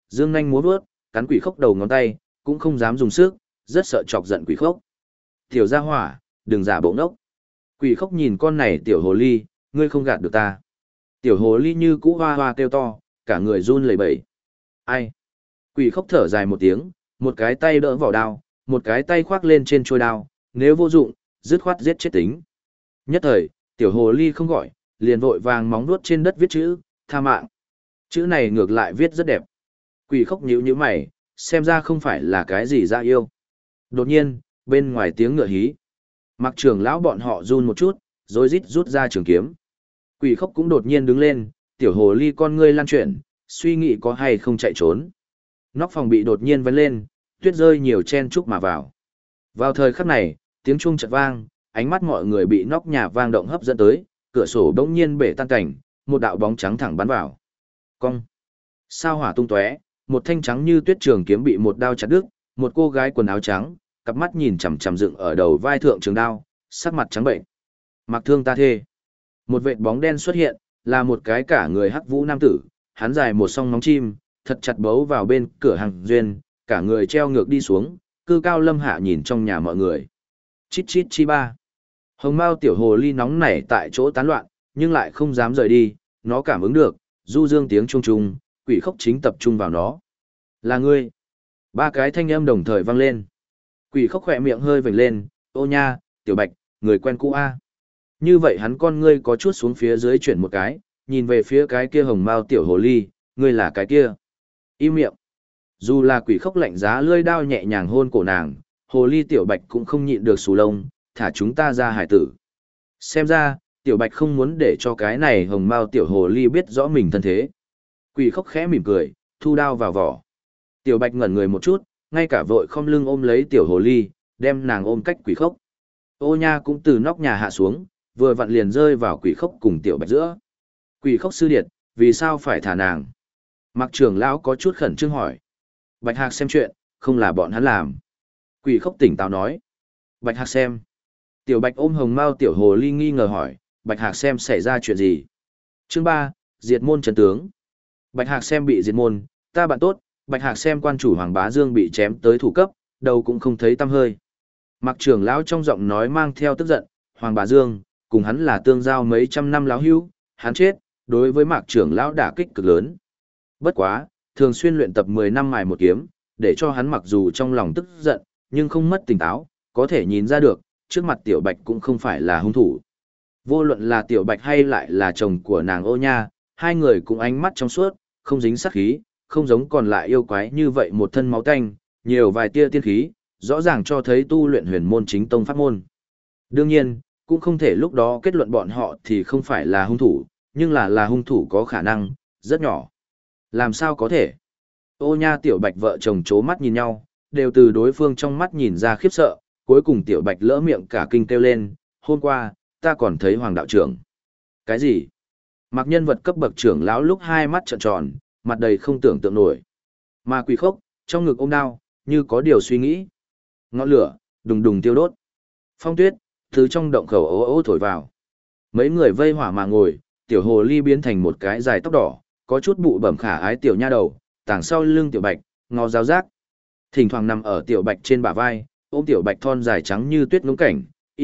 dương nhanh múa vuốt, cắn quỷ khốc đầu ngón tay, cũng không dám dùng sức, rất sợ chọc giận quỷ khốc. Tiểu gia hỏa, đừng giả bộ ngốc. Quỷ khốc nhìn con này tiểu hồ ly, ngươi không gạt được ta. Tiểu hồ ly như cũ hoa hoa kêu to, cả người run lẩy bẩy. Ai? Quỷ khốc thở dài một tiếng, một cái tay đỡ vào đao, một cái tay khoác lên trên trôi đao, nếu vô dụng, dứt khoát giết chết tính. Nhất thời, tiểu hồ ly không gọi, liền vội vàng móng nuốt trên đất viết chữ, tha mạng. Chữ này ngược lại viết rất đẹp. Quỷ khốc nhíu nhíu mày, xem ra không phải là cái gì dã yêu. Đột nhiên, bên ngoài tiếng ngựa hí. Mặc trưởng lão bọn họ run một chút, rồi rít rút ra trường kiếm. Quỷ khốc cũng đột nhiên đứng lên, tiểu hồ ly con ngươi lan chuyển, suy nghĩ có hay không chạy trốn. Nóc phòng bị đột nhiên vén lên, tuyết rơi nhiều chen chúc mà vào. Vào thời khắc này, tiếng chuông chợt vang, ánh mắt mọi người bị nóc nhà vang động hấp dẫn tới, cửa sổ bỗng nhiên bể tan cảnh, một đạo bóng trắng thẳng bắn vào. Cong. Sao hỏa tung tóe, một thanh trắng như tuyết trường kiếm bị một đao chặt đứt, một cô gái quần áo trắng, cặp mắt nhìn chằm chằm dựng ở đầu vai thượng trường đao, sắc mặt trắng bệnh. Mặc thương ta thê. Một vệt bóng đen xuất hiện, là một cái cả người hắc vũ nam tử, hắn dài một song móng chim, thật chặt bấu vào bên cửa hàng duyên, cả người treo ngược đi xuống, cư cao lâm hạ nhìn trong nhà mọi người. Chít chít chi ba. Hồng Mao tiểu hồ ly nóng nảy tại chỗ tán loạn, nhưng lại không dám rời đi, nó cảm ứng được, du dương tiếng trung trung, quỷ khốc chính tập trung vào nó. Là ngươi. Ba cái thanh âm đồng thời vang lên. Quỷ khốc khỏe miệng hơi vểnh lên, ô nha, tiểu bạch, người quen cũ a. Như vậy hắn con ngươi có chút xuống phía dưới chuyển một cái, nhìn về phía cái kia hồng mao tiểu hồ ly, ngươi là cái kia. Im miệng. Dù là quỷ khốc lạnh giá lưỡi đao nhẹ nhàng hôn cổ nàng, hồ ly tiểu bạch cũng không nhịn được xù lông, thả chúng ta ra hải tử. Xem ra, tiểu bạch không muốn để cho cái này hồng mao tiểu hồ ly biết rõ mình thân thế. Quỷ khốc khẽ mỉm cười, thu đao vào vỏ. Tiểu bạch ngẩn người một chút, ngay cả vội không lưng ôm lấy tiểu hồ ly, đem nàng ôm cách quỷ khốc. Ô nha cũng từ nóc nhà hạ xuống, vừa vặn liền rơi vào quỷ khốc cùng tiểu bạch giữa. Quỷ khốc sư điệt, vì sao phải thả nàng? Mặc trưởng lão có chút khẩn trương hỏi. Bạch Hạc xem chuyện, không là bọn hắn làm. Quỷ khốc tỉnh táo nói. Bạch Hạc xem. Tiểu bạch ôm hồng mao tiểu hồ ly nghi ngờ hỏi, Bạch Hạc xem xảy ra chuyện gì? Chương 3, diệt môn trấn tướng. Bạch Hạc xem bị diệt môn, ta bạn tốt, Bạch Hạc xem quan chủ Hoàng Bá Dương bị chém tới thủ cấp, đầu cũng không thấy tăm hơi. Mặc trưởng lão trong giọng nói mang theo tức giận, Hoàng Bá Dương, cùng hắn là tương giao mấy trăm năm láo hữu, hắn chết, đối với Mạc trưởng lão đả kích cực lớn. Bất quá, thường xuyên luyện tập 10 năm mài một kiếm, để cho hắn mặc dù trong lòng tức giận, nhưng không mất tỉnh táo, có thể nhìn ra được, trước mặt Tiểu Bạch cũng không phải là hung thủ. Vô luận là Tiểu Bạch hay lại là chồng của nàng Ô Nha, hai người cũng ánh mắt trong suốt, không dính sát khí, không giống còn lại yêu quái như vậy một thân máu tanh, nhiều vài tia tiên khí, rõ ràng cho thấy tu luyện huyền môn chính tông pháp môn. Đương nhiên, cũng không thể lúc đó kết luận bọn họ thì không phải là hung thủ, nhưng là hung thủ có khả năng, rất nhỏ. Làm sao có thể? Ô Nha Tiểu Bạch vợ chồng chố mắt nhìn nhau, đều từ đối phương trong mắt nhìn ra khiếp sợ, cuối cùng Tiểu Bạch lỡ miệng cả kinh kêu lên, hôm qua, ta còn thấy Hoàng đạo trưởng. Cái gì? Mặc nhân vật cấp bậc trưởng lão lúc hai mắt trợn tròn, mặt đầy không tưởng tượng nổi. Mà quỷ khốc, trong ngực ôm đao, như có điều suy nghĩ. Ngọn lửa, đùng đùng tiêu đốt. Phong tuyết, từ trong động khẩu ố ố thổi vào. Mấy người vây hỏa mà ngồi, tiểu hồ ly biến thành một cái dài tóc đỏ, có chút bụ bẩm khả ái tiểu nha đầu, tàng sau lưng tiểu bạch, ngó giáo giác. Thỉnh thoảng nằm ở tiểu bạch trên bả vai, ôm tiểu bạch thon dài trắng như tuyết ngưỡng cảnh,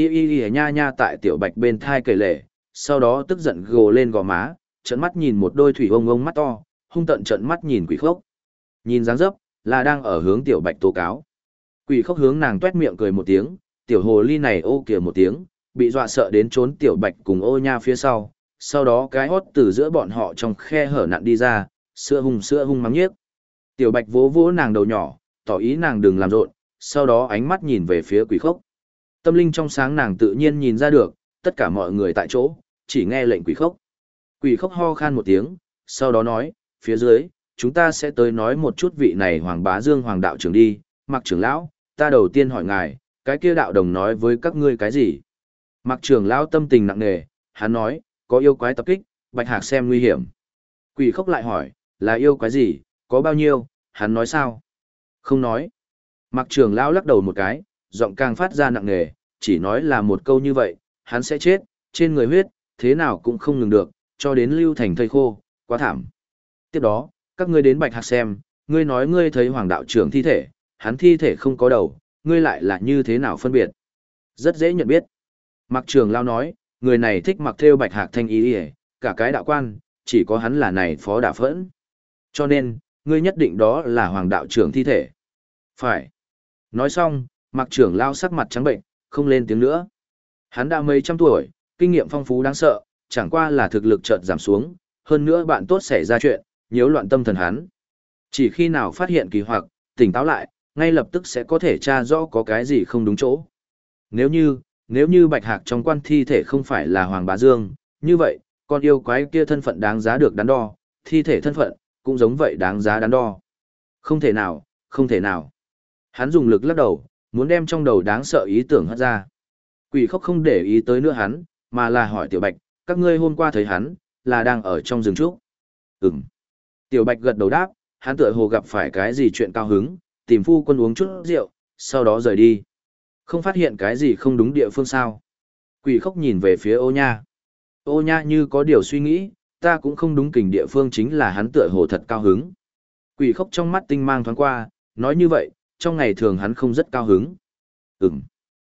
y nha nha tại tiểu bạch bên thai kể lệ, sau đó tức giận gồ lên gò má, trợn mắt nhìn một đôi thủy ông ông mắt to, hung tận trợn mắt nhìn quỷ khốc. Nhìn dáng dấp, là đang ở hướng tiểu bạch tố cáo. Quỷ khốc hướng nàng tuét miệng cười một tiếng, tiểu hồ ly này ô kìa một tiếng, bị dọa sợ đến trốn tiểu bạch cùng Ô Nha phía sau đó cái hót từ giữa bọn họ trong khe hở nặn đi ra, sữa hung mắng nhiếc. Tiểu bạch vỗ vỗ nàng đầu nhỏ, tỏ ý nàng đừng làm rộn, sau đó ánh mắt nhìn về phía quỷ khốc. Tâm linh trong sáng nàng tự nhiên nhìn ra được, tất cả mọi người tại chỗ, chỉ nghe lệnh quỷ khốc. Quỷ khốc ho khan một tiếng, sau đó nói, phía dưới, chúng ta sẽ tới nói một chút vị này Hoàng Bá Dương Hoàng đạo trưởng đi, Mặc trưởng lão, ta đầu tiên hỏi ngài, cái kia đạo đồng nói với các ngươi cái gì? Mặc trưởng lão tâm tình nặng nề, hắn nói, có yêu quái tập kích, Bạch Hạc xem nguy hiểm. Quỷ khốc lại hỏi, là yêu quái gì, có bao nhiêu, hắn nói sao? Không nói. Mặc trưởng lão lắc đầu một cái, giọng càng phát ra nặng nề, chỉ nói là một câu như vậy, hắn sẽ chết, trên người huyết, thế nào cũng không ngừng được, cho đến lưu thành thây khô, quá thảm. Tiếp đó, các ngươi đến Bạch Hạc xem, ngươi nói ngươi thấy hoàng đạo trưởng thi thể, hắn thi thể không có đầu, ngươi lại là như thế nào phân biệt? Rất dễ nhận biết. Mạc Trường Lao nói, người này thích mặc thêu bạch hạc thanh ý ỉa, cả cái đạo quan, chỉ có hắn là này phó đả phẫn. Cho nên, ngươi nhất định đó là hoàng đạo trưởng thi thể. Phải. Nói xong, Mạc Trường Lao sắc mặt trắng bệnh, không lên tiếng nữa. Hắn đã mấy trăm tuổi, kinh nghiệm phong phú đáng sợ, chẳng qua là thực lực chợt giảm xuống, hơn nữa bạn tốt xảy ra chuyện, nhiễu loạn tâm thần hắn. Chỉ khi nào phát hiện kỳ hoặc, tỉnh táo lại, ngay lập tức sẽ có thể tra rõ có cái gì không đúng chỗ. Nếu như Bạch Hạc trong quan thi thể không phải là Hoàng Bá Dương, như vậy, con yêu quái kia thân phận đáng giá được đắn đo, thi thể thân phận, cũng giống vậy đáng giá đắn đo. Không thể nào, không thể nào. Hắn dùng lực lắc đầu, muốn đem trong đầu đáng sợ ý tưởng hất ra. Quỷ Khốc không để ý tới nữa hắn, mà là hỏi Tiểu Bạch, các ngươi hôm qua thấy hắn, là đang ở trong rừng trúc. Ừm. Tiểu Bạch gật đầu đáp, hắn tựa hồ gặp phải cái gì chuyện cao hứng, tìm phu quân uống chút rượu, sau đó rời đi. Không phát hiện cái gì không đúng địa phương sao. Quỷ Khốc nhìn về phía Ô Nha. Ô Nha như có điều suy nghĩ, ta cũng không đúng kình địa phương chính là hắn tựa hồ thật cao hứng. Quỷ Khốc trong mắt tinh mang thoáng qua, nói như vậy, trong ngày thường hắn không rất cao hứng. Ừm.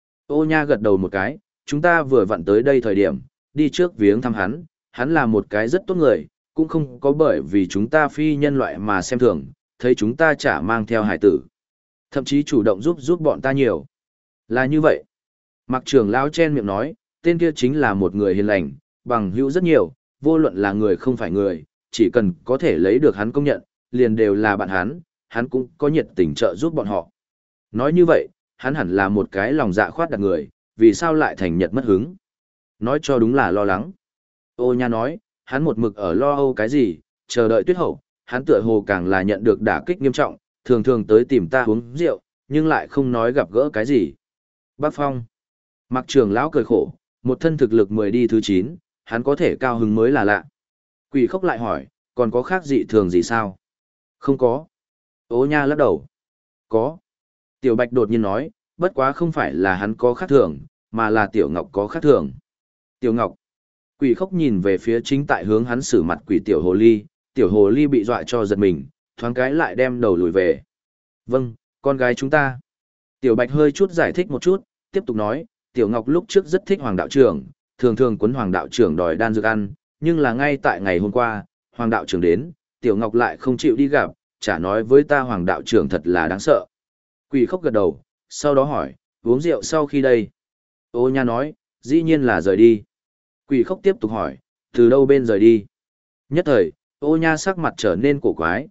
Ô Nha gật đầu một cái, chúng ta vừa vặn tới đây thời điểm, đi trước viếng thăm hắn là một cái rất tốt người, cũng không có bởi vì chúng ta phi nhân loại mà xem thường, thấy chúng ta chả mang theo hải tử. Thậm chí chủ động giúp bọn ta nhiều. Là như vậy. Mạc Trường Lão chen miệng nói, tên kia chính là một người hiền lành, bằng hữu rất nhiều, vô luận là người không phải người, chỉ cần có thể lấy được hắn công nhận, liền đều là bạn hắn cũng có nhiệt tình trợ giúp bọn họ. Nói như vậy, hắn hẳn là một cái lòng dạ khoát đặt người, vì sao lại thành nhật mất hứng? Nói cho đúng là lo lắng. Ô Nha nói, hắn một mực ở lo âu cái gì, chờ đợi Tuyết Hậu, hắn tựa hồ càng là nhận được đả kích nghiêm trọng, thường thường tới tìm ta uống rượu, nhưng lại không nói gặp gỡ cái gì. Bác Phong. Mạc Trường Lão cười khổ, một thân thực lực 10 đi thứ 9, hắn có thể cao hứng mới là lạ. Quỷ Khốc lại hỏi, còn có khác dị thường gì sao? Không có. Ô Nha lắc đầu. Có. Tiểu Bạch đột nhiên nói, bất quá không phải là hắn có khác thường, mà là Tiểu Ngọc có khác thường. Tiểu Ngọc. Quỷ Khốc nhìn về phía chính tại hướng hắn xử mặt quỷ Tiểu Hồ Ly bị dọa cho giật mình, thoáng cái lại đem đầu lùi về. Vâng, con gái chúng ta. Tiểu Bạch hơi chút giải thích một chút, tiếp tục nói, Tiểu Ngọc lúc trước rất thích Hoàng đạo trưởng, thường thường quấn Hoàng đạo trưởng đòi đan dược ăn, nhưng là ngay tại ngày hôm qua, Hoàng đạo trưởng đến, Tiểu Ngọc lại không chịu đi gặp, chả nói với ta Hoàng đạo trưởng thật là đáng sợ. Quỷ Khốc gật đầu, sau đó hỏi, uống rượu sau khi đây. Ô Nha nói, dĩ nhiên là rời đi. Quỷ Khốc tiếp tục hỏi, từ đâu bên rời đi? Nhất thời, Ô Nha sắc mặt trở nên cổ quái,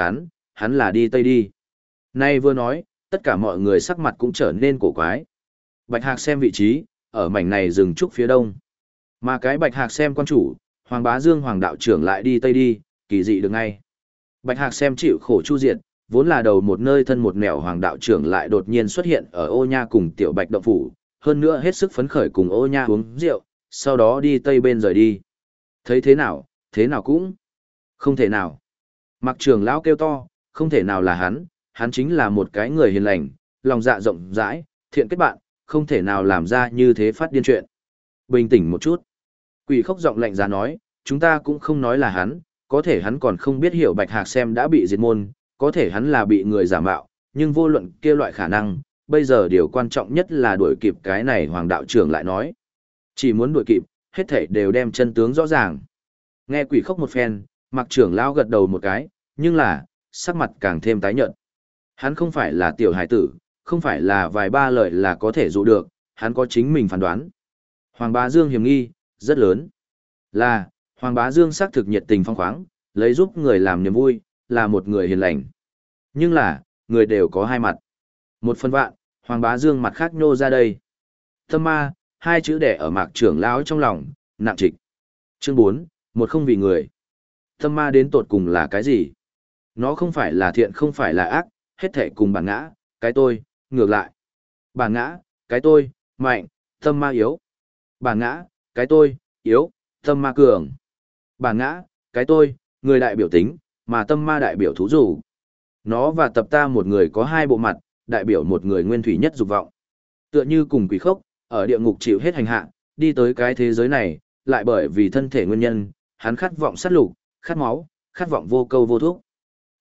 hắn là đi Tây đi. Nay vừa nói, tất cả mọi người sắc mặt cũng trở nên cổ quái. Bạch Hạc xem vị trí, ở mảnh này rừng trúc phía đông. Mà cái Bạch Hạc xem quan chủ, Hoàng Bá Dương Hoàng đạo trưởng lại đi Tây đi, kỳ dị được ngay. Bạch Hạc xem chịu khổ chu diệt, vốn là đầu một nơi thân một nẻo Hoàng đạo trưởng lại đột nhiên xuất hiện ở Ô Nha cùng Tiểu Bạch động phủ, hơn nữa hết sức phấn khởi cùng Ô Nha uống rượu, sau đó đi Tây bên rời đi. Thấy thế nào cũng không thể nào. Mạc Trường Lão kêu to, không thể nào là hắn chính là một cái người hiền lành, lòng dạ rộng rãi, thiện kết bạn, không thể nào làm ra như thế phát điên chuyện. Bình tĩnh một chút. Quỷ Khốc giọng lạnh giá nói, chúng ta cũng không nói là hắn, có thể hắn còn không biết hiểu Bạch Hạc xem đã bị diệt môn, có thể hắn là bị người giả mạo, nhưng vô luận kia loại khả năng, bây giờ điều quan trọng nhất là đuổi kịp cái này Hoàng đạo trưởng lại nói. Chỉ muốn đuổi kịp, hết thảy đều đem chân tướng rõ ràng. Nghe Quỷ Khốc một phen, Mạc Trưởng Lão gật đầu một cái, nhưng là, sắc mặt càng thêm tái nhợt. Hắn không phải là tiểu hải tử, không phải là vài ba lời là có thể dụ được, hắn có chính mình phán đoán. Hoàng Bá Dương hiểm nghi, rất lớn. Là, Hoàng Bá Dương xác thực nhiệt tình phong khoáng, lấy giúp người làm niềm vui, là một người hiền lành. Nhưng là, người đều có hai mặt. Một phần vạn, Hoàng Bá Dương mặt khác nhô ra đây. Tâm ma, hai chữ đẻ ở Mạc Trưởng Lão trong lòng, nặng trịch. Chương 4, một không vì người. Tâm ma đến tột cùng là cái gì? Nó không phải là thiện không phải là ác, hết thể cùng bản ngã, cái tôi, ngược lại. Bản ngã, cái tôi, mạnh, tâm ma yếu. Bản ngã, cái tôi, yếu, tâm ma cường. Bản ngã, cái tôi, người đại biểu tính, mà tâm ma đại biểu thú rủ. Nó và tập ta một người có hai bộ mặt, đại biểu một người nguyên thủy nhất dục vọng. Tựa như cùng Quỷ Khốc, ở địa ngục chịu hết hành hạ, đi tới cái thế giới này, lại bởi vì thân thể nguyên nhân, hắn khát vọng sát lục, khát máu, khát vọng vô câu vô thuốc.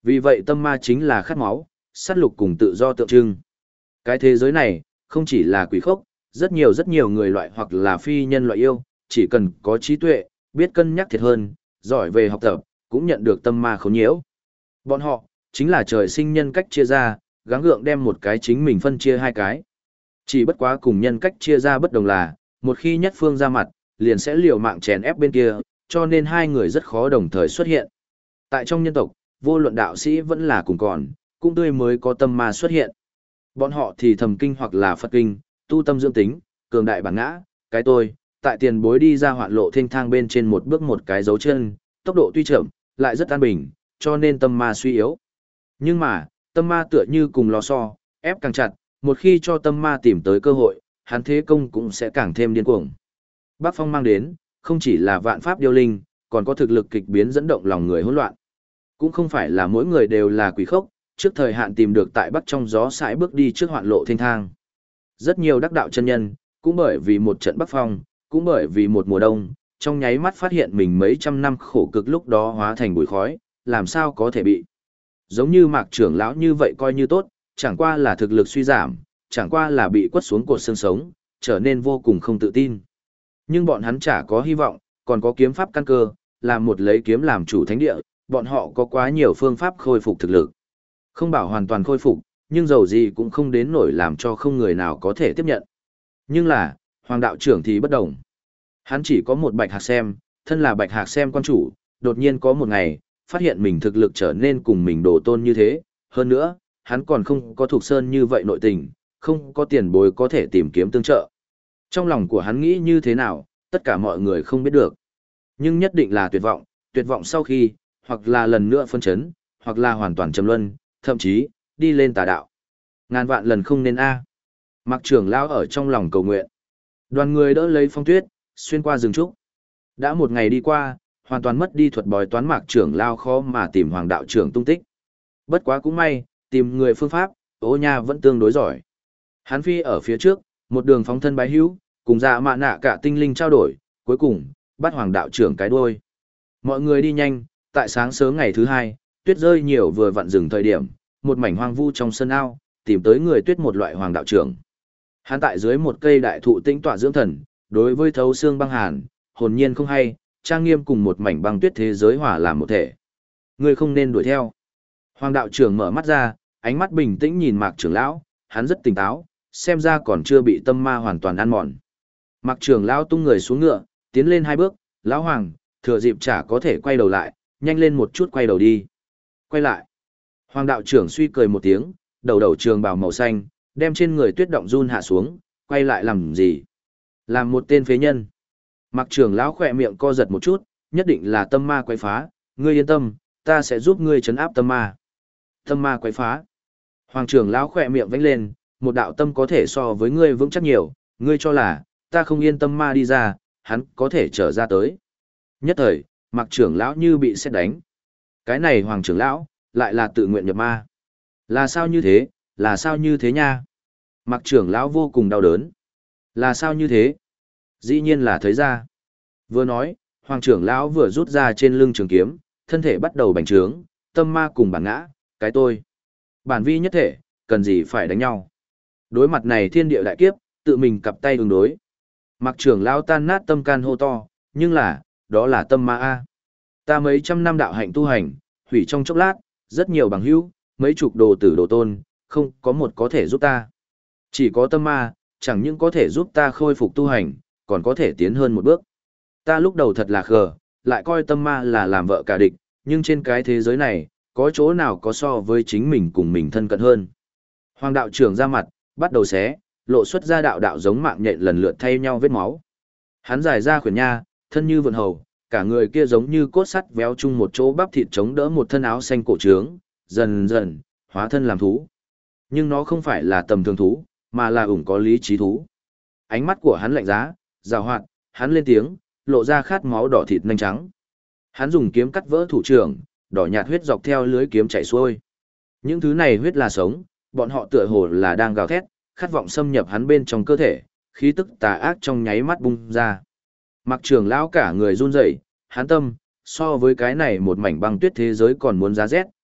Vì vậy tâm ma chính là khát máu, sát lục cùng tự do tượng trưng. Cái thế giới này, không chỉ là quỷ khốc, rất nhiều người loại hoặc là phi nhân loại yêu, chỉ cần có trí tuệ, biết cân nhắc thiệt hơn, giỏi về học tập, cũng nhận được tâm ma khốn nhiễu. Bọn họ, chính là trời sinh nhân cách chia ra, gắng gượng đem một cái chính mình phân chia hai cái. Chỉ bất quá cùng nhân cách chia ra bất đồng là, một khi nhất phương ra mặt, liền sẽ liều mạng chèn ép bên kia, cho nên hai người rất khó đồng thời xuất hiện. Tại trong nhân tộc, vô luận đạo sĩ vẫn là cùng còn, cũng tươi mới có tâm ma xuất hiện. Bọn họ thì thầm kinh hoặc là Phật kinh, tu tâm dưỡng tính, cường đại bản ngã, cái tôi, tại tiền bối đi ra hoạn lộ thênh thang bên trên một bước một cái dấu chân, tốc độ tuy chậm, lại rất an bình, cho nên tâm ma suy yếu. Nhưng mà, tâm ma tựa như cùng lò xo, ép càng chặt, một khi cho tâm ma tìm tới cơ hội, hắn thế công cũng sẽ càng thêm điên cuồng. Bắc Phong mang đến, không chỉ là vạn pháp điêu linh, còn có thực lực kịch biến dẫn động lòng người hỗn loạn. Cũng không phải là mỗi người đều là quỷ khốc, trước thời hạn tìm được tại Bắc trong gió sải bước đi trước hoạn lộ thênh thang. Rất nhiều đắc đạo chân nhân, cũng bởi vì một trận Bắc Phong, cũng bởi vì một mùa đông, trong nháy mắt phát hiện mình mấy trăm năm khổ cực lúc đó hóa thành bụi khói, làm sao có thể bị. Giống như Mạc trưởng lão như vậy coi như tốt, chẳng qua là thực lực suy giảm, chẳng qua là bị quất xuống cột xương sống, trở nên vô cùng không tự tin. Nhưng bọn hắn chả có hy vọng, còn có kiếm pháp căn cơ, làm một lấy kiếm làm chủ thánh địa, bọn họ có quá nhiều phương pháp khôi phục thực lực. Không bảo hoàn toàn khôi phục, nhưng dầu gì cũng không đến nổi làm cho không người nào có thể tiếp nhận. Nhưng là, Hoàng đạo trưởng thì bất đồng. Hắn chỉ có một bạch hạc xem, thân là bạch hạc xem quan chủ, đột nhiên có một ngày, phát hiện mình thực lực trở nên cùng mình đồ tôn như thế. Hơn nữa, hắn còn không có thuộc sơn như vậy nội tình, không có tiền bối có thể tìm kiếm tương trợ. Trong lòng của hắn nghĩ như thế nào, tất cả mọi người không biết được. Nhưng nhất định là tuyệt vọng sau khi, hoặc là lần nữa phân chấn, hoặc là hoàn toàn trầm luân, thậm chí, đi lên tà đạo. Ngàn vạn lần không nên a. Mạc trưởng lão ở trong lòng cầu nguyện. Đoàn người đỡ lấy Phong Tuyết, xuyên qua rừng trúc. Đã một ngày đi qua, hoàn toàn mất đi thuật bói toán Mạc trưởng lão khó mà tìm Hoàng đạo trưởng tung tích. Bất quá cũng may, tìm người phương pháp, Ô Nha vẫn tương đối giỏi. Hắn phi ở phía trước, một đường phóng thân bái hữu, cùng dạ mạ nạ cả tinh linh trao đổi, cuối cùng, bắt Hoàng đạo trưởng cái đuôi. Mọi người đi nhanh, tại sáng sớm ngày thứ hai, tuyết rơi nhiều vừa vặn dừng thời điểm, một mảnh hoang vu trong sân ao, tìm tới người tuyết một loại Hoàng đạo trưởng. Hắn tại dưới một cây đại thụ tĩnh tọa dưỡng thần, đối với thấu xương băng hàn, hồn nhiên không hay, trang nghiêm cùng một mảnh băng tuyết thế giới hòa làm một thể. Ngươi không nên đuổi theo. Hoàng đạo trưởng mở mắt ra, ánh mắt bình tĩnh nhìn Mạc trưởng lão, hắn rất tỉnh táo, xem ra còn chưa bị tâm ma hoàn toàn ăn mòn. Mạc trưởng lão tung người xuống ngựa, tiến lên hai bước, lão hoàng, thừa dịp chả có thể quay đầu lại, nhanh lên một chút quay đầu đi. Quay lại. Hoàng đạo trưởng suy cười một tiếng, đầu trường bào màu xanh, đem trên người tuyết động run hạ xuống, quay lại làm gì? Làm một tên phế nhân. Mạc trưởng lão khỏe miệng co giật một chút, nhất định là tâm ma quấy phá, ngươi yên tâm, ta sẽ giúp ngươi trấn áp tâm ma. Tâm ma quấy phá. Hoàng trưởng lão khỏe miệng vẫy lên, một đạo tâm có thể so với ngươi vững chắc nhiều, ngươi cho là, ta không yên tâm ma đi ra, hắn có thể trở ra tới. Nhất thời, Mạc trưởng lão như bị sét đánh. Cái này Hoàng trưởng lão, lại là tự nguyện nhập ma. Là sao như thế, là sao như thế nha? Mạc trưởng lão vô cùng đau đớn. Là sao như thế? Dĩ nhiên là thấy ra. Vừa nói, Hoàng trưởng lão vừa rút ra trên lưng trường kiếm, thân thể bắt đầu bành trướng, tâm ma cùng bản ngã, cái tôi. Bản vi nhất thể, cần gì phải đánh nhau. Đối mặt này thiên địa đại kiếp, tự mình cặp tay ứng đối. Mạc trưởng lão tan nát tâm can hô to, nhưng là, đó là tâm ma A. Ta mấy trăm năm đạo hạnh tu hành, hủy trong chốc lát, rất nhiều bằng hữu, mấy chục đồ tử đồ tôn, không có một có thể giúp ta. Chỉ có tâm ma, chẳng những có thể giúp ta khôi phục tu hành, còn có thể tiến hơn một bước. Ta lúc đầu thật là khờ, lại coi tâm ma là làm vợ cả địch, nhưng trên cái thế giới này, có chỗ nào có so với chính mình cùng mình thân cận hơn. Hoàng đạo trưởng ra mặt, bắt đầu xé, lộ xuất ra đạo đạo giống mạng nhện lần lượt thay nhau vết máu. Hắn giải ra khuyển nha, thân như vượn hầu, cả người kia giống như cốt sắt véo chung một chỗ bắp thịt chống đỡ một thân áo xanh cổ trướng, dần dần, hóa thân làm thú. Nhưng nó không phải là tầm thường thú, mà là ủng có lý trí thú. Ánh mắt của hắn lạnh giá, rào hoạt, hắn lên tiếng, lộ ra khát máu đỏ thịt nhanh trắng. Hắn dùng kiếm cắt vỡ thủ trưởng, đỏ nhạt huyết dọc theo lưới kiếm chảy xuôi. Những thứ này huyết là sống, bọn họ tựa hồ là đang gào thét, khát vọng xâm nhập hắn bên trong cơ thể, khí tức tà ác trong nháy mắt bung ra. Mặc trưởng lão cả người run rẩy, hắn tâm, so với cái này một mảnh băng tuyết thế giới còn muốn giá rét,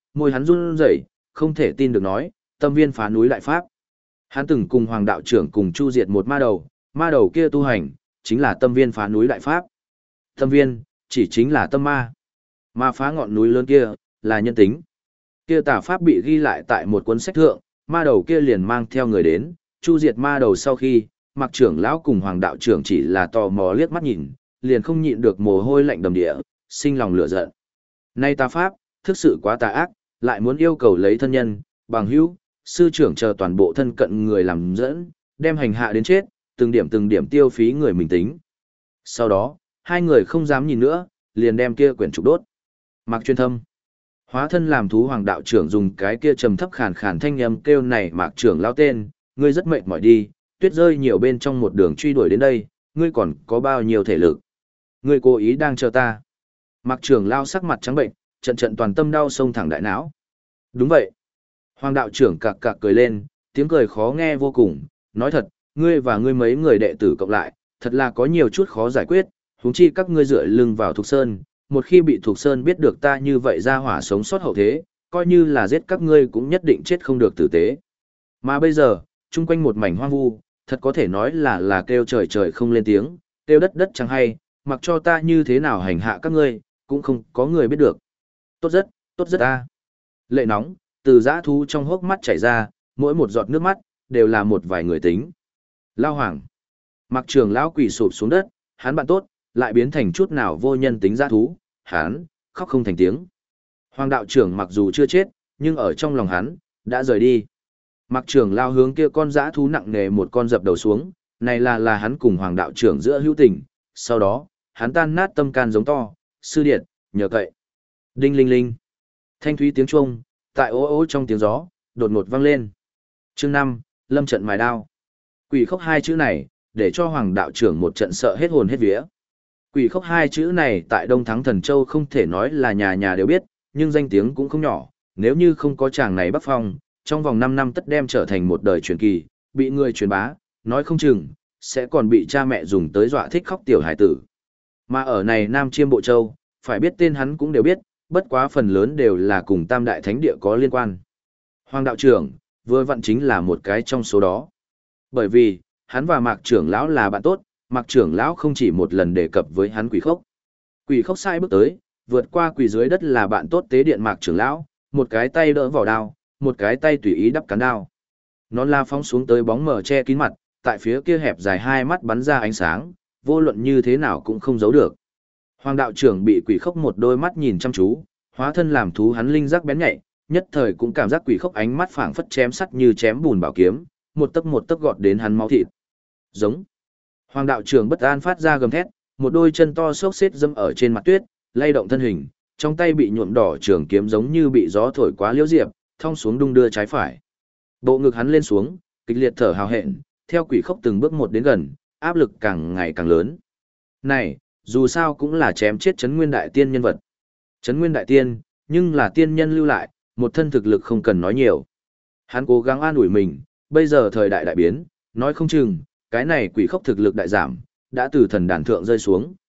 môi hắn run rẩy, không thể tin được nói, tâm viên phá núi đại pháp. Hắn từng cùng Hoàng đạo trưởng cùng chu diệt một ma đầu kia tu hành, chính là tâm viên phá núi đại pháp. Tâm viên, chỉ chính là tâm ma. Ma phá ngọn núi lớn kia, là nhân tính. Kia tà pháp bị ghi lại tại một cuốn sách thượng, ma đầu kia liền mang theo người đến, chu diệt ma đầu sau khi, Mạc trưởng lão cùng Hoàng đạo trưởng chỉ là tò mò liếc mắt nhìn, liền không nhịn được mồ hôi lạnh đầm địa, sinh lòng lửa giận. Nay tà pháp, thực sự quá tà ác, lại muốn yêu cầu lấy thân nhân, bằng hữu, sư trưởng chờ toàn bộ thân cận người làm dẫn, đem hành hạ đến chết, từng điểm tiêu phí người mình tính. Sau đó, hai người không dám nhìn nữa, liền đem kia quyển trục đốt. Mạc Chuyên Thâm, hóa thân làm thú Hoàng đạo trưởng dùng cái kia trầm thấp khàn khàn thanh âm kêu này Mạc trưởng lão tên, ngươi rất mệt mỏi đi, tuyết rơi nhiều bên trong một đường truy đuổi đến đây, ngươi còn có bao nhiêu thể lực? Ngươi cố ý đang chờ ta. Mạc trưởng lão sắc mặt trắng bệnh, trận toàn tâm đau sông thẳng đại não. Đúng vậy. Hoàng đạo trưởng cạc cạc cười lên, tiếng cười khó nghe vô cùng, nói thật, ngươi và ngươi mấy người đệ tử cộng lại, thật là có nhiều chút khó giải quyết, huống chi các ngươi dựa lưng vào Thục Sơn, một khi bị Thục Sơn biết được ta như vậy ra hỏa sống sót hậu thế, coi như là giết các ngươi cũng nhất định chết không được tử tế. Mà bây giờ, chung quanh một mảnh hoang vu, thật có thể nói là kêu trời trời không lên tiếng, kêu đất đất chẳng hay, mặc cho ta như thế nào hành hạ các ngươi, cũng không có người biết được. Tốt rất ta. Lệ nóng, từ dã thú trong hốc mắt chảy ra, mỗi một giọt nước mắt, đều là một vài người tính. Lao Hoàng. Mạc trưởng lão quỳ sụp xuống đất, hắn bạn tốt, lại biến thành chút nào vô nhân tính dã thú, hắn, khóc không thành tiếng. Hoàng đạo trưởng mặc dù chưa chết, nhưng ở trong lòng hắn, đã rời đi. Mạc trưởng lao hướng kia con dã thú nặng nề một con dập đầu xuống, này là hắn cùng Hoàng đạo trưởng giữa hữu tình. Sau đó, hắn tan nát tâm can giống to, sư điện, nhờ cậy. Đinh linh linh. Thanh thúy tiếng chuông, tại ố ố trong tiếng gió, đột ngột vang lên. Chương 5, lâm trận mài đao. Quỷ khốc hai chữ này, để cho Hoàng đạo trưởng một trận sợ hết hồn hết vía. Quỷ khốc hai chữ này tại Đông Thắng Thần Châu không thể nói là nhà nhà đều biết, nhưng danh tiếng cũng không nhỏ, nếu như không có chàng này Bắc Phong, trong vòng 5 năm tất đem trở thành một đời truyền kỳ, bị người truyền bá, nói không chừng, sẽ còn bị cha mẹ dùng tới dọa thích khóc tiểu hải tử. Mà ở này Nam Chiêm Bộ Châu, phải biết tên hắn cũng đều biết, bất quá phần lớn đều là cùng Tam Đại Thánh Địa có liên quan. Hoàng đạo trưởng, vừa vặn chính là một cái trong số đó. Bởi vì, hắn và Mạc trưởng lão là bạn tốt, Mạc trưởng lão không chỉ một lần đề cập với hắn quỷ khốc. Quỷ khốc sai bước tới, vượt qua quỷ dưới đất là bạn tốt tế điện Mạc trưởng lão, một cái tay đỡ vỏ đao, một cái tay tùy ý đắp cán đao. Nó la phóng xuống tới bóng mờ che kín mặt, tại phía kia hẹp dài hai mắt bắn ra ánh sáng, vô luận như thế nào cũng không giấu được. Hoàng đạo trưởng bị quỷ khốc một đôi mắt nhìn chăm chú, hóa thân làm thú hắn linh giác bén nhạy, nhất thời cũng cảm giác quỷ khốc ánh mắt phảng phất chém sắt như chém bùn bảo kiếm, một tấc gọt đến hắn máu thịt. Giống. Hoàng đạo trưởng bất an phát ra gầm thét, một đôi chân to xốc xếp dâm ở trên mặt tuyết, lay động thân hình, trong tay bị nhuộm đỏ trường kiếm giống như bị gió thổi quá liễu diệp, thong xuống đung đưa trái phải. Bộ ngực hắn lên xuống, kịch liệt thở hào hẹn, theo quỷ khốc từng bước một đến gần, áp lực càng ngày càng lớn. Này, dù sao cũng là chém chết Trấn Nguyên Đại Tiên nhân vật. Trấn Nguyên Đại Tiên, nhưng là tiên nhân lưu lại, một thân thực lực không cần nói nhiều. Hắn cố gắng an ủi mình, bây giờ thời đại đại biến, nói không chừng, cái này quỷ khốc thực lực đại giảm, đã từ thần đàn thượng rơi xuống.